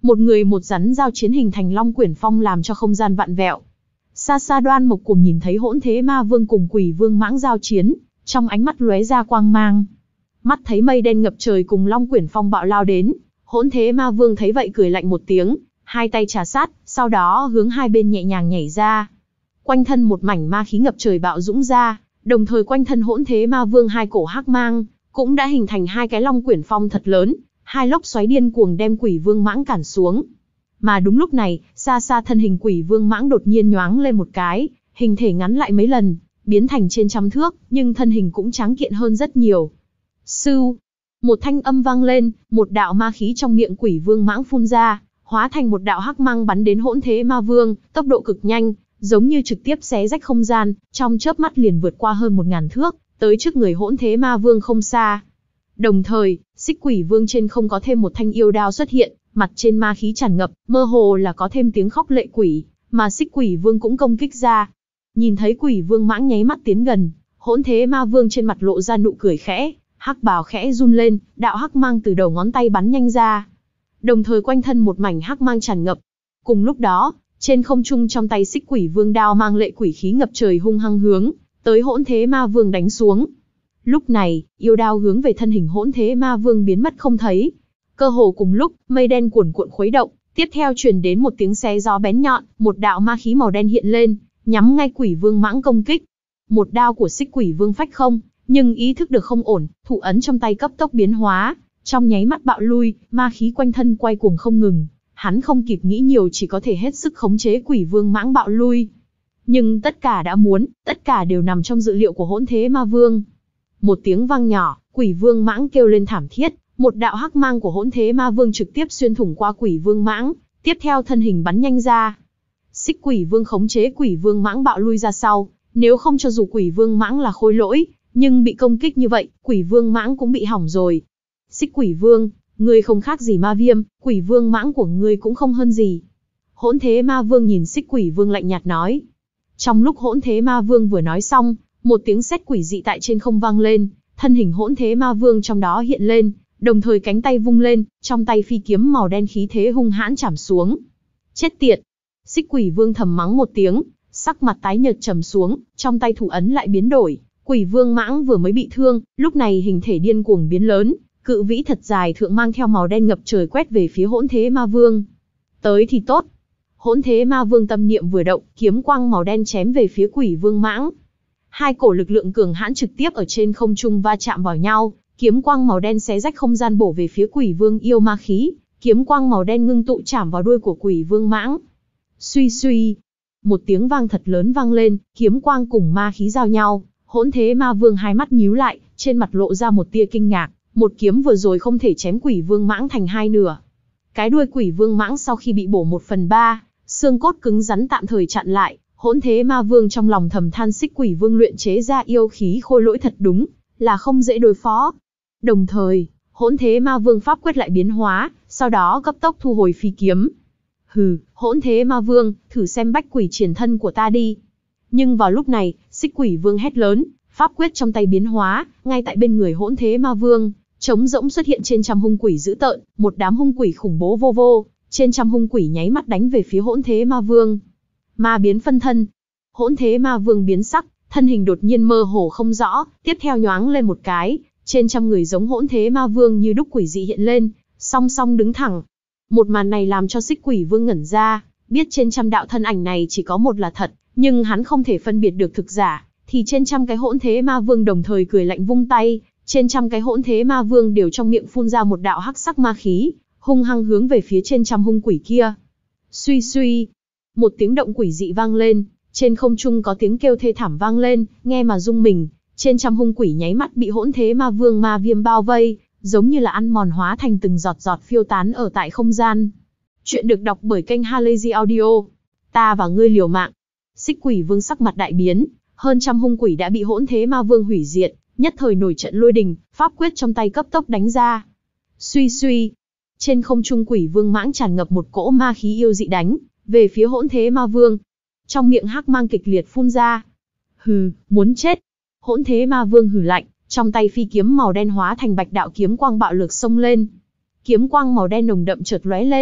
Một người một rắn giao chiến hình thành Long Quyển Phong làm cho không gian vặn vẹo. Xa xa Đoan Mộc Cuồng nhìn thấy Hỗn Thế Ma Vương cùng Quỷ Vương Mãng giao chiến, trong ánh mắt lóe ra quang mang. Mắt thấy mây đen ngập trời cùng Long Quyển Phong bạo lao đến, Hỗn Thế Ma Vương thấy vậy cười lạnh một tiếng, hai tay trà sát, sau đó hướng hai bên nhẹ nhàng nhảy ra. Quanh thân một mảnh ma khí ngập trời bạo dũng ra, đồng thời quanh thân Hỗn Thế Ma Vương hai cổ hắc mang, cũng đã hình thành hai cái Long Quyển Phong thật lớn, hai lốc xoáy điên cuồng đem Quỷ Vương Mãng cản xuống. Mà đúng lúc này, xa xa thân hình Quỷ Vương Mãng đột nhiên nhoáng lên một cái, hình thể ngắn lại mấy lần, biến thành trên trăm thước, nhưng thân hình cũng tráng kiện hơn rất nhiều. Sưu, một thanh âm vang lên, một đạo ma khí trong miệng Quỷ Vương Mãng phun ra, hóa thành một đạo hắc mang bắn đến Hỗn Thế Ma Vương, tốc độ cực nhanh, giống như trực tiếp xé rách không gian, trong chớp mắt liền vượt qua hơn một ngàn thước, tới trước người Hỗn Thế Ma Vương không xa. Đồng thời, Xích Quỷ Vương trên không có thêm một thanh yêu đao xuất hiện, mặt trên ma khí tràn ngập, mơ hồ là có thêm tiếng khóc lệ quỷ, mà Xích Quỷ Vương cũng công kích ra. Nhìn thấy Quỷ Vương Mãng nháy mắt tiến gần, Hỗn Thế Ma Vương trên mặt lộ ra nụ cười khẽ, hắc bào khẽ run lên, đạo hắc mang từ đầu ngón tay bắn nhanh ra. Đồng thời quanh thân một mảnh hắc mang tràn ngập. Cùng lúc đó, trên không trung trong tay Xích Quỷ Vương đao mang lệ quỷ khí ngập trời hung hăng hướng tới Hỗn Thế Ma Vương đánh xuống. Lúc này, yêu đao hướng về thân hình Hỗn Thế Ma Vương biến mất không thấy. Cơ hồ cùng lúc, mây đen cuồn cuộn khuấy động, tiếp theo truyền đến một tiếng xé gió bén nhọn, một đạo ma khí màu đen hiện lên, nhắm ngay Quỷ Vương Mãng công kích. Một đao của Xích Quỷ Vương phách không, nhưng ý thức được không ổn, thủ ấn trong tay cấp tốc biến hóa, trong nháy mắt bạo lui, ma khí quanh thân quay cuồng không ngừng. Hắn không kịp nghĩ nhiều, chỉ có thể hết sức khống chế Quỷ Vương Mãng bạo lui. Nhưng tất cả đã muốn, tất cả đều nằm trong dự liệu của Hỗn Thế Ma Vương. Một tiếng vang nhỏ, Quỷ Vương Mãng kêu lên thảm thiết, một đạo hắc mang của Hỗn Thế Ma Vương trực tiếp xuyên thủng qua Quỷ Vương Mãng, tiếp theo thân hình bắn nhanh ra. Xích Quỷ Vương khống chế Quỷ Vương Mãng bạo lui ra sau, nếu không cho dù Quỷ Vương Mãng là khôi lỗi, nhưng bị công kích như vậy, Quỷ Vương Mãng cũng bị hỏng rồi. Xích Quỷ Vương, ngươi không khác gì ma viêm, Quỷ Vương Mãng của ngươi cũng không hơn gì. Hỗn Thế Ma Vương nhìn Xích Quỷ Vương lạnh nhạt nói. Trong lúc Hỗn Thế Ma Vương vừa nói xong, một tiếng sét quỷ dị tại trên không vang lên, thân hình Hỗn Thế Ma Vương trong đó hiện lên, đồng thời cánh tay vung lên, trong tay phi kiếm màu đen khí thế hung hãn chảm xuống. Chết tiệt! Xích Quỷ Vương thầm mắng một tiếng, sắc mặt tái nhợt trầm xuống, trong tay thủ ấn lại biến đổi. Quỷ Vương Mãng vừa mới bị thương, lúc này hình thể điên cuồng biến lớn, cự vĩ thật dài thượng mang theo màu đen ngập trời quét về phía Hỗn Thế Ma Vương. Tới thì tốt. Hỗn Thế Ma Vương tâm niệm vừa động, kiếm quang màu đen chém về phía Quỷ Vương Mãng. Hai cổ lực lượng cường hãn trực tiếp ở trên không trung va chạm vào nhau, kiếm quang màu đen xé rách không gian bổ về phía Quỷ Vương yêu ma khí, kiếm quang màu đen ngưng tụ chạm vào đuôi của Quỷ Vương Mãng. Suy suy, một tiếng vang thật lớn vang lên, kiếm quang cùng ma khí giao nhau, Hỗn Thế Ma Vương hai mắt nhíu lại, trên mặt lộ ra một tia kinh ngạc, một kiếm vừa rồi không thể chém Quỷ Vương Mãng thành hai nửa. Cái đuôi Quỷ Vương Mãng sau khi bị bổ một phần ba, xương cốt cứng rắn tạm thời chặn lại, Hỗn Thế Ma Vương trong lòng thầm than Xích Quỷ Vương luyện chế ra yêu khí khôi lỗi thật đúng là không dễ đối phó. Đồng thời, Hỗn Thế Ma Vương pháp quyết lại biến hóa, sau đó cấp tốc thu hồi phi kiếm. Hừ, Hỗn Thế Ma Vương, thử xem bách quỷ triển thân của ta đi. Nhưng vào lúc này, Xích Quỷ Vương hét lớn, pháp quyết trong tay biến hóa, ngay tại bên người Hỗn Thế Ma Vương, trống rỗng xuất hiện trên trăm hung quỷ dữ tợn, một đám hung quỷ khủng bố vô vô, trên trăm hung quỷ nháy mắt đánh về phía Hỗn Thế Ma Vương. Ma biến phân thân. Hỗn Thế Ma Vương biến sắc, thân hình đột nhiên mơ hồ không rõ, tiếp theo nhoáng lên một cái, trên trăm người giống Hỗn Thế Ma Vương như đúc quỷ dị hiện lên, song song đứng thẳng. Một màn này làm cho Xích Quỷ Vương ngẩn ra, biết trên trăm đạo thân ảnh này chỉ có một là thật, nhưng hắn không thể phân biệt được thực giả, thì trên trăm cái Hỗn Thế Ma Vương đồng thời cười lạnh vung tay, trên trăm cái Hỗn Thế Ma Vương đều trong miệng phun ra một đạo hắc sắc ma khí, hung hăng hướng về phía trên trăm hung quỷ kia. Suy suy, một tiếng động quỷ dị vang lên, trên không trung có tiếng kêu thê thảm vang lên, nghe mà rung mình, trên trăm hung quỷ nháy mắt bị Hỗn Thế Ma Vương ma viêm bao vây, giống như là ăn mòn hóa thành từng giọt giọt phiêu tán ở tại không gian. Chuyện được đọc bởi kênh Halazy Audio. Ta và ngươi liều mạng. Xích Quỷ Vương sắc mặt đại biến, hơn trăm hung quỷ đã bị Hỗn Thế Ma Vương hủy diệt, nhất thời nổi trận lôi đình, pháp quyết trong tay cấp tốc đánh ra. Suy suy, trên không trung Quỷ Vương Mãng tràn ngập một cỗ ma khí yêu dị đánh về phía Hỗn Thế Ma Vương. Trong miệng hắc mang kịch liệt phun ra. Hừ, muốn chết. Hỗn Thế Ma Vương hừ lạnh, trong tay phi kiếm màu đen hóa thành bạch đạo kiếm quang bạo lực xông lên. Kiếm quang màu đen nồng đậm chợt lóe lên,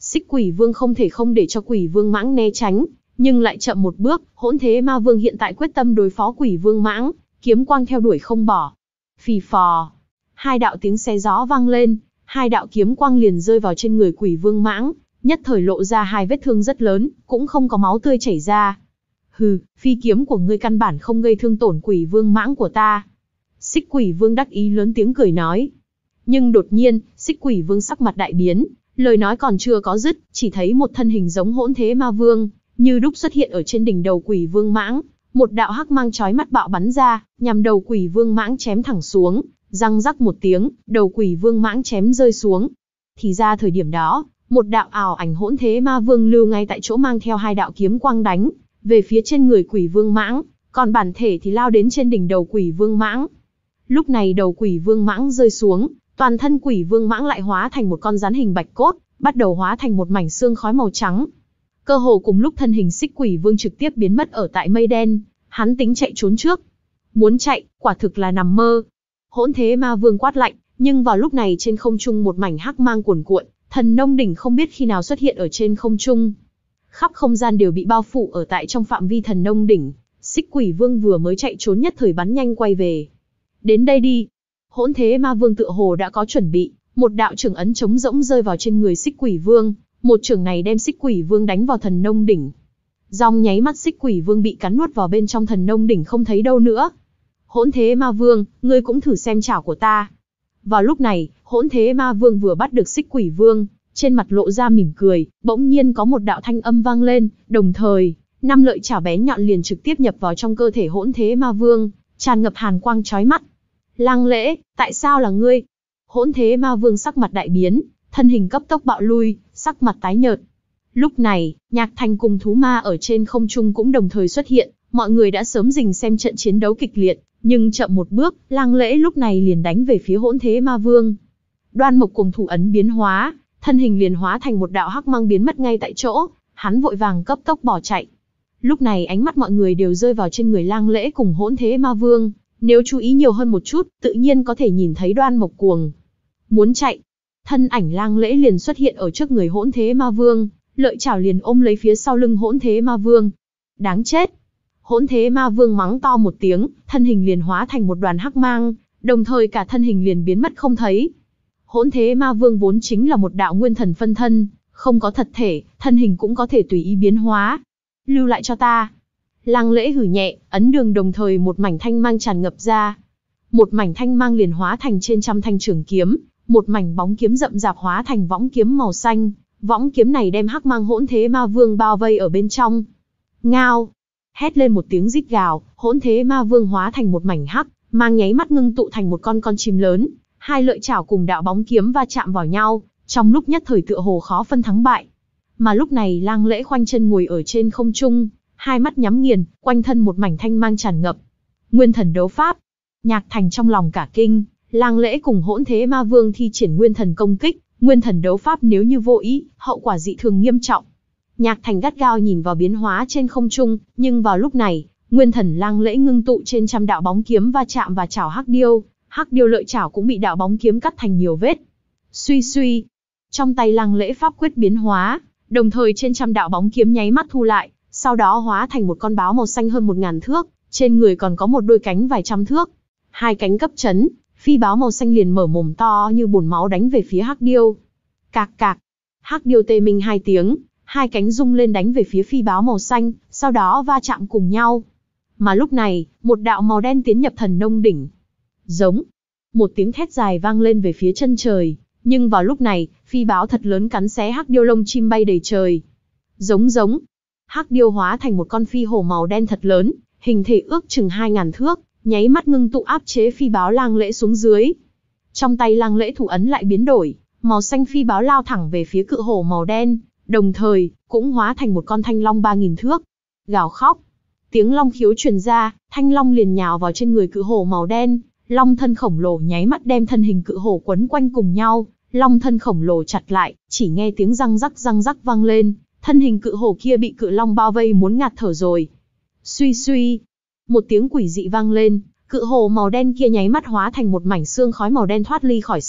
Xích Quỷ Vương không thể không để cho Quỷ Vương Mãng né tránh, nhưng lại chậm một bước. Hỗn Thế Ma Vương hiện tại quyết tâm đối phó Quỷ Vương Mãng, kiếm quang theo đuổi không bỏ. Phì phò, hai đạo tiếng xé gió vang lên, hai đạo kiếm quang liền rơi vào trên người Quỷ Vương Mãng, nhất thời lộ ra hai vết thương rất lớn, cũng không có máu tươi chảy ra. Hừ, phi kiếm của ngươi căn bản không gây thương tổn Quỷ Vương Mãng của ta. Xích Quỷ Vương đắc ý lớn tiếng cười nói. Nhưng đột nhiên, Xích Quỷ Vương sắc mặt đại biến, lời nói còn chưa có dứt, chỉ thấy một thân hình giống Hỗn Thế Ma Vương, như đúc xuất hiện ở trên đỉnh đầu Quỷ Vương Mãng, một đạo hắc mang chói mắt bạo bắn ra, nhằm đầu Quỷ Vương Mãng chém thẳng xuống, răng rắc một tiếng, đầu Quỷ Vương Mãng chém rơi xuống. Thì ra thời điểm đó, một đạo ảo ảnh Hỗn Thế Ma Vương lưu ngay tại chỗ mang theo hai đạo kiếm quang đánh về phía trên người Quỷ Vương Mãng, còn bản thể thì lao đến trên đỉnh đầu Quỷ Vương Mãng. Lúc này đầu Quỷ Vương Mãng rơi xuống, toàn thân Quỷ Vương Mãng lại hóa thành một con rắn hình bạch cốt, bắt đầu hóa thành một mảnh xương khói màu trắng. Cơ hồ cùng lúc thân hình Xích Quỷ Vương trực tiếp biến mất ở tại mây đen, hắn tính chạy trốn trước. Muốn chạy, quả thực là nằm mơ. Hỗn Thế Ma Vương quát lạnh, nhưng vào lúc này trên không trung một mảnh hắc mang cuồn cuộn, Thần Nông đỉnh không biết khi nào xuất hiện ở trên không trung. Khắp không gian đều bị bao phủ ở tại trong phạm vi Thần Nông đỉnh, Xích Quỷ Vương vừa mới chạy trốn nhất thời bắn nhanh quay về. Đến đây đi. Hỗn Thế Ma Vương tựa hồ đã có chuẩn bị, một đạo chưởng ấn trống rỗng rơi vào trên người Xích Quỷ Vương, một chưởng này đem Xích Quỷ Vương đánh vào Thần Nông đỉnh. Dòng nháy mắt Xích Quỷ Vương bị cắn nuốt vào bên trong Thần Nông đỉnh không thấy đâu nữa. Hỗn Thế Ma Vương, ngươi cũng thử xem chảo của ta. Vào lúc này, Hỗn Thế Ma Vương vừa bắt được Xích Quỷ Vương, trên mặt lộ ra mỉm cười, bỗng nhiên có một đạo thanh âm vang lên, đồng thời, năm lợi chảo bén nhọn liền trực tiếp nhập vào trong cơ thể Hỗn Thế Ma Vương, tràn ngập hàn quang chói mắt. Lăng Lễ, tại sao là ngươi? Hỗn Thế Ma Vương sắc mặt đại biến, thân hình cấp tốc bạo lui, sắc mặt tái nhợt. Lúc này, Nhạc Thành cùng thú ma ở trên không trung cũng đồng thời xuất hiện, mọi người đã sớm rình xem trận chiến đấu kịch liệt, nhưng chậm một bước, Lăng Lễ lúc này liền đánh về phía Hỗn Thế Ma Vương. Đoan Mộc cùng thủ ấn biến hóa, thân hình liền hóa thành một đạo hắc mang biến mất ngay tại chỗ, hắn vội vàng cấp tốc bỏ chạy. Lúc này ánh mắt mọi người đều rơi vào trên người Lăng Lễ cùng Hỗn Thế Ma Vương, nếu chú ý nhiều hơn một chút, tự nhiên có thể nhìn thấy Đoan Mộc cuồng muốn chạy. Thân ảnh Lăng Lễ liền xuất hiện ở trước người Hỗn Thế Ma Vương, lợi chảo liền ôm lấy phía sau lưng Hỗn Thế Ma Vương. Đáng chết! Hỗn Thế Ma Vương mắng to một tiếng, thân hình liền hóa thành một đoàn hắc mang, đồng thời cả thân hình liền biến mất không thấy. Hỗn Thế Ma Vương vốn chính là một đạo nguyên thần phân thân, không có thật thể, thân hình cũng có thể tùy ý biến hóa. Lưu lại cho ta. Lăng Lễ hử nhẹ, ấn đường đồng thời một mảnh thanh mang tràn ngập ra. Một mảnh thanh mang liền hóa thành trên trăm thanh trường kiếm, một mảnh bóng kiếm rậm rạp hóa thành võng kiếm màu xanh. Võng kiếm này đem hắc mang Hỗn Thế Ma Vương bao vây ở bên trong. Ngao! Hét lên một tiếng rít gào, Hỗn Thế Ma Vương hóa thành một mảnh hắc, mang nháy mắt ngưng tụ thành một con con chim lớn. Hai lợi chảo cùng đạo bóng kiếm va chạm vào nhau, trong lúc nhất thời tựa hồ khó phân thắng bại. Mà lúc này Lăng Lễ khoanh chân ngồi ở trên không trung, hai mắt nhắm nghiền, quanh thân một mảnh thanh mang tràn ngập. Nguyên thần đấu pháp. Nhạc Thành trong lòng cả kinh, Lăng Lễ cùng Hỗn Thế Ma Vương thi triển nguyên thần công kích, nguyên thần đấu pháp nếu như vô ý, hậu quả dị thường nghiêm trọng. Nhạc Thành gắt gao nhìn vào biến hóa trên không trung, nhưng vào lúc này, nguyên thần Lăng Lễ ngưng tụ trên trăm đạo bóng kiếm va chạm và chảo hắc điêu, hắc điêu lợi chảo cũng bị đạo bóng kiếm cắt thành nhiều vết. Suy suy, trong tay Lăng Lễ pháp quyết biến hóa, đồng thời trên trăm đạo bóng kiếm nháy mắt thu lại, sau đó hóa thành một con báo màu xanh hơn một ngàn thước, trên người còn có một đôi cánh vài trăm thước. Hai cánh cấp chấn, phi báo màu xanh liền mở mồm to như bồn máu đánh về phía hắc điêu. Cạc cạc, hắc điêu tê minh hai tiếng, hai cánh rung lên đánh về phía phi báo màu xanh, sau đó va chạm cùng nhau. Mà lúc này, một đạo màu đen tiến nhập Thần Nông đỉnh. Giống, một tiếng thét dài vang lên về phía chân trời, nhưng vào lúc này, phi báo thật lớn cắn xé hắc điêu lông chim bay đầy trời. Giống giống, hắc điêu hóa thành một con phi hổ màu đen thật lớn, hình thể ước chừng hai ngàn thước, nháy mắt ngưng tụ áp chế phi báo Lăng Lễ xuống dưới. Trong tay Lăng Lễ thủ ấn lại biến đổi, màu xanh phi báo lao thẳng về phía cự hổ màu đen, đồng thời cũng hóa thành một con thanh long ba nghìn thước. Gào khóc, tiếng long khiếu truyền ra, thanh long liền nhào vào trên người cự hổ màu đen, long thân khổng lồ nháy mắt đem thân hình cự hổ quấn quanh cùng nhau, long thân khổng lồ chặt lại, chỉ nghe tiếng răng rắc răng rắc vang lên, thân hình cự hổ kia bị cự long bao vây muốn ngạt thở rồi. Suy suy, một tiếng quỷ dị vang lên, cự hổ màu đen kia nháy mắt hóa thành một mảnh xương khói màu đen thoát ly khỏi sự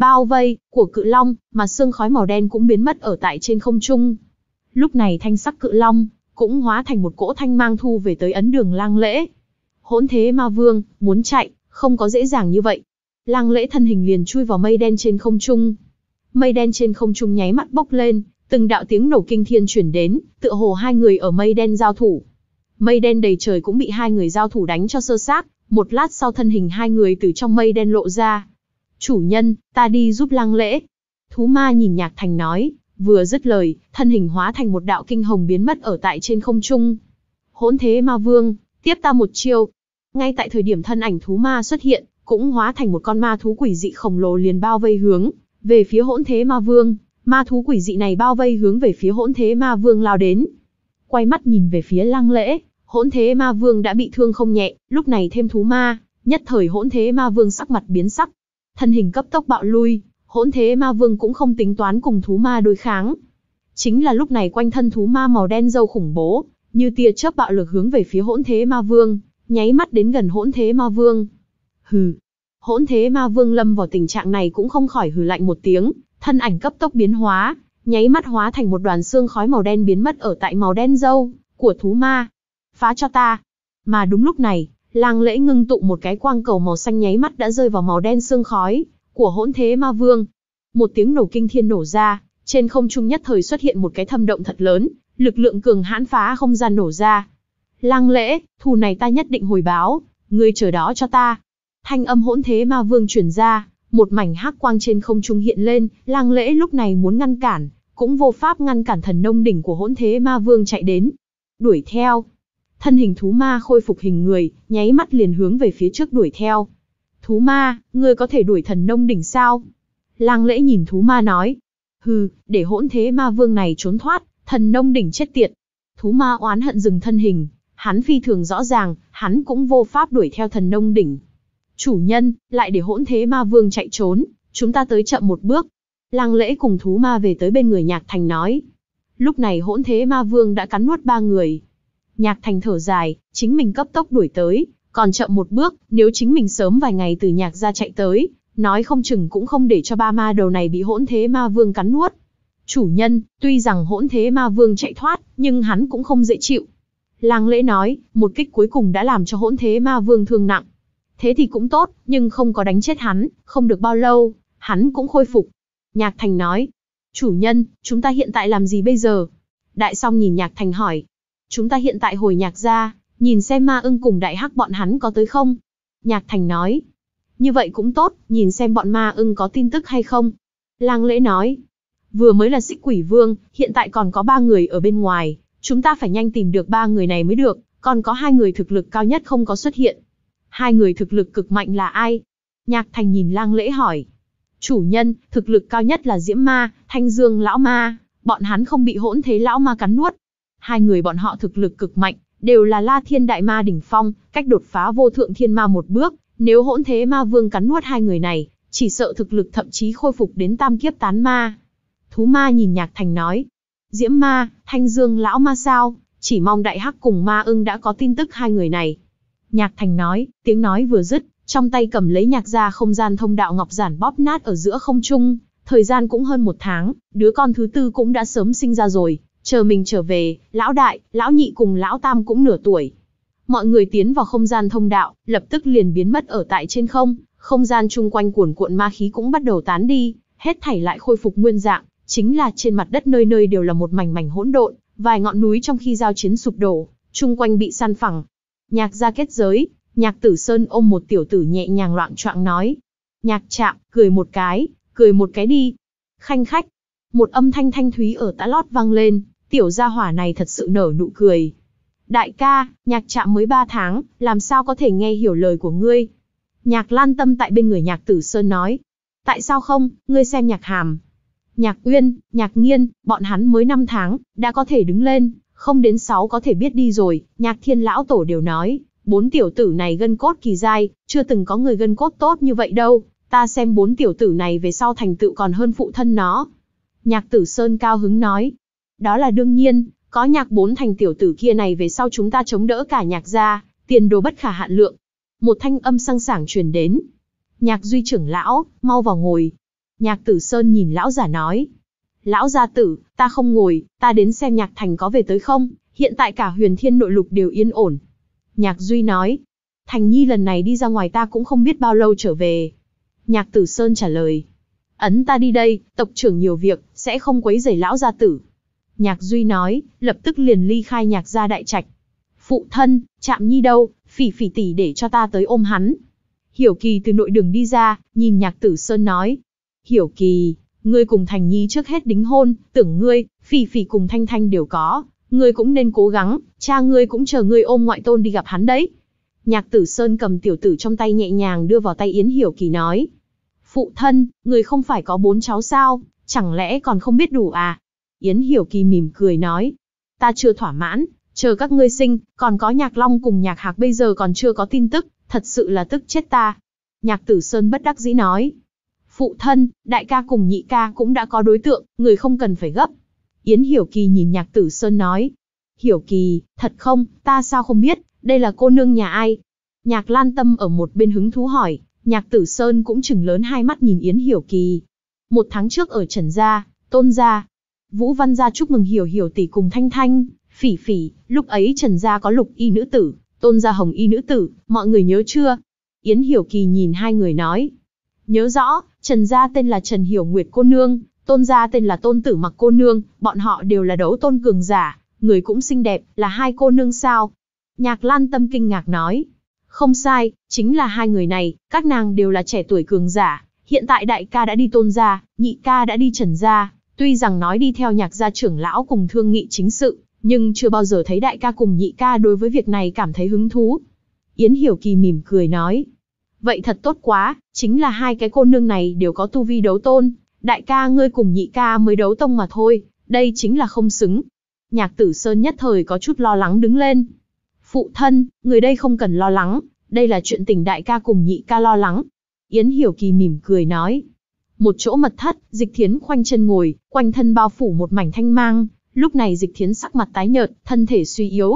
bao vây của cự long, mà xương khói màu đen cũng biến mất ở tại trên không trung. Lúc này thanh sắc cự long cũng hóa thành một cỗ thanh mang thu về tới ấn đường Lang Lễ. Hỗn Thế Ma Vương muốn chạy, không có dễ dàng như vậy. Lang Lễ thân hình liền chui vào mây đen trên không trung. Mây đen trên không trung nháy mắt bốc lên, từng đạo tiếng nổ kinh thiên chuyển đến, tựa hồ hai người ở mây đen giao thủ. Mây đen đầy trời cũng bị hai người giao thủ đánh cho sơ xác, một lát sau thân hình hai người từ trong mây đen lộ ra. Chủ nhân, ta đi giúp Lang Lễ. Thú ma nhìn Nhạc Thành nói, vừa dứt lời, thân hình hóa thành một đạo kinh hồng biến mất ở tại trên không trung. Hỗn Thế Ma Vương, tiếp ta một chiêu. Ngay tại thời điểm thân ảnh thú ma xuất hiện, cũng hóa thành một con ma thú quỷ dị khổng lồ liền bao vây hướng về phía Hỗn Thế Ma Vương. Ma thú quỷ dị này bao vây hướng về phía Hỗn Thế Ma Vương lao đến. Quay mắt nhìn về phía Lang Lễ, Hỗn Thế Ma Vương đã bị thương không nhẹ, lúc này thêm thú ma, nhất thời Hỗn Thế Ma Vương sắc mặt biến sắc. Thân hình cấp tốc bạo lui, Hỗn Thế Ma Vương cũng không tính toán cùng thú ma đối kháng. Chính là lúc này quanh thân thú ma màu đen râu khủng bố, như tia chớp bạo lực hướng về phía Hỗn Thế Ma Vương, nháy mắt đến gần Hỗn Thế Ma Vương. Hừ. Hỗn Thế Ma Vương lâm vào tình trạng này cũng không khỏi hừ lạnh một tiếng, thân ảnh cấp tốc biến hóa, nháy mắt hóa thành một đoàn xương khói màu đen biến mất ở tại màu đen râu của thú ma. Phá cho ta. Mà đúng lúc này, Lang Lễ ngưng tụ một cái quang cầu màu xanh nháy mắt đã rơi vào màu đen xương khói của Hỗn Thế Ma Vương. Một tiếng nổ kinh thiên nổ ra, trên không trung nhất thời xuất hiện một cái thâm động thật lớn, lực lượng cường hãn phá không gian nổ ra. Lang Lễ, thù này ta nhất định hồi báo, ngươi chờ đó cho ta. Thanh âm Hỗn Thế Ma Vương truyền ra, một mảnh hắc quang trên không trung hiện lên, Lang Lễ lúc này muốn ngăn cản, cũng vô pháp ngăn cản thần nông đỉnh của Hỗn Thế Ma Vương chạy đến. Đuổi theo. Thân hình thú ma khôi phục hình người, nháy mắt liền hướng về phía trước đuổi theo. Thú ma, ngươi có thể đuổi thần nông đỉnh sao? Lang Lễ nhìn thú ma nói. Hừ, để Hỗn Thế Ma Vương này trốn thoát, thần nông đỉnh chết tiệt. Thú ma oán hận dừng thân hình, hắn phi thường rõ ràng, hắn cũng vô pháp đuổi theo thần nông đỉnh. Chủ nhân, lại để Hỗn Thế Ma Vương chạy trốn, chúng ta tới chậm một bước. Lang Lễ cùng thú ma về tới bên người Nhạc Thành nói. Lúc này Hỗn Thế Ma Vương đã cắn nuốt ba người. Nhạc Thành thở dài, chính mình cấp tốc đuổi tới, còn chậm một bước, nếu chính mình sớm vài ngày từ Nhạc gia chạy tới, nói không chừng cũng không để cho ba ma đầu này bị Hỗn Thế Ma Vương cắn nuốt. Chủ nhân, tuy rằng Hỗn Thế Ma Vương chạy thoát, nhưng hắn cũng không dễ chịu. Lang Lễ nói, một kích cuối cùng đã làm cho Hỗn Thế Ma Vương thương nặng. Thế thì cũng tốt, nhưng không có đánh chết hắn, không được bao lâu, hắn cũng khôi phục. Nhạc Thành nói, chủ nhân, chúng ta hiện tại làm gì bây giờ? Đại Song nhìn Nhạc Thành hỏi, chúng ta hiện tại hồi Nhạc gia, nhìn xem Ma Ưng cùng Đại Hắc bọn hắn có tới không? Nhạc Thành nói, như vậy cũng tốt, nhìn xem bọn Ma Ưng có tin tức hay không? Lang Lễ nói, vừa mới là Xích Quỷ Vương, hiện tại còn có ba người ở bên ngoài, chúng ta phải nhanh tìm được ba người này mới được, còn có hai người thực lực cao nhất không có xuất hiện. Hai người thực lực cực mạnh là ai? Nhạc Thành nhìn Lang Lễ hỏi. Chủ nhân, thực lực cao nhất là Diễm Ma, Thanh Dương Lão Ma, bọn hắn không bị Hỗn Thế Lão Ma cắn nuốt. Hai người bọn họ thực lực cực mạnh, đều là La Thiên Đại Ma đỉnh phong, cách đột phá Vô Thượng Thiên Ma một bước, nếu Hỗn Thế Ma Vương cắn nuốt hai người này, chỉ sợ thực lực thậm chí khôi phục đến tam kiếp tán ma. Thú ma nhìn Nhạc Thành nói. Diễm Ma, Thanh Dương Lão Ma sao? Chỉ mong Đại Hắc cùng Ma Ưng đã có tin tức hai người này. Nhạc Thành nói, tiếng nói vừa dứt, trong tay cầm lấy Nhạc gia không gian thông đạo ngọc giản bóp nát ở giữa không trung, thời gian cũng hơn một tháng, đứa con thứ tư cũng đã sớm sinh ra rồi, chờ mình trở về, lão đại, lão nhị cùng lão tam cũng nửa tuổi. Mọi người tiến vào không gian thông đạo, lập tức liền biến mất ở tại trên không, không gian chung quanh cuồn cuộn ma khí cũng bắt đầu tán đi, hết thảy lại khôi phục nguyên dạng, chính là trên mặt đất nơi nơi đều là một mảnh mảnh hỗn độn, vài ngọn núi trong khi giao chiến sụp đổ, chung quanh bị san phẳng. Nhạc gia kết giới, Nhạc Tử Sơn ôm một tiểu tử nhẹ nhàng loạng choạng nói. Nhạc Trạm, cười một cái, cười một cái đi. Khanh khách, một âm thanh thanh thúy ở tã lót vang lên, tiểu gia hỏa này thật sự nở nụ cười. Đại ca, Nhạc Trạm mới ba tháng, làm sao có thể nghe hiểu lời của ngươi? Nhạc Lan Tâm tại bên người Nhạc Tử Sơn nói. Tại sao không, ngươi xem Nhạc Hàm, Nhạc Uyên, Nhạc Nghiên, bọn hắn mới năm tháng, đã có thể đứng lên, không đến sáu có thể biết đi rồi, Nhạc Thiên lão tổ đều nói, bốn tiểu tử này gân cốt kỳ dai, chưa từng có người gân cốt tốt như vậy đâu, ta xem bốn tiểu tử này về sau thành tựu còn hơn phụ thân nó. Nhạc Tử Sơn cao hứng nói, đó là đương nhiên, có Nhạc bốn thành tiểu tử kia này về sau chúng ta chống đỡ cả Nhạc gia, tiền đồ bất khả hạn lượng. Một thanh âm sang sảng truyền đến. Nhạc Duy trưởng lão, mau vào ngồi. Nhạc Tử Sơn nhìn lão giả nói. Lão gia tử, ta không ngồi, ta đến xem Nhạc Thành có về tới không, hiện tại cả huyền thiên nội lục đều yên ổn. Nhạc Duy nói. Thành Nhi lần này đi ra ngoài ta cũng không biết bao lâu trở về. Nhạc Tử Sơn trả lời. Ấn ta đi đây, tộc trưởng nhiều việc, sẽ không quấy rầy lão gia tử. Nhạc Duy nói, lập tức liền ly khai Nhạc gia đại trạch. Phụ thân, Trạm Nhi đâu, Phỉ Phỉ tỷ để cho ta tới ôm hắn. Hiểu Kỳ từ nội đường đi ra, nhìn Nhạc Tử Sơn nói. Hiểu Kỳ, ngươi cùng Thành Nhi trước hết đính hôn, tưởng ngươi, Phỉ Phỉ cùng Thanh Thanh đều có, ngươi cũng nên cố gắng, cha ngươi cũng chờ ngươi ôm ngoại tôn đi gặp hắn đấy. Nhạc Tử Sơn cầm tiểu tử trong tay nhẹ nhàng đưa vào tay Yến Hiểu Kỳ nói. Phụ thân, người không phải có bốn cháu sao, chẳng lẽ còn không biết đủ à? Yến Hiểu Kỳ mỉm cười nói. Ta chưa thỏa mãn, chờ các ngươi sinh, còn có Nhạc Long cùng Nhạc Hạc bây giờ còn chưa có tin tức, thật sự là tức chết ta. Nhạc Tử Sơn bất đắc dĩ nói. Phụ thân, đại ca cùng nhị ca cũng đã có đối tượng, người không cần phải gấp. Yến Hiểu Kỳ nhìn Nhạc Tử Sơn nói. Hiểu Kỳ, thật không, ta sao không biết, đây là cô nương nhà ai? Nhạc Lan Tâm ở một bên hứng thú hỏi, Nhạc Tử Sơn cũng chừng lớn hai mắt nhìn Yến Hiểu Kỳ. Một tháng trước ở Trần Gia, Tôn Gia, Vũ Văn Gia chúc mừng Hiểu Hiểu tỷ cùng Thanh Thanh, Phỉ Phỉ, lúc ấy Trần Gia có lục y nữ tử, Tôn Gia hồng y nữ tử, mọi người nhớ chưa? Yến Hiểu Kỳ nhìn hai người nói. Nhớ rõ, Trần Gia tên là Trần Hiểu Nguyệt cô nương, Tôn Gia tên là Tôn Tử Mặc cô nương, bọn họ đều là đấu tôn cường giả, người cũng xinh đẹp, là hai cô nương sao? Nhạc Lan Tâm kinh ngạc nói. Không sai, chính là hai người này, các nàng đều là trẻ tuổi cường giả, hiện tại đại ca đã đi Tôn Gia, nhị ca đã đi Trần Gia, tuy rằng nói đi theo Nhạc gia trưởng lão cùng thương nghị chính sự, nhưng chưa bao giờ thấy đại ca cùng nhị ca đối với việc này cảm thấy hứng thú. Yến Hiểu Kỳ mỉm cười nói. Vậy thật tốt quá, chính là hai cái cô nương này đều có tu vi đấu tôn, đại ca ngươi cùng nhị ca mới đấu tông mà thôi, đây chính là không xứng. Nhạc Tử Sơn nhất thời có chút lo lắng đứng lên. Phụ thân, người đây không cần lo lắng, đây là chuyện tình đại ca cùng nhị ca lo lắng. Yến Hiểu Kỳ mỉm cười nói. Một chỗ mật thất, Dịch Thiến khoanh chân ngồi, quanh thân bao phủ một mảnh thanh mang, lúc này Dịch Thiến sắc mặt tái nhợt, thân thể suy yếu.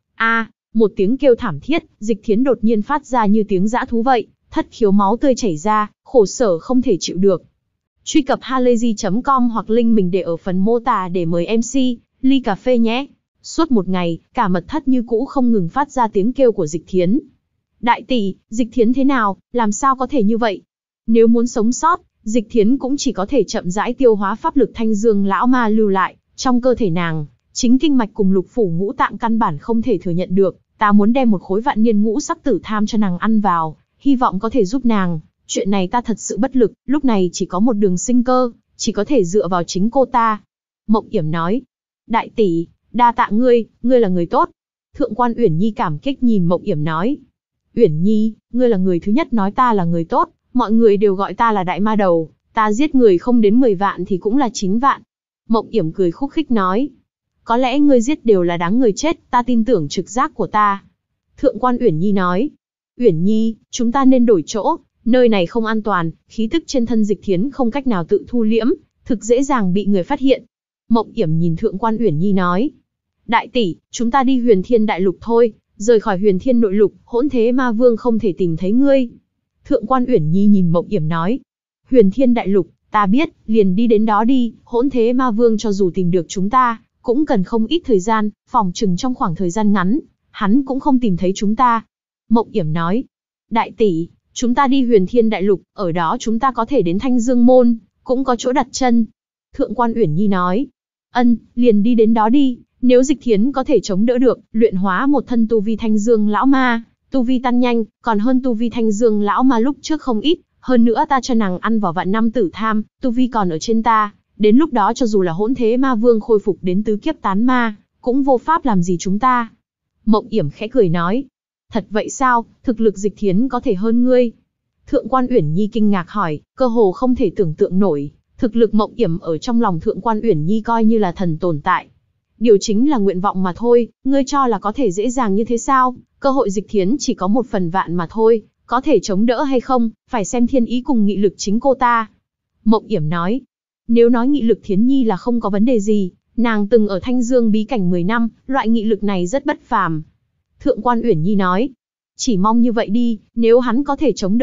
A, một tiếng kêu thảm thiết, Dịch Thiến đột nhiên phát ra như tiếng dã thú vậy, thất khiếu máu tươi chảy ra, khổ sở không thể chịu được. Truy cập halayzi chấm com hoặc link mình để ở phần mô tả để mời em xê, ly cà phê nhé. Suốt một ngày, cả mật thất như cũ không ngừng phát ra tiếng kêu của Dịch Thiến. Đại tỷ, Dịch Thiến thế nào, làm sao có thể như vậy? Nếu muốn sống sót, Dịch Thiến cũng chỉ có thể chậm rãi tiêu hóa pháp lực thanh dương lão ma lưu lại, trong cơ thể nàng, chính kinh mạch cùng lục phủ ngũ tạng căn bản không thể thừa nhận được, ta muốn đem một khối vạn niên ngũ sắc tử tham cho nàng ăn vào, hy vọng có thể giúp nàng, chuyện này ta thật sự bất lực, lúc này chỉ có một đường sinh cơ, chỉ có thể dựa vào chính cô ta. Mộng Yểm nói, đại tỷ, đa tạ ngươi, ngươi là người tốt. Thượng quan Uyển Nhi cảm kích nhìn Mộng Yểm nói, Uyển Nhi, ngươi là người thứ nhất nói ta là người tốt, mọi người đều gọi ta là đại ma đầu, ta giết người không đến mười vạn thì cũng là chín vạn. Mộng Yểm cười khúc khích nói, có lẽ ngươi giết đều là đáng người chết, ta tin tưởng trực giác của ta. Thượng quan Uyển Nhi nói, Uyển Nhi, chúng ta nên đổi chỗ, nơi này không an toàn, khí tức trên thân Dịch Thiến không cách nào tự thu liễm, thực dễ dàng bị người phát hiện. Mộng Yểm nhìn Thượng quan Uyển Nhi nói, đại tỷ, chúng ta đi Huyền Thiên Đại Lục thôi, rời khỏi Huyền Thiên Nội Lục, hỗn thế ma vương không thể tìm thấy ngươi. Thượng quan Uyển Nhi nhìn Mộng Yểm nói, Huyền Thiên Đại Lục, ta biết, liền đi đến đó đi, hỗn thế ma vương cho dù tìm được chúng ta, cũng cần không ít thời gian, phòng chừng trong khoảng thời gian ngắn, hắn cũng không tìm thấy chúng ta. Mộng Yểm nói, đại tỷ, chúng ta đi Huyền Thiên Đại Lục, ở đó chúng ta có thể đến Thanh Dương Môn, cũng có chỗ đặt chân. Thượng quan Uyển Nhi nói, ân, liền đi đến đó đi, nếu Dịch Thiến có thể chống đỡ được, luyện hóa một thân tu vi Thanh Dương lão ma, tu vi tăng nhanh, còn hơn tu vi Thanh Dương lão ma lúc trước không ít, hơn nữa ta cho nàng ăn vào vạn năm tử tham, tu vi còn ở trên ta, đến lúc đó cho dù là hỗn thế ma vương khôi phục đến tứ kiếp tán ma, cũng vô pháp làm gì chúng ta. Mộng Yểm khẽ cười nói, thật vậy sao, thực lực Dịch Thiến có thể hơn ngươi? Thượng quan Uyển Nhi kinh ngạc hỏi, cơ hồ không thể tưởng tượng nổi, thực lực Mộng Yểm ở trong lòng Thượng quan Uyển Nhi coi như là thần tồn tại. Điều chính là nguyện vọng mà thôi, ngươi cho là có thể dễ dàng như thế sao? Cơ hội Dịch Thiến chỉ có một phần vạn mà thôi, có thể chống đỡ hay không, phải xem thiên ý cùng nghị lực chính cô ta. Mộng Yểm nói, nếu nói nghị lực Thiến Nhi là không có vấn đề gì, nàng từng ở Thanh Dương bí cảnh mười năm, loại nghị lực này rất bất phàm. Thượng quan Uyển Nhi nói, chỉ mong như vậy đi, nếu hắn có thể chống đỡ được,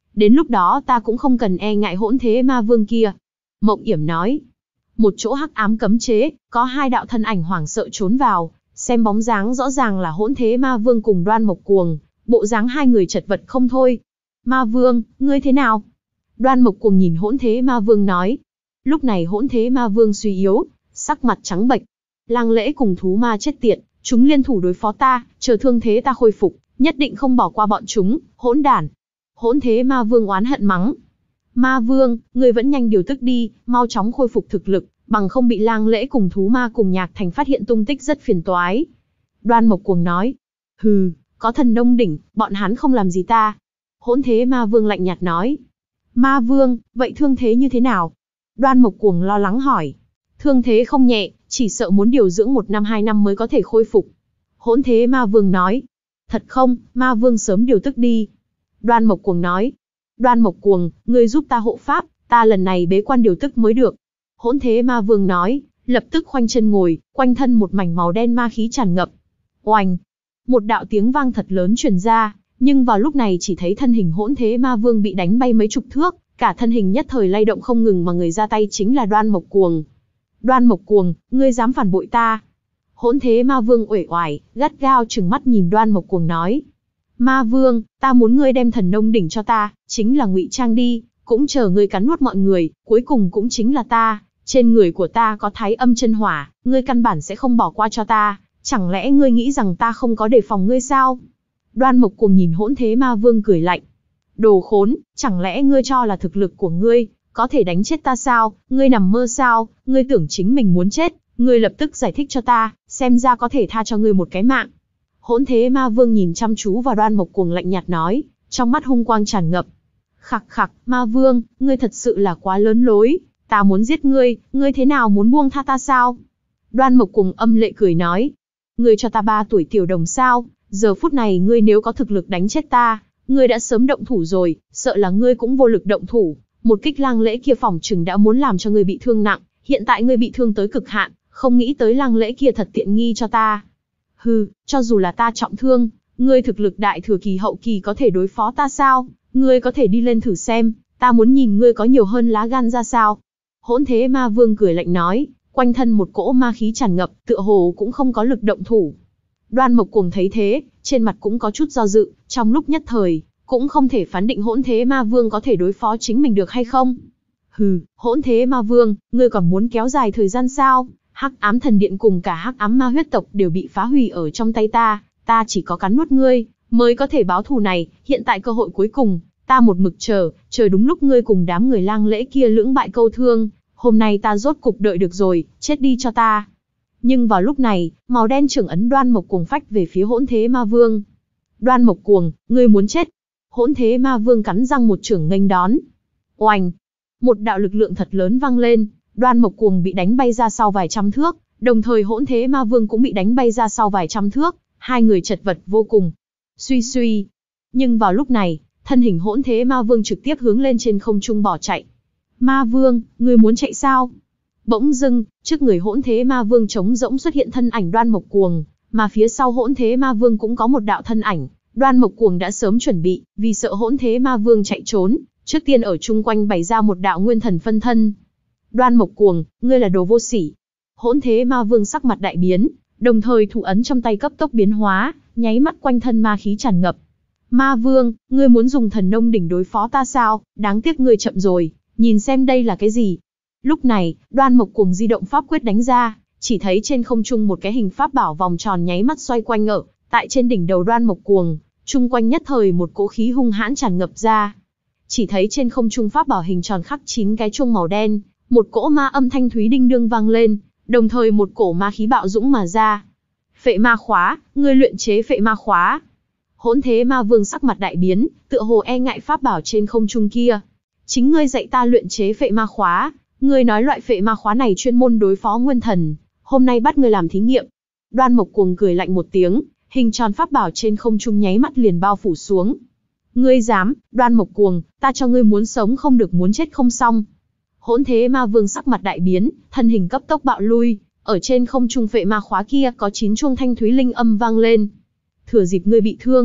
Đến lúc đó ta cũng không cần e ngại hỗn thế ma vương kia. Mộng Yểm nói. Một chỗ hắc ám cấm chế, có hai đạo thân ảnh hoảng sợ trốn vào, xem bóng dáng rõ ràng là hỗn thế ma vương cùng Đoan Mộc Cuồng, bộ dáng hai người chật vật không thôi. Ma vương, ngươi thế nào? Đoan Mộc Cuồng nhìn hỗn thế ma vương nói. Lúc này hỗn thế ma vương suy yếu, sắc mặt trắng bệch. Lang Lễ cùng thú ma chết tiệt, chúng liên thủ đối phó ta, chờ thương thế ta khôi phục, nhất định không bỏ qua bọn chúng, hỗn đản. Hỗn thế ma vương oán hận mắng. Ma vương, ngươi vẫn nhanh điều tức đi, mau chóng khôi phục thực lực, bằng không bị Lang Lễ cùng thú ma cùng Nhạc Thành phát hiện tung tích rất phiền toái. Đoan Mộc Cuồng nói. Hừ, có thần nông đỉnh, bọn hắn không làm gì ta. Hỗn thế ma vương lạnh nhạt nói. Ma vương, vậy thương thế như thế nào? Đoan Mộc Cuồng lo lắng hỏi. Thương thế không nhẹ, chỉ sợ muốn điều dưỡng một năm hai năm mới có thể khôi phục. Hỗn thế ma vương nói. Thật không, ma vương sớm điều tức đi. Đoan Mộc Cuồng nói. Đoan Mộc Cuồng, ngươi giúp ta hộ pháp, ta lần này bế quan điều tức mới được. Hỗn thế ma vương nói, lập tức khoanh chân ngồi, quanh thân một mảnh màu đen ma khí tràn ngập. Oanh! Một đạo tiếng vang thật lớn truyền ra, nhưng vào lúc này chỉ thấy thân hình hỗn thế ma vương bị đánh bay mấy chục thước, cả thân hình nhất thời lay động không ngừng mà người ra tay chính là Đoan Mộc Cuồng. Đoan Mộc Cuồng, ngươi dám phản bội ta? Hỗn thế ma vương uể oải, gắt gao trừng mắt nhìn Đoan Mộc Cuồng nói. Ma vương, ta muốn ngươi đem thần nông đỉnh cho ta, chính là ngụy trang đi, cũng chờ ngươi cắn nuốt mọi người, cuối cùng cũng chính là ta. Trên người của ta có thái âm chân hỏa, ngươi căn bản sẽ không bỏ qua cho ta, chẳng lẽ ngươi nghĩ rằng ta không có đề phòng ngươi sao? Đoan Mộc Cuồng nhìn hỗn thế ma vương cười lạnh. Đồ khốn, chẳng lẽ ngươi cho là thực lực của ngươi có thể đánh chết ta sao? Ngươi nằm mơ sao? Ngươi tưởng chính mình muốn chết, ngươi lập tức giải thích cho ta, xem ra có thể tha cho ngươi một cái mạng. Hỗn thế ma vương nhìn chăm chú vào Đoan Mộc Cuồng lạnh nhạt nói, trong mắt hung quang tràn ngập. Khặc khặc, ma vương, ngươi thật sự là quá lớn lối, ta muốn giết ngươi, ngươi thế nào muốn buông tha ta sao? Đoan Mộc Cuồng âm lệ cười nói, ngươi cho ta ba tuổi tiểu đồng sao? Giờ phút này ngươi nếu có thực lực đánh chết ta, ngươi đã sớm động thủ rồi, sợ là ngươi cũng vô lực động thủ. Một kích Lang Lễ kia phỏng chừng đã muốn làm cho ngươi bị thương nặng, hiện tại ngươi bị thương tới cực hạn, không nghĩ tới Lang Lễ kia thật tiện nghi cho ta. Hừ, cho dù là ta trọng thương, ngươi thực lực đại thừa kỳ hậu kỳ có thể đối phó ta sao? Ngươi có thể đi lên thử xem, ta muốn nhìn ngươi có nhiều hơn lá gan ra sao. Hỗn thế ma vương cười lạnh nói, quanh thân một cỗ ma khí tràn ngập, tựa hồ cũng không có lực động thủ. Đoan Mộc Cuồng thấy thế, trên mặt cũng có chút do dự, trong lúc nhất thời, cũng không thể phán định hỗn thế ma vương có thể đối phó chính mình được hay không. Hừ, hỗn thế ma vương, ngươi còn muốn kéo dài thời gian sao? Hắc ám thần điện cùng cả hắc ám ma huyết tộc đều bị phá hủy ở trong tay ta, ta chỉ có cắn nuốt ngươi, mới có thể báo thù này, hiện tại cơ hội cuối cùng, ta một mực chờ, chờ đúng lúc ngươi cùng đám người Lang Lễ kia lưỡng bại câu thương, hôm nay ta rốt cục đợi được rồi, chết đi cho ta. Nhưng vào lúc này, màu đen trưởng ấn Đoan Mộc Cuồng phách về phía hỗn thế ma vương. Đoan Mộc Cuồng, ngươi muốn chết. Hỗn thế ma vương cắn răng một chưởng nghênh đón. Oanh! Một đạo lực lượng thật lớn vang lên, Đoan Mộc Cuồng bị đánh bay ra sau vài trăm thước, đồng thời hỗn thế ma vương cũng bị đánh bay ra sau vài trăm thước, hai người chật vật vô cùng. Suy suy. Nhưng vào lúc này, thân hình hỗn thế ma vương trực tiếp hướng lên trên không trung bỏ chạy. Ma vương, ngươi muốn chạy sao? Bỗng dưng, trước người hỗn thế ma vương trống rỗng xuất hiện thân ảnh Đoan Mộc Cuồng, mà phía sau hỗn thế ma vương cũng có một đạo thân ảnh. Đoan Mộc Cuồng đã sớm chuẩn bị, vì sợ hỗn thế ma vương chạy trốn, trước tiên ở chung quanh bày ra một đạo nguyên thần phân thân. Đoan Mộc Cuồng, ngươi là đồ vô sỉ. Hỗn thế ma vương sắc mặt đại biến, đồng thời thủ ấn trong tay cấp tốc biến hóa, nháy mắt quanh thân ma khí tràn ngập. Ma vương, ngươi muốn dùng thần nông đỉnh đối phó ta sao? Đáng tiếc ngươi chậm rồi, nhìn xem đây là cái gì. Lúc này, Đoan Mộc Cuồng di động pháp quyết đánh ra, chỉ thấy trên không trung một cái hình pháp bảo vòng tròn nháy mắt xoay quanh ở tại trên đỉnh đầu Đoan Mộc Cuồng, chung quanh nhất thời một cỗ khí hung hãn tràn ngập ra. Chỉ thấy trên không trung pháp bảo hình tròn khắc chín cái chuông màu đen, một cỗ ma âm thanh thúy đinh đương vang lên, đồng thời một cổ ma khí bạo dũng mà ra. Phệ ma khóa, ngươi luyện chế phệ ma khóa. Hỗn thế ma vương sắc mặt đại biến, tựa hồ e ngại pháp bảo trên không trung kia. Chính ngươi dạy ta luyện chế phệ ma khóa, ngươi nói loại phệ ma khóa này chuyên môn đối phó nguyên thần, hôm nay bắt ngươi làm thí nghiệm. Đoan Mộc Cuồng cười lạnh một tiếng, hình tròn pháp bảo trên không trung nháy mắt liền bao phủ xuống. Ngươi dám? Đoan Mộc Cuồng, ta cho ngươi muốn sống không được muốn chết không xong. Hỗn thế ma vương sắc mặt đại biến, thân hình cấp tốc bạo lui, ở trên không trung phệ ma khóa kia có chín chuông thanh thúy linh âm vang lên. Thừa dịp ngươi bị thương,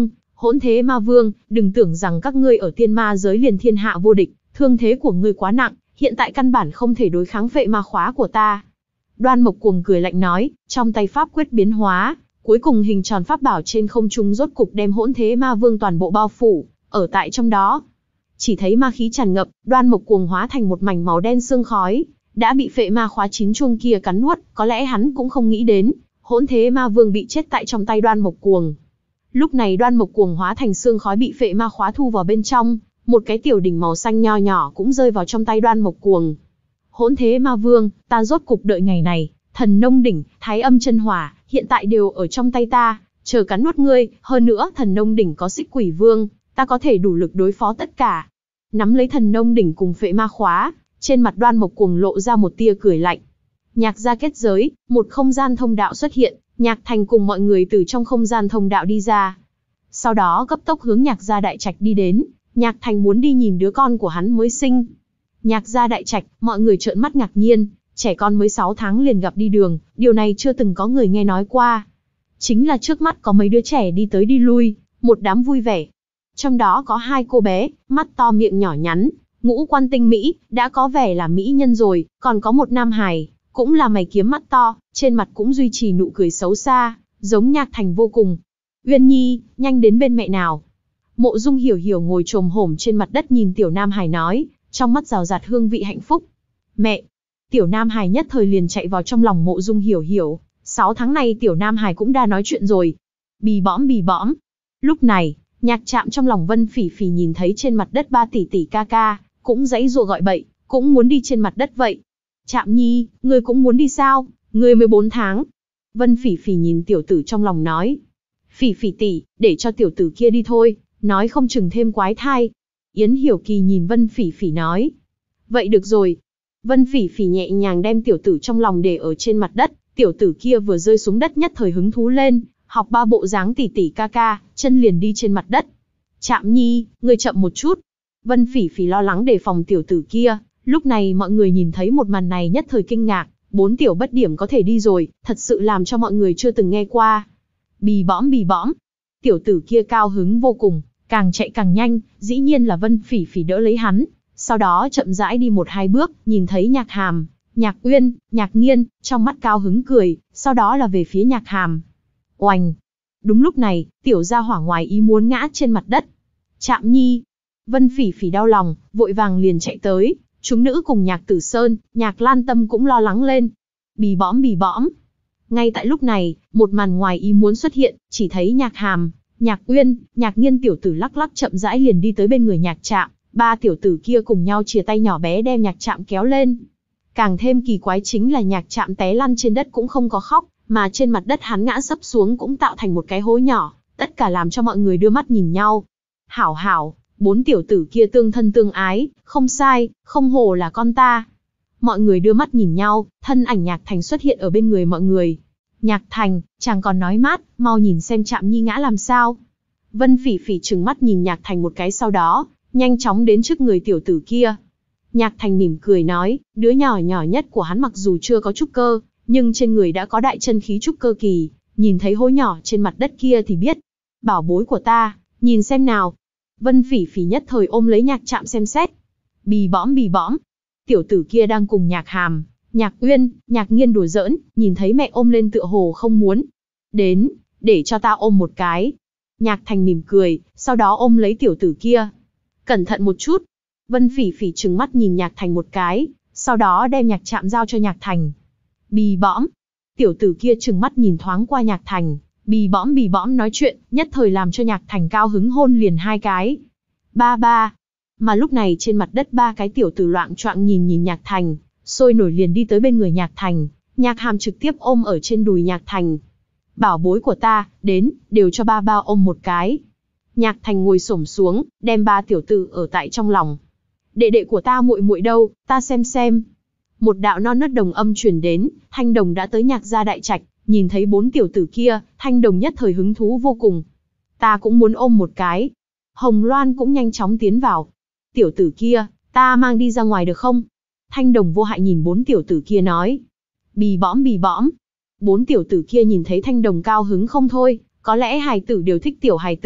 Hỗn Thế Ma Vương, đừng tưởng rằng các ngươi ở tiên ma giới liền thiên hạ vô địch, thương thế của ngươi quá nặng, hiện tại căn bản không thể đối kháng phệ ma khóa của ta. Đoan Mộc Cuồng cười lạnh nói, trong tay pháp quyết biến hóa, cuối cùng hình tròn pháp bảo trên không trung rốt cục đem Hỗn Thế Ma Vương toàn bộ bao phủ, ở tại trong đó. Chỉ thấy ma khí tràn ngập, Đoan Mộc Cuồng hóa thành một mảnh màu đen sương khói, đã bị phệ ma khóa chín chuông kia cắn nuốt, có lẽ hắn cũng không nghĩ đến, Hỗn Thế Ma Vương bị chết tại trong tay Đoan Mộc Cuồng. Lúc này Đoan Mộc Cuồng hóa thành sương khói bị phệ ma khóa thu vào bên trong, một cái tiểu đỉnh màu xanh nho nhỏ cũng rơi vào trong tay Đoan Mộc Cuồng. Hỗn Thế Ma Vương, ta rốt cục đợi ngày này, Thần Nông đỉnh, Thái Âm chân hỏa, hiện tại đều ở trong tay ta, chờ cắn nuốt ngươi, hơn nữa Thần Nông đỉnh có Xích Quỷ Vương, ta có thể đủ lực đối phó tất cả. Nắm lấy Thần Nông đỉnh cùng phệ ma khóa, trên mặt Đoan Mộc Cuồng lộ ra một tia cười lạnh. Nhạc gia kết giới, một không gian thông đạo xuất hiện, Nhạc Thành cùng mọi người từ trong không gian thông đạo đi ra. Sau đó cấp tốc hướng Nhạc gia đại trạch đi đến, Nhạc Thành muốn đi nhìn đứa con của hắn mới sinh. Nhạc gia đại trạch, mọi người trợn mắt ngạc nhiên, trẻ con mới sáu tháng liền gặp đi đường, điều này chưa từng có người nghe nói qua. Chính là trước mắt có mấy đứa trẻ đi tới đi lui, một đám vui vẻ. Trong đó có hai cô bé, mắt to miệng nhỏ nhắn, ngũ quan tinh mỹ, đã có vẻ là mỹ nhân rồi, còn có một nam hài, cũng là mày kiếm mắt to, trên mặt cũng duy trì nụ cười xấu xa, giống Nhạc Thành vô cùng. Uyên Nhi, nhanh đến bên mẹ nào. Mộ Dung Hiểu Hiểu ngồi chồm hổm trên mặt đất nhìn tiểu nam hài nói, trong mắt rào rạt hương vị hạnh phúc. Mẹ! Tiểu nam hài nhất thời liền chạy vào trong lòng Mộ Dung Hiểu Hiểu, sáu tháng này tiểu nam hài cũng đã nói chuyện rồi. Bì bõm bì bõm. Lúc này, Nhạc Trạm trong lòng Vân Phỉ Phỉ nhìn thấy trên mặt đất ba tỷ tỷ ca ca, cũng giãy giụa gọi bậy, cũng muốn đi trên mặt đất vậy. Trạm Nhi, ngươi cũng muốn đi sao? Ngươi mới bốn tháng. Vân Phỉ Phỉ nhìn tiểu tử trong lòng nói. Phỉ Phỉ tỷ, để cho tiểu tử kia đi thôi, nói không chừng thêm quái thai. Yến Hiểu Kỳ nhìn Vân Phỉ Phỉ nói. Vậy được rồi. Vân Phỉ Phỉ nhẹ nhàng đem tiểu tử trong lòng để ở trên mặt đất, tiểu tử kia vừa rơi xuống đất nhất thời hứng thú lên, học ba bộ dáng tỷ tỷ ca ca, chân liền đi trên mặt đất. Trạm Nhi, ngươi chậm một chút. Vân Phỉ Phỉ lo lắng đề phòng tiểu tử kia, lúc này mọi người nhìn thấy một màn này nhất thời kinh ngạc, bốn tiểu bất điểm có thể đi rồi, thật sự làm cho mọi người chưa từng nghe qua. Bì bõm bì bõm. Tiểu tử kia cao hứng vô cùng, càng chạy càng nhanh, dĩ nhiên là Vân Phỉ Phỉ đỡ lấy hắn, sau đó chậm rãi đi một hai bước, nhìn thấy Nhạc Hàm, Nhạc Uyên, Nhạc Nghiên, trong mắt cao hứng cười, sau đó là về phía Nhạc Hàm. Oành! Đúng lúc này, tiểu gia hỏa ngoài ý muốn ngã trên mặt đất. Trạm Nhi! Vân Phỉ Phỉ đau lòng, vội vàng liền chạy tới, chúng nữ cùng Nhạc Tử Sơn, Nhạc Lan Tâm cũng lo lắng lên. Bì bõm bì bõm! Ngay tại lúc này, một màn ngoài ý muốn xuất hiện, chỉ thấy Nhạc Hàm, Nhạc Uyên, Nhạc Nghiên tiểu tử lắc lắc chậm rãi liền đi tới bên người Nhạc Trạm, ba tiểu tử kia cùng nhau chìa tay nhỏ bé đem Nhạc Trạm kéo lên. Càng thêm kỳ quái chính là Nhạc Trạm té lăn trên đất cũng không có khóc, mà trên mặt đất hắn ngã sấp xuống cũng tạo thành một cái hố nhỏ, tất cả làm cho mọi người đưa mắt nhìn nhau. Hảo hảo, bốn tiểu tử kia tương thân tương ái, không sai, không hổ là con ta. Mọi người đưa mắt nhìn nhau, thân ảnh Nhạc Thành xuất hiện ở bên người mọi người. Nhạc Thành, chàng còn nói mát, mau nhìn xem Trạm Nhi ngã làm sao. Vân Phỉ Phỉ trừng mắt nhìn Nhạc Thành một cái sau đó, nhanh chóng đến trước người tiểu tử kia. Nhạc Thành mỉm cười nói, đứa nhỏ nhỏ nhất của hắn mặc dù chưa có trúc cơ, nhưng trên người đã có đại chân khí trúc cơ kỳ, nhìn thấy hố nhỏ trên mặt đất kia thì biết. Bảo bối của ta, nhìn xem nào. Vân Phỉ Phỉ nhất thời ôm lấy Nhạc Trạm xem xét. Bì bõm bì bõm. Tiểu tử kia đang cùng Nhạc Hàm, Nhạc Uyên, Nhạc Nghiên đùa giỡn, nhìn thấy mẹ ôm lên tựa hồ không muốn. Đến, để cho ta ôm một cái. Nhạc Thành mỉm cười, sau đó ôm lấy tiểu tử kia. Cẩn thận một chút. Vân Phỉ Phỉ trừng mắt nhìn Nhạc Thành một cái, sau đó đem Nhạc Trạm giao cho Nhạc Thành. Bì bõm. Tiểu tử kia trừng mắt nhìn thoáng qua Nhạc Thành, bì bõm bì bõm nói chuyện, nhất thời làm cho Nhạc Thành cao hứng hôn liền hai cái. Ba ba. Mà lúc này trên mặt đất ba cái tiểu tử loạng choạng nhìn nhìn Nhạc Thành, sôi nổi liền đi tới bên người Nhạc Thành, Nhạc Hàm trực tiếp ôm ở trên đùi Nhạc Thành. Bảo bối của ta, đến, đều cho ba ba ôm một cái. Nhạc Thành ngồi xổm xuống, đem ba tiểu tử ở tại trong lòng. Đệ đệ của ta muội muội đâu, ta xem xem. Một đạo non nớt đồng âm truyền đến, Thanh Đồng đã tới Nhạc gia đại trạch, nhìn thấy bốn tiểu tử kia, Thanh Đồng nhất thời hứng thú vô cùng. Ta cũng muốn ôm một cái. Hồng Loan cũng nhanh chóng tiến vào. Tiểu tử kia, ta mang đi ra ngoài được không? Thanh Đồng vô hại nhìn bốn tiểu tử kia nói. Bì bõm bì bõm. Bốn tiểu tử kia nhìn thấy Thanh Đồng cao hứng không thôi, có lẽ hài tử đều thích tiểu hài tử,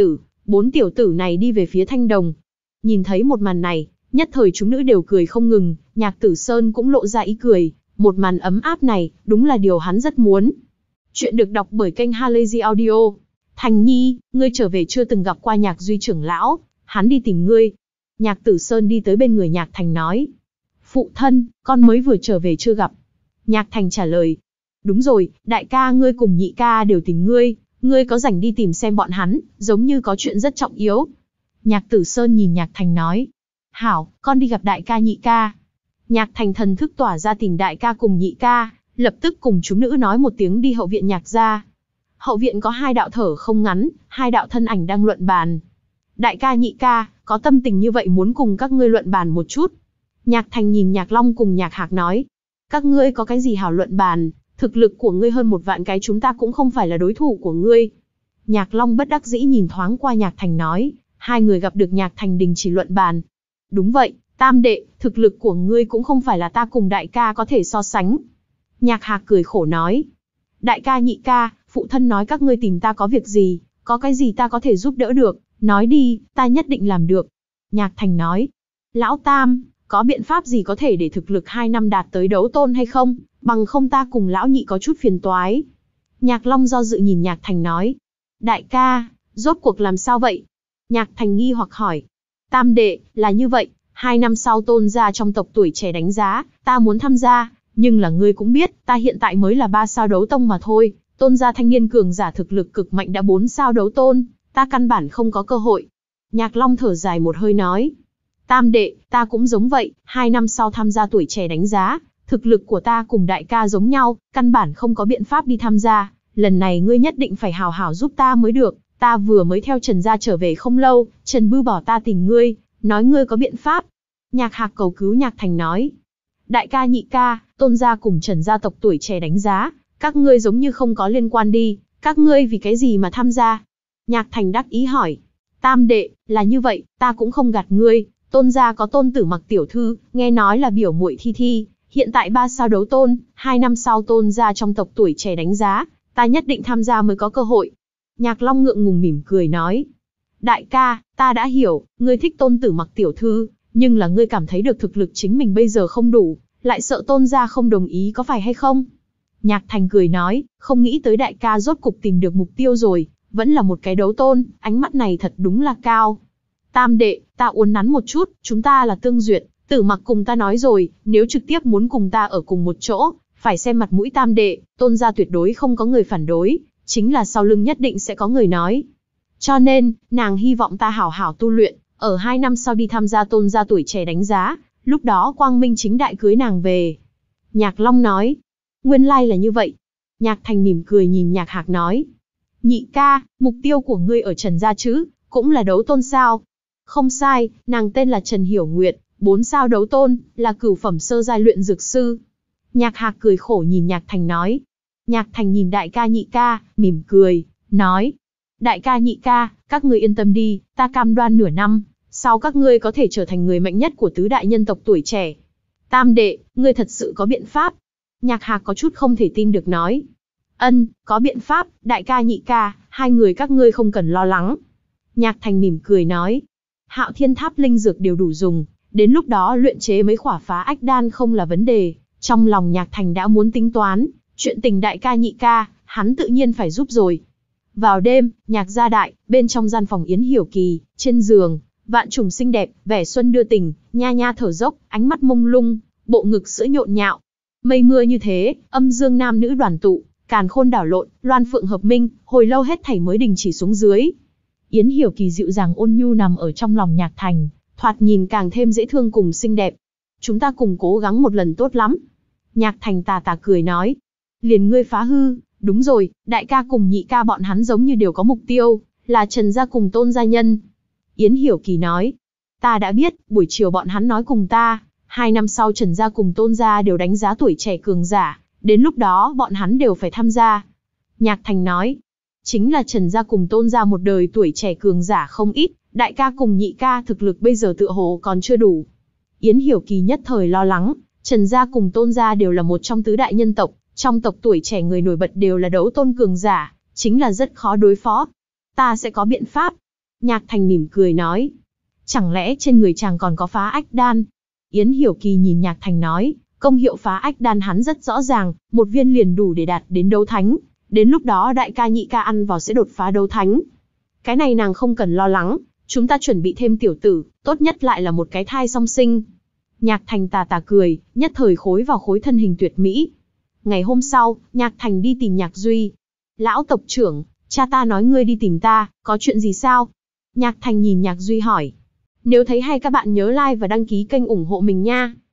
Bốn tiểu tử này đi về phía thanh đồng. Nhìn thấy một màn này, nhất thời chúng nữ đều cười không ngừng, Nhạc Tử Sơn cũng lộ ra ý cười, một màn ấm áp này, đúng là điều hắn rất muốn. Chuyện được đọc bởi kênh Halazy Audio. Thành Nhi, ngươi trở về chưa từng gặp qua Nhạc Duy trưởng lão, hắn đi tìm ngươi. Nhạc Tử Sơn đi tới bên người Nhạc Thành nói. Phụ thân, con mới vừa trở về chưa gặp. Nhạc Thành trả lời. Đúng rồi, đại ca ngươi cùng nhị ca đều tìm ngươi, ngươi có rảnh đi tìm xem bọn hắn, giống như có chuyện rất trọng yếu. Nhạc Tử Sơn nhìn Nhạc Thành nói. Hảo, con đi gặp đại ca nhị ca. Nhạc Thành thần thức tỏa ra tìm đại ca cùng nhị ca, lập tức cùng chúng nữ nói một tiếng đi hậu viện Nhạc gia. Hậu viện có hai đạo thở không ngắn, hai đạo thân ảnh đang luận bàn. Đại ca nhị ca, có tâm tình như vậy muốn cùng các ngươi luận bàn một chút. Nhạc Thành nhìn Nhạc Long cùng Nhạc Hạc nói. Các ngươi có cái gì hảo luận bàn, thực lực của ngươi hơn một vạn cái chúng ta cũng không phải là đối thủ của ngươi. Nhạc Long bất đắc dĩ nhìn thoáng qua Nhạc Thành nói, hai người gặp được Nhạc Thành đình chỉ luận bàn. Đúng vậy, tam đệ, thực lực của ngươi cũng không phải là ta cùng đại ca có thể so sánh. Nhạc Hạc cười khổ nói. Đại ca nhị ca, phụ thân nói các ngươi tìm ta có việc gì, có cái gì ta có thể giúp đỡ được, nói đi, ta nhất định làm được. Nhạc Thành nói. Lão Tam, có biện pháp gì có thể để thực lực hai năm đạt tới đấu tôn hay không, bằng không ta cùng lão nhị có chút phiền toái. Nhạc Long do dự nhìn Nhạc Thành nói. Đại ca, rốt cuộc làm sao vậy? Nhạc Thành nghi hoặc hỏi. Tam đệ, là như vậy, hai năm sau tôn gia trong tộc tuổi trẻ đánh giá, ta muốn tham gia, nhưng là ngươi cũng biết, ta hiện tại mới là ba sao đấu tông mà thôi, tôn gia thanh niên cường giả thực lực cực mạnh đã bốn sao đấu tôn, ta căn bản không có cơ hội. Nhạc Long thở dài một hơi nói. Tam đệ, ta cũng giống vậy, hai năm sau tham gia tuổi trẻ đánh giá, thực lực của ta cùng đại ca giống nhau, căn bản không có biện pháp đi tham gia, lần này ngươi nhất định phải hào hảo giúp ta mới được, ta vừa mới theo Trần gia trở về không lâu, Trần Bư bỏ ta tìm ngươi, nói ngươi có biện pháp. Nhạc Hạc cầu cứu Nhạc Thành nói. Đại ca nhị ca, tôn gia cùng Trần gia tộc tuổi trẻ đánh giá, các ngươi giống như không có liên quan đi, các ngươi vì cái gì mà tham gia? Nhạc Thành đắc ý hỏi. Tam đệ, là như vậy, ta cũng không gạt ngươi, tôn gia có tôn tử Mặc tiểu thư, nghe nói là biểu muội Thi Thi, hiện tại ba sao đấu tôn, hai năm sau tôn gia trong tộc tuổi trẻ đánh giá, ta nhất định tham gia mới có cơ hội. Nhạc Long ngượng ngùng mỉm cười nói. Đại ca, ta đã hiểu, ngươi thích tôn tử Mặc tiểu thư, nhưng là ngươi cảm thấy được thực lực chính mình bây giờ không đủ, lại sợ tôn gia không đồng ý có phải hay không? Nhạc Thành cười nói, không nghĩ tới đại ca rốt cục tìm được mục tiêu rồi, vẫn là một cái đấu tôn, ánh mắt này thật đúng là cao. Tam đệ, ta uốn nắn một chút, chúng ta là tương duyệt, Tử Mặc cùng ta nói rồi, nếu trực tiếp muốn cùng ta ở cùng một chỗ, phải xem mặt mũi tam đệ, tôn gia tuyệt đối không có người phản đối, chính là sau lưng nhất định sẽ có người nói. Cho nên, nàng hy vọng ta hảo hảo tu luyện, ở hai năm sau đi tham gia tôn gia tuổi trẻ đánh giá, lúc đó quang minh chính đại cưới nàng về. Nhạc Long nói, nguyên lai là như vậy. Nhạc Thành mỉm cười nhìn Nhạc Hạc nói, nhị ca, mục tiêu của ngươi ở Trần gia chứ, cũng là đấu tôn sao? Không sai, nàng tên là Trần Hiểu Nguyệt, bốn sao đấu tôn, là cửu phẩm sơ giai luyện dược sư. Nhạc Hạc cười khổ nhìn Nhạc Thành nói. Nhạc Thành nhìn đại ca nhị ca, mỉm cười, nói. Đại ca nhị ca, các ngươi yên tâm đi, ta cam đoan nửa năm, sau các ngươi có thể trở thành người mạnh nhất của tứ đại nhân tộc tuổi trẻ. Tam đệ, ngươi thật sự có biện pháp? Nhạc Hạc có chút không thể tin được nói. Ân, có biện pháp, đại ca nhị ca, hai người các ngươi không cần lo lắng. Nhạc Thành mỉm cười nói. Hạo Thiên Tháp linh dược đều đủ dùng, đến lúc đó luyện chế mấy khỏa phá ách đan không là vấn đề. Trong lòng Nhạc Thành đã muốn tính toán, chuyện tình đại ca nhị ca, hắn tự nhiên phải giúp rồi. Vào đêm, Nhạc gia đại, bên trong gian phòng Yến Hiểu Kỳ, trên giường, vạn trùng xinh đẹp, vẻ xuân đưa tình, nha nha thở dốc, ánh mắt mông lung, bộ ngực sữa nhộn nhạo. Mây mưa như thế, âm dương nam nữ đoàn tụ, càn khôn đảo lộn, loan phượng hợp minh, hồi lâu hết thảy mới đình chỉ xuống dưới. Yến Hiểu Kỳ dịu dàng ôn nhu nằm ở trong lòng Nhạc Thành, thoạt nhìn càng thêm dễ thương cùng xinh đẹp. Chúng ta cùng cố gắng một lần tốt lắm. Nhạc Thành tà tà cười nói. Liền ngươi phá hư, đúng rồi, đại ca cùng nhị ca bọn hắn giống như đều có mục tiêu, là Trần gia cùng Tôn gia nhân. Yến Hiểu Kỳ nói. Ta đã biết, buổi chiều bọn hắn nói cùng ta, hai năm sau Trần gia cùng Tôn gia đều đánh giá tuổi trẻ cường giả, đến lúc đó bọn hắn đều phải tham gia. Nhạc Thành nói. Chính là Trần gia cùng Tôn gia một đời tuổi trẻ cường giả không ít, đại ca cùng nhị ca thực lực bây giờ tựa hồ còn chưa đủ. Yến Hiểu Kỳ nhất thời lo lắng, Trần gia cùng Tôn gia đều là một trong tứ đại nhân tộc, trong tộc tuổi trẻ người nổi bật đều là đấu tôn cường giả, chính là rất khó đối phó. Ta sẽ có biện pháp. Nhạc Thành mỉm cười nói. Chẳng lẽ trên người chàng còn có phá ách đan? Yến Hiểu Kỳ nhìn Nhạc Thành nói, công hiệu phá ách đan hắn rất rõ ràng, một viên liền đủ để đạt đến đấu thánh. Đến lúc đó đại ca nhị ca ăn vào sẽ đột phá đấu thánh. Cái này nàng không cần lo lắng, chúng ta chuẩn bị thêm tiểu tử, tốt nhất lại là một cái thai song sinh. Nhạc Thành tà tà cười, nhất thời khối vào khối thân hình tuyệt mỹ. Ngày hôm sau, Nhạc Thành đi tìm Nhạc Duy. Lão tộc trưởng, cha ta nói ngươi đi tìm ta, có chuyện gì sao? Nhạc Thành nhìn Nhạc Duy hỏi. Nếu thấy hay các bạn nhớ like và đăng ký kênh ủng hộ mình nha.